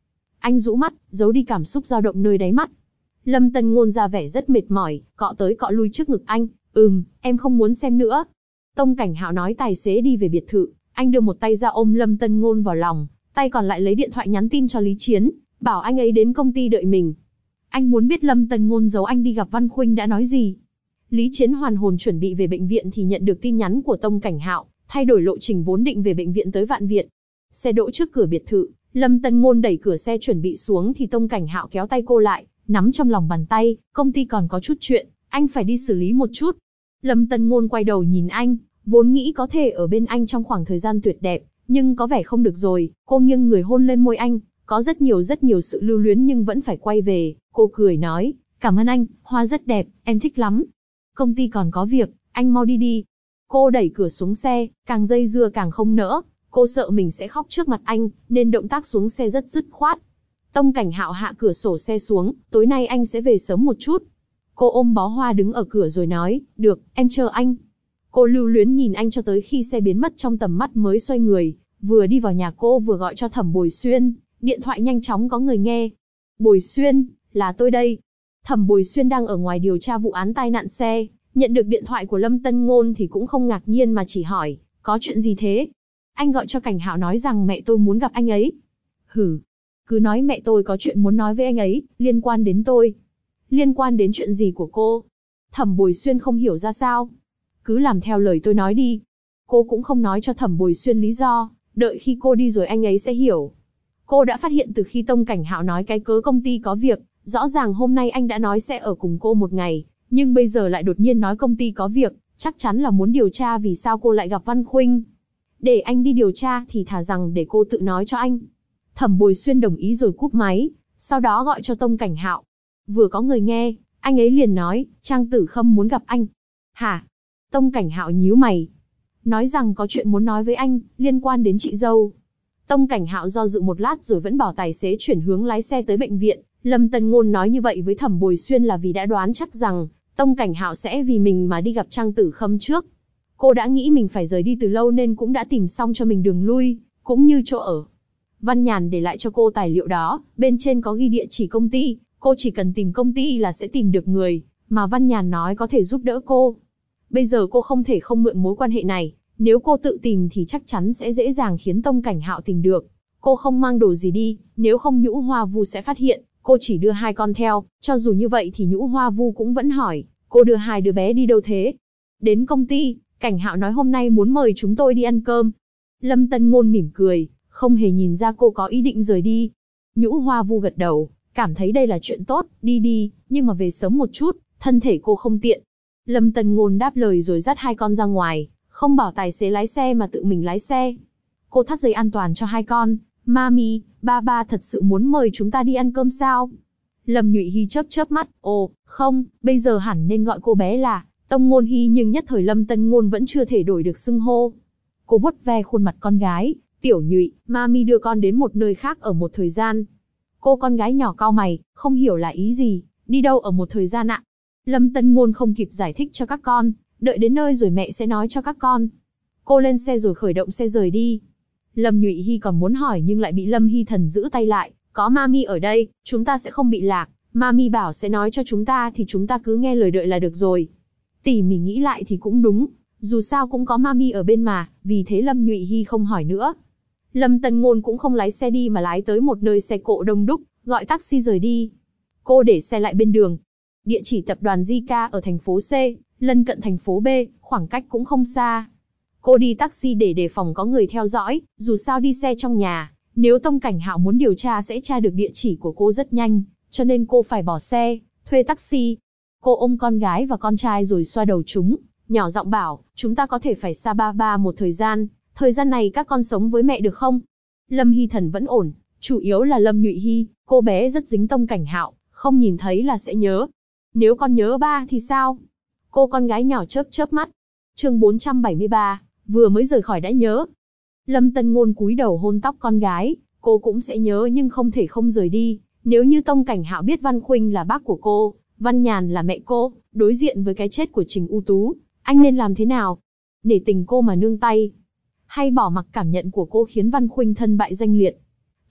Anh rũ mắt, giấu đi cảm xúc dao động nơi đáy mắt. Lâm Tân Ngôn ra vẻ rất mệt mỏi, cọ tới cọ lui trước ngực anh. Em không muốn xem nữa. Tông Cảnh Hạo nói tài xế đi về biệt thự. Anh đưa một tay ra ôm Lâm Tân Ngôn vào lòng, tay còn lại lấy điện thoại nhắn tin cho Lý Chiến, bảo anh ấy đến công ty đợi mình. Anh muốn biết Lâm Tân Ngôn giấu anh đi gặp Văn Khuynh đã nói gì. Lý Chiến hoàn hồn chuẩn bị về bệnh viện thì nhận được tin nhắn của Tông Cảnh Hạo, thay đổi lộ trình vốn định về bệnh viện tới Vạn Viện. Xe đỗ trước cửa biệt thự, Lâm Tân Ngôn đẩy cửa xe chuẩn bị xuống thì Tông Cảnh Hạo kéo tay cô lại, nắm trong lòng bàn tay, công ty còn có chút chuyện, anh phải đi xử lý một chút. Lâm Tân Ngôn quay đầu nhìn anh, vốn nghĩ có thể ở bên anh trong khoảng thời gian tuyệt đẹp, nhưng có vẻ không được rồi, cô nghiêng người hôn lên môi anh, có rất nhiều sự lưu luyến nhưng vẫn phải quay về, cô cười nói, cảm ơn anh, hoa rất đẹp, em thích lắm. Công ty còn có việc, anh mau đi đi. Cô đẩy cửa xuống xe, càng dây dưa càng không nỡ, cô sợ mình sẽ khóc trước mặt anh, nên động tác xuống xe rất dứt khoát. Tông Cảnh Hạo hạ cửa sổ xe xuống, tối nay anh sẽ về sớm một chút. Cô ôm bó hoa đứng ở cửa rồi nói, được, em chờ anh. Cô lưu luyến nhìn anh cho tới khi xe biến mất trong tầm mắt mới xoay người, vừa đi vào nhà cô vừa gọi cho Thẩm Bồi Xuyên, điện thoại nhanh chóng có người nghe. Bồi Xuyên, là tôi đây. Thẩm Bồi Xuyên đang ở ngoài điều tra vụ án tai nạn xe, nhận được điện thoại của Lâm Tân Ngôn thì cũng không ngạc nhiên mà chỉ hỏi, có chuyện gì thế? Anh gọi cho Cảnh Hạo nói rằng mẹ tôi muốn gặp anh ấy. Hử, cứ nói mẹ tôi có chuyện muốn nói với anh ấy, liên quan đến tôi. Liên quan đến chuyện gì của cô? Thẩm Bồi Xuyên không hiểu ra sao. Cứ làm theo lời tôi nói đi. Cô cũng không nói cho Thẩm Bồi Xuyên lý do, đợi khi cô đi rồi anh ấy sẽ hiểu. Cô đã phát hiện từ khi Tông Cảnh Hạo nói cái cớ công ty có việc, rõ ràng hôm nay anh đã nói sẽ ở cùng cô một ngày, nhưng bây giờ lại đột nhiên nói công ty có việc, chắc chắn là muốn điều tra vì sao cô lại gặp Văn Khuynh. Để anh đi điều tra thì thà rằng để cô tự nói cho anh. Thẩm Bồi Xuyên đồng ý rồi cúp máy, sau đó gọi cho Tông Cảnh Hạo. Vừa có người nghe, anh ấy liền nói, Trang Tử Khâm muốn gặp anh. Hả? Tông Cảnh Hạo nhíu mày. Nói rằng có chuyện muốn nói với anh, liên quan đến chị dâu. Tông Cảnh Hạo do dự một lát rồi vẫn bảo tài xế chuyển hướng lái xe tới bệnh viện. Lâm Tân Ngôn nói như vậy với Thẩm Bồi Xuyên là vì đã đoán chắc rằng Tông Cảnh Hạo sẽ vì mình mà đi gặp Trang Tử Khâm trước. Cô đã nghĩ mình phải rời đi từ lâu nên cũng đã tìm xong cho mình đường lui, cũng như chỗ ở. Văn Nhàn để lại cho cô tài liệu đó, bên trên có ghi địa chỉ công ty, cô chỉ cần tìm công ty là sẽ tìm được người, mà Văn Nhàn nói có thể giúp đỡ cô. Bây giờ cô không thể không mượn mối quan hệ này, nếu cô tự tìm thì chắc chắn sẽ dễ dàng khiến Tông Cảnh Hạo tìm được. Cô không mang đồ gì đi, nếu không Nhũ Hoa Vu sẽ phát hiện, cô chỉ đưa 2 con theo, cho dù như vậy thì Nhũ Hoa Vu cũng vẫn hỏi, cô đưa 2 đứa bé đi đâu thế? Đến công ty, Cảnh Hạo nói hôm nay muốn mời chúng tôi đi ăn cơm. Lâm Tân Ngôn mỉm cười, không hề nhìn ra cô có ý định rời đi. Nhũ Hoa Vu gật đầu, cảm thấy đây là chuyện tốt, đi đi, nhưng mà về sớm một chút, thân thể cô không tiện. Lâm Tân Ngôn đáp lời rồi dắt 2 con ra ngoài, không bảo tài xế lái xe mà tự mình lái xe. Cô thắt dây an toàn cho 2 con, Mami, ba thật sự muốn mời chúng ta đi ăn cơm sao? Lâm Nhụy Hy chớp mắt, ồ, không, bây giờ hẳn nên gọi cô bé là Tông Ngôn Hy, nhưng nhất thời Lâm Tân Ngôn vẫn chưa thể đổi được xưng hô. Cô vuốt ve khuôn mặt con gái, Tiểu Nhụy, Mami đưa con đến một nơi khác ở một thời gian. Cô con gái nhỏ cau mày, không hiểu là ý gì, đi đâu ở một thời gian ạ? Lâm Tân Ngôn không kịp giải thích cho các con, đợi đến nơi rồi mẹ sẽ nói cho các con. Cô lên xe rồi khởi động xe rời đi. Lâm Nhụy Hy còn muốn hỏi nhưng lại bị Lâm Hy Thần giữ tay lại, có Mami ở đây, chúng ta sẽ không bị lạc, Mami bảo sẽ nói cho chúng ta thì chúng ta cứ nghe lời đợi là được rồi. Tỉ mỉ nghĩ lại thì cũng đúng, dù sao cũng có Mami ở bên mà, vì thế Lâm Nhụy Hy không hỏi nữa. Lâm Tân Ngôn cũng không lái xe đi mà lái tới một nơi xe cộ đông đúc, gọi taxi rời đi. Cô để xe lại bên đường. Địa chỉ tập đoàn JICA ở thành phố C, lân cận thành phố B, khoảng cách cũng không xa. Cô đi taxi để đề phòng có người theo dõi, dù sao đi xe trong nhà, nếu Tông Cảnh Hạo muốn điều tra sẽ tra được địa chỉ của cô rất nhanh, cho nên cô phải bỏ xe, thuê taxi. Cô ôm con gái và con trai rồi xoa đầu chúng, nhỏ giọng bảo, chúng ta có thể phải xa ba một thời gian này các con sống với mẹ được không? Lâm Hy Thần vẫn ổn, chủ yếu là Lâm Nhụy Hy, cô bé rất dính Tông Cảnh Hạo, không nhìn thấy là sẽ nhớ. Nếu con nhớ ba thì sao? Cô con gái nhỏ chớp mắt. Chương 473, vừa mới rời khỏi đã nhớ. Lâm Tân Ngôn cúi đầu hôn tóc con gái, cô cũng sẽ nhớ nhưng không thể không rời đi. Nếu như Tông Cảnh Hạo biết Văn Khuynh là bác của cô, Văn Nhàn là mẹ cô, đối diện với cái chết của Trình U Tú, anh nên làm thế nào? Để tình cô mà nương tay, hay bỏ mặc cảm nhận của cô khiến Văn Khuynh thân bại danh liệt?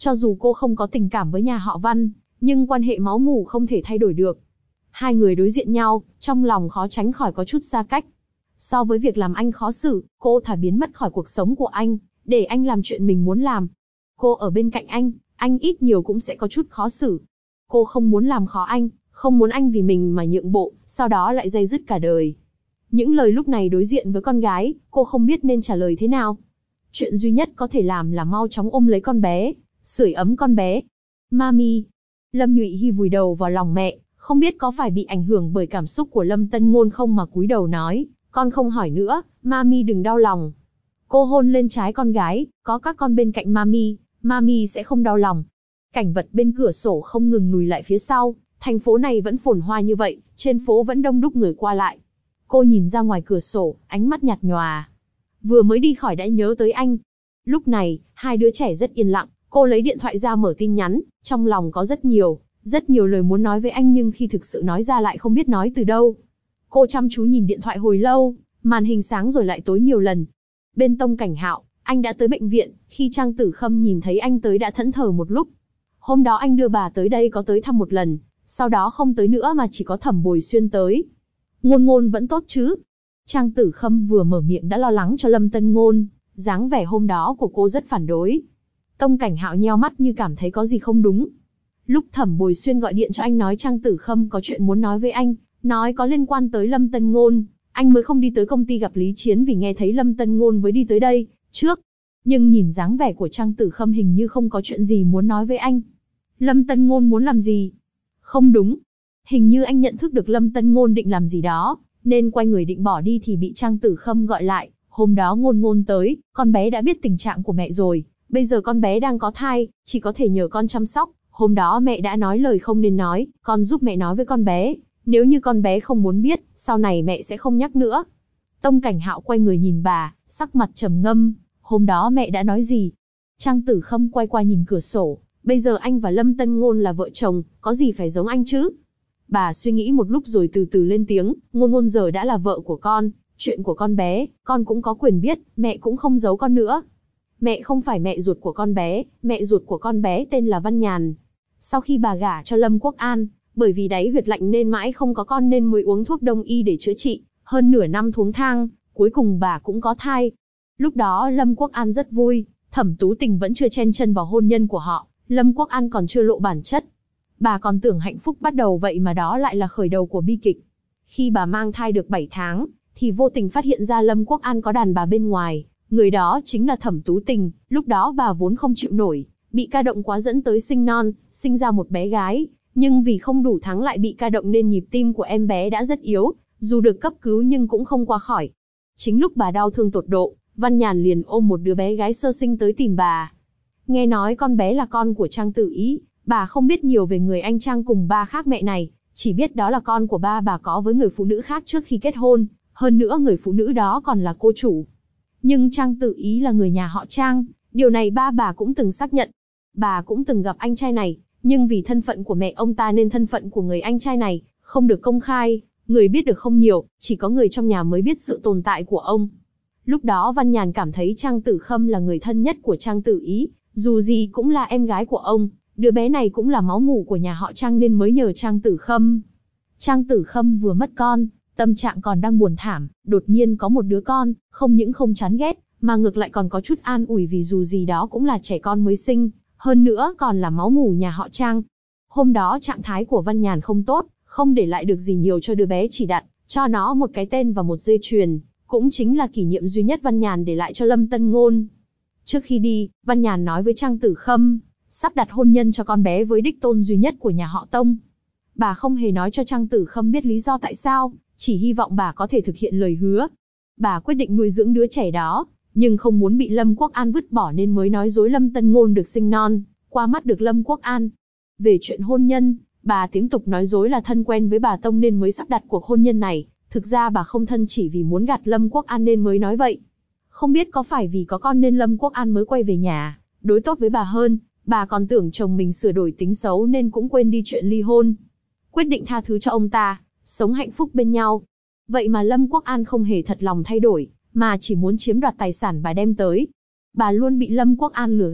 Cho dù cô không có tình cảm với nhà họ Văn, nhưng quan hệ máu mủ không thể thay đổi được. Hai người đối diện nhau, trong lòng khó tránh khỏi có chút xa cách. So với việc làm anh khó xử, cô thà biến mất khỏi cuộc sống của anh, để anh làm chuyện mình muốn làm. Cô ở bên cạnh anh ít nhiều cũng sẽ có chút khó xử. Cô không muốn làm khó anh, không muốn anh vì mình mà nhượng bộ, sau đó lại day dứt cả đời. Những lời lúc này đối diện với con gái, cô không biết nên trả lời thế nào. Chuyện duy nhất có thể làm là mau chóng ôm lấy con bé, sưởi ấm con bé. Mami. Lâm Nhụy Hy vùi đầu vào lòng mẹ, không biết có phải bị ảnh hưởng bởi cảm xúc của Lâm Tân Ngôn không mà cúi đầu nói, con không hỏi nữa, Mami đừng đau lòng. Cô hôn lên trái con gái, có các con bên cạnh Mami sẽ không đau lòng. Cảnh vật bên cửa sổ không ngừng lùi lại phía sau, thành phố này vẫn phồn hoa như vậy, trên phố vẫn đông đúc người qua lại. Cô nhìn ra ngoài cửa sổ, ánh mắt nhạt nhòa. Vừa mới đi khỏi đã nhớ tới anh. Lúc này, hai đứa trẻ rất yên lặng, cô lấy điện thoại ra mở tin nhắn, trong lòng có rất nhiều lời muốn nói với anh nhưng khi thực sự nói ra lại không biết nói từ đâu. Cô chăm chú nhìn điện thoại hồi lâu, màn hình sáng rồi lại tối nhiều lần. Bên Tông Cảnh Hạo, anh đã tới bệnh viện, khi Trang Tử Khâm nhìn thấy anh tới đã thẫn thờ một lúc. Hôm đó anh đưa bà tới đây có tới thăm một lần, sau đó không tới nữa mà chỉ có Thẩm Bồi Xuyên tới. Ngôn Ngôn vẫn tốt chứ? Trang Tử Khâm vừa mở miệng đã lo lắng cho Lâm Tân Ngôn, dáng vẻ hôm đó của cô rất phản đối. Tông Cảnh Hạo nheo mắt như cảm thấy có gì không đúng. Lúc Thẩm Bồi Xuyên gọi điện cho anh nói Trang Tử Khâm có chuyện muốn nói với anh, nói có liên quan tới Lâm Tân Ngôn, anh mới không đi tới công ty gặp Lý Chiến vì nghe thấy Lâm Tân Ngôn với đi tới đây trước. Nhưng nhìn dáng vẻ của Trang Tử Khâm hình như không có chuyện gì muốn nói với anh. Lâm Tân Ngôn muốn làm gì? Không đúng. Hình như anh nhận thức được Lâm Tân Ngôn định làm gì đó, nên quay người định bỏ đi thì bị Trang Tử Khâm gọi lại. Hôm đó Ngôn Ngôn tới, con bé đã biết tình trạng của mẹ rồi. Bây giờ con bé đang có thai, chỉ có thể nhờ con chăm sóc. Hôm đó mẹ đã nói lời không nên nói, con giúp mẹ nói với con bé. Nếu như con bé không muốn biết, sau này mẹ sẽ không nhắc nữa. Tông Cảnh Hạo quay người nhìn bà, sắc mặt trầm ngâm. Hôm đó mẹ đã nói gì? Trang Tử Khâm quay qua nhìn cửa sổ. Bây giờ anh và Lâm Tân Ngôn là vợ chồng, có gì phải giống anh chứ? Bà suy nghĩ một lúc rồi từ từ lên tiếng, Ngôn Ngôn giờ đã là vợ của con, chuyện của con bé, con cũng có quyền biết, mẹ cũng không giấu con nữa. Mẹ không phải mẹ ruột của con bé, mẹ ruột của con bé tên là Văn Nhàn. Sau khi bà gả cho Lâm Quốc An, bởi vì đáy huyệt lạnh nên mãi không có con nên mới uống thuốc đông y để chữa trị, hơn nửa năm thuốc thang, cuối cùng bà cũng có thai. Lúc đó Lâm Quốc An rất vui, Thẩm Tú Tình vẫn chưa chen chân vào hôn nhân của họ, Lâm Quốc An còn chưa lộ bản chất. Bà còn tưởng hạnh phúc bắt đầu vậy mà đó lại là khởi đầu của bi kịch. Khi bà mang thai được 7 tháng, thì vô tình phát hiện ra Lâm Quốc An có đàn bà bên ngoài, người đó chính là Thẩm Tú Tình, lúc đó bà vốn không chịu nổi, bị ca động quá dẫn tới sinh non, sinh ra một bé gái, nhưng vì không đủ tháng lại bị ca động nên nhịp tim của em bé đã rất yếu, dù được cấp cứu nhưng cũng không qua khỏi. Chính lúc bà đau thương tột độ, Văn Nhàn liền ôm một đứa bé gái sơ sinh tới tìm bà. Nghe nói con bé là con của Trang Tử Ý, bà không biết nhiều về người anh Trang cùng ba khác mẹ này, chỉ biết đó là con của ba bà có với người phụ nữ khác trước khi kết hôn, hơn nữa người phụ nữ đó còn là cô chủ. Nhưng Trang Tử Ý là người nhà họ Trang, điều này ba bà cũng từng xác nhận. Bà cũng từng gặp anh trai này, nhưng vì thân phận của mẹ ông ta nên thân phận của người anh trai này không được công khai, người biết được không nhiều, chỉ có người trong nhà mới biết sự tồn tại của ông. Lúc đó Văn Nhàn cảm thấy Trang Tử Khâm là người thân nhất của Trang Tử Ý, dù gì cũng là em gái của ông, đứa bé này cũng là máu mủ của nhà họ Trang nên mới nhờ Trang Tử Khâm. Trang Tử Khâm vừa mất con, tâm trạng còn đang buồn thảm, đột nhiên có một đứa con, không những không chán ghét, mà ngược lại còn có chút an ủi vì dù gì đó cũng là trẻ con mới sinh, hơn nữa còn là máu mủ nhà họ Trang. Hôm đó trạng thái của Văn Nhàn không tốt, không để lại được gì nhiều cho đứa bé, chỉ đặt cho nó một cái tên và một dây chuyền, cũng chính là kỷ niệm duy nhất Văn Nhàn để lại cho Lâm Tân Ngôn. Trước khi đi, Văn Nhàn nói với Trang Tử Khâm, sắp đặt hôn nhân cho con bé với đích tôn duy nhất của nhà họ Tông. Bà không hề nói cho Trang Tử Khâm biết lý do tại sao, chỉ hy vọng bà có thể thực hiện lời hứa. Bà quyết định nuôi dưỡng đứa trẻ đó, nhưng không muốn bị Lâm Quốc An vứt bỏ nên mới nói dối Lâm Tân Ngôn được sinh non, qua mắt được Lâm Quốc An. Về chuyện hôn nhân, bà tiếp tục nói dối là thân quen với bà Tông nên mới sắp đặt cuộc hôn nhân này. Thực ra bà không thân chỉ vì muốn gạt Lâm Quốc An nên mới nói vậy. Không biết có phải vì có con nên Lâm Quốc An mới quay về nhà, đối tốt với bà hơn, bà còn tưởng chồng mình sửa đổi tính xấu nên cũng quên đi chuyện ly hôn. Quyết định tha thứ cho ông ta, sống hạnh phúc bên nhau. Vậy mà Lâm Quốc An không hề thật lòng thay đổi, mà chỉ muốn chiếm đoạt tài sản bà đem tới. Bà luôn bị Lâm Quốc An lừa gạt,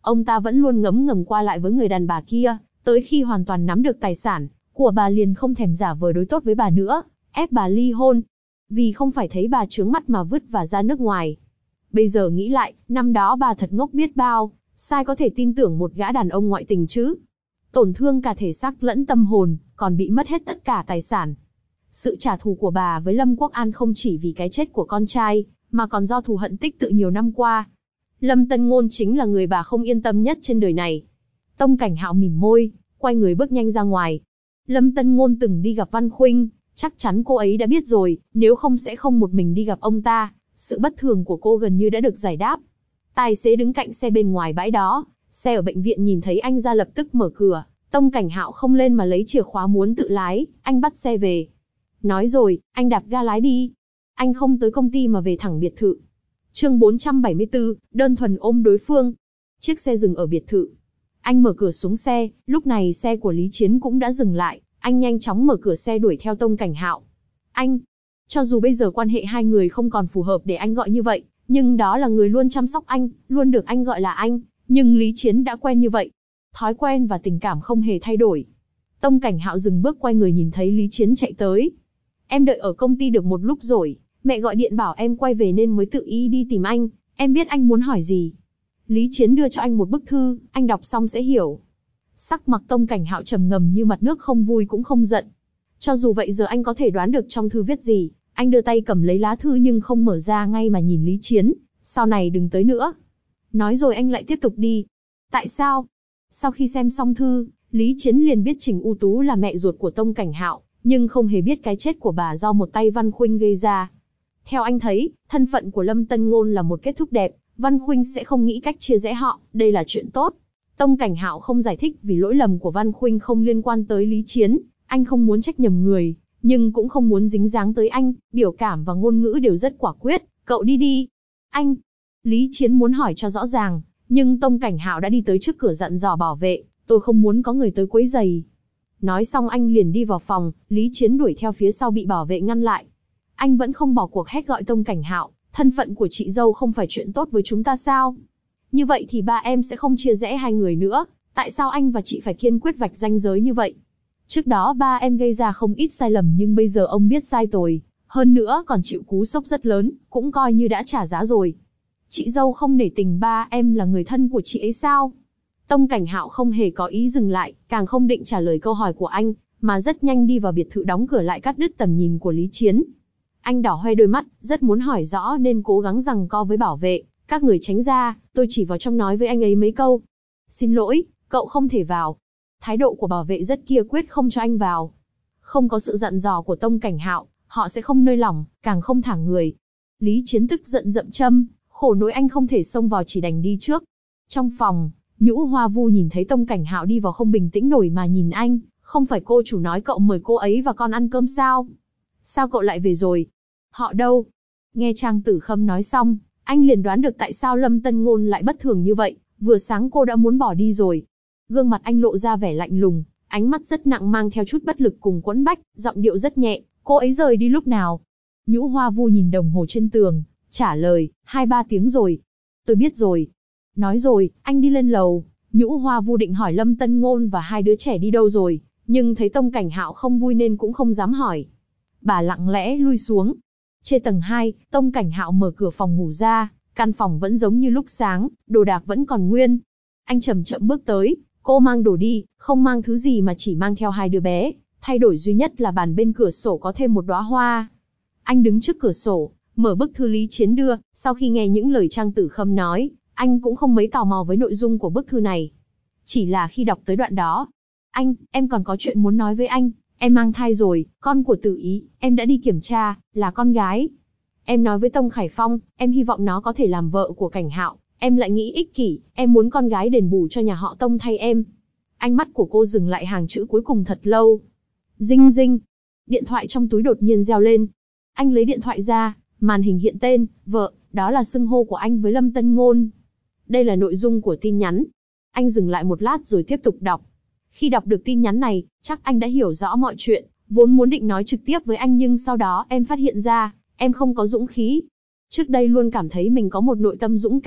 ông ta vẫn luôn ngấm ngầm qua lại với người đàn bà kia, tới khi hoàn toàn nắm được tài sản của bà liền không thèm giả vờ đối tốt với bà nữa, ép bà ly hôn. Vì không phải thấy bà chướng mắt mà vứt và ra nước ngoài. Bây giờ nghĩ lại, năm đó bà thật ngốc biết bao, sai có thể tin tưởng một gã đàn ông ngoại tình chứ. Tổn thương cả thể xác lẫn tâm hồn, còn bị mất hết tất cả tài sản. Sự trả thù của bà với Lâm Quốc An không chỉ vì cái chết của con trai, mà còn do thù hận tích tụ nhiều năm qua. Lâm Tân Ngôn chính là người bà không yên tâm nhất trên đời này. Tông Cảnh Hạo mỉm môi, quay người bước nhanh ra ngoài. Lâm Tân Ngôn từng đi gặp Văn Khuynh, chắc chắn cô ấy đã biết rồi, nếu không sẽ không một mình đi gặp ông ta. Sự bất thường của cô gần như đã được giải đáp. Tài xế đứng cạnh xe bên ngoài bãi đó, xe ở bệnh viện nhìn thấy anh ra lập tức mở cửa. Tông Cảnh Hạo không lên mà lấy chìa khóa muốn tự lái, anh bắt xe về. Nói rồi, anh đạp ga lái đi. Anh không tới công ty mà về thẳng biệt thự. Chương 474, đơn thuần ôm đối phương. Chiếc xe dừng ở biệt thự. Anh mở cửa xuống xe, lúc này xe của Lý Chiến cũng đã dừng lại. Anh nhanh chóng mở cửa xe đuổi theo Tông Cảnh Hạo. Anh, cho dù bây giờ quan hệ hai người không còn phù hợp để anh gọi như vậy, nhưng đó là người luôn chăm sóc anh, luôn được anh gọi là anh. Nhưng Lý Chiến đã quen như vậy. Thói quen và tình cảm không hề thay đổi. Tông Cảnh Hạo dừng bước quay người nhìn thấy Lý Chiến chạy tới. Em đợi ở công ty được một lúc rồi, mẹ gọi điện bảo em quay về nên mới tự ý đi tìm anh, em biết anh muốn hỏi gì. Lý Chiến đưa cho anh một bức thư, anh đọc xong sẽ hiểu. Sắc mặt Tông Cảnh Hạo trầm ngầm như mặt nước, không vui cũng không giận. Cho dù vậy giờ anh có thể đoán được trong thư viết gì. Anh đưa tay cầm lấy lá thư nhưng không mở ra ngay mà nhìn Lý Chiến, sau này đừng tới nữa. Nói rồi anh lại tiếp tục đi. Tại sao? Sau khi xem xong thư, Lý Chiến liền biết Trình U Tú là mẹ ruột của Tông Cảnh Hạo, nhưng không hề biết cái chết của bà do một tay Văn Khuynh gây ra. Theo anh thấy, thân phận của Lâm Tân Ngôn là một kết thúc đẹp, Văn Khuynh sẽ không nghĩ cách chia rẽ họ, đây là chuyện tốt. Tông Cảnh Hạo không giải thích vì lỗi lầm của Văn Khuynh không liên quan tới Lý Chiến, anh không muốn trách nhầm người, nhưng cũng không muốn dính dáng tới anh, biểu cảm và ngôn ngữ đều rất quả quyết, cậu đi đi. Anh, Lý Chiến muốn hỏi cho rõ ràng, nhưng Tông Cảnh Hạo đã đi tới trước cửa dặn dò bảo vệ, tôi không muốn có người tới quấy rầy. Nói xong anh liền đi vào phòng, Lý Chiến đuổi theo phía sau bị bảo vệ ngăn lại. Anh vẫn không bỏ cuộc hét gọi Tông Cảnh Hạo, thân phận của chị dâu không phải chuyện tốt với chúng ta sao? Như vậy thì ba em sẽ không chia rẽ hai người nữa, tại sao anh và chị phải kiên quyết vạch ranh giới như vậy? Trước đó ba em gây ra không ít sai lầm nhưng bây giờ ông biết sai rồi, hơn nữa còn chịu cú sốc rất lớn, cũng coi như đã trả giá rồi. Chị dâu không nể tình ba em là người thân của chị ấy sao? Tông Cảnh Hạo không hề có ý dừng lại, càng không định trả lời câu hỏi của anh, mà rất nhanh đi vào biệt thự đóng cửa lại cắt đứt tầm nhìn của Lý Chiến. Anh đỏ hoe đôi mắt, rất muốn hỏi rõ nên cố gắng giằng co với bảo vệ, các người tránh ra, tôi chỉ vào trong nói với anh ấy mấy câu. Xin lỗi, cậu không thể vào. Thái độ của bảo vệ rất kiên quyết không cho anh vào. Không có sự dặn dò của Tông Cảnh Hạo, họ sẽ không nơi lỏng, càng không thả người. Lý Chiến tức giận dậm châm, khổ nỗi anh không thể xông vào chỉ đành đi trước. Trong phòng, Nhũ Hoa Vu nhìn thấy Tông Cảnh Hạo đi vào không bình tĩnh nổi mà nhìn anh, không phải cô chủ nói cậu mời cô ấy và con ăn cơm sao? Sao cậu lại về rồi? Họ đâu? Nghe Trang Tử Khâm nói xong, anh liền đoán được tại sao Lâm Tân Ngôn lại bất thường như vậy, vừa sáng cô đã muốn bỏ đi rồi. Gương mặt anh lộ ra vẻ lạnh lùng, ánh mắt rất nặng mang theo chút bất lực cùng quẫn bách, giọng điệu rất nhẹ, cô ấy rời đi lúc nào? Nhũ Hoa Vu nhìn đồng hồ trên tường, trả lời, 2-3 tiếng rồi. Tôi biết rồi. Nói rồi, anh đi lên lầu. Nhũ Hoa Vu định hỏi Lâm Tân Ngôn và hai đứa trẻ đi đâu rồi, nhưng thấy Tông Cảnh Hạo không vui nên cũng không dám hỏi. Bà lặng lẽ lui xuống. Trên tầng 2, Tông Cảnh Hạo mở cửa phòng ngủ ra, căn phòng vẫn giống như lúc sáng, đồ đạc vẫn còn nguyên. Anh chậm chậm bước tới, cô mang đồ đi, không mang thứ gì mà chỉ mang theo hai đứa bé, thay đổi duy nhất là bàn bên cửa sổ có thêm một đóa hoa. Anh đứng trước cửa sổ, mở bức thư Lý Chiến đưa, sau khi nghe những lời Trang Tử Khâm nói, anh cũng không mấy tò mò với nội dung của bức thư này. Chỉ là khi đọc tới đoạn đó, anh, em còn có chuyện muốn nói với anh. Em mang thai rồi, con của Tử Ý, em đã đi kiểm tra, là con gái. Em nói với Tông Khải Phong, em hy vọng nó có thể làm vợ của Cảnh Hạo, em lại nghĩ ích kỷ, em muốn con gái đền bù cho nhà họ Tông thay em. Ánh mắt của cô dừng lại hàng chữ cuối cùng thật lâu. Ding ding. Điện thoại trong túi đột nhiên reo lên. Anh lấy điện thoại ra, màn hình hiện tên, vợ, đó là xưng hô của anh với Lâm Tân Ngôn. Đây là nội dung của tin nhắn. Anh dừng lại một lát rồi tiếp tục đọc. Khi đọc được tin nhắn này, chắc anh đã hiểu rõ mọi chuyện, vốn muốn định nói trực tiếp với anh nhưng sau đó em phát hiện ra, em không có dũng khí. Trước đây luôn cảm thấy mình có một nội tâm dũng cảm,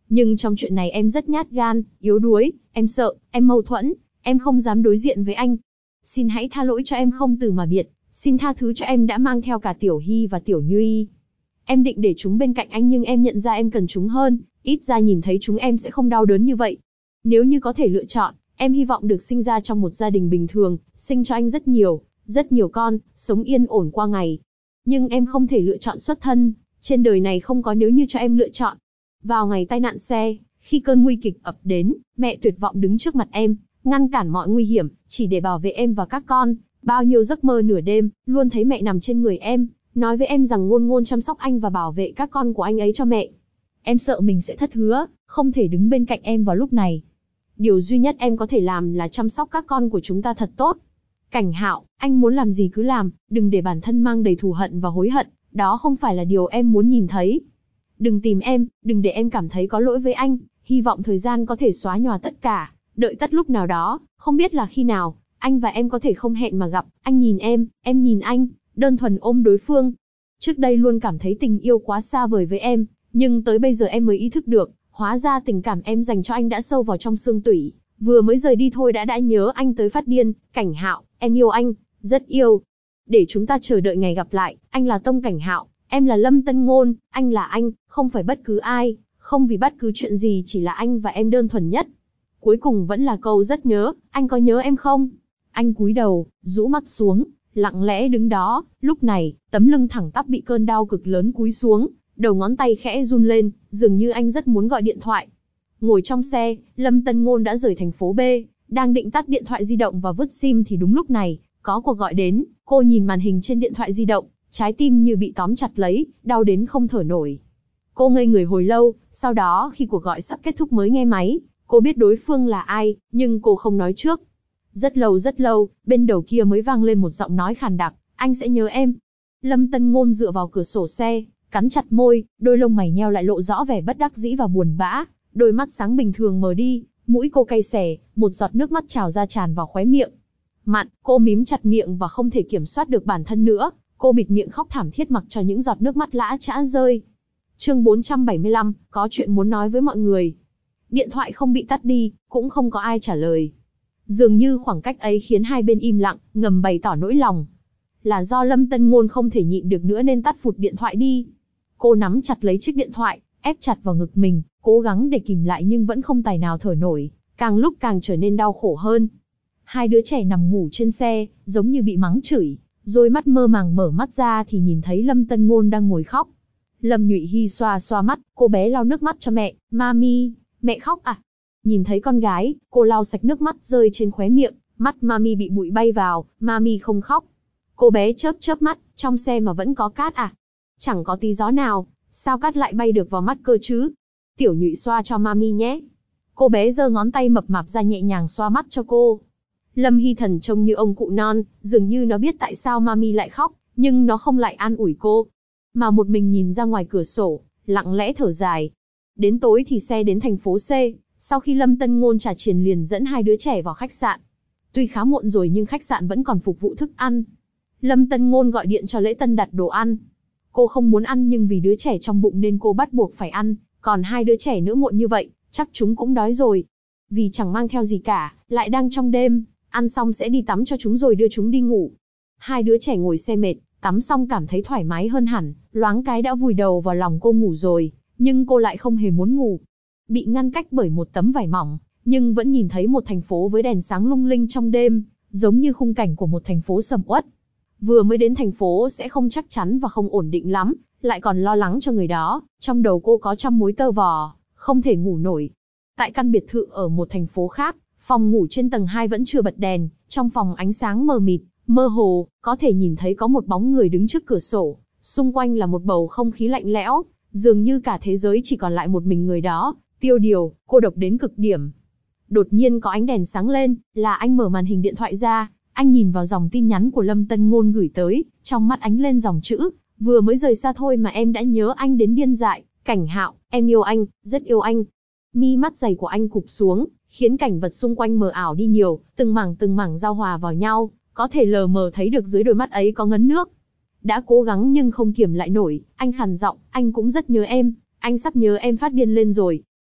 Nhưng trong chuyện này em rất nhát gan, yếu đuối, em sợ, em mâu thuẫn, em không dám đối diện với anh. Xin hãy tha lỗi cho em không từ mà biệt, xin tha thứ cho em đã mang theo cả Tiểu Hy và Tiểu Như Y. Em định để chúng bên cạnh anh nhưng em nhận ra em cần chúng hơn, ít ra nhìn thấy chúng em sẽ không đau đớn như vậy. Nếu như có thể lựa chọn, em hy vọng được sinh ra trong một gia đình bình thường, sinh cho anh rất nhiều con, sống yên ổn qua ngày. Nhưng em không thể lựa chọn xuất thân, trên đời này không có nếu như cho em lựa chọn. Vào ngày tai nạn xe, khi cơn nguy kịch ập đến, mẹ tuyệt vọng đứng trước mặt em, ngăn cản mọi nguy hiểm, chỉ để bảo vệ em và các con. Bao nhiêu giấc mơ nửa đêm, luôn thấy mẹ nằm trên người em, nói với em rằng ngôn ngôn chăm sóc anh và bảo vệ các con của anh ấy cho mẹ. Em sợ mình sẽ thất hứa, không thể đứng bên cạnh em vào lúc này. Điều duy nhất em có thể làm là chăm sóc các con của chúng ta thật tốt. Cảnh Hạo, anh muốn làm gì cứ làm, đừng để bản thân mang đầy thù hận và hối hận, đó không phải là điều em muốn nhìn thấy. Đừng tìm em, đừng để em cảm thấy có lỗi với anh, hy vọng thời gian có thể xóa nhòa tất cả, đợi tất lúc nào đó, không biết là khi nào, anh và em có thể không hẹn mà gặp, anh nhìn em nhìn anh, đơn thuần ôm đối phương. Trước đây luôn cảm thấy tình yêu quá xa vời với em, nhưng tới bây giờ em mới ý thức được, hóa ra tình cảm em dành cho anh đã sâu vào trong xương tủy, vừa mới rời đi thôi đã nhớ anh tới phát điên. Cảnh Hạo, em yêu anh, rất yêu. Để chúng ta chờ đợi ngày gặp lại, anh là Tông Cảnh Hạo, em là Lâm Tân Ngôn, anh là anh, không phải bất cứ ai, không vì bất cứ chuyện gì, chỉ là anh và em đơn thuần nhất. Cuối cùng vẫn là câu rất nhớ, anh có nhớ em không? Anh cúi đầu, rũ mắt xuống, lặng lẽ đứng đó, lúc này, tấm lưng thẳng tắp bị cơn đau cực lớn cúi xuống, đầu ngón tay khẽ run lên, dường như anh rất muốn gọi điện thoại. Ngồi trong xe, Lâm Tân Ngôn đã rời thành phố B, đang định tắt điện thoại di động và vứt sim thì đúng lúc này, có cuộc gọi đến, cô nhìn màn hình trên điện thoại di động, trái tim như bị tóm chặt lấy, đau đến không thở nổi. Cô ngây người hồi lâu, sau đó khi cuộc gọi sắp kết thúc mới nghe máy, cô biết đối phương là ai, nhưng cô không nói trước. Rất lâu, bên đầu kia mới vang lên một giọng nói khàn đặc, anh sẽ nhớ em. Lâm Tân Ngôn dựa vào cửa sổ xe, cắn chặt môi, đôi lông mày nheo lại lộ rõ vẻ bất đắc dĩ và buồn bã, đôi mắt sáng bình thường mờ đi, mũi cô cay xè, một giọt nước mắt trào ra tràn vào khóe miệng. Mặn, cô mím chặt miệng và không thể kiểm soát được bản thân nữa, cô bịt miệng khóc thảm thiết mặc cho những giọt nước mắt lã chã rơi. Chương 475, có chuyện muốn nói với mọi người. Điện thoại không bị tắt đi, cũng không có ai trả lời. Dường như khoảng cách ấy khiến hai bên im lặng, ngầm bày tỏ nỗi lòng. Là do Lâm Tân Ngôn không thể nhịn được nữa nên tắt phụt điện thoại đi. Cô nắm chặt lấy chiếc điện thoại, ép chặt vào ngực mình, cố gắng để kìm lại nhưng vẫn không tài nào thở nổi, càng lúc càng trở nên đau khổ hơn. Hai đứa trẻ nằm ngủ trên xe, giống như bị mắng chửi, rồi mắt mơ màng mở mắt ra thì nhìn thấy Lâm Tân Ngôn đang ngồi khóc. Lâm Nhụy Hy xoa xoa mắt, cô bé lau nước mắt cho mẹ, Mami, mẹ khóc à? Nhìn thấy con gái, cô lau sạch nước mắt rơi trên khóe miệng, mắt Mami bị bụi bay vào, Mami không khóc. Cô bé chớp chớp mắt, trong xe mà vẫn có cát à? Chẳng có tí gió nào, sao cát lại bay được vào mắt cơ chứ? Tiểu Nhụy xoa cho Mami nhé. Cô bé giơ ngón tay mập mạp ra nhẹ nhàng xoa mắt cho cô. Lâm Hy Thần trông như ông cụ non, dường như nó biết tại sao Mami lại khóc, nhưng nó không lại an ủi cô, mà một mình nhìn ra ngoài cửa sổ, lặng lẽ thở dài. Đến tối thì xe đến thành phố C, sau khi Lâm Tân Ngôn trả tiền liền dẫn hai đứa trẻ vào khách sạn. Tuy khá muộn rồi nhưng khách sạn vẫn còn phục vụ thức ăn. Lâm Tân Ngôn gọi điện cho Lễ Tân đặt đồ ăn. Cô không muốn ăn nhưng vì đứa trẻ trong bụng nên cô bắt buộc phải ăn, còn hai đứa trẻ nữa muộn như vậy, chắc chúng cũng đói rồi. Vì chẳng mang theo gì cả, lại đang trong đêm, ăn xong sẽ đi tắm cho chúng rồi đưa chúng đi ngủ. Hai đứa trẻ ngồi xe mệt, tắm xong cảm thấy thoải mái hơn hẳn, loáng cái đã vùi đầu vào lòng cô ngủ rồi, nhưng cô lại không hề muốn ngủ. Bị ngăn cách bởi một tấm vải mỏng, nhưng vẫn nhìn thấy một thành phố với đèn sáng lung linh trong đêm, giống như khung cảnh của một thành phố sầm uất. Vừa mới đến thành phố sẽ không chắc chắn và không ổn định lắm, lại còn lo lắng cho người đó, trong đầu cô có trăm mối tơ vò, không thể ngủ nổi. Tại căn biệt thự ở một thành phố khác, phòng ngủ trên tầng 2 vẫn chưa bật đèn, trong phòng ánh sáng mờ mịt, mơ hồ, có thể nhìn thấy có một bóng người đứng trước cửa sổ, xung quanh là một bầu không khí lạnh lẽo, dường như cả thế giới chỉ còn lại một mình người đó, tiêu điều, cô độc đến cực điểm. Đột nhiên có ánh đèn sáng lên, là anh mở màn hình điện thoại ra, anh nhìn vào dòng tin nhắn của Lâm Tân Ngôn gửi tới, trong mắt ánh lên dòng chữ, vừa mới rời xa thôi mà em đã nhớ anh đến điên dại, Cảnh Hạo, em yêu anh, rất yêu anh. Mi mắt dày của anh cụp xuống, khiến cảnh vật xung quanh mờ ảo đi nhiều, từng mảng giao hòa vào nhau, có thể lờ mờ thấy được dưới đôi mắt ấy có ngấn nước. Đã cố gắng nhưng không kiềm lại nổi, anh khàn giọng, anh cũng rất nhớ em, anh sắp nhớ em phát điên lên rồi.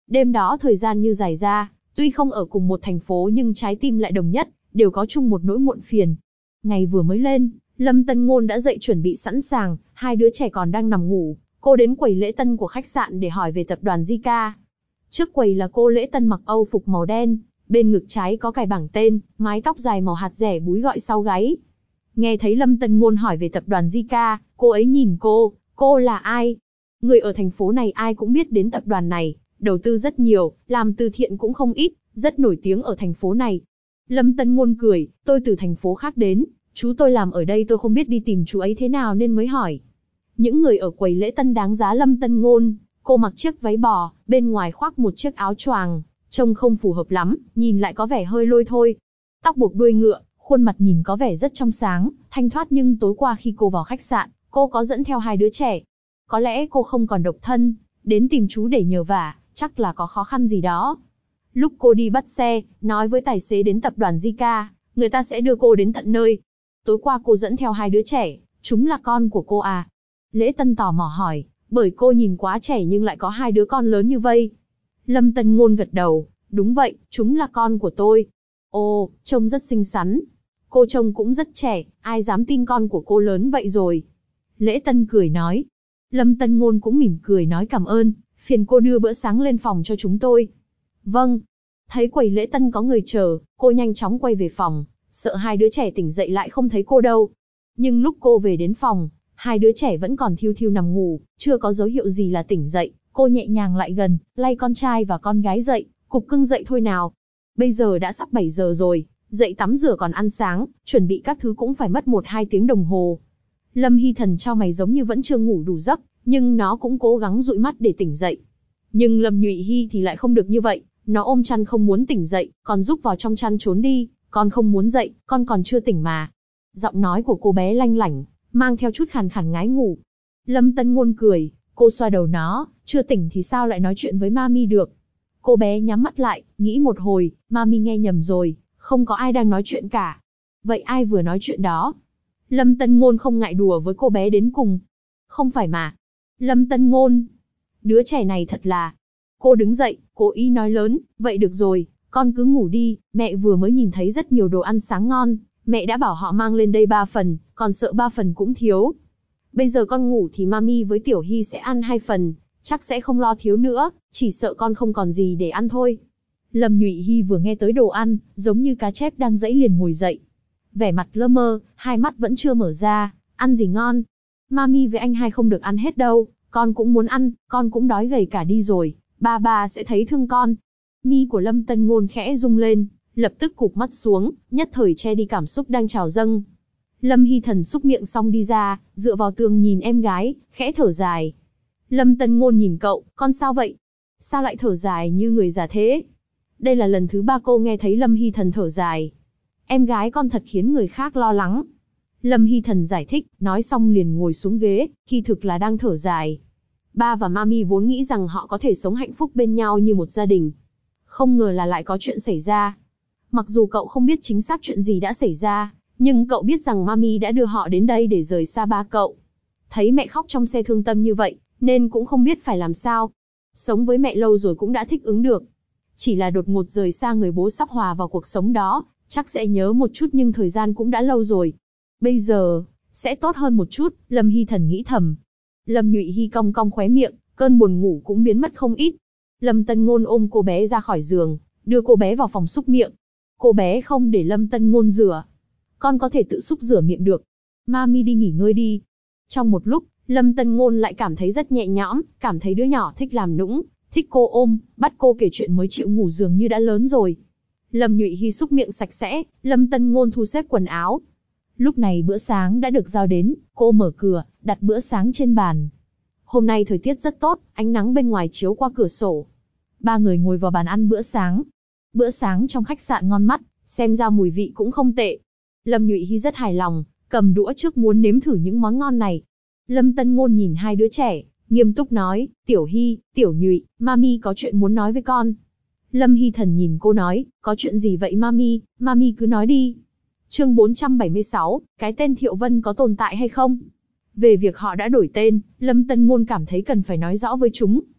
Đêm đó thời gian như dài ra, tuy không ở cùng một thành phố nhưng trái tim lại đồng nhất, đều có chung một nỗi muộn phiền. Ngày vừa mới lên, Lâm Tân Ngôn đã dậy chuẩn bị sẵn sàng, hai đứa trẻ còn đang nằm ngủ. Cô đến quầy lễ tân của khách sạn để hỏi về tập đoàn Zika. Trước quầy là cô lễ tân mặc Âu phục màu đen, bên ngực trái có cài bảng tên, mái tóc dài màu hạt dẻ búi gọi sau gáy. Nghe thấy Lâm Tân Ngôn hỏi về tập đoàn Zika, cô ấy nhìn cô là ai? Người ở thành phố này ai cũng biết đến tập đoàn này, đầu tư rất nhiều, làm từ thiện cũng không ít, rất nổi tiếng ở thành phố này. Lâm Tân Ngôn cười, tôi từ thành phố khác đến, chú tôi làm ở đây tôi không biết đi tìm chú ấy thế nào nên mới hỏi. Những người ở quầy lễ tân đáng giá Lâm Tân Ngôn, cô mặc chiếc váy bò, bên ngoài khoác một chiếc áo choàng, trông không phù hợp lắm, nhìn lại có vẻ hơi lôi thôi. Tóc buộc đuôi ngựa, khuôn mặt nhìn có vẻ rất trong sáng, thanh thoát nhưng tối qua khi cô vào khách sạn, cô có dẫn theo hai đứa trẻ. Có lẽ cô không còn độc thân, đến tìm chú để nhờ vả, chắc là có khó khăn gì đó. Lúc cô đi bắt xe, nói với tài xế đến tập đoàn Zika, người ta sẽ đưa cô đến tận nơi. Tối qua cô dẫn theo hai đứa trẻ, chúng là con của cô à? Lễ tân tò mò hỏi, bởi cô nhìn quá trẻ nhưng lại có hai đứa con lớn như vây. Lâm Tân Ngôn gật đầu, đúng vậy, chúng là con của tôi. Ồ, trông rất xinh xắn. Cô trông cũng rất trẻ, ai dám tin con của cô lớn vậy rồi. Lễ tân cười nói. Lâm Tân Ngôn cũng mỉm cười nói cảm ơn, phiền cô đưa bữa sáng lên phòng cho chúng tôi. Vâng. Thấy quầy lễ tân có người chờ, cô nhanh chóng quay về phòng, sợ hai đứa trẻ tỉnh dậy lại không thấy cô đâu. Nhưng lúc cô về đến phòng, hai đứa trẻ vẫn còn thiu thiu nằm ngủ, chưa có dấu hiệu gì là tỉnh dậy. Cô nhẹ nhàng lại gần, lay con trai và con gái dậy, cục cưng dậy thôi nào. Bây giờ đã sắp 7 giờ rồi, dậy tắm rửa còn ăn sáng, chuẩn bị các thứ cũng phải mất 1-2 tiếng đồng hồ. Lâm Hy Thần chau mày giống như vẫn chưa ngủ đủ giấc, nhưng nó cũng cố gắng dụi mắt để tỉnh dậy. Nhưng Lâm Nhụy Hy thì lại không được như vậy, nó ôm chăn không muốn tỉnh dậy, còn rúc vào trong chăn trốn đi, con không muốn dậy, con còn chưa tỉnh mà. Giọng nói của cô bé lanh lảnh, mang theo chút khàn khàn ngái ngủ. Lâm Tân Ngôn cười, cô xoa đầu nó, chưa tỉnh thì sao lại nói chuyện với mami được. Cô bé nhắm mắt lại, nghĩ một hồi, mami nghe nhầm rồi, không có ai đang nói chuyện cả. Vậy ai vừa nói chuyện đó? Lâm Tân Ngôn không ngại đùa với cô bé đến cùng. Không phải mà. Lâm Tân Ngôn. Đứa trẻ này thật là. Cô đứng dậy, cố ý nói lớn, vậy được rồi, con cứ ngủ đi, mẹ vừa mới nhìn thấy rất nhiều đồ ăn sáng ngon, mẹ đã bảo họ mang lên đây 3 phần, còn sợ 3 phần cũng thiếu. Bây giờ con ngủ thì mami với Tiểu Hy sẽ ăn 2 phần, chắc sẽ không lo thiếu nữa, chỉ sợ con không còn gì để ăn thôi. Lâm Nhụy Hy vừa nghe tới đồ ăn, giống như cá chép đang dẫy liền ngồi dậy. Vẻ mặt lơ mơ, hai mắt vẫn chưa mở ra, ăn gì ngon. Mami với anh hai không được ăn hết đâu, con cũng muốn ăn, con cũng đói gầy cả đi rồi, ba sẽ thấy thương con. Mi của Lâm Tân Ngôn khẽ rung lên, lập tức cụp mắt xuống, nhất thời che đi cảm xúc đang trào dâng. Lâm Hy Thần xúc miệng xong đi ra, dựa vào tường nhìn em gái, khẽ thở dài. Lâm Tân Ngôn nhìn cậu, con sao vậy? Sao lại thở dài như người già thế? Đây là lần thứ 3 cô nghe thấy Lâm Hy Thần thở dài. Em gái con thật khiến người khác lo lắng. Lâm Hy Thần giải thích, nói xong liền ngồi xuống ghế, kỳ thực là đang thở dài. Ba và mami vốn nghĩ rằng họ có thể sống hạnh phúc bên nhau như một gia đình. Không ngờ là lại có chuyện xảy ra. Mặc dù cậu không biết chính xác chuyện gì đã xảy ra, nhưng cậu biết rằng mami đã đưa họ đến đây để rời xa ba cậu. Thấy mẹ khóc trong xe thương tâm như vậy, nên cũng không biết phải làm sao. Sống với mẹ lâu rồi cũng đã thích ứng được. Chỉ là đột ngột rời xa người bố sắp hòa vào cuộc sống đó, chắc sẽ nhớ một chút nhưng thời gian cũng đã lâu rồi. Bây giờ, sẽ tốt hơn một chút, Lâm Hy Thần nghĩ thầm. Lâm Nhụy Hy cong cong khóe miệng, cơn buồn ngủ cũng biến mất không ít. Lâm Tân Ngôn ôm cô bé ra khỏi giường, đưa cô bé vào phòng xúc miệng. Cô bé không để Lâm Tân Ngôn rửa. Con có thể tự xúc rửa miệng được. Mami đi nghỉ ngơi đi. Trong một lúc, Lâm Tân Ngôn lại cảm thấy rất nhẹ nhõm, cảm thấy đứa nhỏ thích làm nũng, thích cô ôm, bắt cô kể chuyện mới chịu ngủ dường như đã lớn rồi. Lâm Nhụy Hy xúc miệng sạch sẽ, Lâm Tân Ngôn thu xếp quần áo. Lúc này bữa sáng đã được giao đến, cô mở cửa, đặt bữa sáng trên bàn. Hôm nay thời tiết rất tốt, ánh nắng bên ngoài chiếu qua cửa sổ. Ba người ngồi vào bàn ăn bữa sáng. Bữa sáng trong khách sạn ngon mắt, xem ra mùi vị cũng không tệ. Lâm Nhụy Hy rất hài lòng, cầm đũa trước muốn nếm thử những món ngon này. Lâm Tân Ngôn nhìn hai đứa trẻ, nghiêm túc nói, Tiểu Hy, Tiểu Nhụy, mami có chuyện muốn nói với con. Lâm Hy Thần nhìn cô nói, có chuyện gì vậy mami, mami cứ nói đi. Chương 476, cái tên Thiệu Vân có tồn tại hay không? Về việc họ đã đổi tên, Lâm Tân Ngôn cảm thấy cần phải nói rõ với chúng.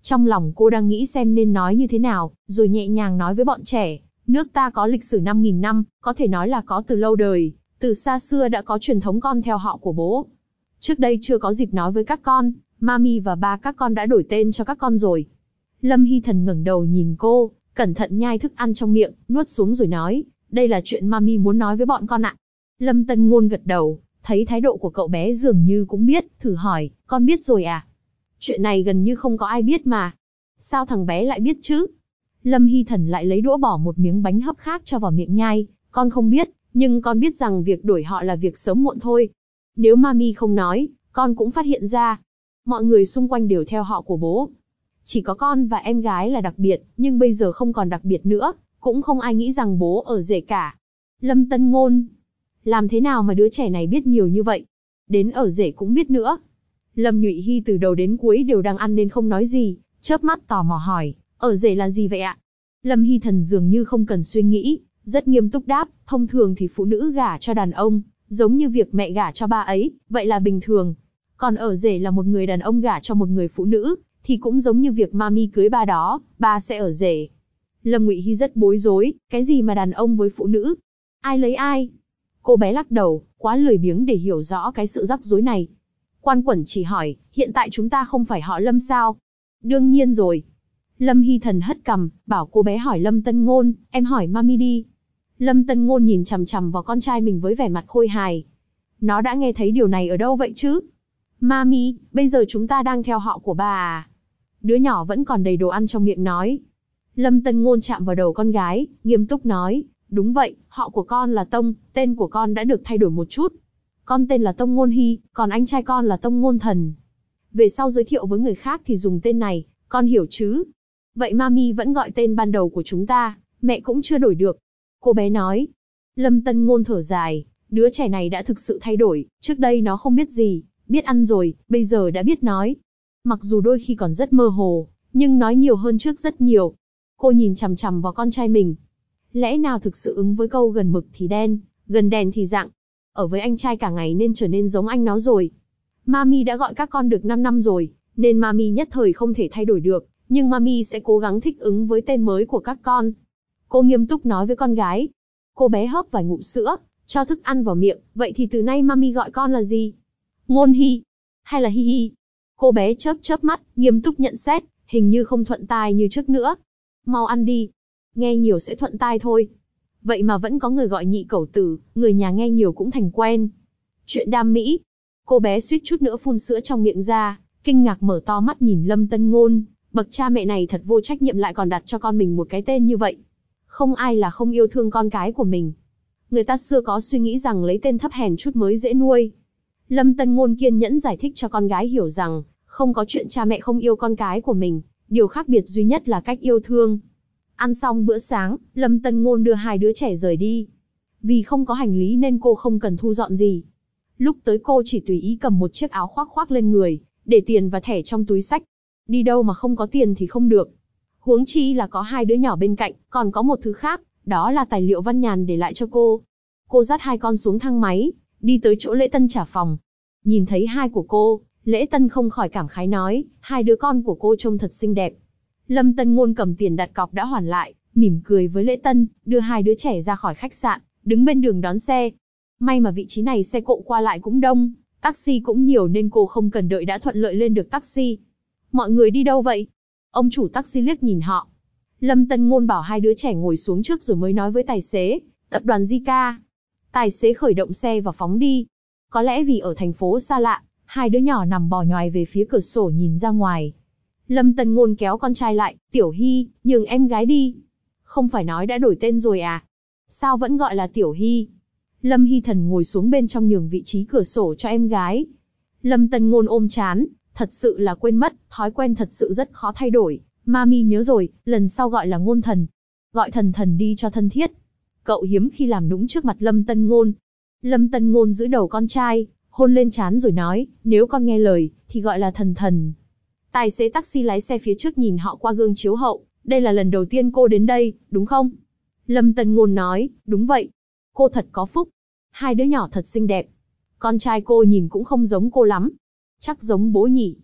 Trong lòng cô đang nghĩ xem nên nói như thế nào, rồi nhẹ nhàng nói với bọn trẻ, nước ta có lịch sử 5.000 năm, có thể nói là có từ lâu đời, từ xa xưa đã có truyền thống con theo họ của bố. Trước đây chưa có dịp nói với các con, Mami và ba các con đã đổi tên cho các con rồi. Lâm Hy Thần ngẩng đầu nhìn cô, cẩn thận nhai thức ăn trong miệng, nuốt xuống rồi nói, đây là chuyện Mami muốn nói với bọn con ạ. Lâm Tân Ngôn gật đầu, thấy thái độ của cậu bé dường như cũng biết, thử hỏi, con biết rồi à? Chuyện này gần như không có ai biết mà. Sao thằng bé lại biết chứ? Lâm Hy Thần lại lấy đũa bỏ một miếng bánh hấp khác cho vào miệng nhai, con không biết, nhưng con biết rằng việc đổi họ là việc sớm muộn thôi. Nếu Mami không nói, con cũng phát hiện ra. Mọi người xung quanh đều theo họ của bố. Chỉ có con và em gái là đặc biệt, nhưng bây giờ không còn đặc biệt nữa, cũng không ai nghĩ rằng bố ở rể cả. Lâm Tân Ngôn, làm thế nào mà đứa trẻ này biết nhiều như vậy? Đến ở rể cũng biết nữa. Lâm Nhụy Hy từ đầu đến cuối đều đang ăn nên không nói gì, chớp mắt tò mò hỏi, ở rể là gì vậy ạ? Lâm Hy Thần dường như không cần suy nghĩ, rất nghiêm túc đáp, thông thường thì phụ nữ gả cho đàn ông, giống như việc mẹ gả cho ba ấy, vậy là bình thường. Còn ở rể là một người đàn ông gả cho một người phụ nữ, thì cũng giống như việc Mami cưới ba đó, ba sẽ ở rể. Lâm Ngụy Hy rất bối rối, cái gì mà đàn ông với phụ nữ? Ai lấy ai? Cô bé lắc đầu, quá lười biếng để hiểu rõ cái sự rắc rối này. Quan Quẩn chỉ hỏi, hiện tại chúng ta không phải họ Lâm sao? Đương nhiên rồi. Lâm Hy Thần hất cằm, bảo cô bé hỏi Lâm Tân Ngôn, em hỏi Mami đi. Lâm Tân Ngôn nhìn chằm chằm vào con trai mình với vẻ mặt khôi hài. Nó đã nghe thấy điều này ở đâu vậy chứ? Mami, bây giờ chúng ta đang theo họ của bà à? Đứa nhỏ vẫn còn đầy đồ ăn trong miệng nói. Lâm Tân Ngôn chạm vào đầu con gái, nghiêm túc nói, đúng vậy, họ của con là Tông, tên của con đã được thay đổi một chút. Con tên là Tông Ngôn Hy, còn anh trai con là Tông Ngôn Thần. Về sau giới thiệu với người khác thì dùng tên này, con hiểu chứ? Vậy Mami vẫn gọi tên ban đầu của chúng ta, mẹ cũng chưa đổi được. Cô bé nói. Lâm Tân Ngôn thở dài, đứa trẻ này đã thực sự thay đổi, trước đây nó không biết gì, biết ăn rồi, bây giờ đã biết nói. Mặc dù đôi khi còn rất mơ hồ, nhưng nói nhiều hơn trước rất nhiều. Cô nhìn chằm chằm vào con trai mình. Lẽ nào thực sự ứng với câu gần mực thì đen, gần đèn thì rạng. Ở với anh trai cả ngày nên trở nên giống anh nó rồi. Mami đã gọi các con được 5 năm rồi, nên Mami nhất thời không thể thay đổi được, nhưng Mami sẽ cố gắng thích ứng với tên mới của các con. Cô nghiêm túc nói với con gái. Cô bé hớp vài ngụm sữa, cho thức ăn vào miệng, vậy thì từ nay Mami gọi con là gì? Ngôn Hy? Hay là Hi Hi? Cô bé chớp chớp mắt, nghiêm túc nhận xét, hình như không thuận tai như trước nữa. Mau ăn đi. Nghe nhiều sẽ thuận tai thôi. Vậy mà vẫn có người gọi nhị cẩu tử, người nhà nghe nhiều cũng thành quen. Chuyện đam mỹ. Cô bé suýt chút nữa phun sữa trong miệng ra, kinh ngạc mở to mắt nhìn Lâm Tân Ngôn, bậc cha mẹ này thật vô trách nhiệm lại còn đặt cho con mình một cái tên như vậy. Không ai là không yêu thương con cái của mình. Người ta xưa có suy nghĩ rằng lấy tên thấp hèn chút mới dễ nuôi. Lâm Tân Ngôn kiên nhẫn giải thích cho con gái hiểu rằng, không có chuyện cha mẹ không yêu con cái của mình, điều khác biệt duy nhất là cách yêu thương. Ăn xong bữa sáng, Lâm Tân Ngôn đưa hai đứa trẻ rời đi. Vì không có hành lý nên cô không cần thu dọn gì. Lúc tới cô chỉ tùy ý cầm một chiếc áo khoác khoác lên người, để tiền và thẻ trong túi xách. Đi đâu mà không có tiền thì không được. Huống chi là có hai đứa nhỏ bên cạnh, còn có một thứ khác, đó là tài liệu Văn Nhàn để lại cho cô. Cô dắt hai con xuống thang máy, đi tới chỗ Lễ Tân trả phòng. Nhìn thấy hai của cô, Lễ Tân không khỏi cảm khái nói, hai đứa con của cô trông thật xinh đẹp. Lâm Tân Ngôn cầm tiền đặt cọc đã hoàn lại, mỉm cười với Lễ Tân, đưa hai đứa trẻ ra khỏi khách sạn, đứng bên đường đón xe. May mà vị trí này xe cộ qua lại cũng đông, taxi cũng nhiều nên cô không cần đợi đã thuận lợi lên được taxi. Mọi người đi đâu vậy? Ông chủ taxi liếc nhìn họ. Lâm Tân Ngôn bảo hai đứa trẻ ngồi xuống trước rồi mới nói với tài xế, tập đoàn Zika. Tài xế khởi động xe và phóng đi. Có lẽ vì ở thành phố xa lạ, hai đứa nhỏ nằm bò nhoài về phía cửa sổ nhìn ra ngoài. Lâm Tân Ngôn kéo con trai lại, Tiểu Hy, nhường em gái đi. Không phải nói đã đổi tên rồi à? Sao vẫn gọi là Tiểu Hy? Lâm Hy Thần ngồi xuống bên trong nhường vị trí cửa sổ cho em gái. Lâm Tân Ngôn ôm chán, thật sự là quên mất, thói quen thật sự rất khó thay đổi. Mami nhớ rồi, lần sau gọi là Ngôn Thần. Gọi Thần Thần đi cho thân thiết. Cậu hiếm khi làm nũng trước mặt Lâm Tân Ngôn. Lâm Tân Ngôn giữ đầu con trai, hôn lên trán rồi nói, nếu con nghe lời, thì gọi là Thần Thần. Tài xế taxi lái xe phía trước nhìn họ qua gương chiếu hậu, đây là lần đầu tiên cô đến đây, đúng không? Lâm Tân Ngôn nói, đúng vậy. Cô thật có phúc. Hai đứa nhỏ thật xinh đẹp. Con trai cô nhìn cũng không giống cô lắm. Chắc giống bố nhỉ.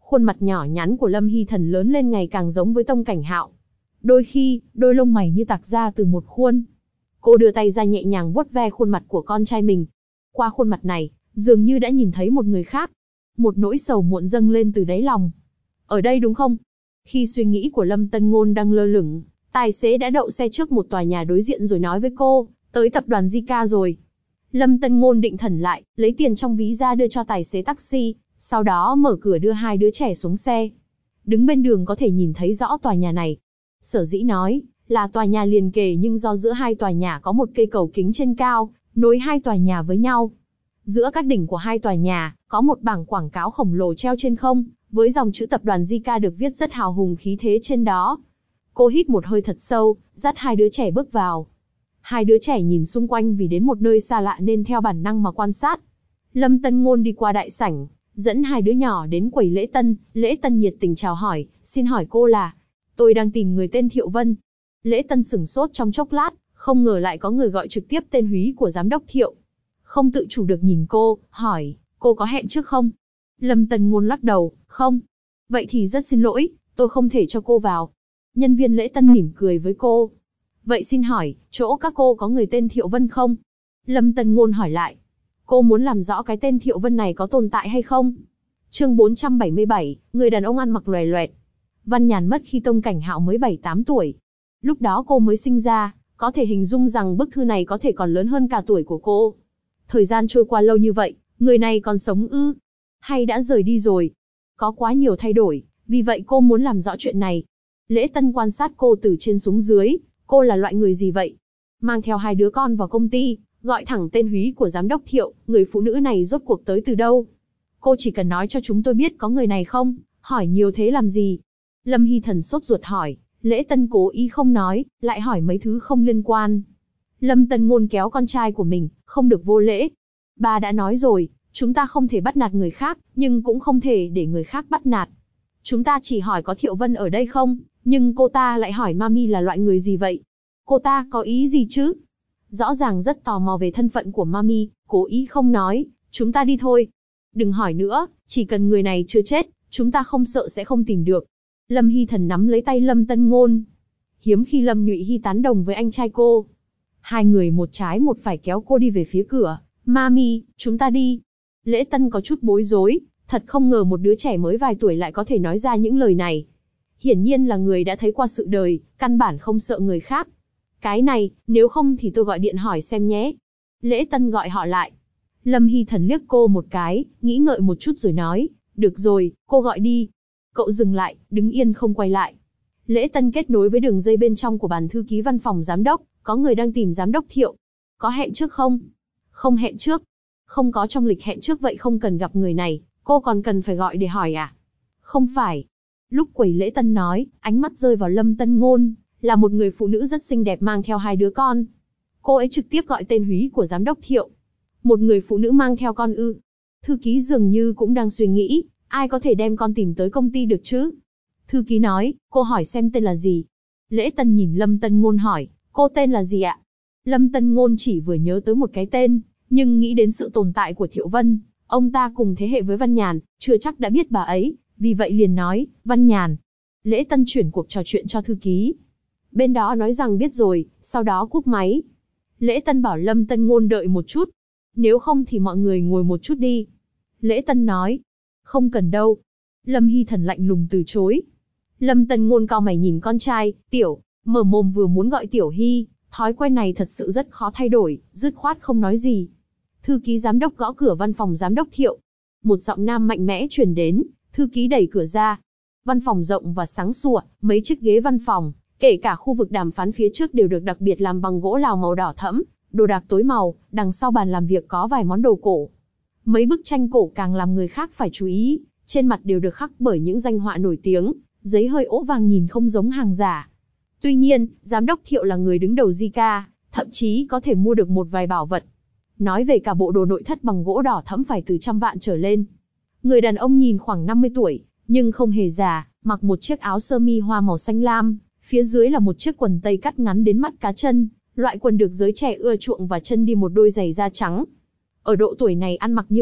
Khuôn mặt nhỏ nhắn của Lâm Hy Thần lớn lên ngày càng giống với Tông Cảnh Hạo. Đôi khi, đôi lông mày như tạc ra từ một khuôn. Cô đưa tay ra nhẹ nhàng vuốt ve khuôn mặt của con trai mình. Qua khuôn mặt này, dường như đã nhìn thấy một người khác. Một nỗi sầu muộn dâng lên từ đáy lòng. Ở đây đúng không? Khi suy nghĩ của Lâm Tân Ngôn đang lơ lửng, tài xế đã đậu xe trước một tòa nhà đối diện rồi nói với cô, tới tập đoàn Zika rồi. Lâm Tân Ngôn định thần lại, lấy tiền trong ví ra đưa cho tài xế taxi, sau đó mở cửa đưa hai đứa trẻ xuống xe. Đứng bên đường có thể nhìn thấy rõ tòa nhà này. Sở dĩ nói là tòa nhà liền kề nhưng do giữa hai tòa nhà có một cây cầu kính trên cao, nối hai tòa nhà với nhau. Giữa các đỉnh của hai tòa nhà, có một bảng quảng cáo khổng lồ treo trên không, với dòng chữ tập đoàn Zika được viết rất hào hùng khí thế trên đó. Cô hít một hơi thật sâu, dắt hai đứa trẻ bước vào. Hai đứa trẻ nhìn xung quanh vì đến một nơi xa lạ nên theo bản năng mà quan sát. Lâm Tân Ngôn đi qua đại sảnh, dẫn hai đứa nhỏ đến quầy lễ tân nhiệt tình chào hỏi, xin hỏi cô là... Tôi đang tìm người tên Thiệu Vân. Lễ tân sửng sốt trong chốc lát, không ngờ lại có người gọi trực tiếp tên húy của giám đốc Thiệu. Không tự chủ được nhìn cô, hỏi, cô có hẹn trước không? Lâm Tân Ngôn lắc đầu, không. Vậy thì rất xin lỗi, tôi không thể cho cô vào. Nhân viên lễ tân mỉm cười với cô. Vậy xin hỏi, chỗ các cô có người tên Thiệu Vân không? Lâm Tân Ngôn hỏi lại. Cô muốn làm rõ cái tên Thiệu Vân này có tồn tại hay không? Chương 477, người đàn ông ăn mặc loè loẹt. Văn Nhàn mất khi Tông Cảnh Hạo mới 7-8 tuổi. Lúc đó cô mới sinh ra, có thể hình dung rằng bức thư này có thể còn lớn hơn cả tuổi của cô. Thời gian trôi qua lâu như vậy, người này còn sống ư? Hay đã rời đi rồi? Có quá nhiều thay đổi, vì vậy cô muốn làm rõ chuyện này. Lễ tân quan sát cô từ trên xuống dưới, cô là loại người gì vậy? Mang theo hai đứa con vào công ty, gọi thẳng tên húy của giám đốc Thiệu, người phụ nữ này rốt cuộc tới từ đâu? Cô chỉ cần nói cho chúng tôi biết có người này không, hỏi nhiều thế làm gì? Lâm Hy Thần sốt ruột hỏi, lễ tân cố ý không nói, lại hỏi mấy thứ không liên quan. Lâm Tân Ngôn kéo con trai của mình, không được vô lễ. Ba đã nói rồi, chúng ta không thể bắt nạt người khác, nhưng cũng không thể để người khác bắt nạt. Chúng ta chỉ hỏi có Thiệu Vân ở đây không, nhưng cô ta lại hỏi Mami là loại người gì vậy? Cô ta có ý gì chứ? Rõ ràng rất tò mò về thân phận của Mami, cố ý không nói, chúng ta đi thôi. Đừng hỏi nữa, chỉ cần người này chưa chết, chúng ta không sợ sẽ không tìm được. Lâm Hy Thần nắm lấy tay Lâm Tân Ngôn. Hiếm khi Lâm Nhụy Hy tán đồng với anh trai cô. Hai người một trái một phải kéo cô đi về phía cửa. Mami, chúng ta đi. Lễ Tân có chút bối rối, thật không ngờ một đứa trẻ mới vài tuổi lại có thể nói ra những lời này. Hiển nhiên là người đã thấy qua sự đời, căn bản không sợ người khác. Cái này, nếu không thì tôi gọi điện hỏi xem nhé. Lễ Tân gọi họ lại. Lâm Hy Thần liếc cô một cái, nghĩ ngợi một chút rồi nói, được rồi, cô gọi đi. Cậu dừng lại, đứng yên không quay lại. Lễ Tân kết nối với đường dây bên trong của bàn thư ký văn phòng giám đốc, có người đang tìm giám đốc Thiệu. Có hẹn trước không? Không hẹn trước. Không có trong lịch hẹn trước vậy không cần gặp người này, cô còn cần phải gọi để hỏi à? Không phải. Lúc quầy lễ Tân nói, ánh mắt rơi vào Lâm Tân Ngôn, là một người phụ nữ rất xinh đẹp mang theo hai đứa con. Cô ấy trực tiếp gọi tên húy của giám đốc Thiệu. Một người phụ nữ mang theo con ư? Thư ký dường như cũng đang suy nghĩ, ai có thể đem con tìm tới công ty được chứ? Thư ký nói, cô hỏi xem tên là gì? Lễ Tân nhìn Lâm Tân Ngôn hỏi, cô tên là gì ạ? Lâm Tân Ngôn chỉ vừa nhớ tới một cái tên, nhưng nghĩ đến sự tồn tại của Thiệu Vân, ông ta cùng thế hệ với Văn Nhàn, chưa chắc đã biết bà ấy, vì vậy liền nói, Văn Nhàn. Lễ Tân chuyển cuộc trò chuyện cho thư ký. Bên đó nói rằng biết rồi, sau đó cúp máy. Lễ Tân bảo Lâm Tân Ngôn đợi một chút. Nếu không thì mọi người ngồi một chút đi. Lễ Tân nói, không cần đâu. Lâm Hy Thần lạnh lùng từ chối. Lâm Tân Ngôn cau mày nhìn con trai, Tiểu, mở mồm vừa muốn gọi Tiểu Hy, thói quen này thật sự rất khó thay đổi, dứt khoát không nói gì. Thư ký giám đốc gõ cửa văn phòng giám đốc Thiệu. Một giọng nam mạnh mẽ truyền đến, thư ký đẩy cửa ra. Văn phòng rộng và sáng sủa, mấy chiếc ghế văn phòng, kể cả khu vực đàm phán phía trước đều được đặc biệt làm bằng gỗ lào màu đỏ thẫm, đồ đạc tối màu, đằng sau bàn làm việc có vài món đồ cổ. Mấy bức tranh cổ càng làm người khác phải chú ý, trên mặt đều được khắc bởi những danh họa nổi tiếng, giấy hơi ố vàng nhìn không giống hàng giả. Tuy nhiên, giám đốc Thiệu là người đứng đầu Zika, thậm chí có thể mua được một vài bảo vật. Nói về cả bộ đồ nội thất bằng gỗ đỏ thẫm phải từ 100 vạn trở lên. Người đàn ông nhìn khoảng 50 tuổi, nhưng không hề già, mặc một chiếc áo sơ mi hoa màu xanh lam, phía dưới là một chiếc quần tây cắt ngắn đến mắt cá chân, loại quần được giới trẻ ưa chuộng và chân đi một đôi giày da trắng. Ở độ tuổi này ăn mặc như vậy,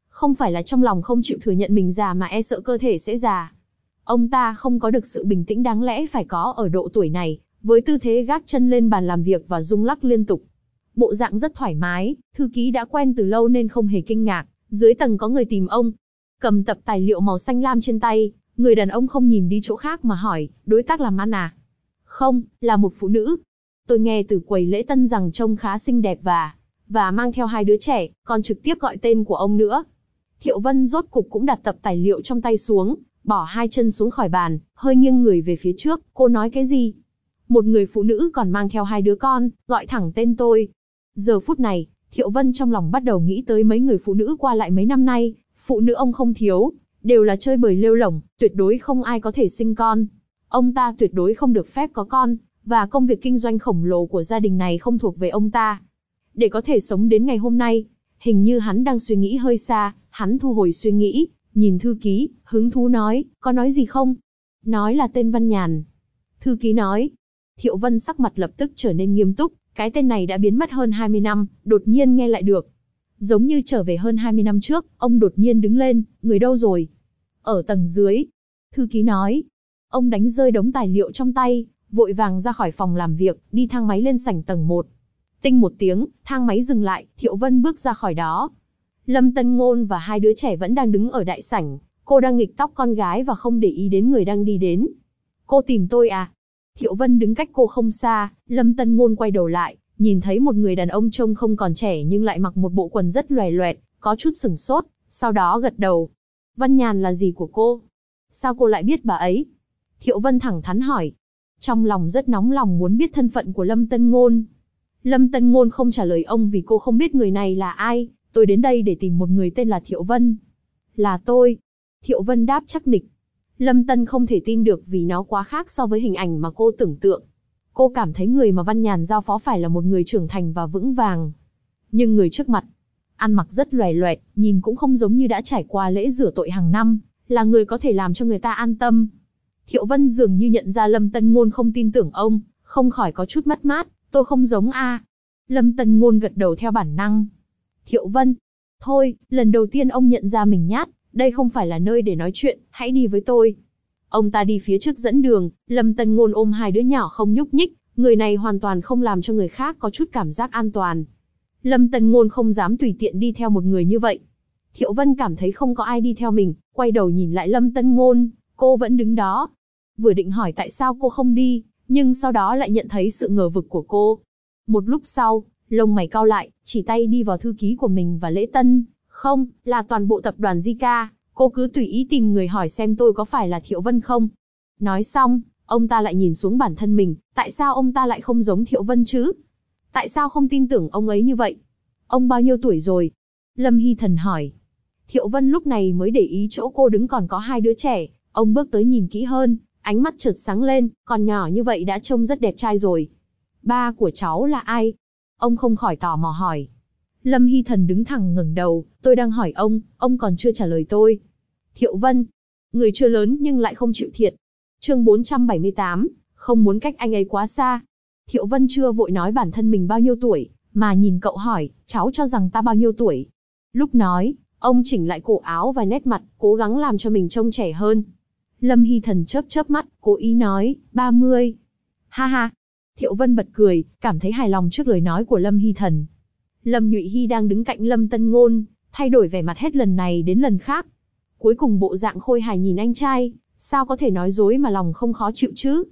Không phải là trong lòng không chịu thừa nhận mình già mà e sợ cơ thể sẽ già. Ông ta không có được sự bình tĩnh đáng lẽ phải có ở độ tuổi này, với tư thế gác chân lên bàn làm việc và rung lắc liên tục. Bộ dạng rất thoải mái, thư ký đã quen từ lâu nên không hề kinh ngạc. Dưới tầng có người tìm ông. Cầm tập tài liệu màu xanh lam trên tay, người đàn ông không nhìn đi chỗ khác mà hỏi, đối tác làm ăn à? Không, là một phụ nữ. Tôi nghe từ quầy lễ tân rằng trông khá xinh đẹp và mang theo 2 đứa trẻ, còn trực tiếp gọi tên của ông nữa. Thiệu Vân rốt cục cũng đặt tập tài liệu trong tay xuống, bỏ 2 chân xuống khỏi bàn, hơi nghiêng người về phía trước. Cô nói cái gì? Một người phụ nữ còn mang theo 2 đứa con, gọi thẳng tên tôi. Giờ phút này, Thiệu Vân trong lòng bắt đầu nghĩ tới mấy người phụ nữ qua lại mấy năm nay. Phụ nữ ông không thiếu, đều là chơi bời lêu lổng, tuyệt đối không ai có thể sinh con. Ông ta tuyệt đối không được phép có con, và công việc kinh doanh khổng lồ của gia đình này không thuộc về ông ta. Để có thể sống đến ngày hôm nay, hình như hắn đang suy nghĩ hơi xa, hắn thu hồi suy nghĩ, nhìn thư ký, hứng thú nói, có nói gì không? Nói là tên Văn Nhàn. Thư ký nói. Thiệu Vân sắc mặt lập tức trở nên nghiêm túc, cái tên này đã biến mất hơn 20 năm, đột nhiên nghe lại được. Giống như trở về hơn 20 năm trước, ông đột nhiên đứng lên, người đâu rồi? Ở tầng dưới. Thư ký nói. Ông đánh rơi đống tài liệu trong tay, vội vàng ra khỏi phòng làm việc, đi thang máy lên sảnh tầng 1. Tinh một tiếng, thang máy dừng lại, Thiệu Vân bước ra khỏi đó. Lâm Tân Ngôn và 2 đứa trẻ vẫn đang đứng ở đại sảnh, cô đang nghịch tóc con gái và không để ý đến người đang đi đến. Cô tìm tôi à? Thiệu Vân đứng cách cô không xa, Lâm Tân Ngôn quay đầu lại, nhìn thấy một người đàn ông trông không còn trẻ nhưng lại mặc một bộ quần rất loè loẹt, có chút sửng sốt, sau đó gật đầu. Văn Nhàn là gì của cô? Sao cô lại biết bà ấy? Thiệu Vân thẳng thắn hỏi. Trong lòng rất nóng lòng muốn biết thân phận của Lâm Tân Ngôn. Lâm Tân Ngôn không trả lời ông vì cô không biết người này là ai. Tôi đến đây để tìm một người tên là Thiệu Vân. Là tôi. Thiệu Vân đáp chắc nịch. Lâm Tân không thể tin được vì nó quá khác so với hình ảnh mà cô tưởng tượng. Cô cảm thấy người mà Văn Nhàn giao phó phải là một người trưởng thành và vững vàng. Nhưng người trước mặt, ăn mặc rất loè loẹt, nhìn cũng không giống như đã trải qua lễ rửa tội hàng năm, là người có thể làm cho người ta an tâm. Thiệu Vân dường như nhận ra Lâm Tân Ngôn không tin tưởng ông, không khỏi có chút mất mát. Tôi không giống a. Lâm Tân Ngôn gật đầu theo bản năng. Thiệu Vân, thôi, lần đầu tiên ông nhận ra mình nhát, đây không phải là nơi để nói chuyện, hãy đi với tôi. Ông ta đi phía trước dẫn đường, Lâm Tân Ngôn ôm 2 đứa nhỏ không nhúc nhích, người này hoàn toàn không làm cho người khác có chút cảm giác an toàn. Lâm Tân Ngôn không dám tùy tiện đi theo một người như vậy. Thiệu Vân cảm thấy không có ai đi theo mình, quay đầu nhìn lại Lâm Tân Ngôn, cô vẫn đứng đó. Vừa định hỏi tại sao cô không đi, nhưng sau đó lại nhận thấy sự ngờ vực của cô. Một lúc sau, lông mày cau lại, chỉ tay đi vào thư ký của mình và lễ tân. Không, là toàn bộ tập đoàn Zika, cô cứ tùy ý tìm người hỏi xem tôi có phải là Thiệu Vân không. Nói xong, ông ta lại nhìn xuống bản thân mình, tại sao ông ta lại không giống Thiệu Vân chứ? Tại sao không tin tưởng ông ấy như vậy? Ông bao nhiêu tuổi rồi? Lâm Hy Thần hỏi. Thiệu Vân lúc này mới để ý chỗ cô đứng còn có 2 đứa trẻ, ông bước tới nhìn kỹ hơn, ánh mắt chợt sáng lên, còn nhỏ như vậy đã trông rất đẹp trai rồi. Ba của cháu là ai? Ông không khỏi tò mò hỏi. Lâm Hy Thần đứng thẳng ngẩng đầu, tôi đang hỏi ông còn chưa trả lời tôi. Thiệu Vân, người chưa lớn nhưng lại không chịu thiệt. Chương 478, không muốn cách anh ấy quá xa. Thiệu Vân chưa vội nói bản thân mình bao nhiêu tuổi, mà nhìn cậu hỏi, cháu cho rằng ta bao nhiêu tuổi. Lúc nói, ông chỉnh lại cổ áo và nét mặt, cố gắng làm cho mình trông trẻ hơn. Lâm Hy Thần chớp chớp mắt, cố ý nói, 30. Ha ha. Thiệu Vân bật cười, cảm thấy hài lòng trước lời nói của Lâm Hy Thần. Lâm Nhụy Hy đang đứng cạnh Lâm Tân Ngôn, thay đổi vẻ mặt hết lần này đến lần khác. Cuối cùng bộ dạng khôi hài nhìn anh trai, sao có thể nói dối mà lòng không khó chịu chứ?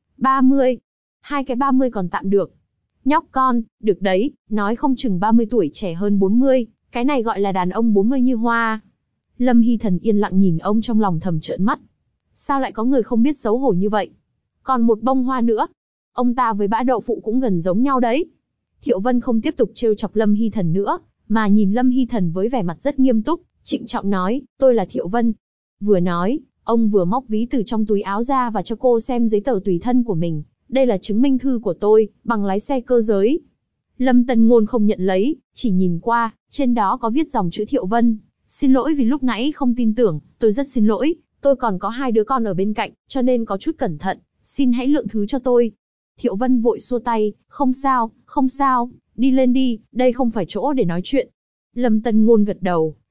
30. 2 cái 30 còn tạm được. Nhóc con, được đấy, nói không chừng 30 tuổi trẻ hơn 40, cái này gọi là đàn ông 40 như hoa. Lâm Hy Thần yên lặng nhìn ông trong lòng thầm trợn mắt. Sao lại có người không biết xấu hổ như vậy? Còn một bông hoa nữa. Ông ta với bã đậu phụ cũng gần giống nhau đấy. Thiệu Vân không tiếp tục trêu chọc Lâm Hy Thần nữa, mà nhìn Lâm Hy Thần với vẻ mặt rất nghiêm túc, trịnh trọng nói, tôi là Thiệu Vân. Vừa nói, ông vừa móc ví từ trong túi áo ra và cho cô xem giấy tờ tùy thân của mình. Đây là chứng minh thư của tôi, bằng lái xe cơ giới. Lâm Tân Ngôn không nhận lấy, chỉ nhìn qua, trên đó có viết dòng chữ Thiệu Vân. Xin lỗi vì lúc nãy không tin tưởng, tôi rất xin lỗi, tôi còn có 2 đứa con ở bên cạnh, cho nên có chút cẩn thận, xin hãy lượng thứ cho tôi. Thiệu Vân vội xua tay, không sao, đi lên đi, đây không phải chỗ để nói chuyện. Lâm Tân Ngôn gật đầu,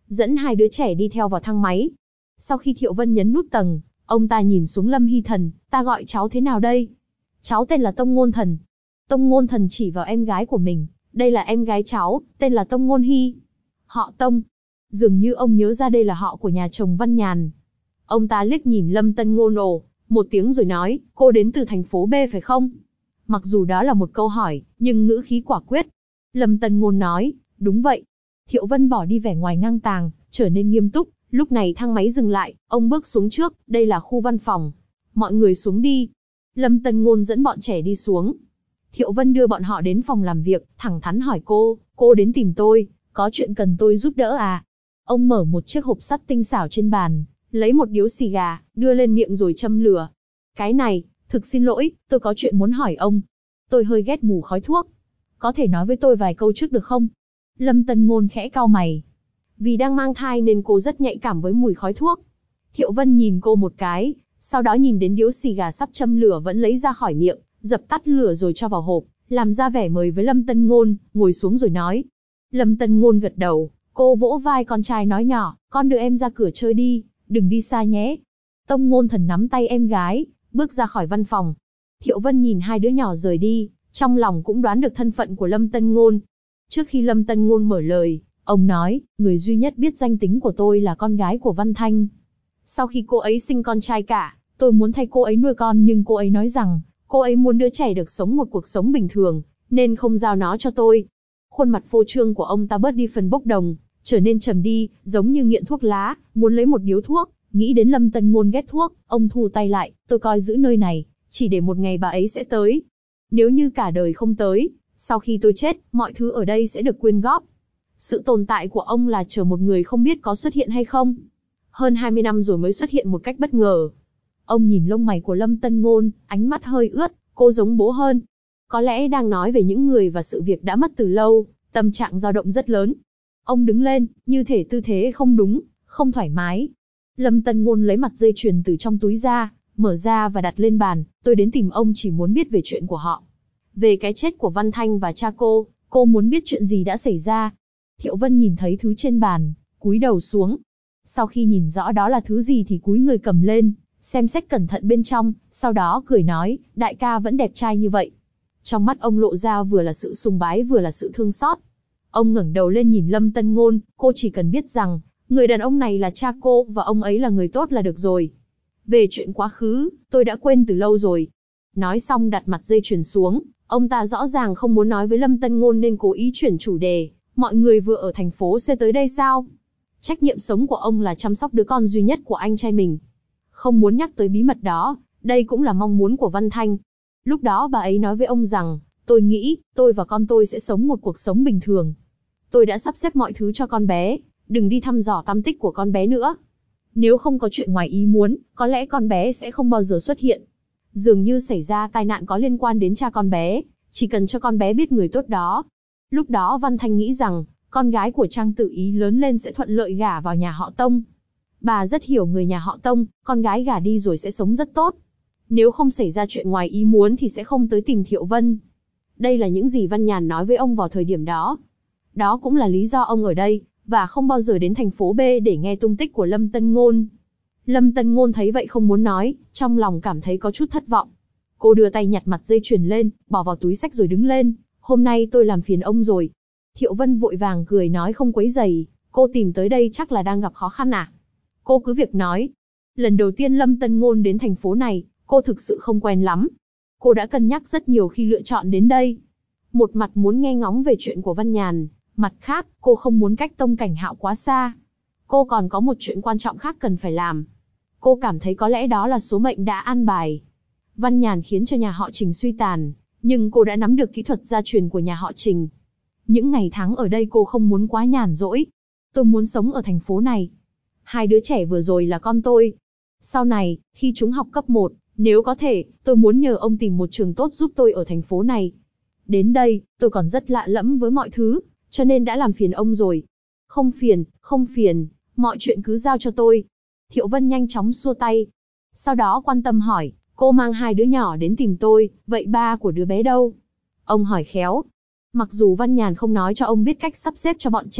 dẫn hai đứa trẻ đi theo vào thang máy. Sau khi Thiệu Vân nhấn nút tầng, ông ta nhìn xuống Lâm Hy Thần, ta gọi cháu thế nào đây? Cháu tên là Tông Ngôn Thần. Tông Ngôn Thần chỉ vào em gái của mình, đây là em gái cháu, tên là Tông Ngôn Hy. Họ Tông. Dường như ông nhớ ra đây là họ của nhà chồng Văn Nhàn. Ông ta liếc nhìn Lâm Tân Ngôn một tiếng rồi nói, cô đến từ thành phố B phải không? Mặc dù đó là một câu hỏi, nhưng ngữ khí quả quyết. Lâm Tân Ngôn nói, đúng vậy. Thiệu Vân bỏ đi vẻ ngoài ngang tàng, trở nên nghiêm túc. Lúc này thang máy dừng lại, ông bước xuống trước, đây là khu văn phòng. Mọi người xuống đi. Lâm Tân Ngôn dẫn bọn trẻ đi xuống. Thiệu Vân đưa bọn họ đến phòng làm việc, thẳng thắn hỏi cô đến tìm tôi, có chuyện cần tôi giúp đỡ à? Ông mở một chiếc hộp sắt tinh xảo trên bàn, lấy một điếu xì gà, đưa lên miệng rồi châm lửa. Cái này, thực xin lỗi, tôi có chuyện muốn hỏi ông. Tôi hơi ghét mùi khói thuốc. Có thể nói với tôi vài câu trước được không? Lâm Tân Ngôn khẽ cau mày. Vì đang mang thai nên cô rất nhạy cảm với mùi khói thuốc. Thiệu Vân nhìn cô một cái, sau đó nhìn đến điếu xì gà sắp châm lửa vẫn lấy ra khỏi miệng, dập tắt lửa rồi cho vào hộp, làm ra vẻ mời với Lâm Tân Ngôn, ngồi xuống rồi nói. Lâm Tân Ngôn gật đầu, cô vỗ vai con trai nói nhỏ, con đưa em ra cửa chơi đi, đừng đi xa nhé. Tông Ngôn Thần nắm tay em gái, bước ra khỏi văn phòng. Thiệu Vân nhìn hai đứa nhỏ rời đi, trong lòng cũng đoán được thân phận của Lâm Tân Ngôn. Trước khi Lâm Tân Ngôn mở lời, ông nói, người duy nhất biết danh tính của tôi là con gái của Văn Thanh. Sau khi cô ấy sinh con trai cả, tôi muốn thay cô ấy nuôi con nhưng cô ấy nói rằng, cô ấy muốn đứa trẻ được sống một cuộc sống bình thường, nên không giao nó cho tôi. Khuôn mặt phô trương của ông ta bớt đi phần bốc đồng, trở nên trầm đi, giống như nghiện thuốc lá, muốn lấy một điếu thuốc, nghĩ đến Lâm Tân Ngôn ghét thuốc, ông thu tay lại, tôi coi giữ nơi này, chỉ để một ngày bà ấy sẽ tới. Nếu như cả đời không tới, sau khi tôi chết, mọi thứ ở đây sẽ được quyên góp. Sự tồn tại của ông là chờ một người không biết có xuất hiện hay không. Hơn 20 năm rồi mới xuất hiện một cách bất ngờ. Ông nhìn lông mày của Lâm Tân Ngôn, ánh mắt hơi ướt, cô giống bố hơn. Có lẽ đang nói về những người và sự việc đã mất từ lâu, tâm trạng dao động rất lớn. Ông đứng lên, như thể tư thế không đúng, không thoải mái. Lâm Tân Ngôn lấy mặt dây chuyền từ trong túi ra, mở ra và đặt lên bàn. Tôi đến tìm ông chỉ muốn biết về chuyện của họ. Về cái chết của Văn Thanh và cha cô muốn biết chuyện gì đã xảy ra. Thiệu Vân nhìn thấy thứ trên bàn, cúi đầu xuống. Sau khi nhìn rõ đó là thứ gì thì cúi người cầm lên, xem xét cẩn thận bên trong, sau đó cười nói, đại ca vẫn đẹp trai như vậy. Trong mắt ông lộ ra vừa là sự sùng bái vừa là sự thương xót. Ông ngẩng đầu lên nhìn Lâm Tân Ngôn, cô chỉ cần biết rằng, người đàn ông này là cha cô và ông ấy là người tốt là được rồi. Về chuyện quá khứ, tôi đã quên từ lâu rồi. Nói xong đặt mặt dây chuyền xuống, ông ta rõ ràng không muốn nói với Lâm Tân Ngôn nên cố ý chuyển chủ đề. Mọi người vừa ở thành phố C tới đây sao? Trách nhiệm sống của ông là chăm sóc đứa con duy nhất của anh trai mình. Không muốn nhắc tới bí mật đó, đây cũng là mong muốn của Văn Thanh. Lúc đó bà ấy nói với ông rằng, tôi nghĩ, tôi và con tôi sẽ sống một cuộc sống bình thường. Tôi đã sắp xếp mọi thứ cho con bé, đừng đi thăm dò tăm tích của con bé nữa. Nếu không có chuyện ngoài ý muốn, có lẽ con bé sẽ không bao giờ xuất hiện. Dường như xảy ra tai nạn có liên quan đến cha con bé, chỉ cần cho con bé biết người tốt đó. Lúc đó Văn Thanh nghĩ rằng, con gái của Trang Tự Ý lớn lên sẽ thuận lợi gả vào nhà họ Tông. Bà rất hiểu người nhà họ Tông, con gái gả đi rồi sẽ sống rất tốt. Nếu không xảy ra chuyện ngoài ý muốn thì sẽ không tới tìm Thiệu Vân. Đây là những gì Văn Nhàn nói với ông vào thời điểm đó. Đó cũng là lý do ông ở đây, và không bao giờ đến thành phố B để nghe tung tích của Lâm Tân Ngôn. Lâm Tân Ngôn thấy vậy không muốn nói, trong lòng cảm thấy có chút thất vọng. Cô đưa tay nhặt mặt dây chuyền lên, bỏ vào túi xách rồi đứng lên. Hôm nay tôi làm phiền ông rồi. Thiệu Vân vội vàng cười nói không quấy rầy, cô tìm tới đây chắc là đang gặp khó khăn à? Cô cứ việc nói. Lần đầu tiên Lâm Tân Ngôn đến thành phố này, cô thực sự không quen lắm. Cô đã cân nhắc rất nhiều khi lựa chọn đến đây. Một mặt muốn nghe ngóng về chuyện của Văn Nhàn, mặt khác, cô không muốn cách Tông Cảnh Hạo quá xa. Cô còn có một chuyện quan trọng khác cần phải làm. Cô cảm thấy có lẽ đó là số mệnh đã an bài. Văn Nhàn khiến cho nhà họ Trình suy tàn, nhưng cô đã nắm được kỹ thuật gia truyền của nhà họ Trình. Những ngày tháng ở đây cô không muốn quá nhàn rỗi. Tôi muốn sống ở thành phố này. Hai đứa trẻ vừa rồi là con tôi. Sau này, khi chúng học cấp 1, nếu có thể, tôi muốn nhờ ông tìm một trường tốt giúp tôi ở thành phố này. Đến đây, tôi còn rất lạ lẫm với mọi thứ, cho nên đã làm phiền ông rồi. Không phiền, không phiền, mọi chuyện cứ giao cho tôi. Thiệu Vân nhanh chóng xua tay. Sau đó quan tâm hỏi, cô mang hai đứa nhỏ đến tìm tôi, vậy ba của đứa bé đâu? Ông hỏi khéo. Mặc dù Văn Nhàn không nói cho ông biết cách sắp xếp cho bọn trẻ,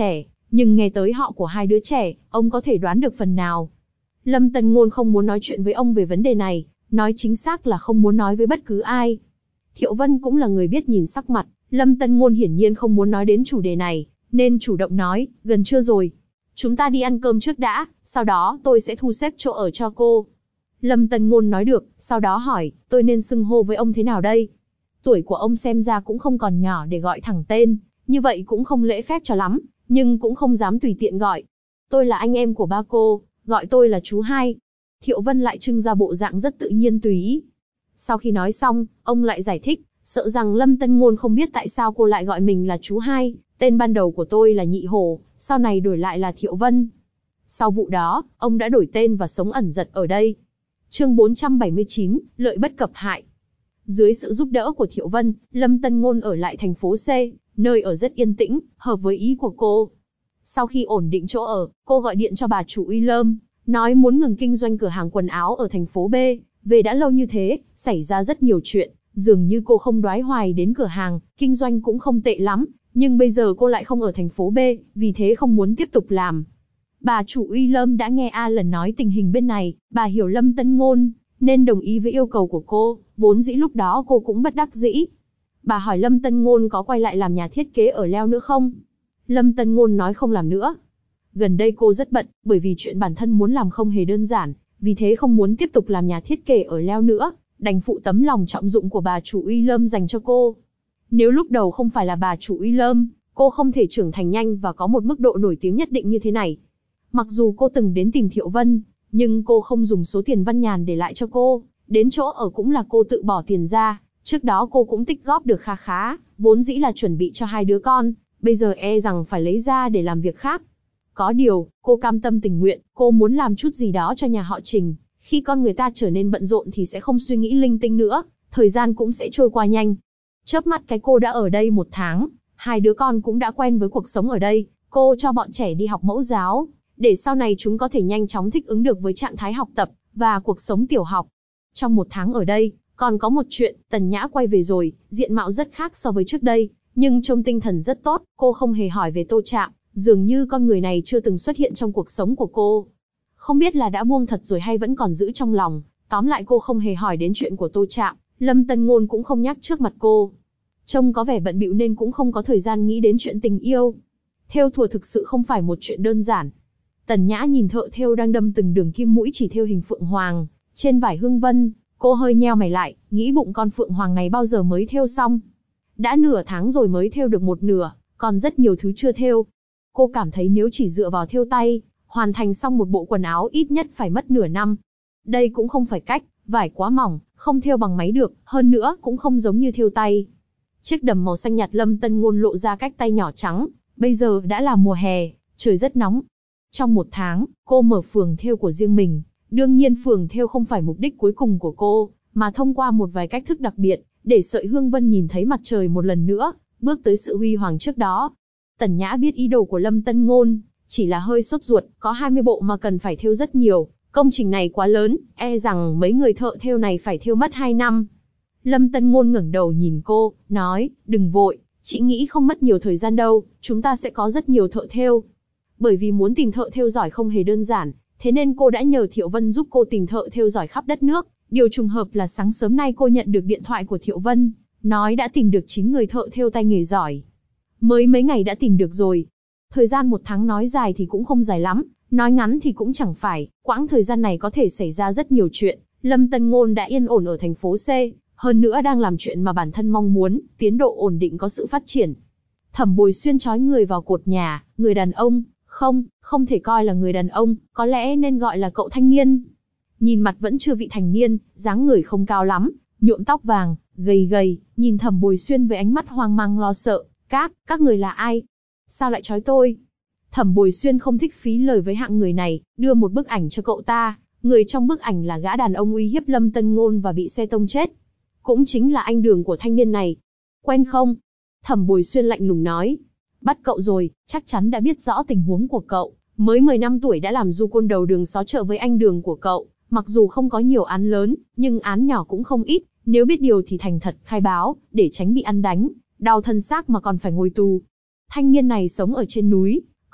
nhưng nghe tới họ của hai đứa trẻ, ông có thể đoán được phần nào. Lâm Tân Ngôn không muốn nói chuyện với ông về vấn đề này, nói chính xác là không muốn nói với bất cứ ai. Thiệu Vân cũng là người biết nhìn sắc mặt, Lâm Tân Ngôn hiển nhiên không muốn nói đến chủ đề này, nên chủ động nói, gần trưa rồi. Chúng ta đi ăn cơm trước đã, sau đó tôi sẽ thu xếp chỗ ở cho cô. Lâm Tân Ngôn nói được, sau đó hỏi, tôi nên xưng hô với ông thế nào đây? Tuổi của ông xem ra cũng không còn nhỏ để gọi thẳng tên, như vậy cũng không lễ phép cho lắm, nhưng cũng không dám tùy tiện gọi. Tôi là anh em của ba cô, gọi tôi là chú hai. Thiệu Vân lại trưng ra bộ dạng rất tự nhiên tùy ý. Sau khi nói xong, ông lại giải thích, sợ rằng Lâm Tân Ngôn không biết tại sao cô lại gọi mình là chú hai, tên ban đầu của tôi là Nhị Hổ, sau này đổi lại là Thiệu Vân. Sau vụ đó, ông đã đổi tên và sống ẩn dật ở đây. Chương 479, lợi bất cập hại. Dưới sự giúp đỡ của Thiệu Vân, Lâm Tân Ngôn ở lại thành phố C, nơi ở rất yên tĩnh, hợp với ý của cô. Sau khi ổn định chỗ ở, cô gọi điện cho bà chủ Uy Lâm, nói muốn ngừng kinh doanh cửa hàng quần áo ở thành phố B. Về đã lâu như thế, xảy ra rất nhiều chuyện, dường như cô không đoái hoài đến cửa hàng, kinh doanh cũng không tệ lắm, nhưng bây giờ cô lại không ở thành phố B, vì thế không muốn tiếp tục làm. Bà chủ Uy Lâm đã nghe A lần nói tình hình bên này, bà hiểu Lâm Tân Ngôn, nên đồng ý với yêu cầu của cô, vốn dĩ lúc đó cô cũng bất đắc dĩ. Bà hỏi Lâm Tân Ngôn có quay lại làm nhà thiết kế ở Leo nữa không? Lâm Tân Ngôn nói không làm nữa. Gần đây cô rất bận, bởi vì chuyện bản thân muốn làm không hề đơn giản, vì thế không muốn tiếp tục làm nhà thiết kế ở Leo nữa, đành phụ tấm lòng trọng dụng của bà chủ Uy Lâm dành cho cô. Nếu lúc đầu không phải là bà chủ Uy Lâm, cô không thể trưởng thành nhanh và có một mức độ nổi tiếng nhất định như thế này. Mặc dù cô từng đến tìm Thiệu Vân, nhưng cô không dùng số tiền Văn Nhàn để lại cho cô, đến chỗ ở cũng là cô tự bỏ tiền ra, trước đó cô cũng tích góp được kha khá, vốn dĩ là chuẩn bị cho hai đứa con, bây giờ e rằng phải lấy ra để làm việc khác. Có điều, cô cam tâm tình nguyện, cô muốn làm chút gì đó cho nhà họ Trình, khi con người ta trở nên bận rộn thì sẽ không suy nghĩ linh tinh nữa, thời gian cũng sẽ trôi qua nhanh. Chớp mắt cái cô đã ở đây 1 tháng, hai đứa con cũng đã quen với cuộc sống ở đây, cô cho bọn trẻ đi học mẫu giáo, để sau này chúng có thể nhanh chóng thích ứng được với trạng thái học tập và cuộc sống tiểu học. Trong 1 tháng ở đây, còn có một chuyện, Tần Nhã quay về rồi, diện mạo rất khác so với trước đây, nhưng trông tinh thần rất tốt, cô không hề hỏi về Tô Trạm, dường như con người này chưa từng xuất hiện trong cuộc sống của cô. Không biết là đã buông thật rồi hay vẫn còn giữ trong lòng, tóm lại cô không hề hỏi đến chuyện của Tô Trạm, Lâm Tân Ngôn cũng không nhắc trước mặt cô. Trông có vẻ bận bịu nên cũng không có thời gian nghĩ đến chuyện tình yêu. Thêu thùa thực sự không phải một chuyện đơn giản. Tần Nhã nhìn thợ thêu đang đâm từng đường kim mũi chỉ thêu hình phượng hoàng trên vải hương vân, cô hơi nheo mày lại, nghĩ bụng con phượng hoàng này bao giờ mới thêu xong. Đã nửa tháng rồi mới thêu được một nửa, còn rất nhiều thứ chưa thêu. Cô cảm thấy nếu chỉ dựa vào thêu tay, hoàn thành xong một bộ quần áo ít nhất phải mất nửa năm. Đây cũng không phải cách, vải quá mỏng, không thêu bằng máy được, hơn nữa cũng không giống như thêu tay. Chiếc đầm màu xanh nhạt Lâm Tân Ngôn lộ ra cách tay nhỏ trắng, bây giờ đã là mùa hè, trời rất nóng. Trong 1 tháng, cô mở phường thêu của riêng mình, đương nhiên phường thêu không phải mục đích cuối cùng của cô, mà thông qua một vài cách thức đặc biệt, để sợi hương vân nhìn thấy mặt trời một lần nữa, bước tới sự huy hoàng trước đó. Tần Nhã biết ý đồ của Lâm Tân Ngôn, chỉ là hơi sốt ruột, có 20 bộ mà cần phải thêu rất nhiều, công trình này quá lớn, e rằng mấy người thợ thêu này phải thêu mất 2 năm. Lâm Tân Ngôn ngẩng đầu nhìn cô, nói, đừng vội, chị nghĩ không mất nhiều thời gian đâu, chúng ta sẽ có rất nhiều thợ thêu. Bởi vì muốn tìm thợ thêu giỏi không hề đơn giản, thế nên cô đã nhờ Thiệu Vân giúp cô tìm thợ thêu giỏi khắp đất nước. Điều trùng hợp là sáng sớm nay cô nhận được điện thoại của Thiệu Vân, nói đã tìm được 9 người thợ thêu tay nghề giỏi. Mới mấy ngày đã tìm được rồi. Thời gian 1 tháng nói dài thì cũng không dài lắm, nói ngắn thì cũng chẳng phải, quãng thời gian này có thể xảy ra rất nhiều chuyện. Lâm Tân Ngôn đã yên ổn ở thành phố C, hơn nữa đang làm chuyện mà bản thân mong muốn, tiến độ ổn định có sự phát triển. Thẩm Bồi Xuyên trói người vào cột nhà, người đàn ông, không thể coi là người đàn ông, có lẽ nên gọi là cậu thanh niên. Nhìn mặt vẫn chưa vị thành niên, dáng người không cao lắm, nhuộm tóc vàng, gầy gầy, nhìn Thẩm Bồi Xuyên với ánh mắt hoang mang lo sợ. Các người là ai? Sao lại trói tôi? Thẩm Bồi Xuyên không thích phí lời với hạng người này, đưa một bức ảnh cho cậu ta. Người trong bức ảnh là gã đàn ông uy hiếp Lâm Tân Ngôn và bị xe tông chết. Cũng chính là anh Đường của thanh niên này. Quen không? Thẩm Bồi Xuyên lạnh lùng nói. Bắt cậu rồi, chắc chắn đã biết rõ tình huống của cậu. Mới 10 năm tuổi đã làm du côn đầu đường xó chợ với anh Đường của cậu. Mặc dù không có nhiều án lớn, nhưng án nhỏ cũng không ít. Nếu biết điều thì thành thật khai báo, để tránh bị ăn đánh, đau thân xác mà còn phải ngồi tù. Thanh niên này sống ở trên núi,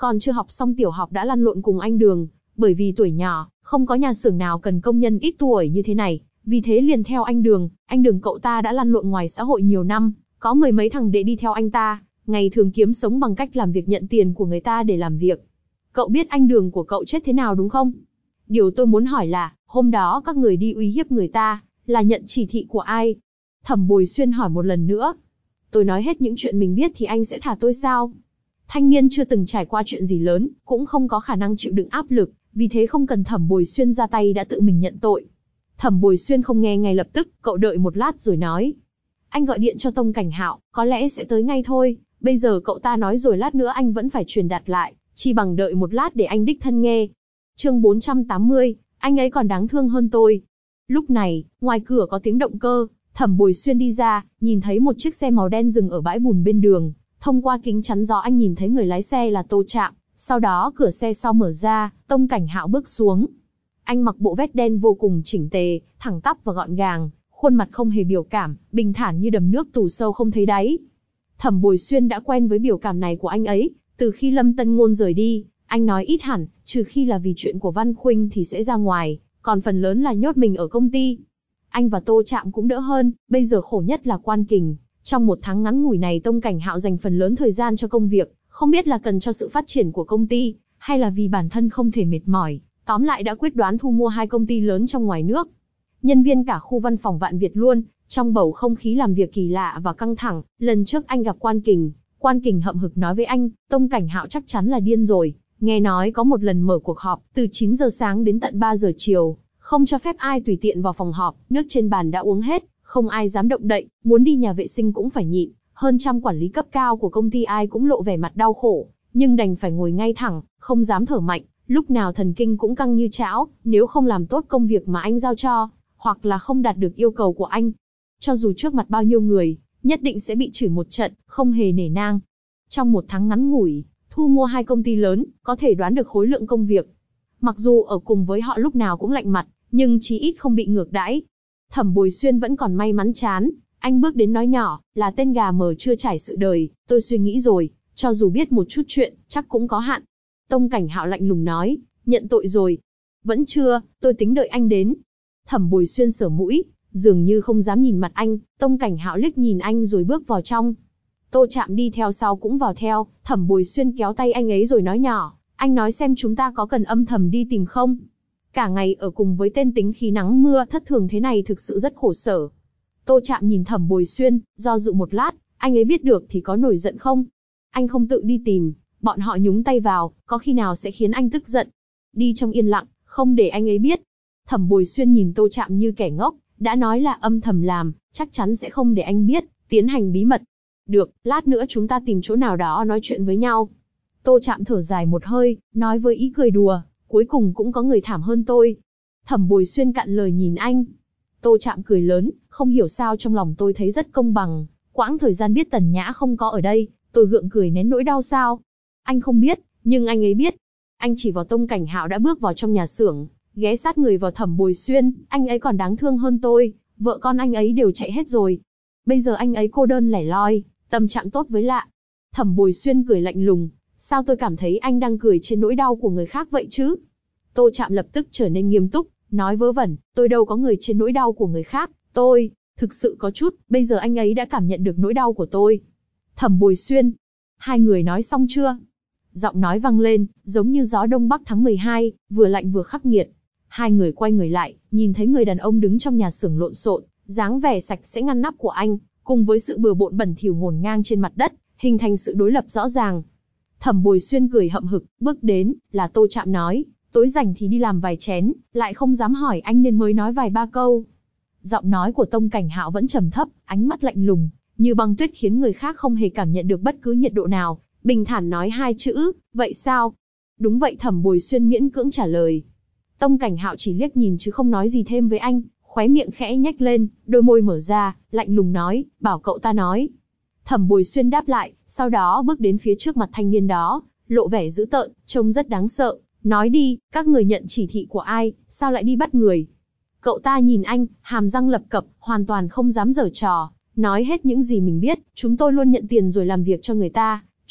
còn chưa học xong tiểu học đã lăn lộn cùng anh Đường, bởi vì tuổi nhỏ, không có nhà xưởng nào cần công nhân ít tuổi như thế này, vì thế liền theo anh Đường cậu ta đã lăn lộn ngoài xã hội nhiều năm, có mười mấy thằng đệ đi theo anh ta, ngày thường kiếm sống bằng cách làm việc nhận tiền của người ta để làm việc. Cậu biết anh Đường của cậu chết thế nào đúng không? Điều tôi muốn hỏi là, hôm đó các người đi uy hiếp người ta, là nhận chỉ thị của ai? Thẩm Bồi Xuyên hỏi một lần nữa. Tôi nói hết những chuyện mình biết thì anh sẽ thả tôi sao? Thanh niên chưa từng trải qua chuyện gì lớn, cũng không có khả năng chịu đựng áp lực, vì thế không cần Thẩm Bồi Xuyên ra tay đã tự mình nhận tội. Thẩm Bồi Xuyên không nghe ngay lập tức, cậu đợi một lát rồi nói. Anh gọi điện cho Tông Cảnh Hạo, có lẽ sẽ tới ngay thôi, bây giờ cậu ta nói rồi lát nữa anh vẫn phải truyền đạt lại, chỉ bằng đợi một lát để anh đích thân nghe. Chương 480, anh ấy còn đáng thương hơn tôi. Lúc này, ngoài cửa có tiếng động cơ, Thẩm Bồi Xuyên đi ra, nhìn thấy một chiếc xe màu đen dừng ở bãi bùn bên đường, thông qua kính chắn gió anh nhìn thấy người lái xe là Tô Trạm, sau đó cửa xe sau mở ra, Tông Cảnh Hạo bước xuống. Anh mặc bộ vest đen vô cùng chỉnh tề, thẳng tắp và gọn gàng, khuôn mặt không hề biểu cảm, bình thản như đầm nước tù sâu không thấy đáy. Thẩm Bồi Xuyên đã quen với biểu cảm này của anh ấy, từ khi Lâm Tân Ngôn rời đi, anh nói ít hẳn, trừ khi là vì chuyện của Văn Khuynh thì sẽ ra ngoài, còn phần lớn là nhốt mình ở công ty. Anh và Tô Trạm cũng đỡ hơn, bây giờ khổ nhất là Quan Kình. Trong một tháng ngắn ngủi này Tông Cảnh Hạo dành phần lớn thời gian cho công việc, không biết là cần cho sự phát triển của công ty, hay là vì bản thân không thể mệt mỏi, tóm lại đã quyết đoán thu mua 2 công ty lớn trong ngoài nước. Nhân viên cả khu văn phòng Vạn Việt luôn, trong bầu không khí làm việc kỳ lạ và căng thẳng, lần trước anh gặp Quan Kình hậm hực nói với anh, Tông Cảnh Hạo chắc chắn là điên rồi, nghe nói có một lần mở cuộc họp, từ 9 giờ sáng đến tận 3 giờ chiều, không cho phép ai tùy tiện vào phòng họp, nước trên bàn đã uống hết, không ai dám động đậy, muốn đi nhà vệ sinh cũng phải nhịn, hơn trăm quản lý cấp cao của công ty ai cũng lộ vẻ mặt đau khổ, nhưng đành phải ngồi ngay thẳng, không dám thở mạnh, lúc nào thần kinh cũng căng như chảo, nếu không làm tốt công việc mà anh giao cho, hoặc là không đạt được yêu cầu của anh, cho dù trước mặt bao nhiêu người, nhất định sẽ bị chửi một trận, không hề nể nang. Trong một tháng ngắn ngủi, thu mua 2 công ty lớn, có thể đoán được khối lượng công việc. Mặc dù ở cùng với họ lúc nào cũng lạnh mặt, nhưng chí ít không bị ngược đãi. Thẩm Bồi Xuyên vẫn còn may mắn chán, anh bước đến nói nhỏ, là tên gà mờ chưa trải sự đời, tôi suy nghĩ rồi, cho dù biết một chút chuyện, chắc cũng có hạn. Tông Cảnh Hạo lạnh lùng nói, nhận tội rồi. Vẫn chưa, tôi tính đợi anh đến. Thẩm Bồi Xuyên sờ mũi, dường như không dám nhìn mặt anh, Tông Cảnh Hạo liếc nhìn anh rồi bước vào trong. Tô Trạm đi theo sau cũng vào theo, Thẩm Bồi Xuyên kéo tay anh ấy rồi nói nhỏ, anh nói xem chúng ta có cần âm thầm đi tìm không? Cả ngày ở cùng với tên tính khí nắng mưa thất thường thế này thực sự rất khổ sở. Tô Trạm nhìn Thẩm Bồi Xuyên, do dự một lát, anh ấy biết được thì có nổi giận không? Anh không tự đi tìm, bọn họ nhúng tay vào, có khi nào sẽ khiến anh tức giận? Đi trong yên lặng, không để anh ấy biết. Thẩm Bồi Xuyên nhìn Tô Trạm như kẻ ngốc, đã nói là âm thầm làm, chắc chắn sẽ không để anh biết, tiến hành bí mật. Được, lát nữa chúng ta tìm chỗ nào đó nói chuyện với nhau. Tô Trạm thở dài một hơi, nói với ý cười đùa, cuối cùng cũng có người thảm hơn tôi. Thẩm Bồi Xuyên cạn lời nhìn anh. Tô Trạm cười lớn, không hiểu sao trong lòng tôi thấy rất công bằng. Quãng thời gian biết Tần Nhã không có ở đây, tôi gượng cười nén nỗi đau sao. Anh không biết, nhưng anh ấy biết. Anh chỉ vào Tông Cảnh Hạo đã bước vào trong nhà xưởng, ghé sát người vào Thẩm Bồi Xuyên, anh ấy còn đáng thương hơn tôi, vợ con anh ấy đều chạy hết rồi. Bây giờ anh ấy cô đơn lẻ loi, tâm trạng tốt với lạ. Thẩm Bồi Xuyên cười lạnh lùng, sao tôi cảm thấy anh đang cười trên nỗi đau của người khác vậy chứ? Tô Trạm lập tức trở nên nghiêm túc, nói vớ vẩn, tôi đâu có người trên nỗi đau của người khác, tôi, thực sự có chút, bây giờ anh ấy đã cảm nhận được nỗi đau của tôi. Thẩm Bồi Xuyên, hai người nói xong chưa? Giọng nói vang lên, giống như gió đông bắc tháng 12, vừa lạnh vừa khắc nghiệt. Hai người quay người lại, nhìn thấy người đàn ông đứng trong nhà xưởng lộn xộn, dáng vẻ sạch sẽ ngăn nắp của anh, cùng với sự bừa bộn bẩn thỉu ngổn ngang trên mặt đất, hình thành sự đối lập rõ ràng. Thẩm Bồi Xuyên cười hậm hực, bước đến, là Tô Trạm nói, tối rảnh thì đi làm vài chén, lại không dám hỏi anh nên mới nói vài ba câu. Giọng nói của Tông Cảnh Hạo vẫn trầm thấp, ánh mắt lạnh lùng, như băng tuyết khiến người khác không hề cảm nhận được bất cứ nhiệt độ nào, bình thản nói hai chữ, vậy sao? Đúng vậy, Thẩm Bồi Xuyên miễn cưỡng trả lời. Tông Cảnh Hạo chỉ liếc nhìn chứ không nói gì thêm với anh, khóe miệng khẽ nhếch lên, đôi môi mở ra, lạnh lùng nói, bảo cậu ta nói. Thẩm Bồi Xuyên đáp lại, sau đó bước đến phía trước mặt thanh niên đó, lộ vẻ dữ tợn, trông rất đáng sợ, nói đi, các người nhận chỉ thị của ai, sao lại đi bắt người? Cậu ta nhìn anh, hàm răng lập cập, hoàn toàn không dám giở trò, nói hết những gì mình biết, chúng tôi luôn nhận tiền rồi làm việc cho người ta,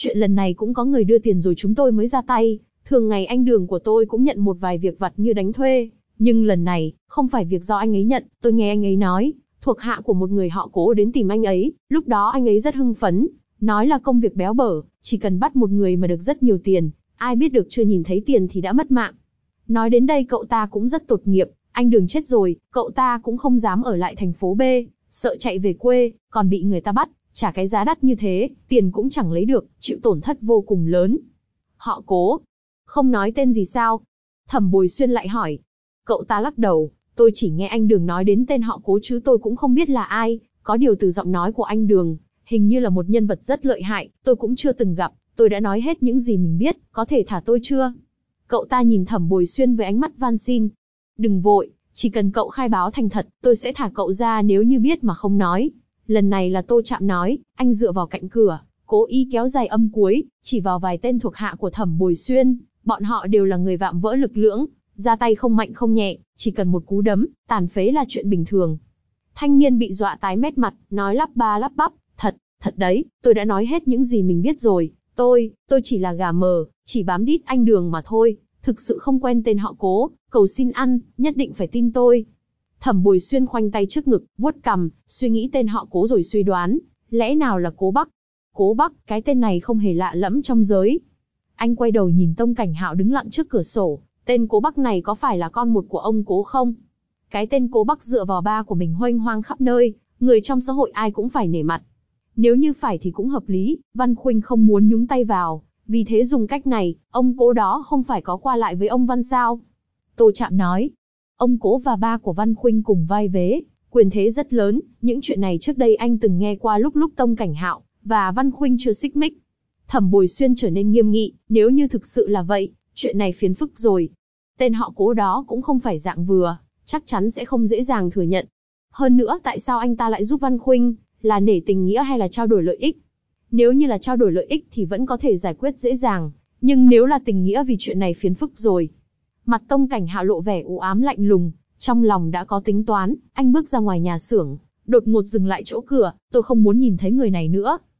Chuyện lần này cũng có người đưa tiền rồi chúng tôi mới ra tay, thường ngày anh Đường của tôi cũng nhận một vài việc vặt như đánh thuê, nhưng lần này, không phải việc do anh ấy nhận, tôi nghe anh ấy nói, thuộc hạ của một người họ Cố đến tìm anh ấy, lúc đó anh ấy rất hưng phấn, nói là công việc béo bở, chỉ cần bắt một người mà được rất nhiều tiền, ai biết được chưa nhìn thấy tiền thì đã mất mạng. Nói đến đây cậu ta cũng rất tột nghiệp, anh Đường chết rồi, cậu ta cũng không dám ở lại thành phố B, sợ chạy về quê, còn bị người ta bắt, trả cái giá đắt như thế, tiền cũng chẳng lấy được, chịu tổn thất vô cùng lớn. Họ Cố, không nói tên gì sao? Thẩm Bồi Xuyên lại hỏi. Cậu ta lắc đầu, tôi chỉ nghe anh Đường nói đến tên họ Cố chứ tôi cũng không biết là ai, có điều từ giọng nói của anh Đường, hình như là một nhân vật rất lợi hại, tôi cũng chưa từng gặp, tôi đã nói hết những gì mình biết, có thể thả tôi chưa? Cậu ta nhìn Thẩm Bồi Xuyên với ánh mắt van xin. Đừng vội, chỉ cần cậu khai báo thành thật, tôi sẽ thả cậu ra nếu như biết mà không nói. Lần này là Tô Trạm nói, anh dựa vào cạnh cửa, cố ý kéo dài âm cuối, chỉ vào vài tên thuộc hạ của Thẩm Bồi Xuyên, bọn họ đều là người vạm vỡ lực lưỡng, ra tay không mạnh không nhẹ, chỉ cần một cú đấm, tàn phế là chuyện bình thường. Thanh niên bị dọa tái mét mặt, nói lắp ba lắp bắp, thật đấy, tôi đã nói hết những gì mình biết rồi, tôi chỉ là gà mờ, chỉ bám đít anh Đường mà thôi, thực sự không quen tên họ Cố, cầu xin ăn, nhất định phải tin tôi. Thẩm Bồi Xuyên khoanh tay trước ngực, vuốt cằm, suy nghĩ tên họ Cố rồi suy đoán, lẽ nào là Cố Bắc? Cố Bắc, cái tên này không hề lạ lẫm trong giới. Anh quay đầu nhìn Tông Cảnh Hạo đứng lặng trước cửa sổ, tên Cố Bắc này có phải là con một của ông Cố không? Cái tên Cố Bắc dựa vào ba của mình huênh hoang khắp nơi, người trong xã hội ai cũng phải nể mặt. Nếu như phải thì cũng hợp lý, Văn Khuynh không muốn nhúng tay vào, vì thế dùng cách này, ông Cố đó không phải có qua lại với ông Văn sao? Tô Trạm nói, ông Cố và ba của Văn Khuynh cùng vai vế, quyền thế rất lớn, những chuyện này trước đây anh từng nghe qua lúc Tông Cảnh Hạo và Văn Khuynh chưa xích mích. Thẩm Bồi Xuyên trở nên nghiêm nghị, nếu như thực sự là vậy, chuyện này phiền phức rồi. Tên họ Cố đó cũng không phải dạng vừa, chắc chắn sẽ không dễ dàng thừa nhận. Hơn nữa tại sao anh ta lại giúp Văn Khuynh, là nể tình nghĩa hay là trao đổi lợi ích? Nếu như là trao đổi lợi ích thì vẫn có thể giải quyết dễ dàng, nhưng nếu là tình nghĩa vì chuyện này phiền phức rồi. Mặt Tông Cảnh Hạo lộ vẻ u ám lạnh lùng, trong lòng đã có tính toán, anh bước ra ngoài nhà xưởng, đột ngột dừng lại chỗ cửa, tôi không muốn nhìn thấy người này nữa,